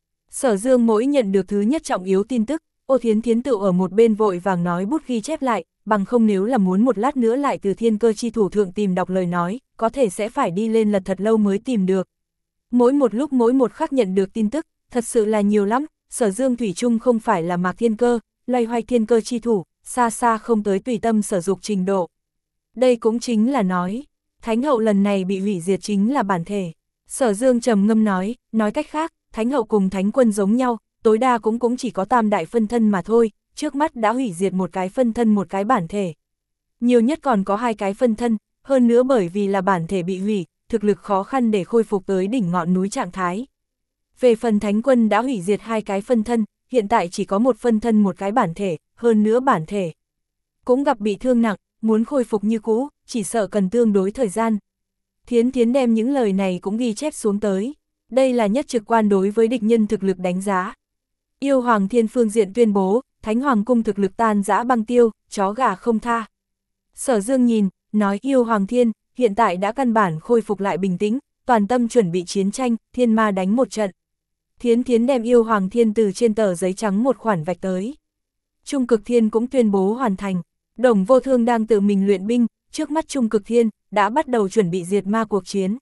Sở Dương mỗi nhận được thứ nhất trọng yếu tin tức, Ô Thiến Thiến tự ở một bên vội vàng nói bút ghi chép lại, bằng không nếu là muốn một lát nữa lại từ thiên cơ chi thủ thượng tìm đọc lời nói, có thể sẽ phải đi lên lật thật lâu mới tìm được. Mỗi một lúc mỗi một khắc nhận được tin tức, thật sự là nhiều lắm, Sở Dương thủy chung không phải là Mạc Thiên Cơ, loay hoay thiên cơ chi thủ, xa xa không tới tùy tâm sở dục trình độ. Đây cũng chính là nói, Thánh hậu lần này bị hủy diệt chính là bản thể. Sở Dương trầm ngâm nói, nói cách khác, Thánh hậu cùng Thánh quân giống nhau, tối đa cũng cũng chỉ có tam đại phân thân mà thôi, trước mắt đã hủy diệt một cái phân thân một cái bản thể. Nhiều nhất còn có hai cái phân thân, hơn nữa bởi vì là bản thể bị hủy, thực lực khó khăn để khôi phục tới đỉnh ngọn núi trạng thái. Về phần Thánh quân đã hủy diệt hai cái phân thân, hiện tại chỉ có một phân thân một cái bản thể, hơn nữa bản thể cũng gặp bị thương nặng, muốn khôi phục như cũ, chỉ sợ cần tương đối thời gian. Thiến Thiến đem những lời này cũng ghi chép xuống tới. Đây là nhất trực quan đối với địch nhân thực lực đánh giá. Yêu Hoàng Thiên phương diện tuyên bố, Thánh Hoàng Cung thực lực tan rã băng tiêu, chó gà không tha. Sở Dương nhìn, nói Yêu Hoàng Thiên, hiện tại đã căn bản khôi phục lại bình tĩnh, toàn tâm chuẩn bị chiến tranh, thiên ma đánh một trận. Thiến Thiến đem Yêu Hoàng Thiên từ trên tờ giấy trắng một khoản vạch tới. Trung Cực Thiên cũng tuyên bố hoàn thành. Đồng Vô Thương đang tự mình luyện binh, trước mắt Trung Cực Thiên, đã bắt đầu chuẩn bị diệt ma cuộc chiến.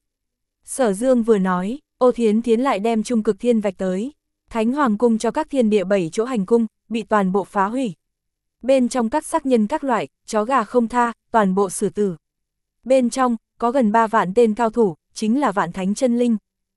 Sở Dương vừa nói, Ô Thiến Thiến lại đem Trung Cực Thiên vạch tới. Thánh Hoàng Cung cho các thiên địa bảy chỗ hành cung, bị toàn bộ phá hủy. Bên trong các sắc nhân các loại, chó gà không tha, toàn bộ xử tử. Bên trong, có gần ba vạn tên cao thủ, chính là vạn thánh chân linh.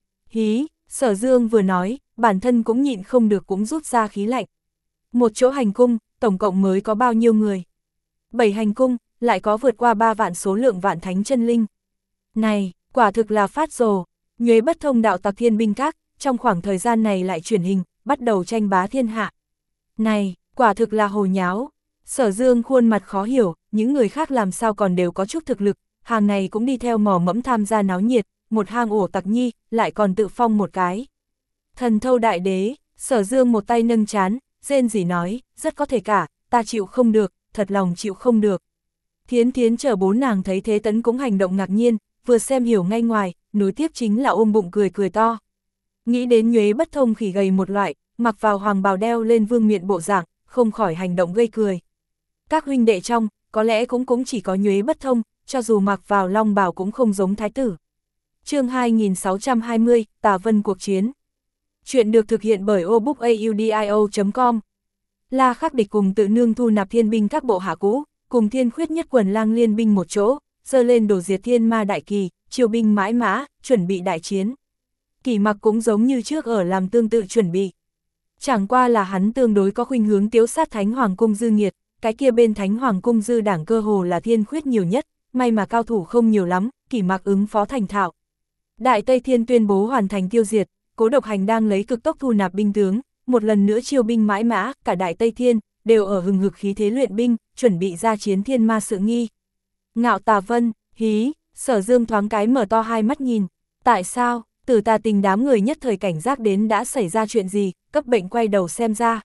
Hí, Sở Dương vừa nói, bản thân cũng nhịn không được cũng rút ra khí lạnh. Một chỗ hành cung, tổng cộng mới có bao nhiêu người? Bảy hành cung, lại có vượt qua ba vạn số lượng vạn thánh chân linh. Này, quả thực là phát rồ. Nhuế Bất Thông đạo tặc thiên binh các, trong khoảng thời gian này lại chuyển hình, bắt đầu tranh bá thiên hạ. Này, quả thực là hồ nháo. Sở Dương khuôn mặt khó hiểu, những người khác làm sao còn đều có chút thực lực, hàng này cũng đi theo mò mẫm tham gia náo nhiệt, một hang ổ tặc nhi, lại còn tự phong một cái. Thần Thâu Đại Đế, Sở Dương một tay nâng chán, rên rỉ nói, rất có thể cả, ta chịu không được, thật lòng chịu không được. Thiến Thiến chờ bốn nàng thấy thế tấn cũng hành động ngạc nhiên, vừa xem hiểu ngay ngoài, nối tiếp chính là ôm bụng cười cười to. Nghĩ đến Nhuế Bất Thông khỉ gầy một loại, mặc vào hoàng bào đeo lên vương miện bộ dạng, không khỏi hành động gây cười. Các huynh đệ trong, có lẽ cũng cũng chỉ có Nhuế Bất Thông, cho dù mặc vào long bào cũng không giống thái tử. Chương hai nghìn sáu trăm hai mươi, Tà Vân cuộc chiến. Chuyện được thực hiện bởi obookaudio chấm com. La Khắc Địch cùng tự nương thu nạp thiên binh các bộ hạ cũ, cùng Thiên Khuyết Nhất Quần Lang liên binh một chỗ, giơ lên đổ diệt thiên ma đại kỳ, triều binh mãi mã, chuẩn bị đại chiến. Kỷ Mặc cũng giống như trước ở làm tương tự chuẩn bị. Chẳng qua là hắn tương đối có khuynh hướng tiếu sát Thánh Hoàng Cung Dư Nghiệt, cái kia bên Thánh Hoàng Cung Dư đảng cơ hồ là Thiên Khuyết nhiều nhất, may mà cao thủ không nhiều lắm, Kỷ Mặc ứng phó thành thạo. Đại Tây Thiên tuyên bố hoàn thành tiêu diệt, Cố Độc Hành đang lấy cực tốc thu nạp binh tướng, một lần nữa chiêu binh mãi mã, cả Đại Tây Thiên đều ở hừng hực khí thế luyện binh, chuẩn bị ra chiến thiên ma sự nghi. Ngạo Tà Vân, hí, Sở Dương thoáng cái mở to hai mắt nhìn, tại sao? Tử Tà Tình đám người nhất thời cảnh giác đến đã xảy ra chuyện gì, cấp bệnh quay đầu xem ra.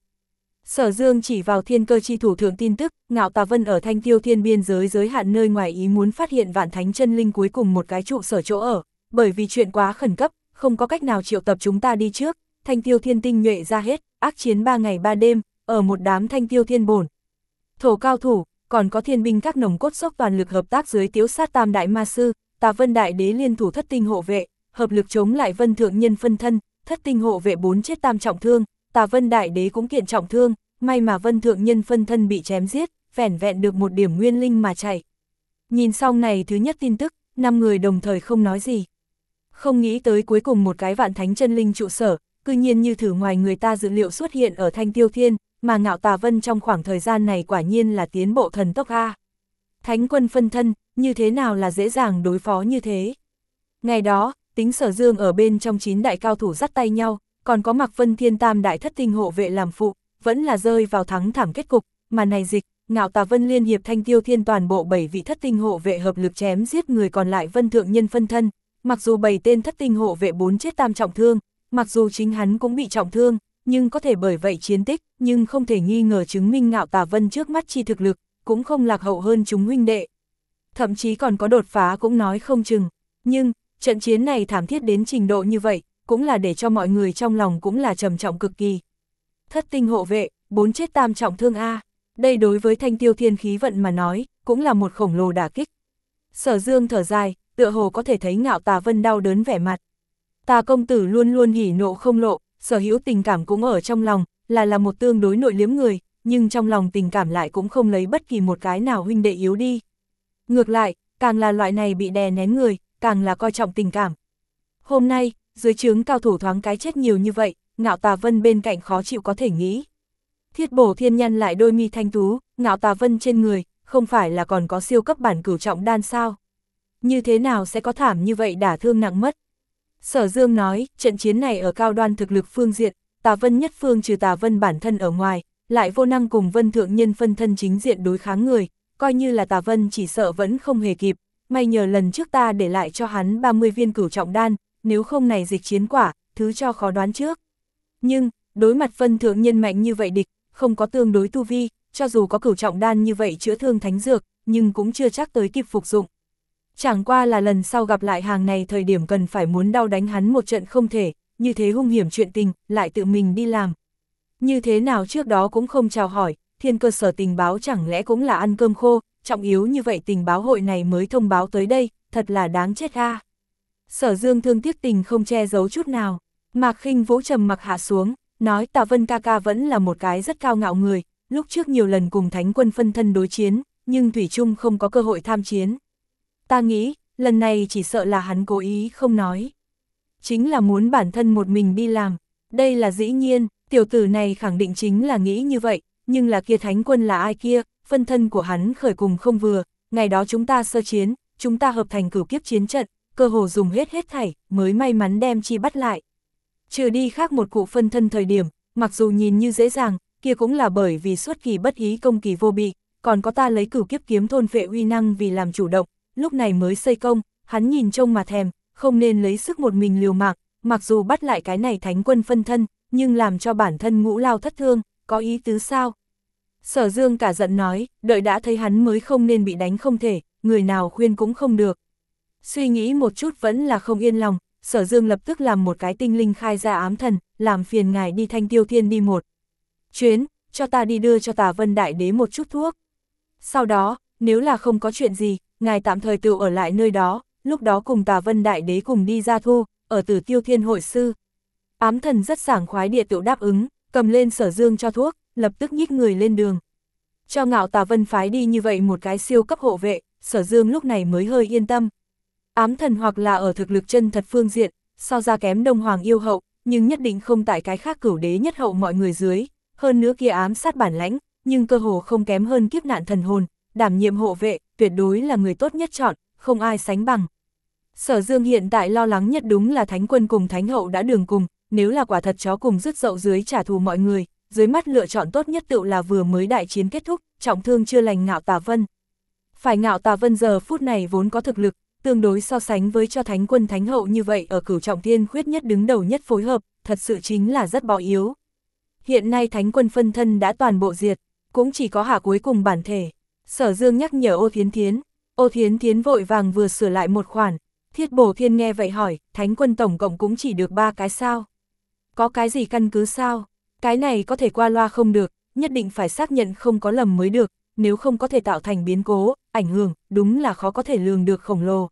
Sở Dương chỉ vào thiên cơ chi thủ thượng tin tức, Ngạo Tà Vân ở Thanh Tiêu Thiên biên giới giới hạn nơi ngoài ý muốn phát hiện Vạn Thánh chân linh cuối cùng một cái trụ sở chỗ ở, bởi vì chuyện quá khẩn cấp, không có cách nào triệu tập chúng ta đi trước, Thanh Tiêu Thiên tinh nhuệ ra hết, ác chiến ba ngày ba đêm, ở một đám Thanh Tiêu Thiên bổn thổ cao thủ, còn có thiên binh các nồng cốt sốc toàn lực hợp tác dưới tiếu sát Tam Đại Ma Sư, Tà Vân Đại Đế liên thủ Thất Tinh hộ vệ, hợp lực chống lại Vân Thượng Nhân phân thân, Thất Tinh hộ vệ bốn chết tam trọng thương, Tà Vân Đại Đế cũng kiện trọng thương, may mà Vân Thượng Nhân phân thân bị chém giết, vẻn vẹn được một điểm nguyên linh mà chạy. Nhìn xong này thứ nhất tin tức, năm người đồng thời không nói gì. Không nghĩ tới cuối cùng một cái Vạn Thánh chân linh trụ sở, cư nhiên như thử ngoài người ta dự liệu xuất hiện ở Thanh Tiêu Thiên, mà Ngạo Tà Vân trong khoảng thời gian này quả nhiên là tiến bộ thần tốc a. Thánh quân phân thân, như thế nào là dễ dàng đối phó như thế? Ngày đó, tính Sở Dương ở bên trong chín đại cao thủ dắt tay nhau, còn có Mạc Vân Thiên Tam đại thất tinh hộ vệ làm phụ, vẫn là rơi vào thắng thảm kết cục, mà này dịch, Ngạo Tà Vân liên hiệp Thanh Tiêu Thiên toàn bộ bảy vị thất tinh hộ vệ hợp lực chém giết người còn lại Vân Thượng Nhân phân thân, mặc dù bảy tên thất tinh hộ vệ bốn chết tam trọng thương, mặc dù chính hắn cũng bị trọng thương, nhưng có thể bởi vậy chiến tích, nhưng không thể nghi ngờ chứng minh Ngạo Tà Vân trước mắt chi thực lực, cũng không lạc hậu hơn chúng huynh đệ. Thậm chí còn có đột phá cũng nói không chừng, nhưng trận chiến này thảm thiết đến trình độ như vậy, cũng là để cho mọi người trong lòng cũng là trầm trọng cực kỳ. Thất tinh hộ vệ, bốn chết tam trọng thương A, đây đối với Thanh Tiêu Thiên khí vận mà nói, cũng là một khổng lồ đả kích. Sở Dương thở dài, tựa hồ có thể thấy Ngạo Tà Vân đau đớn vẻ mặt. Tà công tử luôn luôn hỉ nộ không lộ, sở hữu tình cảm cũng ở trong lòng, là là một tương đối nội liếm người, nhưng trong lòng tình cảm lại cũng không lấy bất kỳ một cái nào huynh đệ yếu đi. Ngược lại, càng là loại này bị đè nén người, càng là coi trọng tình cảm. Hôm nay, dưới trướng cao thủ thoáng cái chết nhiều như vậy, Ngạo Tà Vân bên cạnh khó chịu có thể nghĩ. Thiết Bổ Thiên nhăn lại đôi mi thanh tú, Ngạo Tà Vân trên người, không phải là còn có siêu cấp bản cửu trọng đan sao? Như thế nào sẽ có thảm như vậy đả thương nặng mất? Sở Dương nói, trận chiến này ở cao đoan thực lực phương diện, Tà Vân nhất phương trừ Tà Vân bản thân ở ngoài, lại vô năng cùng Vân Thượng Nhân phân thân chính diện đối kháng người, coi như là Tà Vân chỉ sợ vẫn không hề kịp, may nhờ lần trước ta để lại cho hắn ba mươi viên cửu trọng đan, nếu không này dịch chiến quả, thứ cho khó đoán trước. Nhưng, đối mặt Vân Thượng Nhân mạnh như vậy địch, không có tương đối tu vi, cho dù có cửu trọng đan như vậy chữa thương thánh dược, nhưng cũng chưa chắc tới kịp phục dụng. Chẳng qua là lần sau gặp lại hàng này thời điểm cần phải muốn đau đánh hắn một trận không thể, như thế hung hiểm chuyện tình, lại tự mình đi làm. Như thế nào trước đó cũng không chào hỏi, thiên cơ sở tình báo chẳng lẽ cũng là ăn cơm khô, trọng yếu như vậy tình báo hội này mới thông báo tới đây, thật là đáng chết a. Sở Dương thương tiếc tình không che giấu chút nào, Mạc Khinh Vũ trầm mặc hạ xuống, nói Tà Vân ca ca vẫn là một cái rất cao ngạo người, lúc trước nhiều lần cùng Thánh quân phân thân đối chiến, nhưng thủy chung không có cơ hội tham chiến. Ta nghĩ, lần này chỉ sợ là hắn cố ý không nói. Chính là muốn bản thân một mình đi làm, đây là dĩ nhiên, tiểu tử này khẳng định chính là nghĩ như vậy, nhưng là kia Thánh quân là ai kia, phân thân của hắn khởi cùng không vừa, ngày đó chúng ta sơ chiến, chúng ta hợp thành cửu kiếp chiến trận, cơ hồ dùng hết hết thảy, mới may mắn đem chi bắt lại. Trừ đi khác một cụ phân thân thời điểm, mặc dù nhìn như dễ dàng, kia cũng là bởi vì xuất kỳ bất ý công kỳ vô bị, còn có ta lấy cửu kiếp kiếm thôn phệ uy năng vì làm chủ động, lúc này mới xây công, hắn nhìn trông mà thèm, không nên lấy sức một mình liều mạng, mặc dù bắt lại cái này Thánh quân phân thân, nhưng làm cho bản thân ngũ lao thất thương, có ý tứ sao? Sở Dương cả giận nói, đợi đã thấy hắn mới không nên bị đánh không thể, người nào khuyên cũng không được. Suy nghĩ một chút vẫn là không yên lòng, Sở Dương lập tức làm một cái tinh linh khai ra ám thần, làm phiền ngài đi Thanh Tiêu Thiên đi một chuyến, cho ta đi đưa cho Tà Vân Đại Đế một chút thuốc. Sau đó, nếu là không có chuyện gì, ngài tạm thời tự ở lại nơi đó, lúc đó cùng Tà Vân Đại Đế cùng đi ra thu, ở Tử Tiêu Thiên hội sư. Ám thần rất sảng khoái địa tự đáp ứng, cầm lên Sở Dương cho thuốc, lập tức nhích người lên đường. Cho Ngạo Tà Vân phái đi như vậy một cái siêu cấp hộ vệ, Sở Dương lúc này mới hơi yên tâm. Ám thần hoặc là ở thực lực chân thật phương diện, so ra kém Đông Hoàng yêu hậu, nhưng nhất định không tại cái khác cửu đế nhất hậu mọi người dưới, hơn nữa kia ám sát bản lãnh, nhưng cơ hồ không kém hơn kiếp nạn thần hồn, đảm nhiệm hộ vệ, tuyệt đối là người tốt nhất chọn, không ai sánh bằng. Sở Dương hiện tại lo lắng nhất đúng là Thánh Quân cùng Thánh Hậu đã đường cùng, nếu là quả thật chó cùng dứt dậu dưới trả thù mọi người, dưới mắt lựa chọn tốt nhất tự là vừa mới đại chiến kết thúc, trọng thương chưa lành Ngạo Tà Vân. Phải Ngạo Tà Vân giờ phút này vốn có thực lực, tương đối so sánh với cho Thánh Quân Thánh Hậu như vậy ở cửu trọng thiên khuyết nhất đứng đầu nhất phối hợp, thật sự chính là rất bó yếu. Hiện nay Thánh Quân phân thân đã toàn bộ diệt, cũng chỉ có hạ cuối cùng bản thể. Sở Dương nhắc nhở Ô Thiến Thiến, Ô Thiến Thiến vội vàng vừa sửa lại một khoản. Thiết Bổ Thiên nghe vậy hỏi, Thánh Quân tổng cộng cũng chỉ được ba cái sao? Có cái gì căn cứ sao? Cái này có thể qua loa không được, nhất định phải xác nhận không có lầm mới được, nếu không có thể tạo thành biến cố, ảnh hưởng, đúng là khó có thể lường được khổng lồ.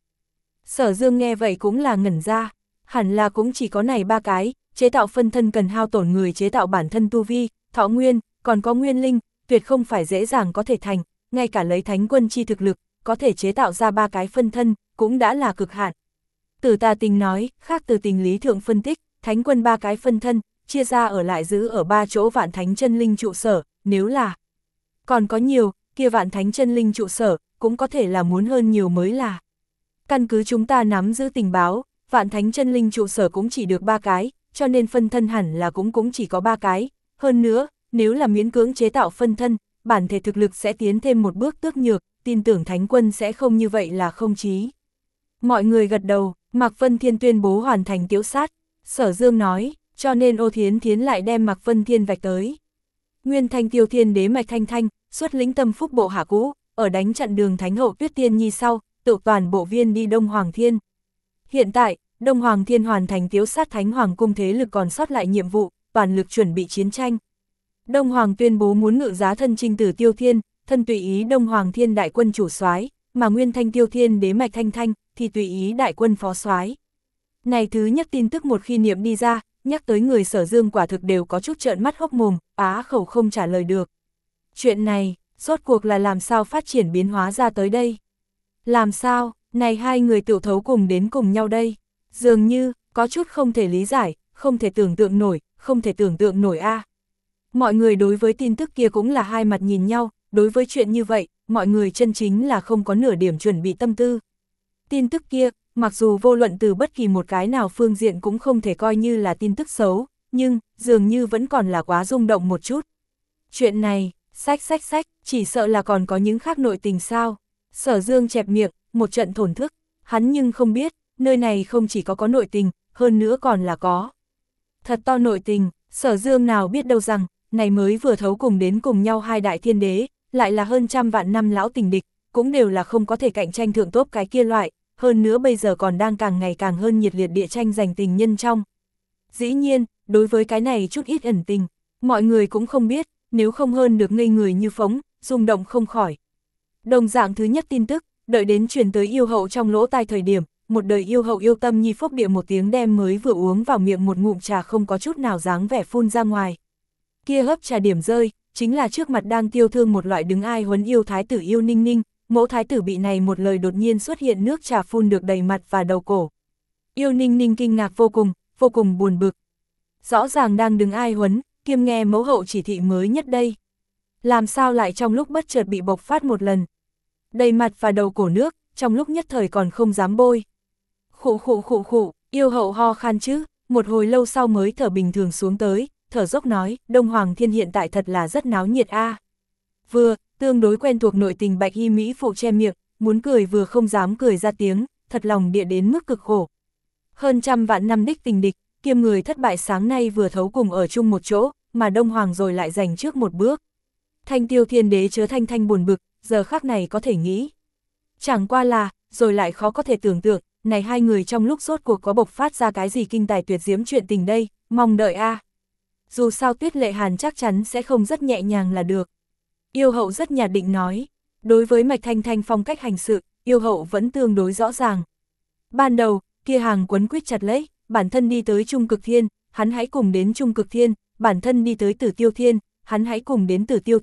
Sở Dương nghe vậy cũng là ngẩn ra, hẳn là cũng chỉ có này ba cái, chế tạo phân thân cần hao tổn người chế tạo bản thân tu vi, thọ nguyên, còn có nguyên linh, tuyệt không phải dễ dàng có thể thành, ngay cả lấy Thánh Quân chi thực lực, có thể chế tạo ra ba cái phân thân, cũng đã là cực hạn. Từ Tà Tình nói, khác từ Tình lý thượng phân tích, Thánh Quân ba cái phân thân, chia ra ở lại giữ ở ba chỗ Vạn Thánh chân linh trụ sở, nếu là còn có nhiều, kia Vạn Thánh chân linh trụ sở, cũng có thể là muốn hơn nhiều mới là. Căn cứ chúng ta nắm giữ tình báo, Vạn Thánh chân linh trụ sở cũng chỉ được ba cái, cho nên phân thân hẳn là cũng cũng chỉ có ba cái. Hơn nữa, nếu là miễn cưỡng chế tạo phân thân, bản thể thực lực sẽ tiến thêm một bước tước nhược, tin tưởng Thánh Quân sẽ không như vậy là không chí. Mọi người gật đầu, Mạc Vân Thiên tuyên bố hoàn thành tiễu sát, Sở Dương nói, cho nên Ô Thiến Thiến lại đem Mạc Vân Thiên vạch tới. Nguyên Thanh Tiêu Thiên Đế Mạch Thanh Thanh, xuất lĩnh tâm phúc bộ hạ cũ, ở đánh chặn đường Thánh Hậu Tuyết Tiên Nhi sau, tự toàn bộ viên đi Đông Hoàng Thiên. Hiện tại, Đông Hoàng Thiên hoàn thành tiễu sát Thánh Hoàng cung thế lực còn sót lại nhiệm vụ, toàn lực chuẩn bị chiến tranh. Đông Hoàng tuyên bố muốn ngự giá thân chinh tử Tiêu Thiên, thân tùy ý Đông Hoàng Thiên đại quân chủ soái, mà Nguyên Thanh Tiêu Thiên Đế Mạch Thanh Thanh thì tùy ý đại quân phó soái. Này thứ nhất tin tức một khi niệm đi ra, nhắc tới người Sở Dương quả thực đều có chút trợn mắt hốc mồm, á khẩu không trả lời được. Chuyện này, rốt cuộc là làm sao phát triển biến hóa ra tới đây? Làm sao, này hai người tiểu thấu cùng đến cùng nhau đây? Dường như, có chút không thể lý giải, không thể tưởng tượng nổi, không thể tưởng tượng nổi a. À. Mọi người đối với tin tức kia cũng là hai mặt nhìn nhau, đối với chuyện như vậy, mọi người chân chính là không có nửa điểm chuẩn bị tâm tư. Tin tức kia, mặc dù vô luận từ bất kỳ một cái nào phương diện cũng không thể coi như là tin tức xấu, nhưng, dường như vẫn còn là quá rung động một chút. Chuyện này, sách sách sách, chỉ sợ là còn có những khác nội tình sao. Sở Dương chẹp miệng, một trận thổn thức, hắn nhưng không biết, nơi này không chỉ có có nội tình, hơn nữa còn là có. Thật to nội tình, Sở Dương nào biết đâu rằng, này mới vừa thấu cùng đến cùng nhau hai đại thiên đế, lại là hơn trăm vạn năm lão tình địch, cũng đều là không có thể cạnh tranh thượng tốt cái kia loại, hơn nữa bây giờ còn đang càng ngày càng hơn nhiệt liệt địa tranh giành tình nhân trong. Dĩ nhiên, đối với cái này chút ít ẩn tình, mọi người cũng không biết, nếu không hơn được ngây người như phóng, rung động không khỏi. Đồng dạng thứ nhất tin tức, đợi đến truyền tới yêu hậu trong lỗ tai thời điểm, một đời yêu hậu yêu tâm nhi phốc địa một tiếng đem mới vừa uống vào miệng một ngụm trà không có chút nào dáng vẻ phun ra ngoài. Kia hớp trà điểm rơi, chính là trước mặt đang tiêu thương một loại đứng ai huấn yêu thái tử Yêu Ninh Ninh, mẫu thái tử bị này một lời đột nhiên xuất hiện nước trà phun được đầy mặt và đầu cổ. Yêu Ninh Ninh kinh ngạc vô cùng, vô cùng buồn bực. Rõ ràng đang đứng ai huấn, kiêm nghe mẫu hậu chỉ thị mới nhất đây. Làm sao lại trong lúc bất chợt bị bộc phát một lần. Đầy mặt và đầu cổ nước, trong lúc nhất thời còn không dám bôi. Khụ khụ khụ khụ, yêu hậu ho khan chứ, một hồi lâu sau mới thở bình thường xuống tới, thở dốc nói, Đông Hoàng Thiên hiện tại thật là rất náo nhiệt a. À. Vừa, tương đối quen thuộc nội tình bạch y mỹ phụ che miệng, muốn cười vừa không dám cười ra tiếng, thật lòng địa đến mức cực khổ. Hơn trăm vạn năm đích tình địch, kiêm người thất bại sáng nay vừa thấu cùng ở chung một chỗ, mà Đông Hoàng rồi lại giành trước một bước. Thanh Tiêu Thiên Đế chớ thanh thanh buồn bực, giờ khắc này có thể nghĩ. Chẳng qua là, rồi lại khó có thể tưởng tượng, này hai người trong lúc rốt cuộc có bộc phát ra cái gì kinh tài tuyệt diễm chuyện tình đây, mong đợi a. À. Dù sao Tuyết Lệ Hàn chắc chắn sẽ không rất nhẹ nhàng là được. Yêu hậu rất nhạt định nói, đối với Mạch Thanh Thanh phong cách hành sự, yêu hậu vẫn tương đối rõ ràng. Ban đầu, kia hàng quấn quýt chặt lấy, bản thân đi tới Trung Cực Thiên, hắn hãy cùng đến Trung Cực Thiên, bản thân đi tới Tử Tiêu Thiên, hắn hãy cùng đến Tử Tiêu Thiên,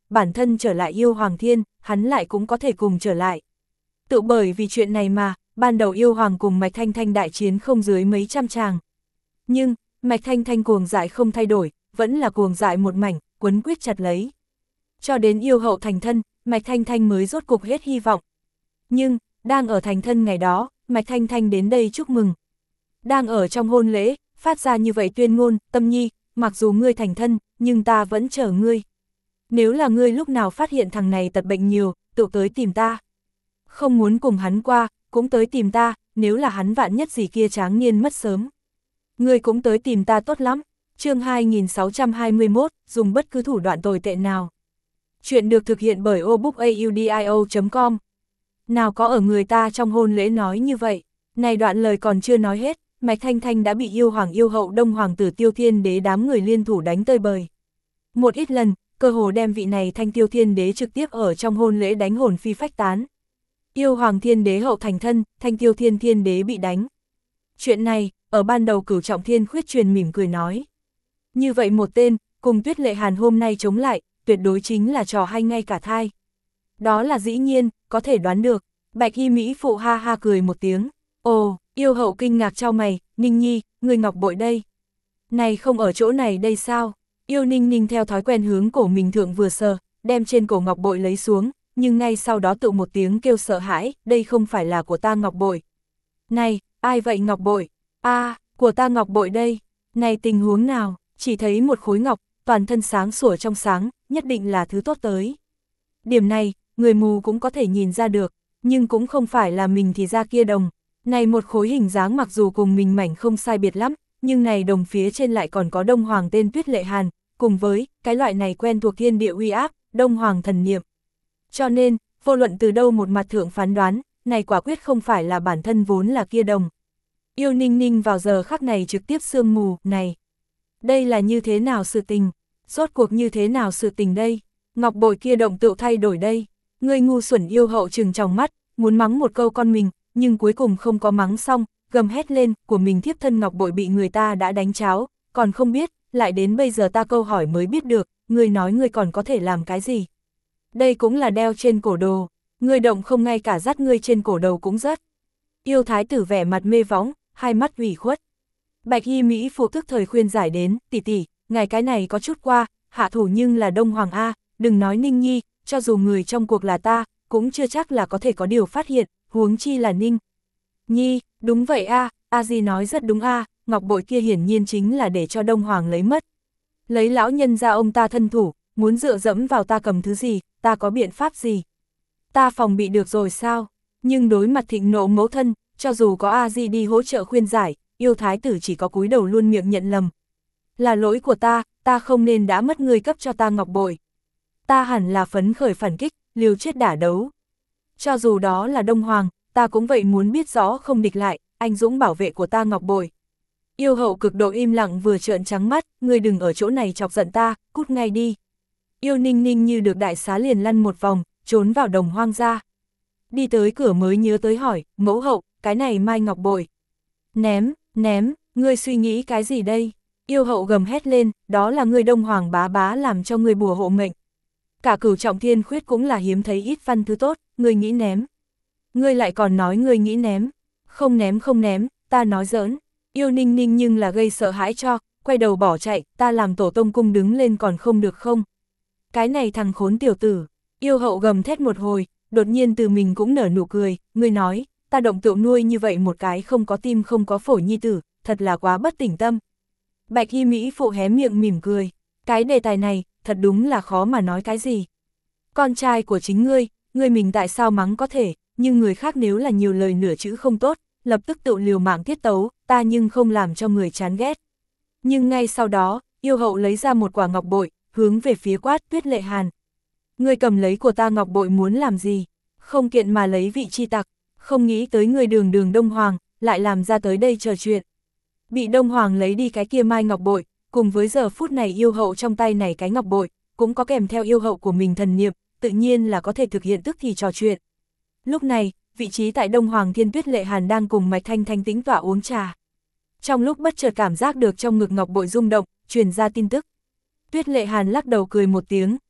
bản thân trở lại yêu Hoàng Thiên, hắn lại cũng có thể cùng trở lại. Tự bởi vì chuyện này mà, ban đầu yêu Hoàng cùng Mạch Thanh Thanh đại chiến không dưới mấy trăm tràng. Nhưng, Mạch Thanh Thanh cuồng dại không thay đổi, vẫn là cuồng dại một mảnh, quấn quyết chặt lấy. Cho đến yêu hậu thành thân, Mạch Thanh Thanh mới rốt cục hết hy vọng. Nhưng, đang ở thành thân ngày đó, Mạch Thanh Thanh đến đây chúc mừng. Đang ở trong hôn lễ, phát ra như vậy tuyên ngôn, Tâm Nhi, mặc dù ngươi thành thân, nhưng ta vẫn chờ ngươi. Nếu là ngươi lúc nào phát hiện thằng này tật bệnh nhiều, tự tới tìm ta. Không muốn cùng hắn qua, cũng tới tìm ta, nếu là hắn vạn nhất gì kia tráng niên mất sớm. Ngươi cũng tới tìm ta tốt lắm. Chương hai nghìn sáu trăm hai mươi mốt, dùng bất cứ thủ đoạn tồi tệ nào. Chuyện được thực hiện bởi obookaudio chấm com. Nào có ở người ta trong hôn lễ nói như vậy. Này đoạn lời còn chưa nói hết, Mạch Thanh Thanh đã bị yêu hoàng yêu hậu Đông Hoàng tử Tiêu Thiên Đế đám người liên thủ đánh tơi bời. Một ít lần, cơ hồ đem vị này Thanh Tiêu Thiên Đế trực tiếp ở trong hôn lễ đánh hồn phi phách tán. Yêu Hoàng Thiên Đế hậu thành thân, Thanh Tiêu Thiên Thiên Đế bị đánh. Chuyện này, ở ban đầu Cửu Trọng Thiên Khuyết truyền mỉm cười nói. Như vậy một tên, cùng Tuyết Lệ Hàn hôm nay chống lại, tuyệt đối chính là trò hay ngay cả thai. Đó là dĩ nhiên, có thể đoán được. Bạch Y Mỹ phụ ha ha cười một tiếng. Ồ, yêu hậu kinh ngạc trao mày, Ninh Nhi, người ngọc bội đây. Này không ở chỗ này đây sao? Yêu Ninh Ninh theo thói quen hướng cổ mình thượng vừa sờ, đem trên cổ ngọc bội lấy xuống, nhưng ngay sau đó tự một tiếng kêu sợ hãi, đây không phải là của ta ngọc bội. Này, ai vậy ngọc bội? A, à, của ta ngọc bội đây. Này tình huống nào? Chỉ thấy một khối ngọc, toàn thân sáng sủa trong sáng, nhất định là thứ tốt tới. Điểm này, người mù cũng có thể nhìn ra được, nhưng cũng không phải là mình thì ra kia đồng. Này một khối hình dáng mặc dù cùng mình mảnh không sai biệt lắm, nhưng này đồng phía trên lại còn có Đông Hoàng tên Tuyết Lệ Hàn, cùng với cái loại này quen thuộc thiên địa uy áp, Đông Hoàng thần niệm. Cho nên, vô luận từ đâu một mặt thượng phán đoán, này quả quyết không phải là bản thân vốn là kia đồng. Yêu Ninh Ninh vào giờ khắc này trực tiếp sương mù, này. Đây là như thế nào sự tình? Rốt cuộc như thế nào sự tình đây? Ngọc bội kia động tựu thay đổi đây. Người ngu xuẩn yêu hậu trừng tròng mắt, muốn mắng một câu con mình, nhưng cuối cùng không có mắng xong, gầm hét lên, của mình thiếp thân ngọc bội bị người ta đã đánh cháo, còn không biết, lại đến bây giờ ta câu hỏi mới biết được, người nói người còn có thể làm cái gì? Đây cũng là đeo trên cổ đồ, người động không ngay cả dắt ngươi trên cổ đầu cũng rất. Yêu thái tử vẻ mặt mê võng, hai mắt ủy khuất. Bạch Y Mỹ phụ tức thời khuyên giải đến, tỷ tỷ, ngài cái này có chút qua, hạ thủ nhưng là Đông Hoàng A, đừng nói Ninh Nhi, cho dù người trong cuộc là ta, cũng chưa chắc là có thể có điều phát hiện, huống chi là Ninh Nhi, đúng vậy A, A Di nói rất đúng A, ngọc bội kia hiển nhiên chính là để cho Đông Hoàng lấy mất. Lấy lão nhân ra ông ta thân thủ, muốn dựa dẫm vào ta cầm thứ gì, ta có biện pháp gì? Ta phòng bị được rồi sao? Nhưng đối mặt thịnh nộ mẫu thân, cho dù có A Di đi hỗ trợ khuyên giải, yêu thái tử chỉ có cúi đầu luôn miệng nhận lầm. Là lỗi của ta, ta không nên đã mất người cấp cho ta ngọc bội. Ta hẳn là phấn khởi phản kích, liều chết đả đấu. Cho dù đó là Đông Hoàng, ta cũng vậy muốn biết rõ không địch lại, anh dũng bảo vệ của ta ngọc bội. Yêu hậu cực độ im lặng vừa trợn trắng mắt, ngươi đừng ở chỗ này chọc giận ta, cút ngay đi. Yêu Ninh Ninh như được đại xá liền lăn một vòng, trốn vào đồng hoang ra. Đi tới cửa mới nhớ tới hỏi, mẫu hậu, cái này mai ngọc bội. Ném, ném, ngươi suy nghĩ cái gì đây? Yêu hậu gầm hét lên, đó là ngươi Đông Hoàng bá bá làm cho ngươi bùa hộ mệnh. Cả Cửu Trọng Thiên Khuyết cũng là hiếm thấy ít văn thứ tốt, ngươi nghĩ ném. Ngươi lại còn nói ngươi nghĩ ném. Không ném không ném, ta nói giỡn. Yêu Ninh Ninh nhưng là gây sợ hãi cho, quay đầu bỏ chạy, ta làm tổ tông cung đứng lên còn không được không? Cái này thằng khốn tiểu tử. Yêu hậu gầm thét một hồi, đột nhiên từ mình cũng nở nụ cười, ngươi nói, ta động tựu nuôi như vậy một cái không có tim không có phổi nhi tử, thật là quá bất tỉnh tâm. Bạch Y Mỹ phụ hé miệng mỉm cười, cái đề tài này, thật đúng là khó mà nói cái gì. Con trai của chính ngươi, ngươi mình tại sao mắng có thể, nhưng người khác nếu là nhiều lời nửa chữ không tốt, lập tức tự liều mạng tiết tấu, ta nhưng không làm cho người chán ghét. Nhưng ngay sau đó, yêu hậu lấy ra một quả ngọc bội, hướng về phía quát Tuyết Lệ Hàn. Ngươi cầm lấy của ta ngọc bội muốn làm gì? Không kiện mà lấy vị chi tặc, không nghĩ tới người đường đường Đông Hoàng, lại làm ra tới đây trò chuyện. Bị Đông Hoàng lấy đi cái kia mai ngọc bội, cùng với giờ phút này yêu hậu trong tay này cái ngọc bội, cũng có kèm theo yêu hậu của mình thần niệm, tự nhiên là có thể thực hiện tức thì trò chuyện. Lúc này, vị trí tại Đông Hoàng Thiên Tuyết Lệ Hàn đang cùng Mạch Thanh Thanh tĩnh tọa uống trà. Trong lúc bất chợt cảm giác được trong ngực ngọc bội rung động, truyền ra tin tức. Tuyết Lệ Hàn lắc đầu cười một tiếng,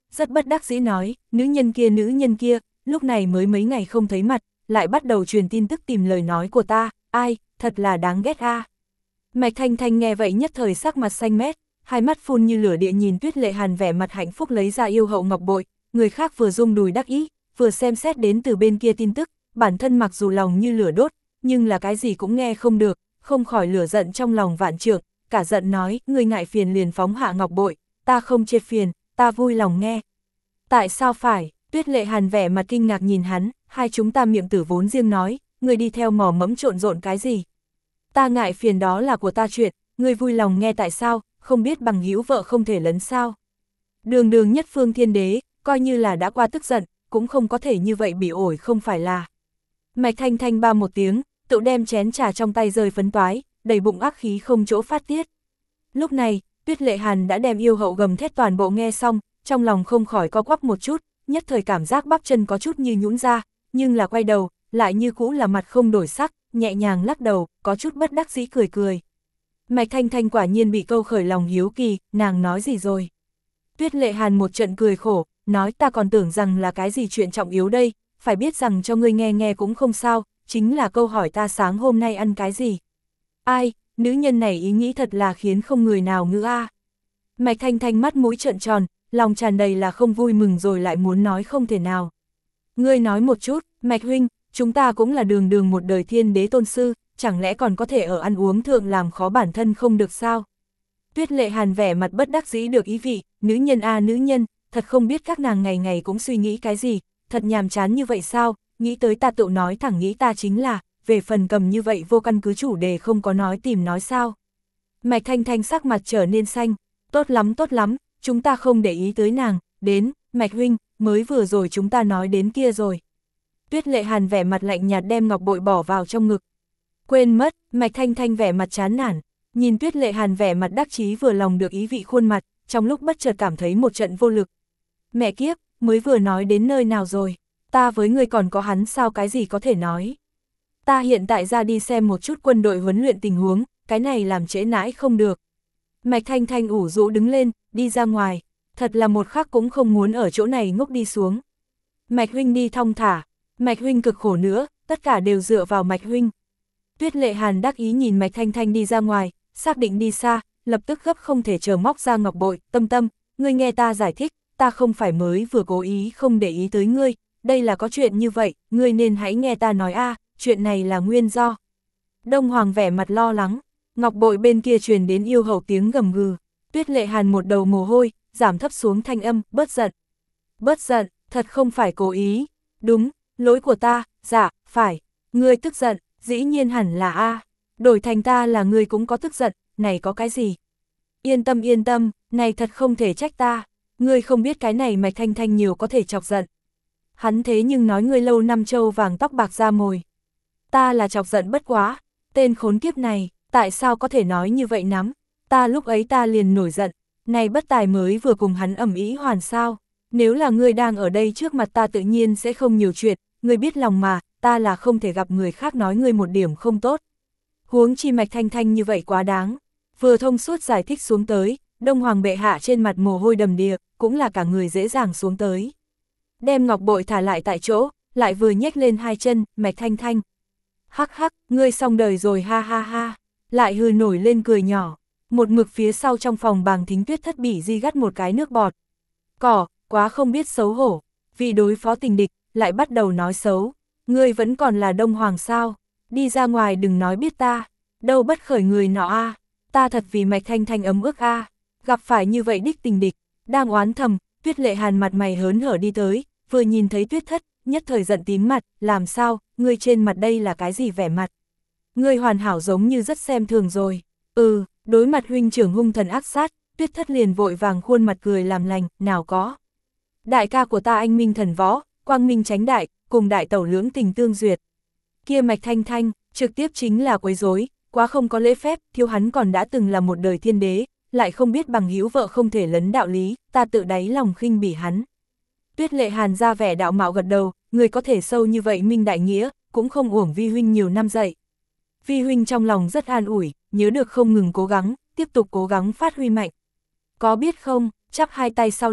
rất bất đắc dĩ nói, nữ nhân kia nữ nhân kia, lúc này mới mấy ngày không thấy mặt, lại bắt đầu truyền tin tức tìm lời nói của ta, ai, thật là đáng ghét a. À. Mạch Thanh Thanh nghe vậy nhất thời sắc mặt xanh mét, hai mắt phun như lửa địa nhìn Tuyết Lệ Hàn vẻ mặt hạnh phúc lấy ra yêu hậu ngọc bội, người khác vừa rung đùi đắc ý, vừa xem xét đến từ bên kia tin tức, bản thân mặc dù lòng như lửa đốt, nhưng là cái gì cũng nghe không được, không khỏi lửa giận trong lòng vạn trượng, cả giận nói, người ngại phiền liền phóng hạ ngọc bội, ta không chê phiền, ta vui lòng nghe. Tại sao phải? Tuyết Lệ Hàn vẻ mặt kinh ngạc nhìn hắn, hai chúng ta miệng tử vốn riêng nói, người đi theo mò mẫm trộn rộn cái gì? Ta ngại phiền đó là của ta chuyện, người vui lòng nghe tại sao, không biết bằng hữu vợ không thể lấn sao? Đường đường nhất phương thiên đế, coi như là đã qua tức giận, cũng không có thể như vậy bị ổi không phải là. Mạch Thanh Thanh ba một tiếng, tự đem chén trà trong tay rơi phấn toái, đầy bụng ác khí không chỗ phát tiết. Lúc này, Tuyết Lệ Hàn đã đem yêu hậu gầm thét toàn bộ nghe xong, trong lòng không khỏi co quắp một chút, nhất thời cảm giác bắp chân có chút như nhũn ra, nhưng là quay đầu, lại như cũ là mặt không đổi sắc, nhẹ nhàng lắc đầu, có chút bất đắc dĩ cười cười. Mạch Thanh Thanh quả nhiên bị câu khởi lòng hiếu kỳ, nàng nói gì rồi? Tuyết Lệ Hàn một trận cười khổ, nói ta còn tưởng rằng là cái gì chuyện trọng yếu đây, phải biết rằng cho ngươi nghe nghe cũng không sao, chính là câu hỏi ta sáng hôm nay ăn cái gì. Ai, nữ nhân này ý nghĩ thật là khiến không người nào ngữ a. À. Mạch Thanh Thanh mắt mũi trợn tròn, lòng tràn đầy là không vui mừng rồi lại muốn nói không thể nào. Ngươi nói một chút, Mạch huynh, chúng ta cũng là đường đường một đời thiên đế tôn sư, chẳng lẽ còn có thể ở ăn uống thượng làm khó bản thân không được sao? Tuyết Lệ Hàn vẻ mặt bất đắc dĩ được ý vị, nữ nhân a à, nữ nhân, thật không biết các nàng ngày ngày cũng suy nghĩ cái gì, thật nhàm chán như vậy sao, nghĩ tới ta tự nói thẳng nghĩ ta chính là, về phần cầm như vậy vô căn cứ chủ đề không có nói tìm nói sao. Mạch Thanh Thanh sắc mặt trở nên xanh, tốt lắm tốt lắm, chúng ta không để ý tới nàng, đến, Mạch huynh, mới vừa rồi chúng ta nói đến kia rồi. Tuyết Lệ Hàn vẻ mặt lạnh nhạt đem ngọc bội bỏ vào trong ngực. Quên mất, Mạch Thanh Thanh vẻ mặt chán nản, nhìn Tuyết Lệ Hàn vẻ mặt đắc chí vừa lòng được ý vị khuôn mặt, trong lúc bất chợt cảm thấy một trận vô lực. Mẹ kiếp, mới vừa nói đến nơi nào rồi, ta với người còn có hắn sao cái gì có thể nói. Ta hiện tại ra đi xem một chút quân đội huấn luyện tình huống, cái này làm trễ nãi không được. Mạch Thanh Thanh ủ rũ đứng lên, đi ra ngoài, thật là một khắc cũng không muốn ở chỗ này ngốc đi xuống. Mạch huynh đi thong thả, Mạch huynh cực khổ nữa, tất cả đều dựa vào Mạch huynh. Tuyết Lệ Hàn đắc ý nhìn Mạch Thanh Thanh đi ra ngoài, xác định đi xa, lập tức gấp không thể chờ móc ra ngọc bội, tâm tâm, ngươi nghe ta giải thích, ta không phải mới vừa cố ý không để ý tới ngươi, đây là có chuyện như vậy, ngươi nên hãy nghe ta nói a, à, chuyện này là nguyên do. Đông Hoàng vẻ mặt lo lắng, ngọc bội bên kia truyền đến yêu hậu tiếng gầm gừ, Tuyết Lệ Hàn một đầu mồ hôi, giảm thấp xuống thanh âm, bớt giận. Bớt giận, thật không phải cố ý, đúng, lỗi của ta, dạ, phải, ngươi tức giận, dĩ nhiên hẳn là a, đổi thành ta là ngươi cũng có tức giận, này có cái gì? Yên tâm yên tâm, này thật không thể trách ta, ngươi không biết cái này Mạch Thanh Thanh nhiều có thể chọc giận. Hắn thế nhưng nói ngươi lâu năm trâu vàng tóc bạc ra mồi. Ta là chọc giận bất quá, tên khốn kiếp này, tại sao có thể nói như vậy nắm, ta lúc ấy ta liền nổi giận, này bất tài mới vừa cùng hắn ầm ĩ hoàn sao, nếu là ngươi đang ở đây trước mặt ta tự nhiên sẽ không nhiều chuyện, ngươi biết lòng mà, ta là không thể gặp người khác nói ngươi một điểm không tốt. Huống chi Mạch Thanh Thanh như vậy quá đáng, vừa thông suốt giải thích xuống tới, Đông Hoàng bệ hạ trên mặt mồ hôi đầm đìa, cũng là cả người dễ dàng xuống tới. Đem ngọc bội thả lại tại chỗ, lại vừa nhếch lên hai chân, Mạch Thanh Thanh. Hắc hắc, ngươi xong đời rồi ha ha ha, lại hừ nổi lên cười nhỏ, một mực phía sau trong phòng Bàng Thính Tuyết thất bỉ di gắt một cái nước bọt. Cỏ, quá không biết xấu hổ, vì đối phó tình địch, lại bắt đầu nói xấu, ngươi vẫn còn là Đông Hoàng sao, đi ra ngoài đừng nói biết ta, đâu bất khởi người nọ a, à. Ta thật vì Mạch Thanh Thanh ấm ức a, à. Gặp phải như vậy đích tình địch, đang oán thầm, Tuyết Lệ Hàn mặt mày hớn hở đi tới, vừa nhìn thấy Tuyết thất, nhất thời giận tím mặt, làm sao, ngươi trên mặt đây là cái gì vẻ mặt? Ngươi hoàn hảo giống như rất xem thường rồi, ừ, đối mặt huynh trưởng hung thần ác sát, Tuyết thất liền vội vàng khuôn mặt cười làm lành, nào có. Đại ca của ta anh minh thần võ, quang minh tránh đại, cùng đại tẩu lưỡng tình tương duyệt. Kia Mạch Thanh Thanh, trực tiếp chính là quấy rối, quá không có lễ phép, thiếu hắn còn đã từng là một đời thiên đế, lại không biết bằng hữu vợ không thể lấn đạo lý, ta tự đáy lòng khinh bỉ hắn. Tuyết Lệ Hàn ra vẻ đạo mạo gật đầu, người có thể sâu như vậy minh đại nghĩa, cũng không uổng Vi huynh nhiều năm dạy. Vi huynh trong lòng rất an ủi, nhớ được không ngừng cố gắng, tiếp tục cố gắng phát huy mạnh. Có biết không, chắp hai tay sau lưng,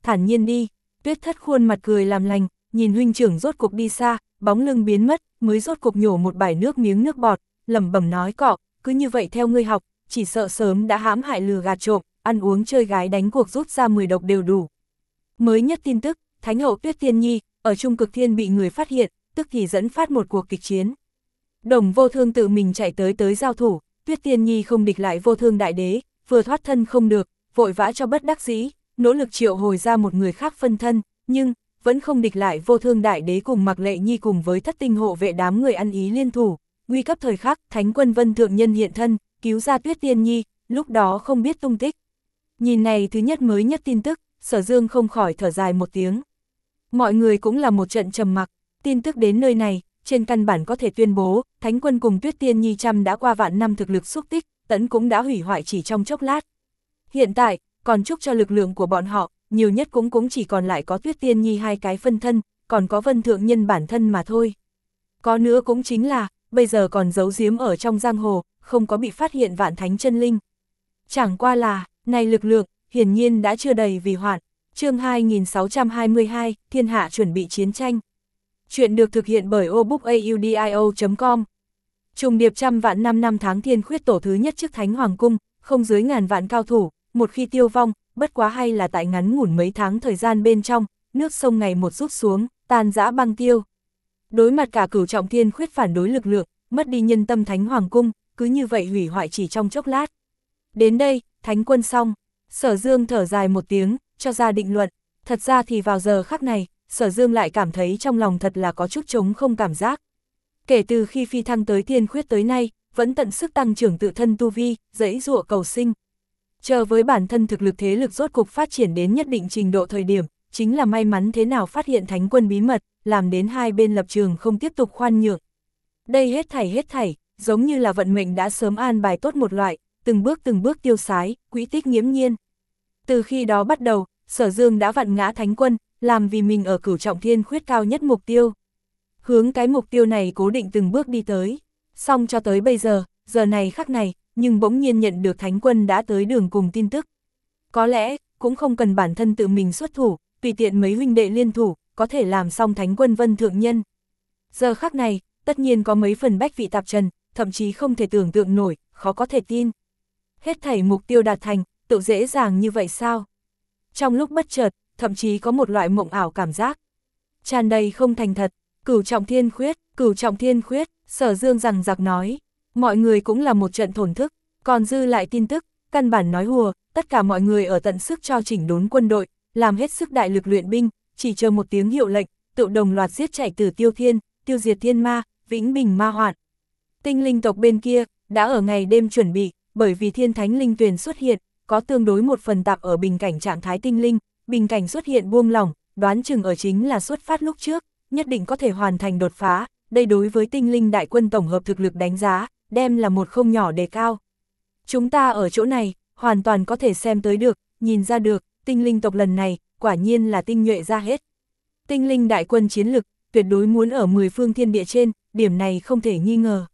thản nhiên đi. Tuyết Thất khuôn mặt cười làm lành, nhìn huynh trưởng rốt cục đi xa, bóng lưng biến mất, mới rốt cục nhổ một bãi nước miếng nước bọt, lẩm bẩm nói cọ, cứ như vậy theo ngươi học, chỉ sợ sớm đã hãm hại lừa gạt trộm, ăn uống chơi gái đánh cuộc rút ra mười độc đều đủ. Mới nhất tin tức, Thánh hậu Tuyết Tiên Nhi, ở Trung Cực Thiên bị người phát hiện, tức thì dẫn phát một cuộc kịch chiến. Đồng Vô Thương tự mình chạy tới tới giao thủ, Tuyết Tiên Nhi không địch lại Vô Thương đại đế, vừa thoát thân không được, vội vã cho bất đắc dĩ, nỗ lực triệu hồi ra một người khác phân thân, nhưng vẫn không địch lại Vô Thương đại đế cùng Mạc Lệ Nhi cùng với Thất Tinh hộ vệ đám người ăn ý liên thủ. Nguy cấp thời khắc, Thánh quân Vân Thượng Nhân hiện thân, cứu ra Tuyết Tiên Nhi, lúc đó không biết tung tích. Nhìn này thứ nhất mới nhất tin tức, Sở Dương không khỏi thở dài một tiếng. Mọi người cũng là một trận trầm mặc, tin tức đến nơi này, trên căn bản có thể tuyên bố, Thánh quân cùng Tuyết Tiên Nhi trăm đã qua vạn năm thực lực xúc tích, tẫn cũng đã hủy hoại chỉ trong chốc lát. Hiện tại, còn chúc cho lực lượng của bọn họ, nhiều nhất cũng cũng chỉ còn lại có Tuyết Tiên Nhi hai cái phân thân, còn có Vân Thượng Nhân bản thân mà thôi. Có nữa cũng chính là, bây giờ còn giấu giếm ở trong giang hồ, không có bị phát hiện Vạn Thánh chân linh. Chẳng qua là, này lực lượng, hiển nhiên đã chưa đầy vì hoạn. Chương hai nghìn sáu trăm hai mươi hai, Thiên hạ chuẩn bị chiến tranh. Chuyện được thực hiện bởi obookaudio chấm com. Trùng điệp trăm vạn năm năm tháng thiên khuyết tổ thứ nhất trước Thánh Hoàng Cung, không dưới ngàn vạn cao thủ, một khi tiêu vong, bất quá hay là tại ngắn ngủn mấy tháng thời gian bên trong, nước sông ngày một rút xuống, tan rã băng tiêu. Đối mặt cả cửu trọng thiên khuyết phản đối lực lượng, mất đi nhân tâm Thánh Hoàng Cung, cứ như vậy hủy hoại chỉ trong chốc lát. Đến đây, Thánh quân xong, Sở Dương thở dài một tiếng, cho ra định luận. Thật ra thì vào giờ khắc này, Sở Dương lại cảm thấy trong lòng thật là có chút trống không cảm giác. Kể từ khi phi thăng tới thiên khuyết tới nay, vẫn tận sức tăng trưởng tự thân tu vi, dẫy dụa cầu sinh. Chờ với bản thân thực lực thế lực rốt cục phát triển đến nhất định trình độ thời điểm, chính là may mắn thế nào phát hiện Thánh quân bí mật, làm đến hai bên lập trường không tiếp tục khoan nhượng. Đây hết thảy hết thảy, giống như là vận mệnh đã sớm an bài tốt một loại, từng bước từng bước tiêu sái, quỹ tích nghiễm nhiên. Từ khi đó bắt đầu, Sở Dương đã vặn ngã Thánh quân, làm vì mình ở cửu trọng thiên khuyết cao nhất mục tiêu. Hướng cái mục tiêu này cố định từng bước đi tới. Xong cho tới bây giờ, giờ này khắc này, nhưng bỗng nhiên nhận được Thánh quân đã tới đường cùng tin tức. Có lẽ, cũng không cần bản thân tự mình xuất thủ, tùy tiện mấy huynh đệ liên thủ, có thể làm xong Thánh quân Vân Thượng Nhân. Giờ khắc này, tất nhiên có mấy phần bách vị tạp trần, thậm chí không thể tưởng tượng nổi, khó có thể tin. Hết thảy mục tiêu đạt thành, tự dễ dàng như vậy sao? Trong lúc bất chợt, thậm chí có một loại mộng ảo cảm giác. Tràn đầy không thành thật, cửu trọng thiên khuyết, cửu trọng thiên khuyết, Sở Dương rằng giặc nói. Mọi người cũng là một trận thổn thức, còn dư lại tin tức, căn bản nói hùa, tất cả mọi người ở tận sức cho chỉnh đốn quân đội, làm hết sức đại lực luyện binh, chỉ chờ một tiếng hiệu lệnh, tự đồng loạt giết chạy từ Tiêu Thiên, tiêu diệt thiên ma, vĩnh bình ma hoạn. Tinh linh tộc bên kia, đã ở ngày đêm chuẩn bị, bởi vì thiên thánh linh tuyền xuất hiện, có tương đối một phần tạp ở bình cảnh trạng thái tinh linh, bình cảnh xuất hiện buông lỏng, đoán chừng ở chính là xuất phát lúc trước, nhất định có thể hoàn thành đột phá, đây đối với tinh linh đại quân tổng hợp thực lực đánh giá, đem là một không nhỏ đề cao. Chúng ta ở chỗ này, hoàn toàn có thể xem tới được, nhìn ra được, tinh linh tộc lần này, quả nhiên là tinh nhuệ ra hết. Tinh linh đại quân chiến lực, tuyệt đối muốn ở mười phương thiên địa trên, điểm này không thể nghi ngờ.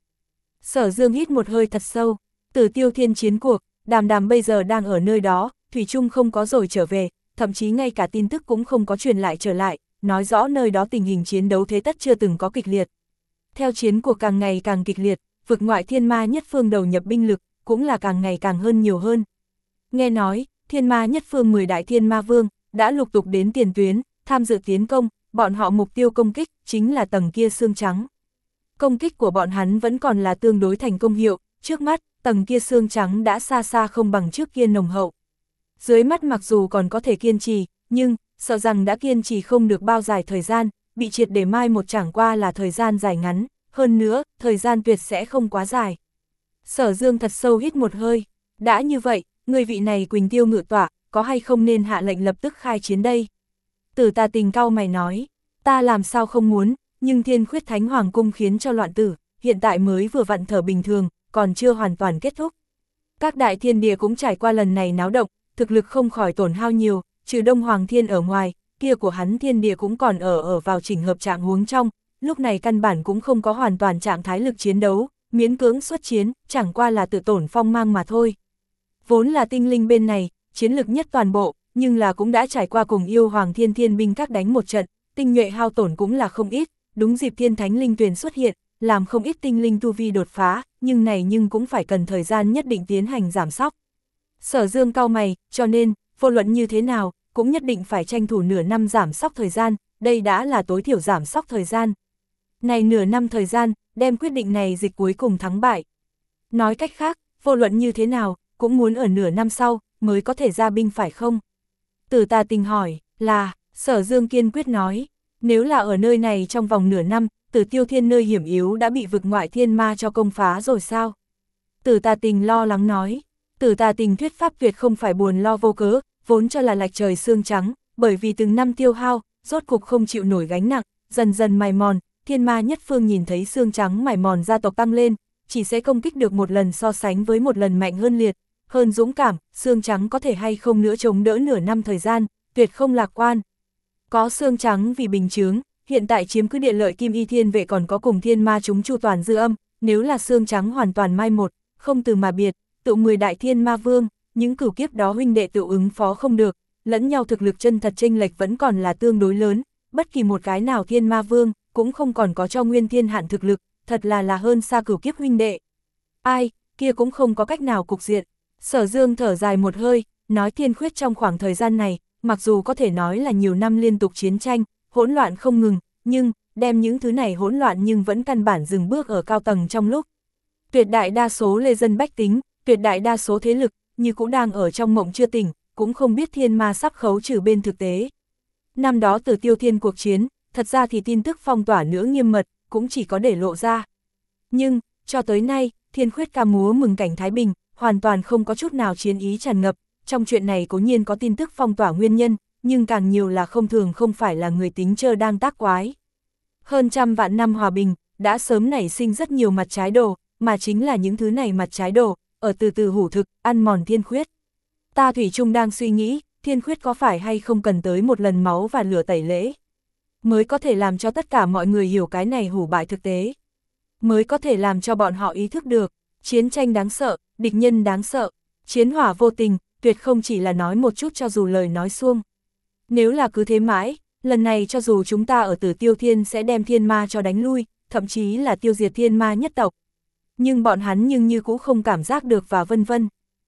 Sở Dương hít một hơi thật sâu, từ Tiêu Thiên chiến cuộc, Đàm Đàm bây giờ đang ở nơi đó, thủy chung không có rồi trở về, thậm chí ngay cả tin tức cũng không có truyền lại trở lại, nói rõ nơi đó tình hình chiến đấu thế tất chưa từng có kịch liệt. Theo chiến cuộc càng ngày càng kịch liệt, vực ngoại thiên ma nhất phương đầu nhập binh lực, cũng là càng ngày càng hơn nhiều hơn. Nghe nói, thiên ma nhất phương mười đại thiên ma vương, đã lục tục đến tiền tuyến, tham dự tiến công, bọn họ mục tiêu công kích, chính là tầng kia xương trắng. Công kích của bọn hắn vẫn còn là tương đối thành công hiệu, trước mắt, tầng kia xương trắng đã xa xa không bằng trước kia nồng hậu. Dưới mắt mặc dù còn có thể kiên trì, nhưng, sợ rằng đã kiên trì không được bao dài thời gian, bị triệt để mai một chẳng qua là thời gian dài ngắn, hơn nữa, thời gian tuyệt sẽ không quá dài. Sở Dương thật sâu hít một hơi, đã như vậy, người vị này Quỳnh Tiêu ngự tọa, có hay không nên hạ lệnh lập tức khai chiến đây? Tử Tà Tình cau mày nói, ta làm sao không muốn, nhưng thiên khuyết Thánh Hoàng Cung khiến cho loạn tử, hiện tại mới vừa vặn thở bình thường, còn chưa hoàn toàn kết thúc. Các đại thiên địa cũng trải qua lần này náo động, thực lực không khỏi tổn hao nhiều, trừ Đông Hoàng Thiên ở ngoài, kia của hắn thiên địa cũng còn ở ở vào chỉnh hợp trạng huống trong, lúc này căn bản cũng không có hoàn toàn trạng thái lực chiến đấu, miễn cưỡng xuất chiến, chẳng qua là tự tổn phong mang mà thôi. Vốn là tinh linh bên này, chiến lực nhất toàn bộ, nhưng là cũng đã trải qua cùng yêu hoàng thiên thiên binh các đánh một trận, tinh nhuệ hao tổn cũng là không ít, đúng dịp thiên thánh linh tuyền xuất hiện, làm không ít tinh linh tu vi đột phá, nhưng này nhưng cũng phải cần thời gian nhất định tiến hành giảm sóc. Sở Dương cau mày, cho nên, vô luận như thế nào, cũng nhất định phải tranh thủ nửa năm giảm sóc thời gian, đây đã là tối thiểu giảm sóc thời gian. Này nửa năm thời gian, đem quyết định này dịch cuối cùng thắng bại. Nói cách khác, vô luận như thế nào, cũng muốn ở nửa năm sau, mới có thể ra binh phải không? Tử Tà Tình hỏi, là, Sở Dương kiên quyết nói, nếu là ở nơi này trong vòng nửa năm, Tử Tiêu Thiên nơi hiểm yếu đã bị vực ngoại thiên ma cho công phá rồi sao? Tử Tà Tình lo lắng nói, Tử Tà Tình thuyết pháp tuyệt không phải buồn lo vô cớ, vốn cho là lạch trời xương trắng, bởi vì từng năm tiêu hao, rốt cục không chịu nổi gánh nặng, dần dần mài mòn, thiên ma nhất phương nhìn thấy xương trắng mài mòn gia tộc tăng lên, chỉ sẽ công kích được một lần so sánh với một lần mạnh hơn liệt, hơn dũng cảm, xương trắng có thể hay không nữa chống đỡ nửa năm thời gian, tuyệt không lạc quan. Có xương trắng vì bình chướng, hiện tại chiếm cứ địa lợi Kim Y Thiên Vệ còn có cùng thiên ma chúng chu toàn dư âm, nếu là xương trắng hoàn toàn mai một, không từ mà biệt, tụ mười đại thiên ma vương, những cửu kiếp đó huynh đệ tự ứng phó không được, lẫn nhau thực lực chân thật chênh lệch vẫn còn là tương đối lớn, bất kỳ một cái nào thiên ma vương, cũng không còn có cho nguyên thiên hạn thực lực, thật là là hơn xa cửu kiếp huynh đệ. Ai, kia cũng không có cách nào cục diện. Sở Dương thở dài một hơi, nói Thiên Khuyết trong khoảng thời gian này, mặc dù có thể nói là nhiều năm liên tục chiến tranh, hỗn loạn không ngừng, nhưng, đem những thứ này hỗn loạn nhưng vẫn căn bản dừng bước ở cao tầng trong lúc. Tuyệt đại đa số lê dân bách tính, tuyệt đại đa số thế lực, như cũng đang ở trong mộng chưa tỉnh, cũng không biết thiên ma sắp khấu trừ bên thực tế. Năm đó Tử Tiêu Thiên cuộc chiến, thật ra thì tin tức phong tỏa nữa nghiêm mật, cũng chỉ có để lộ ra. Nhưng, cho tới nay, Thiên Khuyết ca múa mừng cảnh Thái Bình, hoàn toàn không có chút nào chiến ý tràn ngập, trong chuyện này cố nhiên có tin tức phong tỏa nguyên nhân, nhưng càng nhiều là không thường không phải là người tính chơ đang tác quái. Hơn trăm vạn năm hòa bình, đã sớm nảy sinh rất nhiều mặt trái đồ, mà chính là những thứ này mặt trái đồ, ở từ từ hủ thực, ăn mòn Thiên Khuyết. Ta thủy chung đang suy nghĩ, Thiên Khuyết có phải hay không cần tới một lần máu và lửa tẩy lễ, mới có thể làm cho tất cả mọi người hiểu cái này hủ bại thực tế, mới có thể làm cho bọn họ ý thức được, chiến tranh đáng sợ, địch nhân đáng sợ, chiến hỏa vô tình, tuyệt không chỉ là nói một chút cho dù lời nói suông. Nếu là cứ thế mãi, lần này cho dù chúng ta ở Tử Tiêu Thiên sẽ đem thiên ma cho đánh lui, thậm chí là tiêu diệt thiên ma nhất tộc. Nhưng bọn hắn nhưng như cũng không cảm giác được và vân vân.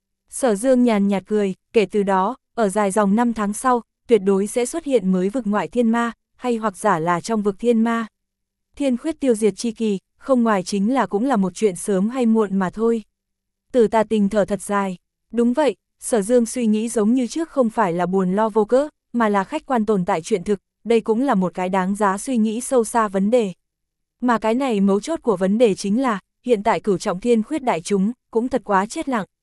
Sở Dương nhàn nhạt cười, kể từ đó, ở dài dòng năm tháng sau, tuyệt đối sẽ xuất hiện mới vực ngoại thiên ma, hay hoặc giả là trong vực thiên ma. Thiên Khuyết tiêu diệt chi kỳ, không ngoài chính là cũng là một chuyện sớm hay muộn mà thôi. Tử Tà Tình thở thật dài. Đúng vậy, Sở Dương suy nghĩ giống như trước không phải là buồn lo vô cớ, mà là khách quan tồn tại chuyện thực, đây cũng là một cái đáng giá suy nghĩ sâu xa vấn đề. Mà cái này mấu chốt của vấn đề chính là, hiện tại cửu trọng Thiên Khuyết đại chúng, cũng thật quá chết lặng.